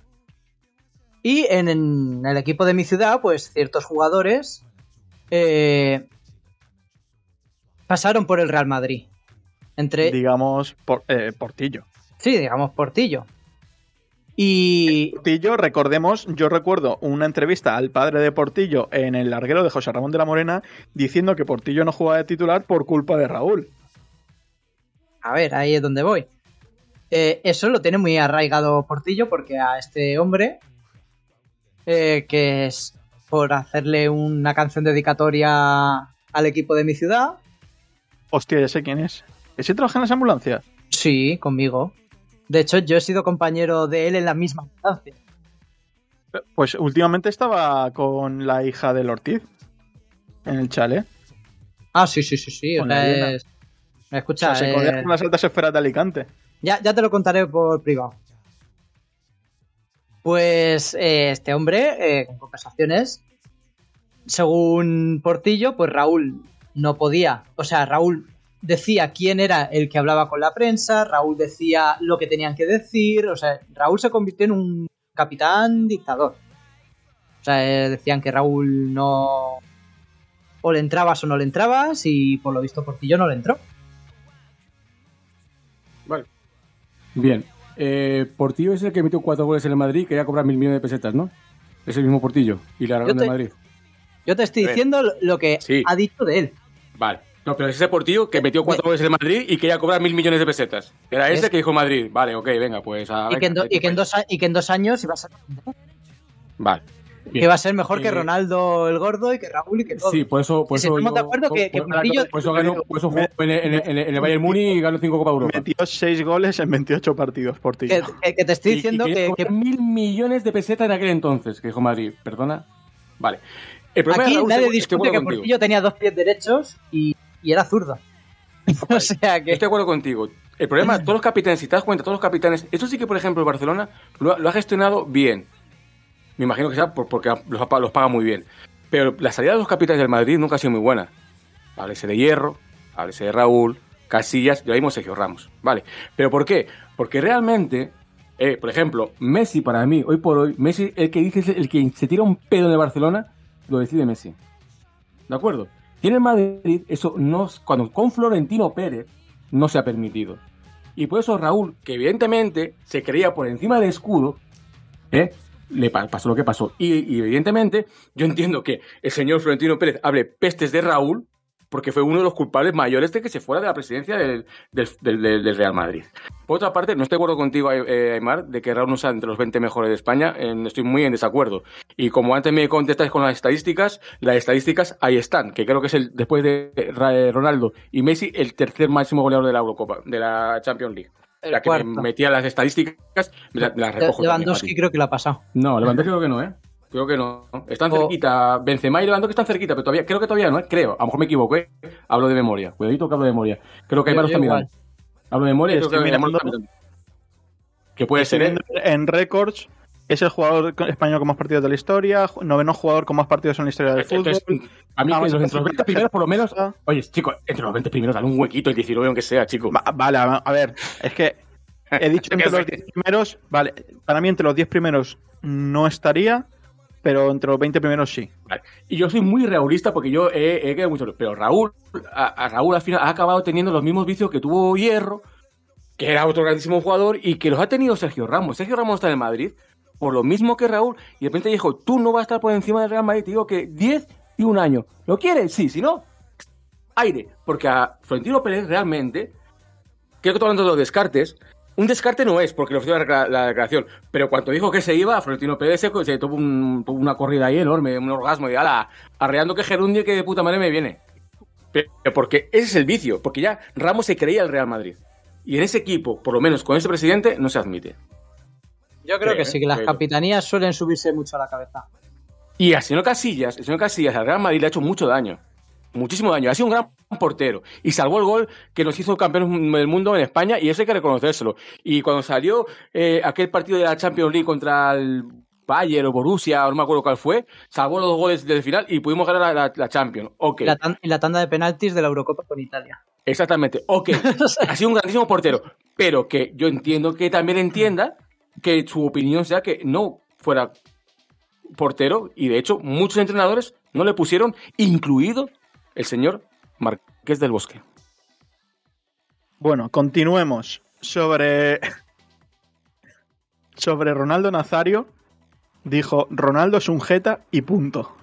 Y en, en el equipo de mi ciudad, pues ciertos jugadores... eh, pasaron por el Real Madrid. Entre... Digamos, por, eh, Portillo. Sí, digamos Portillo. Y... Portillo, recordemos, yo recuerdo una entrevista al padre de Portillo en el larguero de José Ramón de la Morena diciendo que Portillo no jugaba de titular por culpa de Raúl. A ver, ahí es donde voy. Eh, eso lo tiene muy arraigado Portillo porque a este hombre, eh, que es por hacerle una canción dedicatoria al equipo de mi ciudad. Hostia, ya sé quién es. ¿Ese trabaja en las ambulancias? Sí, conmigo. De hecho, yo he sido compañero de él en la misma ambulancia. Pues últimamente estaba con la hija del Ortiz en el chalet. Ah, sí, sí, sí, sí. Con o sea, la Elena. es- Escucha, O sea, se eh, codea con las altas esferas de Alicante. ya, ya te lo contaré por privado. Pues eh, este hombre, eh, con conversaciones, según Portillo, pues Raúl no podía, o sea, Raúl decía quién era el que hablaba con la prensa, Raúl decía lo que tenían que decir, o sea, Raúl se convirtió en un capitán dictador. O sea, eh, decían que Raúl no... o le entrabas o no le entrabas y por lo visto Portillo no le entró. Vale. Bien. Eh, Portillo es el que metió cuatro goles en el Madrid y quería cobrar mil millones de pesetas, ¿no? Es el mismo Portillo. Y la Yo Real de te- Madrid. Yo te estoy A ver. diciendo lo que Sí. ha dicho de él. Vale. No, pero es ese Portillo que metió cuatro goles en el Madrid y quería cobrar mil millones de pesetas. Era ese Es- que dijo Madrid. Vale, ok, venga, pues a... Y que, en do- y, que en dos, a- y que en dos años iba a ser, Vale. que iba a ser mejor que Eh, Ronaldo el gordo y que Raúl y que todo. Sí, por eso... Por Y si eso estamos de yo- acuerdo que- que por, Portillo- por eso ganó, por eso jugó en, el- en el- en el- en el Bayern Múnich y ganó cinco Copa Europa. Metió seis goles en veintiocho partidos, Portillo. que, que- que te estoy Y- y diciendo quería que, cobrar que mil millones de pesetas en aquel entonces, que dijo Madrid. ¿Perdona? Vale. El problema aquí de Raúl, nadie estoy- estoy de discute que acuerdo contigo. Portillo tenía dos pies derechos y, y era zurdo. o sea que... Estoy de acuerdo contigo. El problema, todos los capitanes, si te das cuenta, todos los capitanes, eso sí que, por ejemplo, el Barcelona lo, ha- lo ha gestionado bien. Me imagino que sea por- porque los, ha- los paga muy bien. Pero la salida de los capitanes del Madrid nunca ha sido muy buena. Háblese de Hierro, háblese de Raúl, Casillas y ahora mismo Sergio Ramos. Vale. ¿Pero por qué? Porque realmente Eh, por ejemplo, Messi para mí, hoy por hoy, Messi, el que dice el que se tira un pedo en el Barcelona, lo decide Messi. ¿De acuerdo? Tiene el Madrid, eso no, cuando con Florentino Pérez no se ha permitido. Y por eso Raúl, que evidentemente se creía por encima del escudo, ¿eh? le pasó lo que pasó. Y, y evidentemente yo entiendo que el señor Florentino Pérez hable pestes de Raúl, porque fue uno de los culpables mayores de que se fuera de la presidencia del, del, del, del Real Madrid. Por otra parte, no estoy de acuerdo contigo, Aymar, de que Raúl no sea entre los veinte mejores de España. Eh, estoy muy en desacuerdo. Y como antes me contestáis con las estadísticas, las estadísticas ahí están, que creo que es el después de Ronaldo y Messi, el tercer máximo goleador de la Eurocopa, de la Champions League. El la que cuarto. me metía las estadísticas, me las, me las recojo. Lewandowski creo que lo ha pasado. No, Lewandowski creo que no, ¿eh? Creo que no. Están O- cerquita. Benzema y Lewandowski están cerquita, pero todavía, creo que todavía no, ¿eh? Creo. A lo mejor me equivoco, ¿eh? Hablo de memoria. Cuidadito que hablo de memoria. Creo que Yo- Aymar lo yo está igual. mirando. Hablo de memoria, Sí, creo que estoy Aymar lo mirando. está mirando. Que puede ser, ¿eh? En récords, es el jugador español con más partidos de la historia, noveno jugador con más partidos en la historia del fútbol. Entonces, a mí Vamos que a entre los veinte primeros, por lo menos. Oye, chicos, entre los veinte primeros, dale un huequito, el diecinueve, aunque sea, chicos. Va- vale, a a ver, es que he dicho entre los diez primeros, vale, para mí entre los diez primeros no estaría, pero entre los veinte primeros sí. Vale. Y yo soy muy raulista porque yo he, he quedado mucho. Pero Raúl, a, a Raúl al final ha acabado teniendo los mismos vicios que tuvo Hierro, que era otro grandísimo jugador, y que los ha tenido Sergio Ramos. Sergio Ramos está en el Madrid por lo mismo que Raúl, y de repente dijo: tú no vas a estar por encima del Real Madrid. Te digo que diez y un año. ¿Lo quieres? Sí, si no, aire. Porque a Florentino Pérez realmente, creo que estoy hablando de los descartes. Un descarte no es, porque lo ofreció la, la declaración, pero cuando dijo que se iba, Florentino Pérez se, se tuvo, un, tuvo una corrida ahí enorme, un orgasmo, y ala, arreando que gerundio que de puta madre me viene. Pero porque ese es el vicio, porque ya Ramos se creía el Real Madrid. Y en ese equipo, por lo menos con ese presidente, no se admite. Yo creo Sí, que sí, que las pero- capitanías suelen subirse mucho a la cabeza. Y al señor Casillas, el señor Casillas al Real Madrid le ha hecho mucho daño. Muchísimo daño. Ha sido un gran portero. Y salvó el gol que nos hizo campeones del mundo en España, y eso hay que reconocérselo. Y cuando salió eh, aquel partido de la Champions League contra el Bayern o Borussia, no me acuerdo cuál fue, salvó los dos goles del final y pudimos ganar la, la, la Champions. Ok. Y la, tan- y la tanda de penaltis de la Eurocopa con Italia. Exactamente. Ok. Ha sido un grandísimo portero. Pero que yo entiendo que también entienda que su opinión sea que no fuera portero, y de hecho muchos entrenadores no le pusieron, incluido el señor Marqués del Bosque. Bueno, continuemos. Sobre. Sobre Ronaldo Nazario, dijo: Ronaldo es un jeta y punto.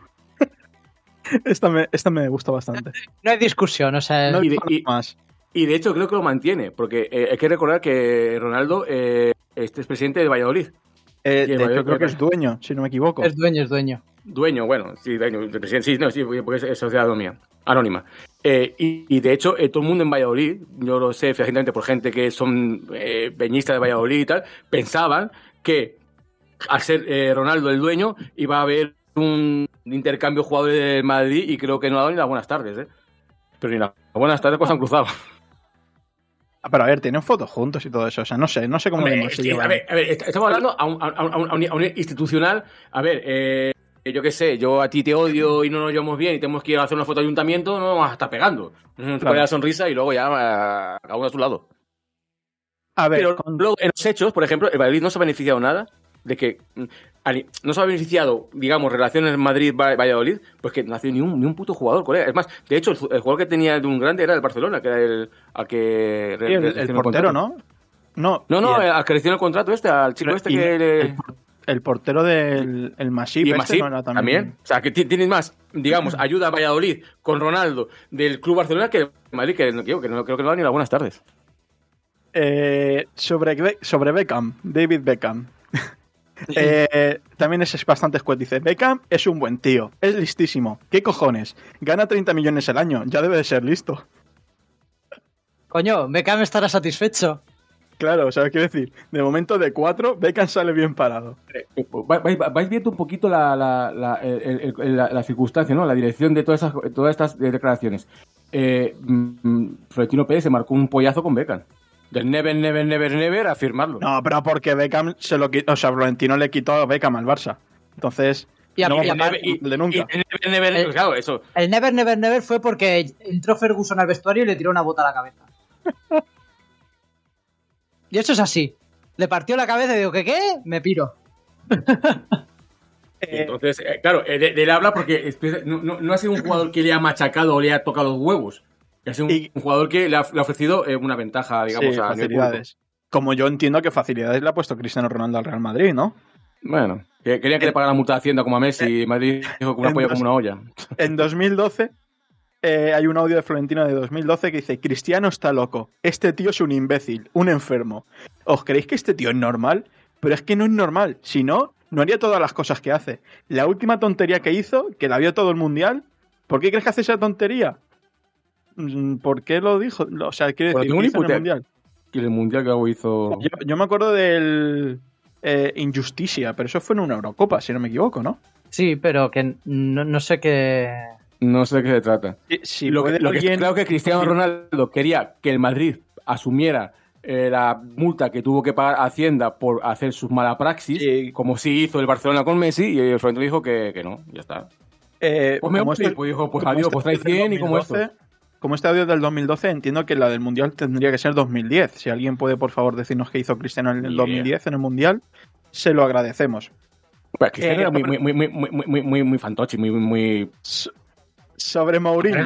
esta, me, esta me gusta bastante. No hay discusión, o sea... No y, de, dijo y- nada más. y de hecho creo que lo mantiene, porque eh, hay que recordar que Ronaldo eh, este es presidente de Valladolid. Eh, Sí, de vale, hecho, creo que vale. es dueño, si no me equivoco. Es dueño, es dueño. Dueño, bueno, sí, dueño, de presidente, sí, no, sí, porque es, es sociedad anónima. anónima. Eh, y, y de hecho, eh, todo el mundo en Valladolid, yo lo sé fehacientemente por gente que son eh, peñistas de Valladolid y tal, pensaban que al ser eh, Ronaldo el dueño iba a haber un intercambio de jugadores del Madrid, y creo que no ha dado ni las buenas tardes, ¿eh? Pero ni las buenas tardes pues han cruzado. Ah, pero a ver, tienen fotos juntos y todo eso. O sea, no sé, no sé cómo Hombre, le es que, a, ver, a ver, est- estamos hablando a un, a un- a un- a un- a un institucional. A ver, eh, yo qué sé, yo a ti te odio y no nos llevamos bien y tenemos que ir a hacer una foto de ayuntamiento, no vamos a estar pegando. Te Claro. pones la sonrisa y luego ya eh, cada uno a su lado. A ver, Pero con- luego, en los hechos, por ejemplo, el Valladolid no se ha beneficiado nada de que. mm, ali- No se ha beneficiado, digamos, relaciones Madrid-Valladolid, pues que no ha sido ni un, ni un puto jugador, colega. Es más, de hecho, el, el jugador que tenía de un grande era el Barcelona, que era el al que. sí, el, el portero, ¿no? No, No, no, y el- al que le hicieron el contrato este, al chico este y que. le- el, por- el portero del el Masip, Y este Masip no era también. O sea, que ti- tienes más, digamos, ayuda a Valladolid con Ronaldo del Club Barcelona que Madrid, que, no- que no creo que no da ni las buenas tardes. Eh, sobre, Be- sobre Beckham, David Beckham. Eh, también es bastante escueto. Dice: Beckham es un buen tío, es listísimo. ¿Qué cojones? Gana treinta millones al año, ya debe de ser listo. Coño, Beckham estará satisfecho. Claro, o sea, quiero decir, de momento de cuatro, Beckham sale bien parado. Va- Vais, vais viendo un poquito la, la, la, el- el- la- la circunstancia, ¿no? La dirección de todas, esas, todas estas declaraciones. Eh, mm, Florentino Pérez se marcó un pollazo con Beckham. Del never, never, never, never a firmarlo. No, pero porque Beckham se lo quitó, o sea, Florentino le quitó a Beckham al Barça. Entonces, Y a- no y vamos a aparte- hablar de nunca. Y never, never, Eh, claro, eso. El Never Never Never fue porque entró Ferguson al vestuario y le tiró una bota a la cabeza. Y eso es así. le partió la cabeza y digo, ¿qué qué? Me piro. Entonces, eh, claro, él, él habla porque no, no, no ha sido un jugador que le ha machacado o le ha tocado los huevos. Ha sido un, y, un jugador que le ha, le ha ofrecido eh, una ventaja, digamos, sí, a facilidades. Como yo entiendo que facilidades le ha puesto Cristiano Ronaldo al Real Madrid, ¿no? Bueno, que, quería que en, le pagara la multa de Hacienda como a Messi y Madrid dijo que una polla como una olla. En dos mil doce eh, hay un audio de Florentino de dos mil doce que dice: Cristiano está loco, este tío es un imbécil, un enfermo. ¿Os creéis que este tío es normal? Pero es que no es normal, si no, no haría todas las cosas que hace. La última tontería que hizo, que la vio todo el mundial, ¿por qué crees que hace esa tontería? ¿Por qué lo dijo? O sea, quiere decir, bueno, ¿qué hizo en el mundial? Que el mundial que algo hizo... Yo, yo me acuerdo del eh, Injusticia, pero eso fue en una Eurocopa, si no me equivoco, ¿no? Sí, pero que no, no sé qué... No sé de qué se trata. Si, si lo que, lo alguien... que creo que Cristiano Ronaldo quería que el Madrid asumiera eh, la multa que tuvo que pagar Hacienda por hacer sus mala praxis, sí. Como sí hizo el Barcelona con Messi, y el Florentino dijo que, que no, ya está. Eh, pues me voy, este, pues dijo, pues adiós, pues trae cien y como esto. Como este audio del dos mil doce, entiendo que la del Mundial tendría que ser dos mil diez. Si alguien puede, por favor, decirnos qué hizo Cristiano en el yeah. dos mil diez en el Mundial, se lo agradecemos. Pues Cristiano eh, era muy, muy, muy, muy, muy, muy, muy, muy fantoche, muy, muy... So, sobre Mourinho.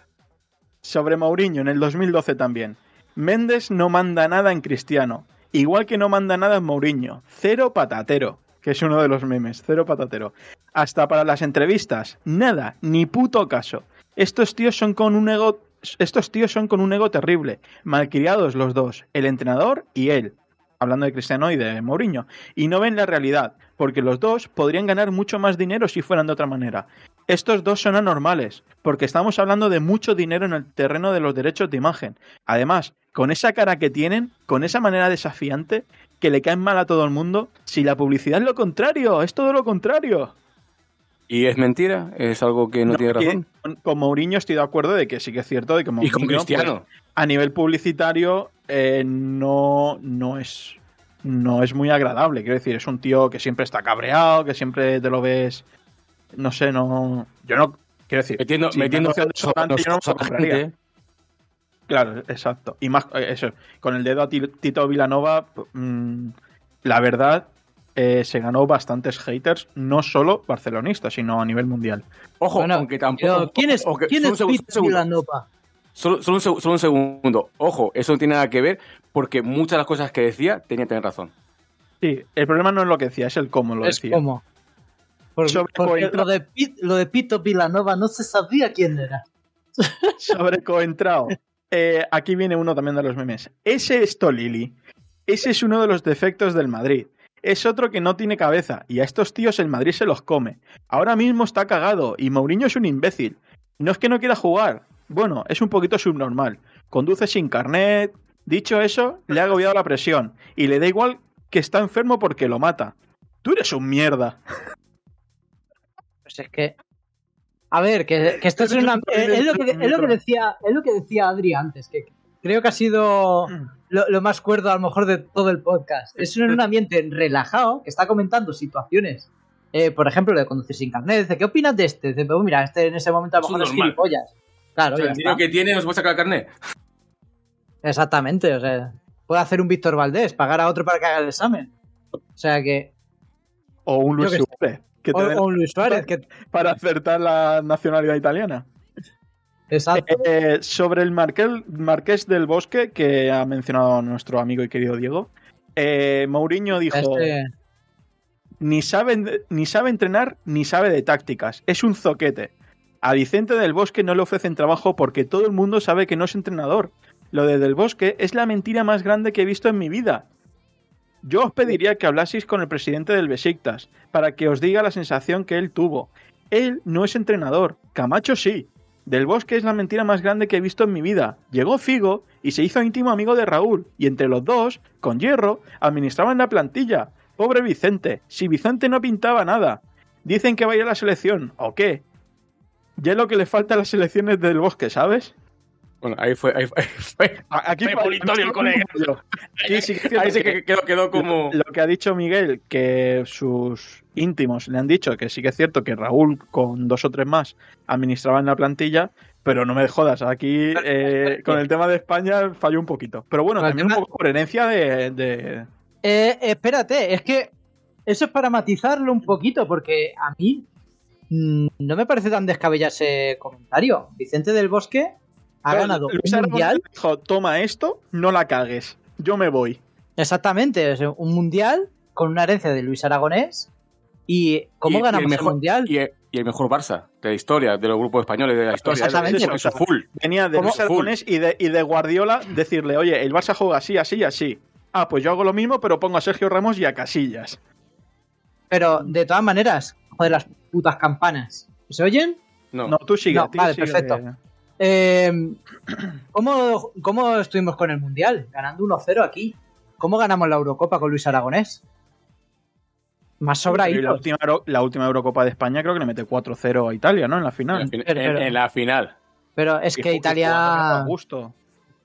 Sobre Mourinho en el dos mil doce también. Méndez no manda nada en Cristiano. Igual que no manda nada en Mourinho. Cero patatero. Que es uno de los memes. Cero patatero. Hasta para las entrevistas. Nada. Ni puto caso. Estos tíos son con un ego, estos tíos son con un ego terrible, malcriados los dos, el entrenador y él, hablando de Cristiano y de Mourinho, y no ven la realidad, porque los dos podrían ganar mucho más dinero si fueran de otra manera. Estos dos son anormales, porque estamos hablando de mucho dinero en el terreno de los derechos de imagen. Además, con esa cara que tienen, con esa manera desafiante, que le caen mal a todo el mundo, si la publicidad es lo contrario, es todo lo contrario. ¿Y es mentira? ¿Es algo que no, no tiene razón? Con, con Mourinho estoy de acuerdo de que sí que es cierto. De que Mourinho, ¿y con Cristiano? Pues, a nivel publicitario eh, no, no, es, no es muy agradable. Quiero decir, es un tío que siempre está cabreado, que siempre te lo ves... No sé, no... Yo no... Quiero decir... Metiendo, si metiendo de sobrante, yo no lo compraría. Claro, exacto. Y más eso, con el dedo a Tito Vilanova, mmm, la verdad... Eh, se ganó bastantes haters, no solo barcelonistas, sino a nivel mundial. Ojo, bueno, aunque tampoco... ¿Quién es, ojo, ¿quién es Tito Vilanova? Solo, solo, un seg- solo un segundo. Ojo, eso no tiene nada que ver porque muchas de las cosas que decía tenía que tener razón. Sí, el problema no es lo que decía, es el cómo lo es decía. Cómo. Porque, porque lo, de Pit, lo de Pito Vilanova no se sabía quién era. Sobre Coentrao. Eh, aquí viene uno también de los memes. Ese es Tolili. Ese es uno de los defectos del Madrid. Es otro que no tiene cabeza, y a estos tíos el Madrid se los come. Ahora mismo está cagado, y Mourinho es un imbécil. No es que no quiera jugar, bueno, es un poquito subnormal. Conduce sin carnet. Dicho eso, le ha agobiado la presión, y le da igual que está enfermo porque lo mata. Tú eres un mierda. Pues es que... A ver, que, que esto es una... Es, es, lo que, es, lo que decía, es lo que decía Adri antes, que creo que ha sido... Lo, lo más cuerdo a lo mejor de todo el podcast. Es un ambiente relajado que está comentando situaciones. Eh, por ejemplo, de conducir sin carnet. Dice, ¿qué opinas de este? Dice, pues mira, este en ese momento a lo mejor es gilipollas. Claro, o sea, el dinero que tiene no se puede sacar el carnet. Exactamente, o sea, puede hacer un Víctor Valdés, pagar a otro para que haga el examen. O sea que... O un Luis Suárez. Que o, o un Luis Suárez. Que... Para acertar la nacionalidad italiana. Exacto. Eh, sobre el Marqués, Marqués del Bosque, que ha mencionado nuestro amigo y querido Diego, eh, Mourinho dijo: este... ni, sabe, ni sabe entrenar ni sabe de tácticas, es un zoquete. A Vicente del Bosque no le ofrecen trabajo porque todo el mundo sabe que no es entrenador. Lo de Del Bosque es la mentira más grande que he visto en mi vida. Yo os pediría que hablaseis con el presidente del Besiktas para que os diga la sensación que él tuvo. Él no es entrenador, Camacho sí. Del Bosque es la mentira más grande que he visto en mi vida. Llegó Figo y se hizo íntimo amigo de Raúl, y entre los dos, con hierro, administraban la plantilla. Pobre Vicente, si Vicente no pintaba nada. Dicen que va a ir a la selección, ¿o qué? Ya es lo que le falta a las selecciones del Bosque, ¿sabes? Bueno, ahí fue... Ahí fue, ahí fue aquí fue politorio el colega. Aquí sí que ahí sí que quedó, quedó como... Lo que ha dicho Miguel, que sus íntimos le han dicho que sí que es cierto que Raúl con dos o tres más administraban la plantilla, pero no me jodas, aquí eh, con el tema de España falló un poquito. Pero bueno, también un poco por herencia de, de, Eh, espérate, es que eso es para matizarlo un poquito, porque a mí mmm, no me parece tan descabellado ese comentario. Vicente del Bosque ha Claro, ganado Luis un Aragonés mundial. dijo, toma esto, no la cagues, yo me voy. Exactamente, es un mundial con una herencia de Luis Aragonés. ¿Y cómo Y- y ganamos el, mejor, mundial? Y, y el mejor Barça de la historia, de los grupos españoles de la historia. Exactamente. Eso, eso full. Venía de ¿Cómo? Luis Aragonés y de, y de Guardiola decirle, oye, el Barça juega así, así y así. Ah, pues yo hago lo mismo, pero pongo a Sergio Ramos y a Casillas. Pero de todas maneras, joder, las putas campanas. ¿Se oyen? No. No, tú sigue. No, tú vale, sigue. perfecto. Eh, ¿cómo, ¿Cómo estuvimos con el mundial? Ganando uno cero aquí. ¿Cómo ganamos la Eurocopa con Luis Aragonés? Más sobra Y ahí. la última, Euro- la última Eurocopa de España creo que le mete cuatro cero a Italia, ¿no? En la En, final. la fin- Pero- en- pero- en la final. Pero es Y que jugó- Italia. a gusto.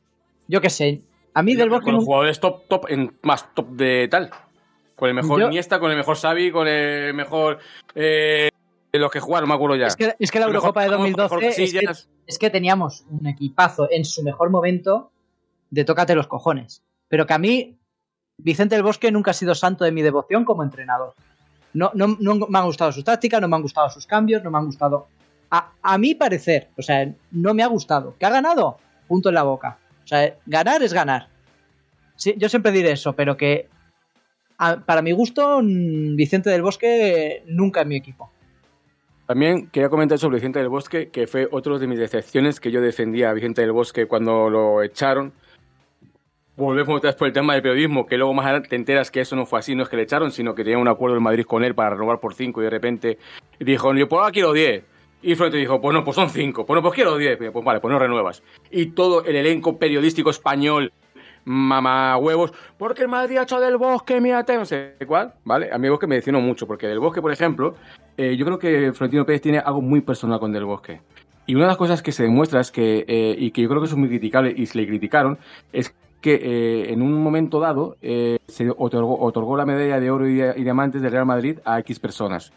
Yo qué sé. A mí del Bosque. Con los nun- jugadores top, top, en, más top de tal. Con el mejor Yo- Iniesta, con el mejor Xavi, con el mejor... Eh, de los que jugaron, no me acuerdo ya. Es que, es que la El mejor Eurocopa de Ramos, dos mil doce mejor es que, Casillas. es que teníamos un equipazo en su mejor momento de tócate los cojones. Pero que a mí, Vicente del Bosque nunca ha sido santo de mi devoción como entrenador. No, no, no me han gustado sus tácticas, no me han gustado sus cambios, no me han gustado. A, a mi parecer, o sea, no me ha gustado. ¿Que ha ganado? Punto en la boca. O sea, ganar es ganar. Sí, yo siempre diré eso, pero que a- para mi gusto, mm, Vicente del Bosque nunca es mi equipo. También quería comentar sobre Vicente del Bosque, que fue otro de mis decepciones, que yo defendía a Vicente del Bosque cuando lo echaron. Volvemos otra vez por el tema del periodismo, que luego más adelante te enteras que eso no fue así, no es que le echaron, sino que tenía un acuerdo en Madrid con él para renovar por cinco y de repente dijo, yo pues ahora quiero diez. Y Florentino dijo, pues no, pues son cinco, pues no, pues quiero diez. Pues vale, pues no renuevas. Y todo el elenco periodístico español, mamá huevos, porque el Madrid ha echado del Bosque, mírate, no sé cuál, ¿vale? A mí el Bosque me decepcionó mucho, porque del Bosque, por ejemplo, eh, yo creo que Florentino Pérez tiene algo muy personal con del Bosque. Y una de las cosas que se demuestra es que, eh, y que yo creo que eso es muy criticable y se le criticaron, es que eh, en un momento dado eh, se otorgó, otorgó la medalla de oro y, y diamantes del Real Madrid a X personas.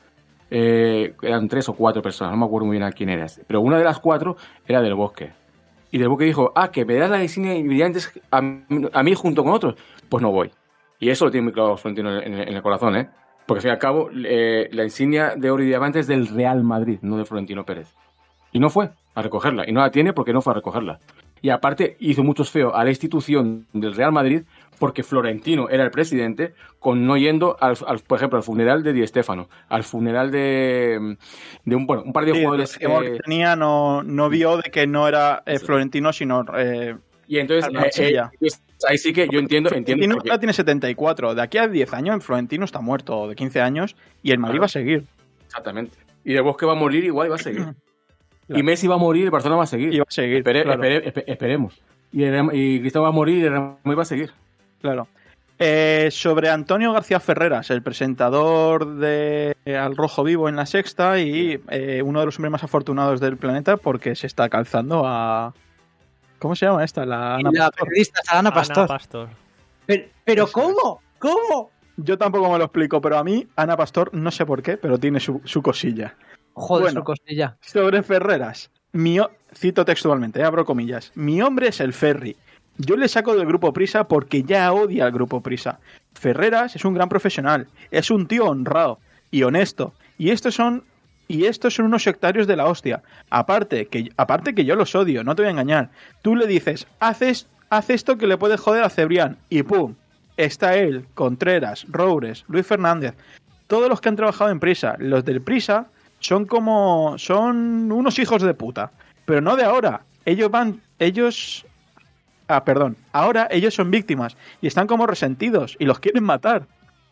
Eh, eran tres o cuatro personas, no me acuerdo muy bien a quién eras, pero una de las cuatro era del Bosque. Y del Bosque dijo, ah, que me das la insignia y brillantes a, a mí junto con otros, pues no voy. Y eso lo tiene muy claro Florentino en, en, en el corazón, ¿eh? Porque al fin y al cabo, eh, la insignia de oro y diamantes es del Real Madrid, no de Florentino Pérez. Y no fue a recogerla, y no la tiene porque no fue a recogerla. Y aparte hizo muchos feos a la institución del Real Madrid porque Florentino era el presidente con no yendo, al, al, por ejemplo, al funeral de Di Stéfano, al funeral de, de un, bueno, un par de Sí, jugadores... el temor eh, que tenía no, no vio de que no era eh, Florentino, sino... Eh, y entonces, Al Marsella. eh, eh, ahí sí que yo entiendo... entiendo Florentino porque- ahora tiene setenta y cuatro. De aquí a diez años, Florentino está muerto, o de quince años, y el Madrid Claro. va a seguir. Exactamente. Y Del Bosque va a morir igual y va a seguir. Claro. Y Messi va a morir y el Barcelona va a seguir. Y va a seguir, Espere- claro. espere- espe- esperemos. Y, el, Real- y Cristiano va a morir y el Real Madrid va a seguir. Claro. Eh, sobre Antonio García Ferreras, el presentador de Al Rojo Vivo en La Sexta y eh, uno de los hombres más afortunados del planeta porque se está calzando a... ¿Cómo se llama esta? La Ana la Pastor. periodista Ana Ana Pastor. Pastor. Pero, pero Eso ¿cómo? ¿Cómo? Yo tampoco me lo explico, pero a mí, Ana Pastor, no sé por qué, pero tiene su, su cosilla. Joder, Bueno. su costilla. Sobre Ferreras, mi o- cito textualmente, abro comillas, mi hombre es el Ferri. Yo le saco del Grupo Prisa porque ya odia al Grupo Prisa. Ferreras es un gran profesional, es un tío honrado y honesto. Y estos son y estos son unos sectarios de la hostia. Aparte que aparte que yo los odio, no te voy a engañar. Tú le dices, haces haz esto que le puede joder a Cebrián y pum, está él, Contreras, Roures, Luis Fernández, todos los que han trabajado en Prisa. Los del Prisa son como son unos hijos de puta, pero no de ahora. Ellos van ellos Ah, perdón. Ahora ellos son víctimas y están como resentidos y los quieren matar.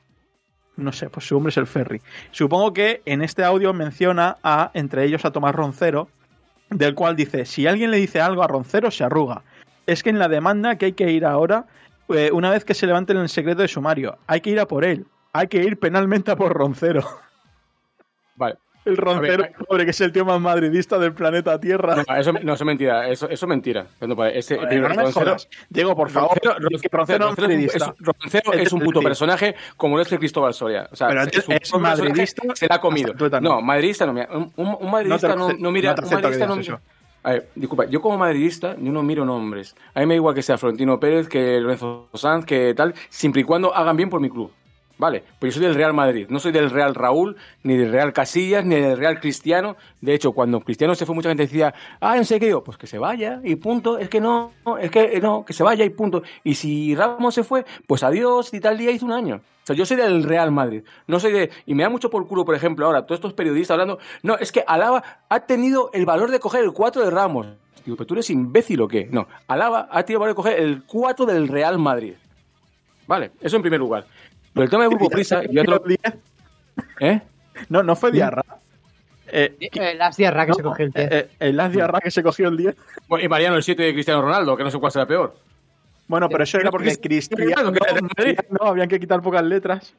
No sé, pues su hombre es el Ferri. Supongo que en este audio menciona a, entre ellos, a Tomás Roncero, del cual dice, si alguien le dice algo a Roncero, se arruga. Es que en la demanda que hay que ir ahora, eh, una vez que se levante el secreto de sumario, hay que ir a por él. Hay que ir penalmente a por Roncero. Vale. El Roncero, A ver, pobre, que es el tío más madridista del planeta Tierra. No, eso, no, eso es mentira. Eso, eso es mentira. No, pues, ese, Joder, primero, no me Roncero- jodas. Diego, por favor. Roncero, que Roncero, Roncero Roncero es es un- madridista. es- Roncero Es es un del puto Madrid. personaje como lo es el Cristóbal Soria. O sea, Pero es, es- un es puto personaje madridista que se la ha comido. hasta tuétano. No, madridista no. Mira, un, un- un madridista No te no, ace- no mira. no te un acepto que madridista no digas mira. eso. A ver, disculpa, yo como madridista, yo no miro nombres. A mí me da igual que sea Florentino Pérez, que Lorenzo Sanz, que tal, siempre y cuando hagan bien por mi club. Vale, pues yo soy del Real Madrid, no soy del Real Raúl, ni del Real Casillas, ni del Real Cristiano. De hecho, cuando Cristiano se fue, mucha gente decía, ah, no sé qué, digo, pues que se vaya y punto. Es que no, es que no, que se vaya y punto. Y si Ramos se fue, pues adiós y tal día hizo un año. O sea, yo soy del Real Madrid, no soy de... Y me da mucho por culo, por ejemplo, ahora, todos estos periodistas hablando, no, es que Alaba ha tenido el valor de coger el cuatro de Ramos. Digo, ¿pero tú eres imbécil o qué? No, Alaba ha tenido el valor de coger el cuatro del Real Madrid. Vale, eso en primer lugar. Pero el tema del Grupo Prisa y otro... ¿Eh? No, no fue Diarra. Eh, el As Diarra que no, se cogió el diez. Eh, eh, el As Diarra que se cogió el diez. Bueno, y Mariano el siete de Cristiano Ronaldo, que no sé cuál será peor. Bueno, pero eso era porque Cristiano no, habían que quitar pocas letras.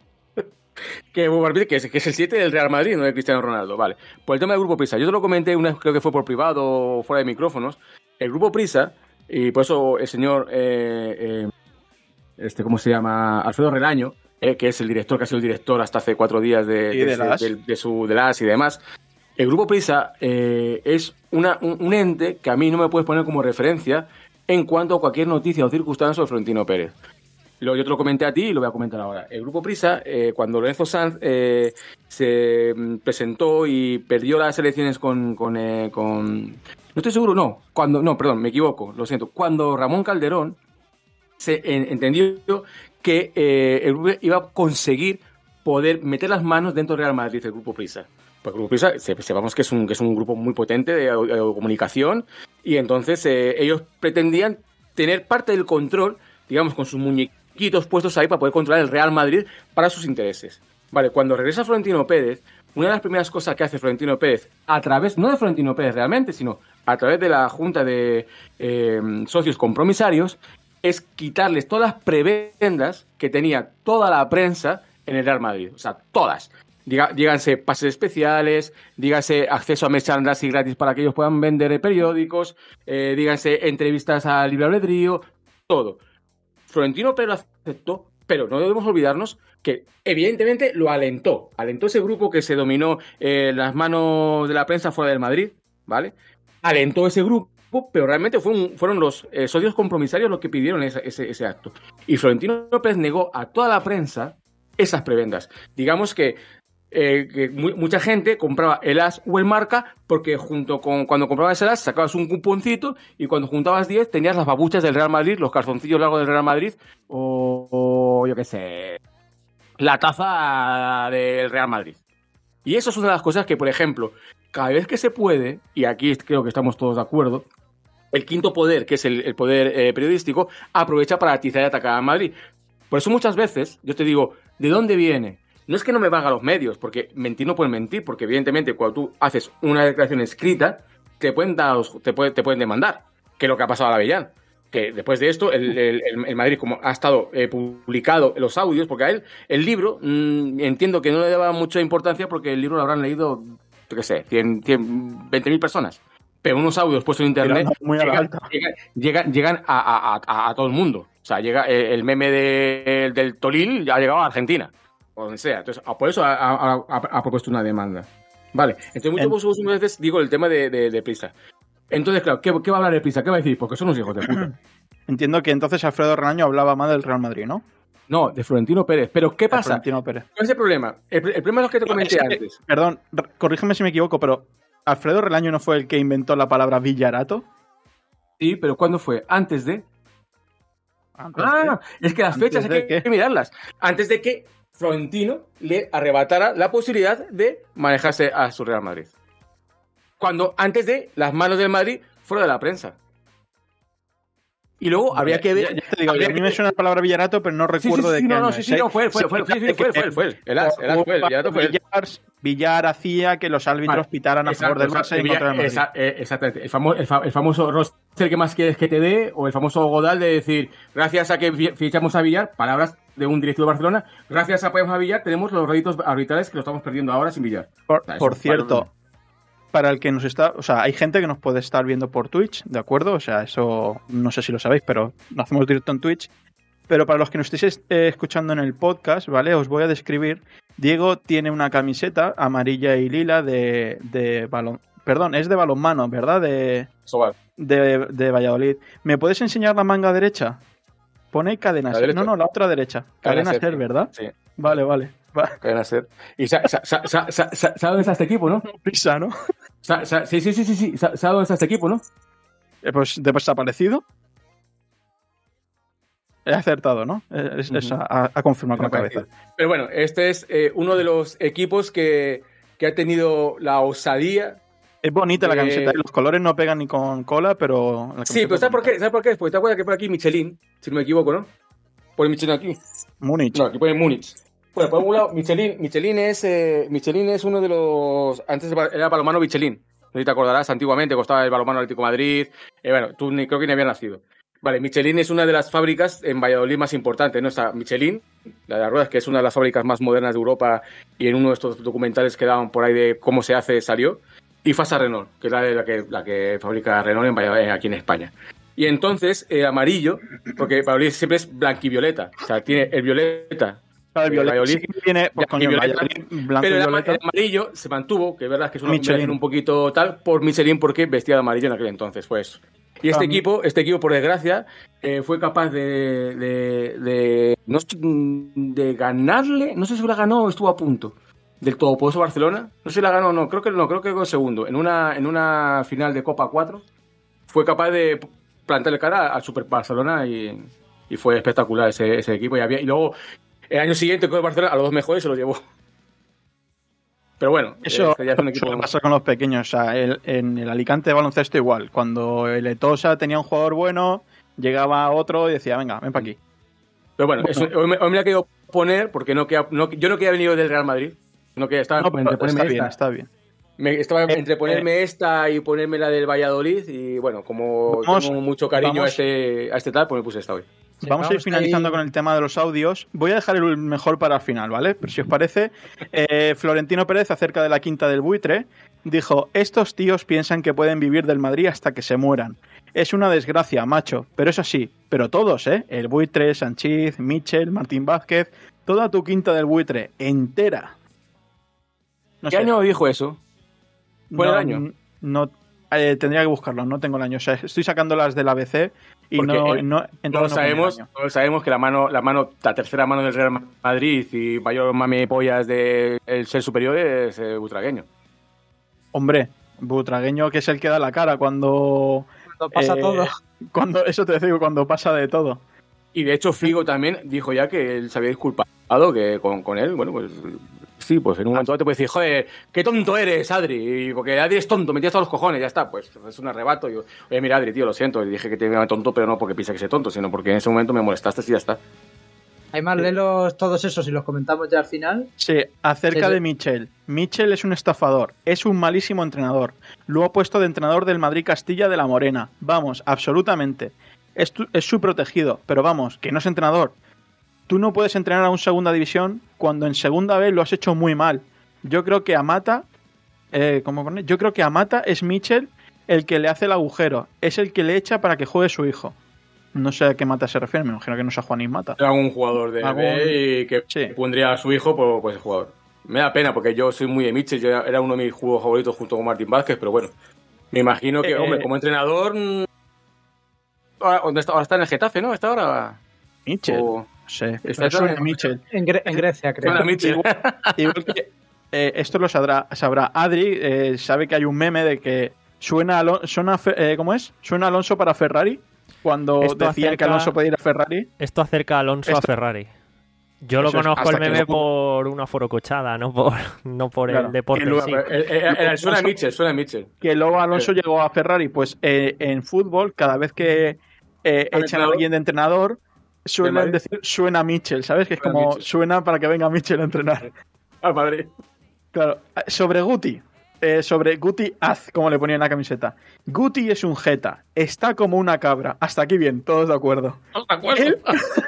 Que, que, es, que es el siete del Real Madrid, no de Cristiano Ronaldo. Vale. Por el tema del Grupo Prisa, yo te lo comenté una vez, creo que fue por privado o fuera de micrófonos. El Grupo Prisa, y por eso el señor, eh, eh, este, ¿cómo se llama? Alfredo Relaño, eh, que es el director, que ha sido el director hasta hace cuatro días de, de, de, de, de, de su de las y demás. El Grupo Prisa eh, es una, un, un ente que a mí no me puedes poner como referencia en cuanto a cualquier noticia o circunstancia sobre Florentino Pérez. Lo, yo te lo comenté a ti y lo voy a comentar ahora. El Grupo Prisa, eh, cuando Lorenzo Sanz eh, se presentó y perdió las elecciones con, con, eh, con... No estoy seguro, no. Cuando, no, perdón, me equivoco, lo siento. Cuando Ramón Calderón se en, entendió que eh, el grupo iba a conseguir poder meter las manos dentro del Real Madrid, el Grupo Prisa. Pues el Grupo Prisa, sepamos que es un, que es un grupo muy potente de, de, de comunicación, y entonces eh, ellos pretendían tener parte del control, digamos, con sus muñequitos puestos ahí para poder controlar el Real Madrid para sus intereses. Vale, cuando regresa Florentino Pérez, una de las primeras cosas que hace Florentino Pérez, a través, no de Florentino Pérez realmente, sino a través de la Junta de eh, Socios Compromisarios, es quitarles todas las prebendas que tenía toda la prensa en el Real Madrid. O sea, todas. Diga, díganse pases especiales, díganse acceso a merchandising gratis para que ellos puedan vender periódicos, eh, díganse entrevistas a libre albedrío, todo. Florentino Pérez lo aceptó, pero no debemos olvidarnos que evidentemente lo alentó. Alentó ese grupo que se dominó eh, las manos de la prensa fuera del Madrid, ¿vale? Alentó ese grupo, pero realmente fue un, fueron los eh, socios compromisarios los que pidieron ese, ese, ese acto. Y Florentino Pérez negó a toda la prensa esas prebendas. Digamos que, eh, que mu- mucha gente compraba el As o el Marca porque junto con cuando comprabas el As sacabas un cuponcito y cuando juntabas diez tenías las babuchas del Real Madrid, los calzoncillos largos del Real Madrid o, o yo qué sé, la taza del Real Madrid. Y eso es una de las cosas que, por ejemplo, cada vez que se puede, y aquí creo que estamos todos de acuerdo, el quinto poder, que es el, el poder eh, periodístico, aprovecha para atizar y atacar a Madrid. Por eso muchas veces yo te digo, ¿de dónde viene? No es que no me valga los medios, porque mentir no pueden mentir, porque evidentemente cuando tú haces una declaración escrita, te pueden, dar, te pueden, te pueden demandar, que es lo que ha pasado a Avellán. Que después de esto, el, el, el Madrid, como ha estado eh, publicado los audios, porque a él el libro, mmm, entiendo que no le daba mucha importancia porque el libro lo habrán leído, yo qué sé, cien, cien, veinte mil personas. Pero unos audios puestos en internet muy a la llegan, alta. Llegan, llegan, llegan a, a, a, a todo el mundo. O sea, llega el meme de, del Tolil ya ha llegado a Argentina, o donde sea. Entonces, por eso ha, ha, ha, ha propuesto una demanda. Vale, entonces muchas en... veces digo el tema de, de, de Prisa. Entonces, claro, ¿qué, ¿qué va a hablar de Prisa? ¿Qué va a decir? Porque son unos hijos de puta. Entiendo que entonces Alfredo Relaño hablaba mal del Real Madrid, ¿no? No, de Florentino Pérez. Pero, ¿qué pasa? Florentino Pérez. ¿Cuál es el problema? El, el problema es lo que te comenté es que, antes. Perdón, corrígeme si me equivoco, pero ¿Alfredo Relaño no fue el que inventó la palabra villarato? Sí, pero ¿cuándo fue? ¿Antes de? Antes ah, de... es que las fechas hay que, que mirarlas. Antes de que Florentino le arrebatara la posibilidad de manejarse a su Real Madrid. Cuando antes de las manos del Madrid fuera de la prensa. Y luego habría que ver. Ya, ya te digo, a mí me suena la palabra villarato, pero no recuerdo sí, sí, sí, de qué. No, año no, sí, sí, no, fue, fue, fue, fue, fue, fue, fue, el As, el As fue, el Villarato fue. Villar, Villar hacía que los árbitros vale, pitaran a favor del Barça y contra el Madrid. Esa, exactamente. El, famo, el, fa, el famoso roster que más quieres que te dé, o el famoso Godal de decir, gracias a que fichamos a Villar, palabras de un directivo de Barcelona, gracias a apoyamos a Villar, tenemos los réditos arbitrales que lo estamos perdiendo ahora sin Villar. Por, o sea, por cierto. Para Para el que nos está, o sea, hay gente que nos puede estar viendo por Twitch, ¿de acuerdo? O sea, eso no sé si lo sabéis, pero lo hacemos directo en Twitch. Pero para los que nos estéis eh, escuchando en el podcast, ¿vale? Os voy a describir. Diego tiene una camiseta amarilla y lila de, de balón, perdón, es de balonmano, ¿verdad? De, Sobar. de, de Valladolid. ¿Me puedes enseñar la manga derecha? Pone cadena ser. No, no, la otra derecha. Cadena, cadena ser, ser, ¿verdad? Sí. Vale, vale. Va. Cadena ser. ¿Y sabes sa, sa, sa, sa, sa, dónde está este equipo, no? Pisa, ¿no? Sa, sa, sí, sí, sí, sí, sí. ¿Sabes dónde está este equipo, no? Eh, pues desaparecido. He acertado, ¿no? Es, es, uh-huh. ha, ha confirmado con la cabeza. Pero bueno, este es eh, uno de los equipos que, que ha tenido la osadía. Es bonita de... la camiseta, los colores no pegan ni con cola, pero... La sí, pero ¿sabes por qué? ¿Sabes por qué? Porque te acuerdas que por aquí Michelin, si no me equivoco, ¿no? Pone Michelin aquí. Múnich. No, aquí pone Múnich. Bueno, por un lado, Michelin, Michelin es eh, Michelin es uno de los... Antes era balonmano Michelin. No sé si te acordarás, antiguamente costaba el balonmano Atlético de Madrid. Eh, bueno, tú ni, creo que ni habías nacido. Vale, Michelin es una de las fábricas en Valladolid más importantes, ¿no? Está Michelin, la de las ruedas, que es una de las fábricas más modernas de Europa, y en uno de estos documentales que daban por ahí de cómo se hace salió. Y Fasa Renault, que es la, de la, que, la que fabrica Renault en Valladolid, aquí en España. Y entonces, eh, amarillo, porque Valladolid siempre es blanquivioleta, o sea, tiene el violeta. Claro, el violeta sí tiene, pues, coño, violeta, blanco pero y violeta. El amarillo se mantuvo, que es verdad que es una combinación un poquito tal, por Michelin, porque vestía de amarillo en aquel entonces, fue eso. Y este um, equipo, este equipo, por desgracia, eh, fue capaz de de, de, no, de ganarle, no sé si la ganó o estuvo a punto, del todopoderoso Barcelona. No sé si la ganó o no, creo que no, creo que quedó segundo. En una, en una final de Copa cuatro, fue capaz de plantarle cara al Super Barcelona y, y fue espectacular ese, ese equipo. Y, había, y luego, el año siguiente, con el Barcelona, a los dos mejores se los llevó. Pero bueno, eso este ya es un equipo pasa con los pequeños. O sea, el, en el Alicante de baloncesto igual. Cuando el Etosa tenía un jugador bueno, llegaba otro y decía, venga, ven para aquí. Pero bueno, bueno. Eso, hoy, me, hoy me la he querido poner porque no queda, no, yo no quería venir del Real Madrid. No quería, estaba no, entre ponerme está esta. bien, está bien. Me, estaba eh, entre ponerme eh, esta y ponerme la del Valladolid. Y bueno, como vamos, tengo mucho cariño vamos, a, este, a este tal, pues me puse esta hoy. Sí, vamos, vamos a ir finalizando ahí con el tema de los audios. Voy a dejar el mejor para el final, ¿vale? Pero si os parece, eh, Florentino Pérez, acerca de la quinta del buitre, dijo: estos tíos piensan que pueden vivir del Madrid hasta que se mueran. Es una desgracia, macho, pero es así. Pero todos, ¿eh? El buitre, Sanchís, Michel, Martín Vázquez, toda tu quinta del buitre, entera. No ¿Qué sé. año dijo eso? ¿Fue no, el año? No, eh, tendría que buscarlo, no tengo el año. O sea, estoy sacando las del A B C y Porque no, el, no, no, sabemos, no sabemos que la mano, la mano, la tercera mano del Real Madrid y mayor mami pollas del ser superior es eh, Butragueño. Hombre, Butragueño, que es el que da la cara cuando... Cuando pasa eh, todo. Cuando, eso te digo, cuando pasa de todo. Y de hecho Figo también dijo ya que él se había disculpado que con, con él, bueno, pues... Sí, pues en un momento te puede decir, joder, qué tonto eres, Adri, porque Adri es tonto, me tiras todos los cojones, ya está, pues es un arrebato. Y yo, oye, mira, Adri, tío, lo siento, y dije que te llamaba tonto, pero no porque piensa que soy tonto, sino porque en ese momento me molestaste y ya está. Hay más de los todos esos y los comentamos ya al final. Sí, acerca sí. de Michel. Michel es un estafador, es un malísimo entrenador. Lo ha puesto de entrenador del Madrid Castilla de la Morena. Vamos, absolutamente. Es, tu, es su protegido, pero vamos, que no es entrenador. Tú no puedes entrenar a un segunda división cuando en segunda vez lo has hecho muy mal. Yo creo que a Mata, eh, ¿cómo pone? Yo creo que a Mata es Michel el que le hace el agujero, es el que le echa para que juegue su hijo. No sé a qué Mata se refiere, me imagino que no sea Juanín Mata. Algún jugador de ¿Algún... B y que sí. pondría a su hijo por, por ese jugador. Me da pena porque yo soy muy de Michel, yo era uno de mis juegos favoritos junto con Martín Vázquez, pero bueno, me imagino que, eh, hombre, como entrenador, ahora, ¿dónde está? Ahora está en el Getafe, ¿no? Está ahora Michel. O... Sí, está en, Michel. En, Gre- en Grecia, creo. Igual, igual que eh, esto lo sabrá, sabrá Adri, eh, sabe que hay un meme de que suena, Alon- suena eh, ¿cómo es? Suena Alonso para Ferrari cuando esto decían acerca, que Alonso podía ir a Ferrari. Esto acerca a Alonso esto, a Ferrari. Yo lo conozco el meme por una forocochada, no por, no por claro, el deporte luego, sí. eh, eh, eh, suena a Michel, suena a Michel. Que luego Alonso eh. llegó a Ferrari, pues eh, en fútbol, cada vez que eh, echan a alguien de entrenador, suelen decir suena Michel, ¿sabes? Que es suena como Michel. Suena para que venga Michel a entrenar. Al Madrid. Claro, sobre Guti, eh, sobre Guti Az, como le ponía en la camiseta. Guti es un jeta, está como una cabra. Hasta aquí bien, todos de acuerdo. ¿Todos de acuerdo? Él,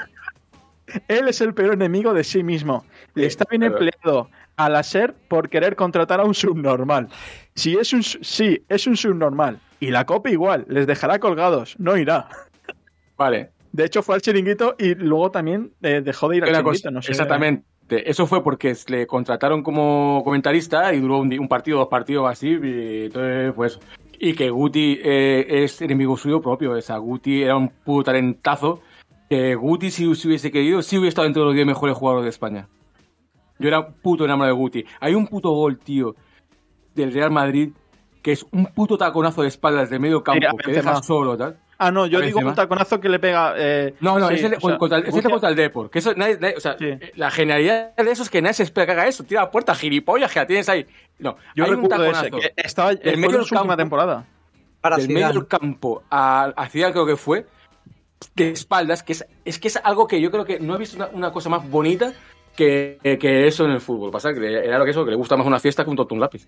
él es el peor enemigo de sí mismo. Le está bien empleado a la SER por querer contratar a un subnormal. Si es un, sí, es un subnormal. Y la Copa igual, les dejará colgados, no irá. Vale. De hecho, fue al chiringuito y luego también eh, dejó de ir al chiringuito. No sé. Exactamente. Este, eso fue porque le contrataron como comentarista y duró un, un partido, dos partidos así, y entonces fue eso. Y que Guti eh, es enemigo suyo propio, o sea, Guti era un puto talentazo, que Guti si, si hubiese querido, sí hubiese estado entre los diez mejores jugadores de España. Yo era un puto enamorado de Guti. Hay un puto gol, tío, del Real Madrid, que es un puto taconazo de espaldas de medio campo, sí, que deja más solo, tal. Ah, no, yo digo un taconazo que le pega... Eh, no, no, sí, es el, o sea, contra, el, es el contra el Depor. Que eso, nadie, nadie, o sea, sí. La genialidad de eso es que nadie se espera que haga eso. Tira la puerta, gilipollas, que la tienes ahí. No, yo hay un taconazo. Ese, que estaba en medio de su última temporada. Para del medio del campo a, a Ciudad, creo que fue, de espaldas, que es, es que es algo que yo creo que no he visto una, una cosa más bonita que, que eso en el fútbol. Pasa que era lo que eso, que le gusta más una fiesta que un tonto un lápiz.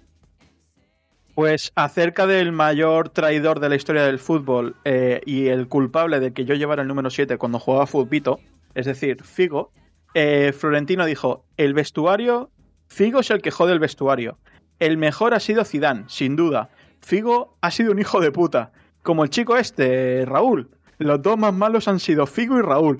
Pues acerca del mayor traidor de la historia del fútbol eh, y el culpable de que yo llevara el número siete cuando jugaba futbito, es decir, Figo, eh, Florentino dijo, el vestuario, Figo es el que jode el vestuario. El mejor ha sido Zidane, sin duda. Figo ha sido un hijo de puta. Como el chico este, Raúl. Los dos más malos han sido Figo y Raúl.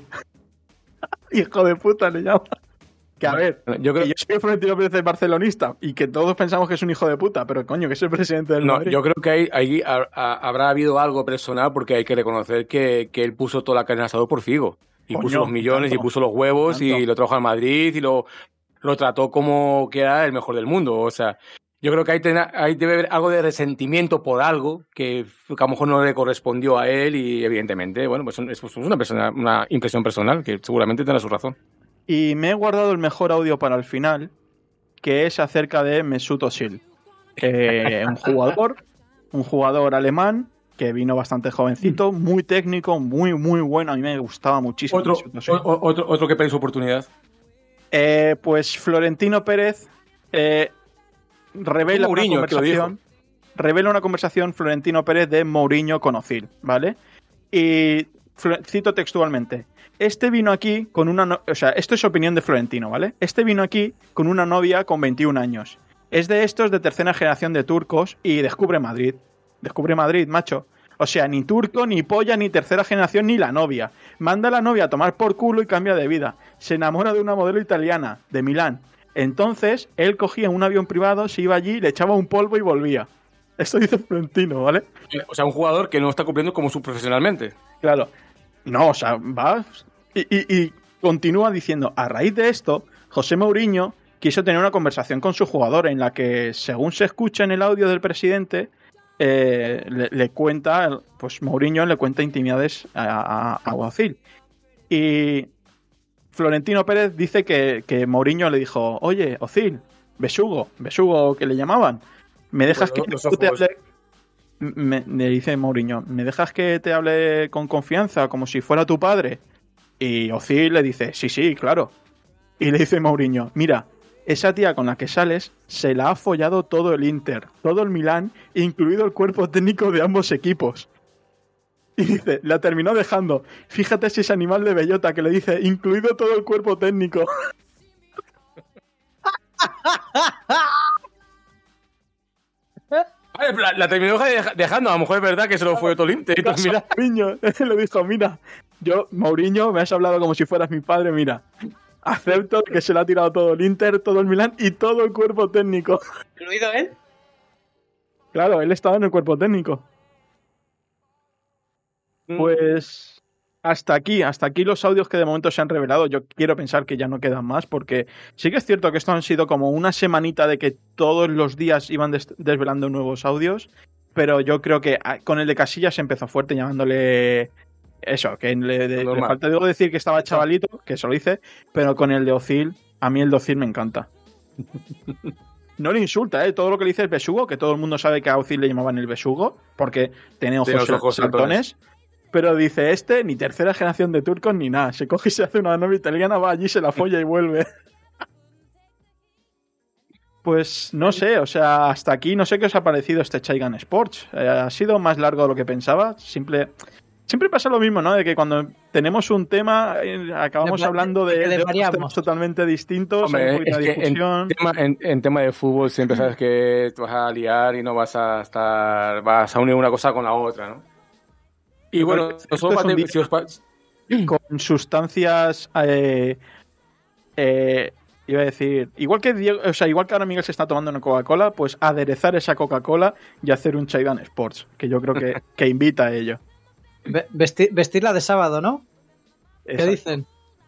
Hijo de puta le llama. Que a ver, yo creo que yo soy Florentino Pérez barcelonista y que todos pensamos que es un hijo de puta, pero coño, que es el presidente del no, Madrid. Yo creo que ahí, ahí a, a, habrá habido algo personal porque hay que reconocer que, que él puso toda la carne al asador por Figo. Y coño, puso los millones tanto, y puso los huevos tanto. Y lo trajo al Madrid y lo, lo trató como que era el mejor del mundo. O sea, yo creo que ahí, ten, ahí debe haber algo de resentimiento por algo que, que a lo mejor no le correspondió a él y evidentemente, bueno, pues es, es una, persona, una impresión personal que seguramente tendrá su razón. Y me he guardado el mejor audio para el final, que es acerca de Mesut Özil. Eh, un jugador, un jugador alemán que vino bastante jovencito, muy técnico, muy, muy bueno. A mí me gustaba muchísimo. Otro, o, otro, otro que pedí su oportunidad. Eh, pues Florentino Pérez eh, revela Mourinho, una conversación. Revela una conversación Florentino Pérez de Mourinho con Özil, ¿vale? Y cito textualmente. Este vino aquí con una... No- o sea, esto es opinión de Florentino, ¿vale? Este vino aquí con una novia con veintiún años. Es de estos de tercera generación de turcos y descubre Madrid. Descubre Madrid, macho. O sea, ni turco, ni polla, ni tercera generación, ni la novia. Manda a la novia a tomar por culo y cambia de vida. Se enamora de una modelo italiana, de Milán. Entonces, él cogía un avión privado, se iba allí, le echaba un polvo y volvía. Esto dice Florentino, ¿vale? O sea, un jugador que no está cumpliendo como subprofesionalmente. Claro. No, o sea, va... Y, y, y continúa diciendo, a raíz de esto, José Mourinho quiso tener una conversación con su jugador en la que, según se escucha en el audio del presidente, eh, le, le cuenta, pues Mourinho le cuenta intimidades a, a, a Özil. Y Florentino Pérez dice que, que Mourinho le dijo, oye, Özil, besugo, besugo que le llamaban, ¿me dejas que te hable? Me, me dice Mourinho, ¿me dejas que te hable con confianza, como si fuera tu padre? Y Özil le dice, sí, sí, claro. Y le dice Mourinho, mira, esa tía con la que sales se la ha follado todo el Inter, todo el Milán, incluido el cuerpo técnico de ambos equipos. Y dice, la terminó dejando. Fíjate si ese animal de bellota que le dice, incluido todo el cuerpo técnico. La, la terminó dejando, a lo mejor es verdad que se lo fue todo el Inter. Mira, Mourinho le dijo, mira, yo, Mourinho, me has hablado como si fueras mi padre, mira, acepto que se le ha tirado todo el Inter, todo el Milán y todo el cuerpo técnico. ¿Incluido él? Claro, él estaba en el cuerpo técnico. Pues hasta aquí, hasta aquí los audios que de momento se han revelado. Yo quiero pensar que ya no quedan más, porque sí que es cierto que esto han sido como una semanita de que todos los días iban des- desvelando nuevos audios, pero yo creo que con el de Casillas se empezó fuerte llamándole eso, que le, le, le falta digo decir que estaba chavalito, que eso lo hice, pero con el de Özil, a mí el de Özil me encanta. No le insulta, ¿eh? Todo lo que le dice es besugo, que todo el mundo sabe que a Özil le llamaban el besugo, porque tiene ojos, tiene ojos saltones. saltones. Pero dice, este, ni tercera generación de turcos ni nada. Se coge y se hace una novia italiana, va allí, se la folla y vuelve. Pues no sé, o sea, hasta aquí no sé qué os ha parecido este Chaigan Sports. Eh, ha sido más largo de lo que pensaba. Simple... Siempre pasa lo mismo, ¿no? De que cuando tenemos un tema, eh, acabamos de, hablando de, de, de temas totalmente distintos. Hombre, es que en, tema, en, en tema de fútbol siempre sabes que te vas a liar y no vas a estar... Vas a unir una cosa con la otra, ¿no? Y bueno, nosotros si os... con sustancias eh, eh, Iba a decir, igual que Diego, o sea, igual que ahora Miguel se está tomando una Coca-Cola, pues aderezar esa Coca-Cola y hacer un Chaidan Sports, que yo creo que, que invita a ello. Vestir, vestirla de sábado, ¿no? Exacto. ¿Qué dicen?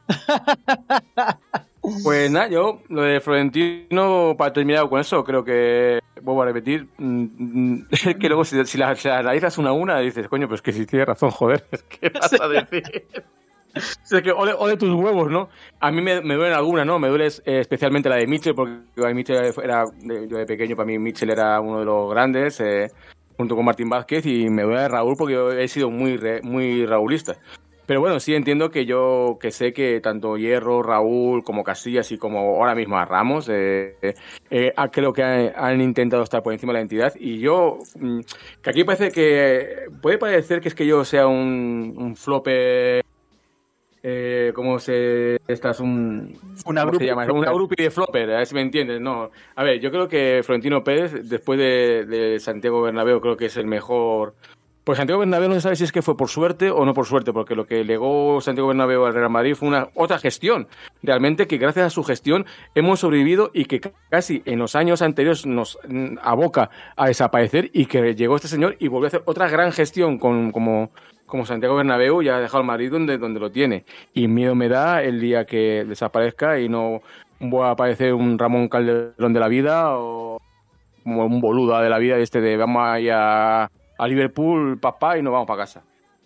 Pues nada, yo lo de Florentino, para terminar con eso, creo que, vuelvo a repetir, es que luego si, si las la analizas una a una, dices, coño, pues que si tienes razón, joder, ¿qué vas a decir? O sea, que ole, ole tus huevos, ¿no? A mí me, me duelen algunas, ¿no? Me duele eh, especialmente la de Mitchell, porque a Mitchell era, yo de pequeño, para mí Mitchell era uno de los grandes, eh, junto con Martín Vázquez, y me duele Raúl porque yo he sido muy, muy raulista. Pero bueno, sí entiendo que yo, que sé que tanto Hierro, Raúl, como Casillas y como ahora mismo a Ramos, eh, eh, creo que han, han intentado estar por encima de la entidad. Y yo, que aquí parece que, puede parecer que es que yo sea un, un flopper. Eh, ¿Cómo se...? Esta es un... Una ¿Cómo se llama? Una grupi de flopper, a ver si me entiendes. No. A ver, yo creo que Florentino Pérez, después de, de Santiago Bernabéu, creo que es el mejor... Pues Santiago Bernabéu no se sabe si es que fue por suerte o no por suerte, porque lo que legó Santiago Bernabéu al Real Madrid fue una otra gestión. Realmente que gracias a su gestión hemos sobrevivido y que casi en los años anteriores nos aboca a desaparecer, y que llegó este señor y volvió a hacer otra gran gestión con, como... como Santiago Bernabéu, ya ha dejado el Madrid donde, donde lo tiene. Y miedo me da el día que desaparezca y no voy a aparecer un Ramón Calderón de la vida o como un boluda de la vida este de vamos a ir a, a Liverpool, papá, y nos vamos para casa.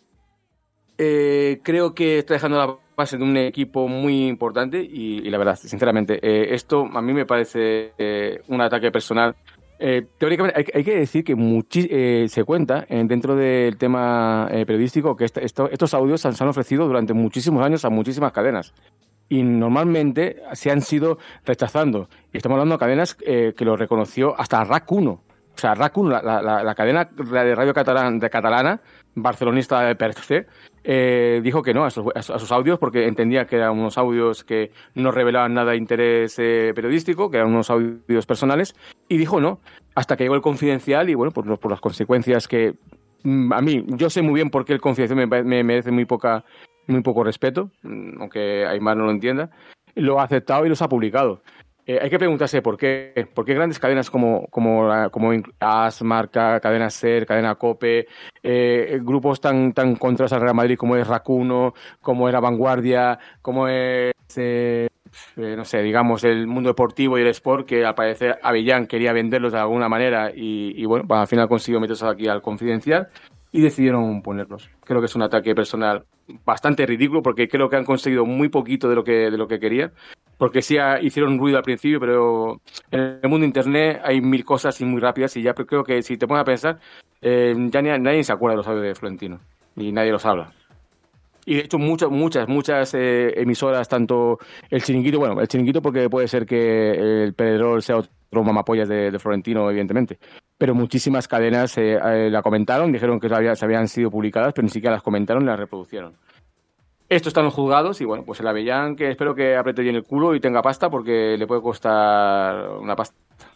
Eh, creo que está dejando la base de un equipo muy importante y, y la verdad, sinceramente, eh, esto a mí me parece eh, un ataque personal. Eh, teóricamente hay, hay que decir que muchi- eh, se cuenta eh, dentro del tema eh, periodístico que esta, esto, estos audios se han ofrecido durante muchísimos años a muchísimas cadenas y normalmente se han sido rechazando, y estamos hablando de cadenas eh, que lo reconoció hasta R A C uno, o sea, R A C uno, la, la, la cadena de radio catalana, de catalana barcelonista de per se, eh, dijo que no a esos, a esos audios porque entendía que eran unos audios que no revelaban nada de interés eh, periodístico, que eran unos audios personales, y dijo no, hasta que llegó el Confidencial y bueno, por, por las consecuencias que mm, a mí, yo sé muy bien por qué el Confidencial me, me merece muy poca muy poco respeto, aunque Aymar no lo entienda, lo ha aceptado y los ha publicado. Eh, hay que preguntarse por qué. ¿Por qué grandes cadenas como, como, como As, Marca, Cadena Ser, Cadena Cope, eh, grupos tan, tan contrarios al Real Madrid como es R A C uno, como era Vanguardia, como es, eh, eh, no sé, digamos, el Mundo Deportivo y el Sport, que al parecer Avellán quería venderlos de alguna manera y, y bueno, pues al final consiguió meterse aquí al Confidencial y decidieron ponerlos? Creo que es un ataque personal bastante ridículo porque creo que han conseguido muy poquito de lo que, de lo que querían. Porque sí hicieron ruido al principio, pero en el mundo de internet hay mil cosas y muy rápidas y ya creo que si te pones a pensar, eh, ya ni, nadie se acuerda de los audios de Florentino y nadie los habla. Y de hecho muchas, muchas, muchas eh, emisoras, tanto el Chiringuito, bueno, el Chiringuito porque puede ser que el Pedrerol sea otro mamapollas de, de Florentino, evidentemente, pero muchísimas cadenas eh, eh, la comentaron, dijeron que había, se habían sido publicadas, pero ni siquiera las comentaron, las reproducieron. Esto está en los juzgados y bueno, pues el Avellán que espero que apriete bien el culo y tenga pasta porque le puede costar una pasta.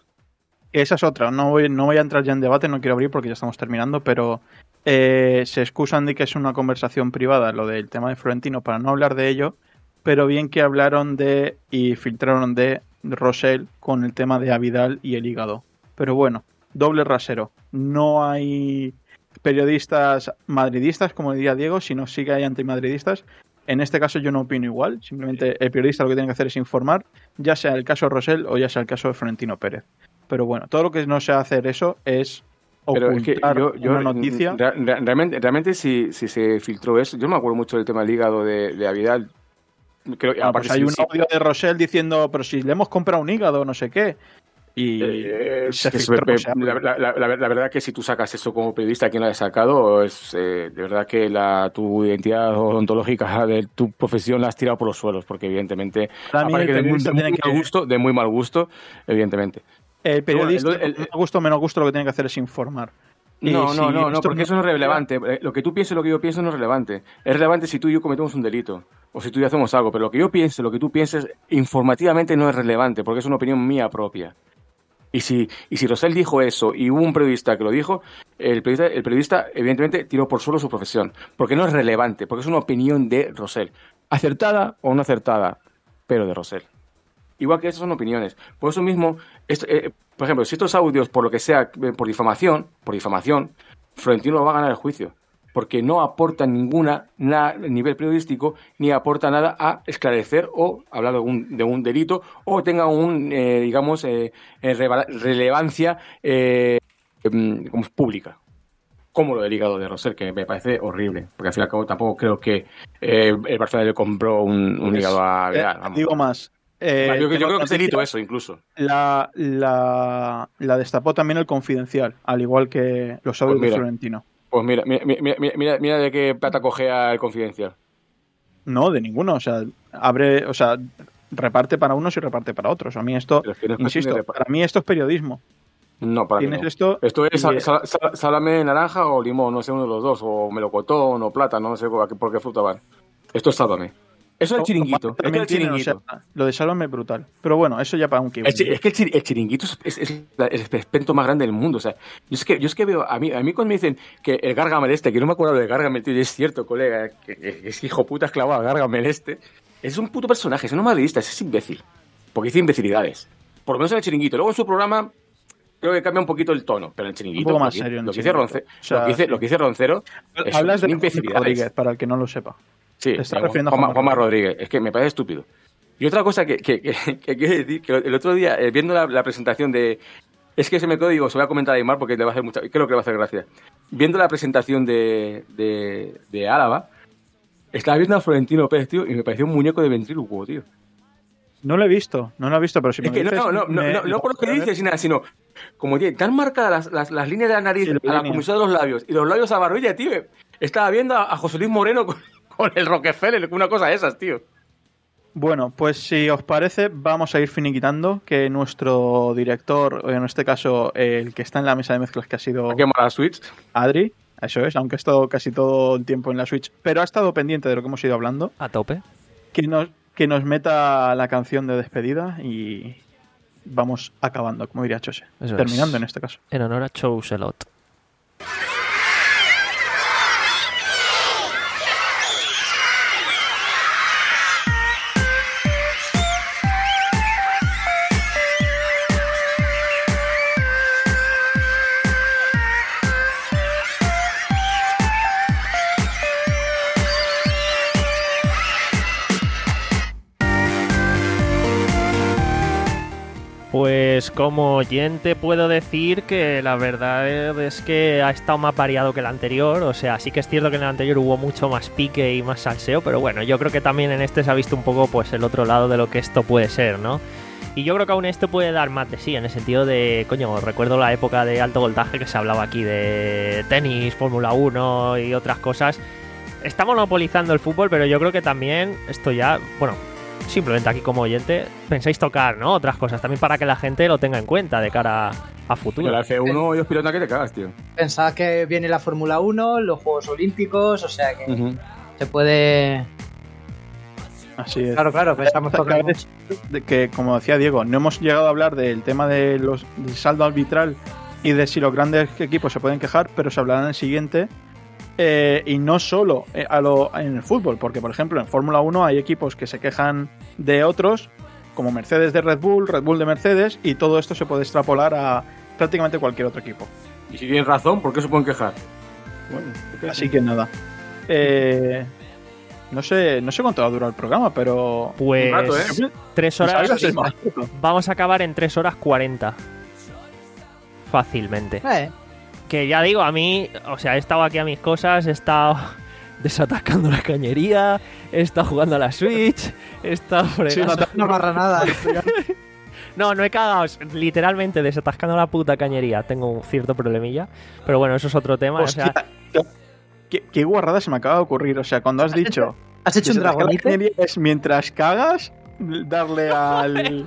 Esa es otra, no voy, no voy a entrar ya en debate, no quiero abrir porque ya estamos terminando, pero eh, se excusan de que es una conversación privada lo del tema de Florentino para no hablar de ello, pero bien que hablaron de y filtraron de Rosell con el tema de Avidal y el hígado. Pero bueno, doble rasero, no hay periodistas madridistas, como diría Diego, sino sí que hay antimadridistas. En este caso yo no opino igual, simplemente el periodista lo que tiene que hacer es informar, ya sea el caso de Rosell o ya sea el caso de Florentino Pérez. Pero bueno, todo lo que no se hacer eso es ocultar Pero es que yo, yo, una noticia. Re, re, realmente, realmente si, si se filtró eso, yo no me acuerdo mucho del tema del hígado de, de Avidal. Creo, ah, pues hay sí, un sí. audio de Rosell diciendo, pero si le hemos comprado un hígado, no sé qué. Y eh, se filtró, se la, la, la, la, la verdad que si tú sacas eso como periodista, quien lo haya sacado, es eh, de verdad que la, tu identidad odontológica de tu profesión la has tirado por los suelos, porque evidentemente aparte que de muy, de muy mal que... gusto, de muy mal gusto, evidentemente. El periodista, bueno, el, el, el, gusto o menos gusto, lo que tiene que hacer es informar. No, si no, no, no, porque eso no es relevante. Lo que tú pienses y lo que yo pienso no es relevante. Es relevante si tú y yo cometemos un delito o si tú y yo hacemos algo, pero lo que yo piense, lo que tú pienses informativamente no es relevante, porque es una opinión mía propia. Y si, y si Rosell dijo eso y hubo un periodista que lo dijo, el periodista, el periodista evidentemente tiró por suelo su profesión, porque no es relevante, porque es una opinión de Rosell. Acertada o no acertada, pero de Rosell. igual que estas son opiniones. Por eso mismo, esto, eh, por ejemplo, si estos audios, por lo que sea, eh, por difamación, por difamación, Florentino va a ganar el juicio, porque no aporta ninguna nada a nivel periodístico, ni aporta nada a esclarecer o hablar de un, de un delito, o tenga un, eh, digamos, eh, eh, relevancia eh, eh, como pública. Como lo del hígado de Rosell, que me parece horrible, porque al fin y al cabo tampoco creo que eh, el Barcelona le compró un, un hígado a Vidal. Eh, digo más. Eh, yo, yo creo que es delito eso, incluso. La, la, la destapó también el Confidencial, al igual que los audios pues de Florentino. Pues mira, mira, mira, mira, mira de qué plata cogea el Confidencial. No, de ninguno. O sea, abre, o sea, reparte para unos y reparte para otros. A mí esto, no insisto, para mí esto es periodismo. No, para mí no. Esto, esto es y... sal, sal, sálame naranja o limón, no sé, uno de los dos, o melocotón o plátano, no sé por qué fruta van. Esto es sálvame. Eso es el chiringuito. Esto es el chiringuito. O sea, lo de sálvame es brutal. Pero bueno, eso ya para un kiwi. Es, es que el, chir, el chiringuito es, es, es el experimento más grande del mundo. O sea, yo es que, yo es que veo, a mí, a mí cuando me dicen que el Gargamel este, que no me acuerdo de Gargamel, tío, y es cierto, colega, que, que es hijo puta esclavado Gargamel este, es un puto personaje, es un madridista, es imbécil. Porque dice imbecilidades. Por lo menos en el chiringuito. Luego en su programa creo que cambia un poquito el tono, pero en el chiringuito, un poco más lo, serio, lo, que Ronce, o sea, lo, que dice, lo que dice Roncero es hablas de imbecilidades. Rodríguez, para el que no lo sepa. Sí, está Juanma, refiriendo Juanma, a Juanma Rodríguez. Es que me parece estúpido. Y otra cosa que, que, que, que quiero decir, que el otro día, eh, viendo la, la presentación de... Es que se me quedó y digo, se voy a comentar a Aymar porque le va a hacer mucha... Creo que le va a hacer gracia. Viendo la presentación de, de, de Álava, estaba viendo a Florentino Pérez, tío, y me pareció un muñeco de ventrílocuo, tío. No lo he visto, no lo he visto, pero si es me que dices, no, no, no, me, no, no por lo que dices, sino, sino como tiene tan marcadas las, las, las líneas de la nariz sí, a la comisión de los labios y los labios a barbilla, tío. Estaba viendo a, a José Luis Moreno con, con el Rockefeller, una cosa de esas, tío. Bueno, pues si os parece, vamos a ir finiquitando, que nuestro director, en este caso el que está en la mesa de mezclas, que ha sido ¿a qué mola la Switch? Adri, eso es, aunque ha estado casi todo el tiempo en la Switch, pero ha estado pendiente de lo que hemos ido hablando. A tope. Que nos, que nos meta la canción de despedida y vamos acabando, como diría Chose. Eso terminando es. En este caso. En honor a Chouselot. Pues como oyente puedo decir que la verdad es que ha estado más variado que el anterior. O sea, sí que es cierto que en el anterior hubo mucho más pique y más salseo, pero bueno, yo creo que también en este se ha visto un poco pues el otro lado de lo que esto puede ser, ¿no? Y yo creo que aún esto puede dar más de sí, en el sentido de, coño, recuerdo la época de alto voltaje que se hablaba aquí de tenis, Fórmula uno y otras cosas. Está monopolizando el fútbol, pero yo creo que también esto ya, bueno... Simplemente aquí como oyente pensáis tocar, ¿no? Otras cosas también para que la gente lo tenga en cuenta de cara a futuro. La F uno ellos pilota que te cagas, tío. Pensaba que viene la Fórmula uno, los Juegos Olímpicos, o sea que uh-huh. se puede... Así es. Claro, claro, pensamos tocar mucho. Que, como decía Diego, no hemos llegado a hablar del tema de los, del saldo arbitral y de si los grandes equipos se pueden quejar, pero se hablará en el siguiente. Eh, y no solo eh, a lo, en el fútbol, porque por ejemplo en Fórmula uno hay equipos que se quejan de otros, como Mercedes de Red Bull, Red Bull de Mercedes, y todo esto se puede extrapolar a prácticamente cualquier otro equipo. Y si tienen razón, ¿por qué se pueden quejar? Bueno, así que nada. Eh, no sé, no sé cuánto va a durar el programa, pero pues rato, ¿eh? tres horas. Vamos a acabar en tres horas cuarenta. Fácilmente. Eh. Que ya digo, a mí, o sea, he estado aquí a mis cosas, he estado desatascando la cañería, he estado jugando a la Switch, he estado fregando... Sí, no barra nada. No, no he cagado, literalmente desatascando la puta cañería. Tengo un cierto problemilla, pero bueno, eso es otro tema. Hostia, o sea... ¿Qué, qué guarrada se me acaba de ocurrir. O sea, cuando has dicho... ¿Has hecho un dragonite? Es mientras cagas, darle al...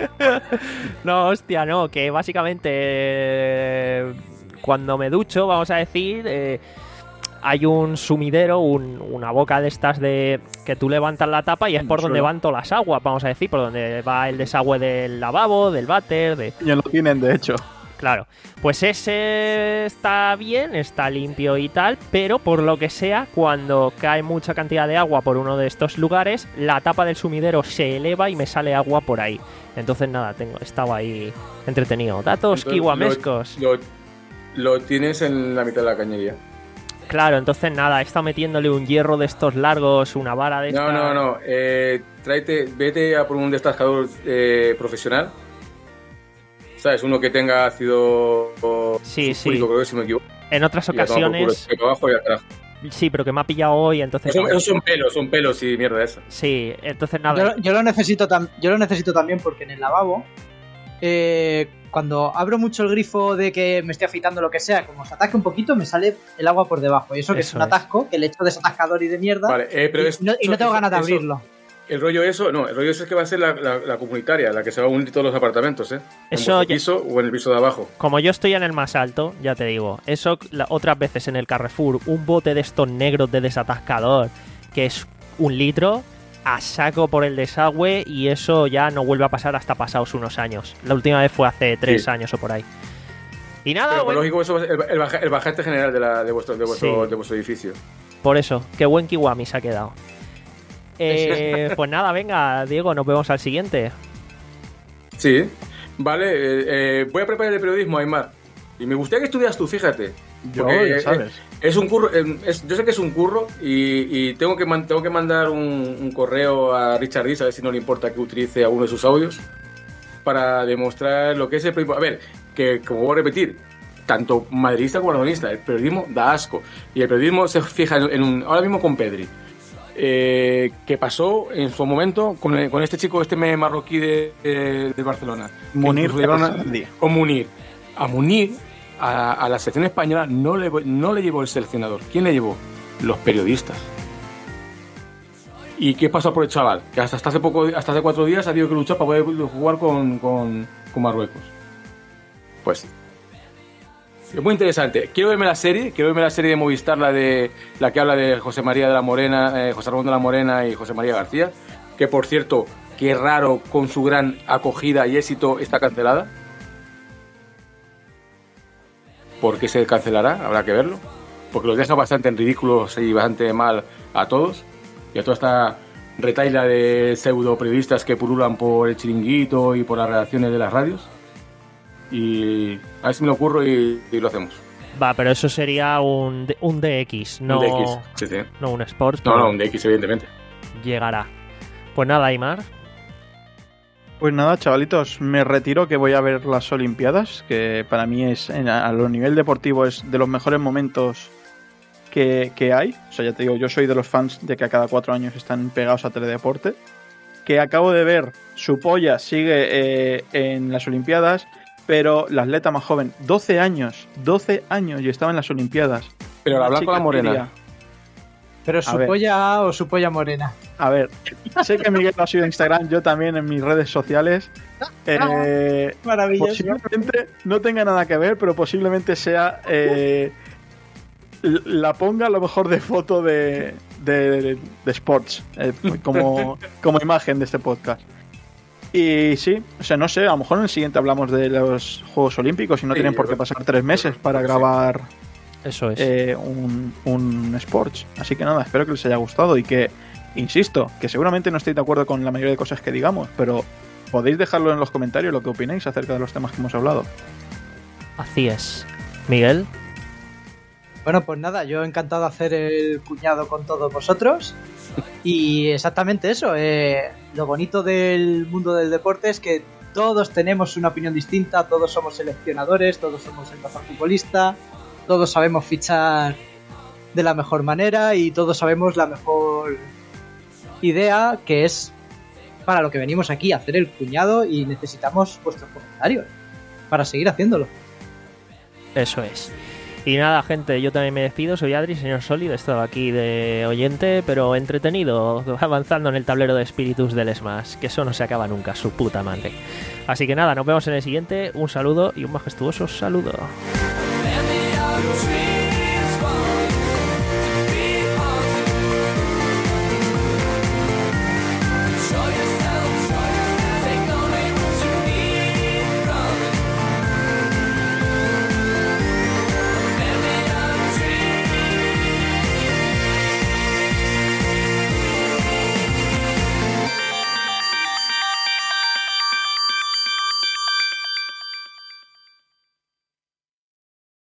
No, hostia, no, que básicamente... Eh... Cuando me ducho, vamos a decir, eh, hay un sumidero, un, una boca de estas de que tú levantas la tapa y es por donde van todas las aguas, vamos a decir, por donde va el desagüe del lavabo, del váter, de... Ya lo tienen, de hecho. Claro, pues ese está bien, está limpio y tal, pero por lo que sea, cuando cae mucha cantidad de agua por uno de estos lugares, la tapa del sumidero se eleva y me sale agua por ahí. Entonces nada, tengo, estaba ahí entretenido. Datos Entonces, kiwamescos. Lo, lo, lo tienes en la mitad de la cañería. Claro, entonces nada, he estado metiéndole un hierro de estos largos, una vara de No, esta... no, no. Eh, tráete, vete a por un destascador eh, profesional. ¿Sabes? Uno que tenga ácido Sí, sulfúrico, sí. creo que si me equivoco. En otras Y a tomar por culo, ocasiones... que para abajo y atrás. Sí, pero que me ha pillado hoy, entonces... Esos, no. esos son pelos, son pelos y mierda esa. Sí, entonces Yo, nada... yo lo necesito tam- yo lo necesito también porque en el lavabo, eh, cuando abro mucho el grifo de que me estoy afeitando lo que sea, como se atasque un poquito, me sale el agua por debajo. Y eso que Eso es un es. atasco, que le echo desatascador y de mierda. Vale, eh, pero y, es, no, y no tengo eso- ganas de eso- abrirlo. El rollo eso, no, el rollo eso es que va a ser la, la, la comunitaria, la que se va a unir todos los apartamentos, ¿eh? En Eso vuestro ya- piso o en el piso de abajo. Como yo estoy en el más alto, ya te digo, eso la- otras veces en el Carrefour, un bote de estos negros de desatascador, que es un litro, a saco por el desagüe y eso ya no vuelve a pasar hasta pasados unos años. La última vez fue hace tres Sí. años o por ahí. Y nada, Pero por bueno, lógico, eso va a ser el, el, baja- el bajante general de, la, de, vuestro, de, vuestro, Sí. de vuestro edificio. por eso, qué buen kiwami se ha quedado. Eh, pues nada, venga, Diego, nos vemos al siguiente. Sí, vale, eh, eh, voy a preparar el periodismo, Aymar. Y me gustaría que estudias tú, fíjate. Yo, Porque, ya eh, sabes. Es un curro, eh, es- yo sé que es un curro y, y tengo, que man- tengo que mandar un, un correo a Richard Dis, a ver si no le importa que utilice alguno de sus audios, para demostrar lo que es el periodismo. A ver, que como voy a repetir, tanto madridista como barcelonista, el periodismo da asco. Y el periodismo se fija en, en un... Ahora mismo con Pedri. Eh, que pasó en su momento con, el- con este chico, este me- marroquí de, de- de Barcelona. Que Munir incluso le llevaron a- Elhassaidi. con Munir. A Munir, a, a la selección española, no le, no le llevó el seleccionador. ¿Quién le llevó? Los periodistas. ¿Y qué pasó por el chaval? Que hasta, hasta hace poco, hasta hace cuatro días ha tenido que luchar para poder jugar con, con, con Marruecos. Pues es muy interesante. Quiero verme la serie, quiero verme la serie de Movistar, la de la que habla de José María de la Morena, eh, José Ramón de la Morena y José María García, que por cierto, qué raro con su gran acogida y éxito está cancelada. ¿Por qué se cancelará? Habrá que verlo. Porque los deja bastante en ridículos y bastante mal a todos. Y a toda esta retaila de pseudo periodistas que pululan por el chiringuito y por las redacciones de las radios. Y a ver si me lo ocurro y, y lo hacemos. Va, pero eso sería un, D- un D X, no Un D X, sí, sí. no un Sports. No, pero no, un D X, evidentemente. llegará. Pues nada, Aymar. Pues nada, chavalitos, me retiro que voy a ver las Olimpiadas, que para mí es, en- a lo nivel deportivo, es de los mejores momentos que, que hay. O sea, ya te digo, yo soy de los fans de que a cada cuatro años están pegados a Teledeporte. Que acabo de ver, su polla sigue eh, en las Olimpiadas, pero la atleta más joven, doce años, doce años y estaba en las Olimpiadas. Pero la Una blanca o la chica morena. tiria. Pero su ver. polla o su polla morena. A ver, sé que Miguel lo ha subido a Instagram, yo también en mis redes sociales. Eh, Maravilloso. posiblemente no tenga nada que ver, pero posiblemente sea eh, l- la ponga a lo mejor de foto de, de, de Sports, eh, como, como imagen de este podcast. Y sí, o sea, no sé, a lo mejor en el siguiente hablamos de los Juegos Olímpicos y no Sí, tienen por yo qué creo- pasar tres meses para sí. grabar Eso es. eh, un, un Sports. Así que nada, espero que les haya gustado y que, insisto, que seguramente no estoy de acuerdo con la mayoría de cosas que digamos, pero podéis dejarlo en los comentarios lo que opináis acerca de los temas que hemos hablado. Así es. Miguel. Bueno, pues nada, yo encantado de hacer el cuñado con todos vosotros. Y exactamente eso, eh, lo bonito del mundo del deporte es que todos tenemos una opinión distinta, todos somos seleccionadores, todos somos el mejor futbolista, todos sabemos fichar de la mejor manera y todos sabemos la mejor idea, que es para lo que venimos aquí, hacer el cuñado, y necesitamos vuestros comentarios para seguir haciéndolo. Eso es. Y nada, gente, yo también me despido. Soy Adri, señor Solid. He estado aquí de oyente, pero entretenido, avanzando en el tablero de espíritus del Smash, que eso no se acaba nunca, su puta madre. Así que nada, nos vemos en el siguiente. Un saludo y un majestuoso saludo. And the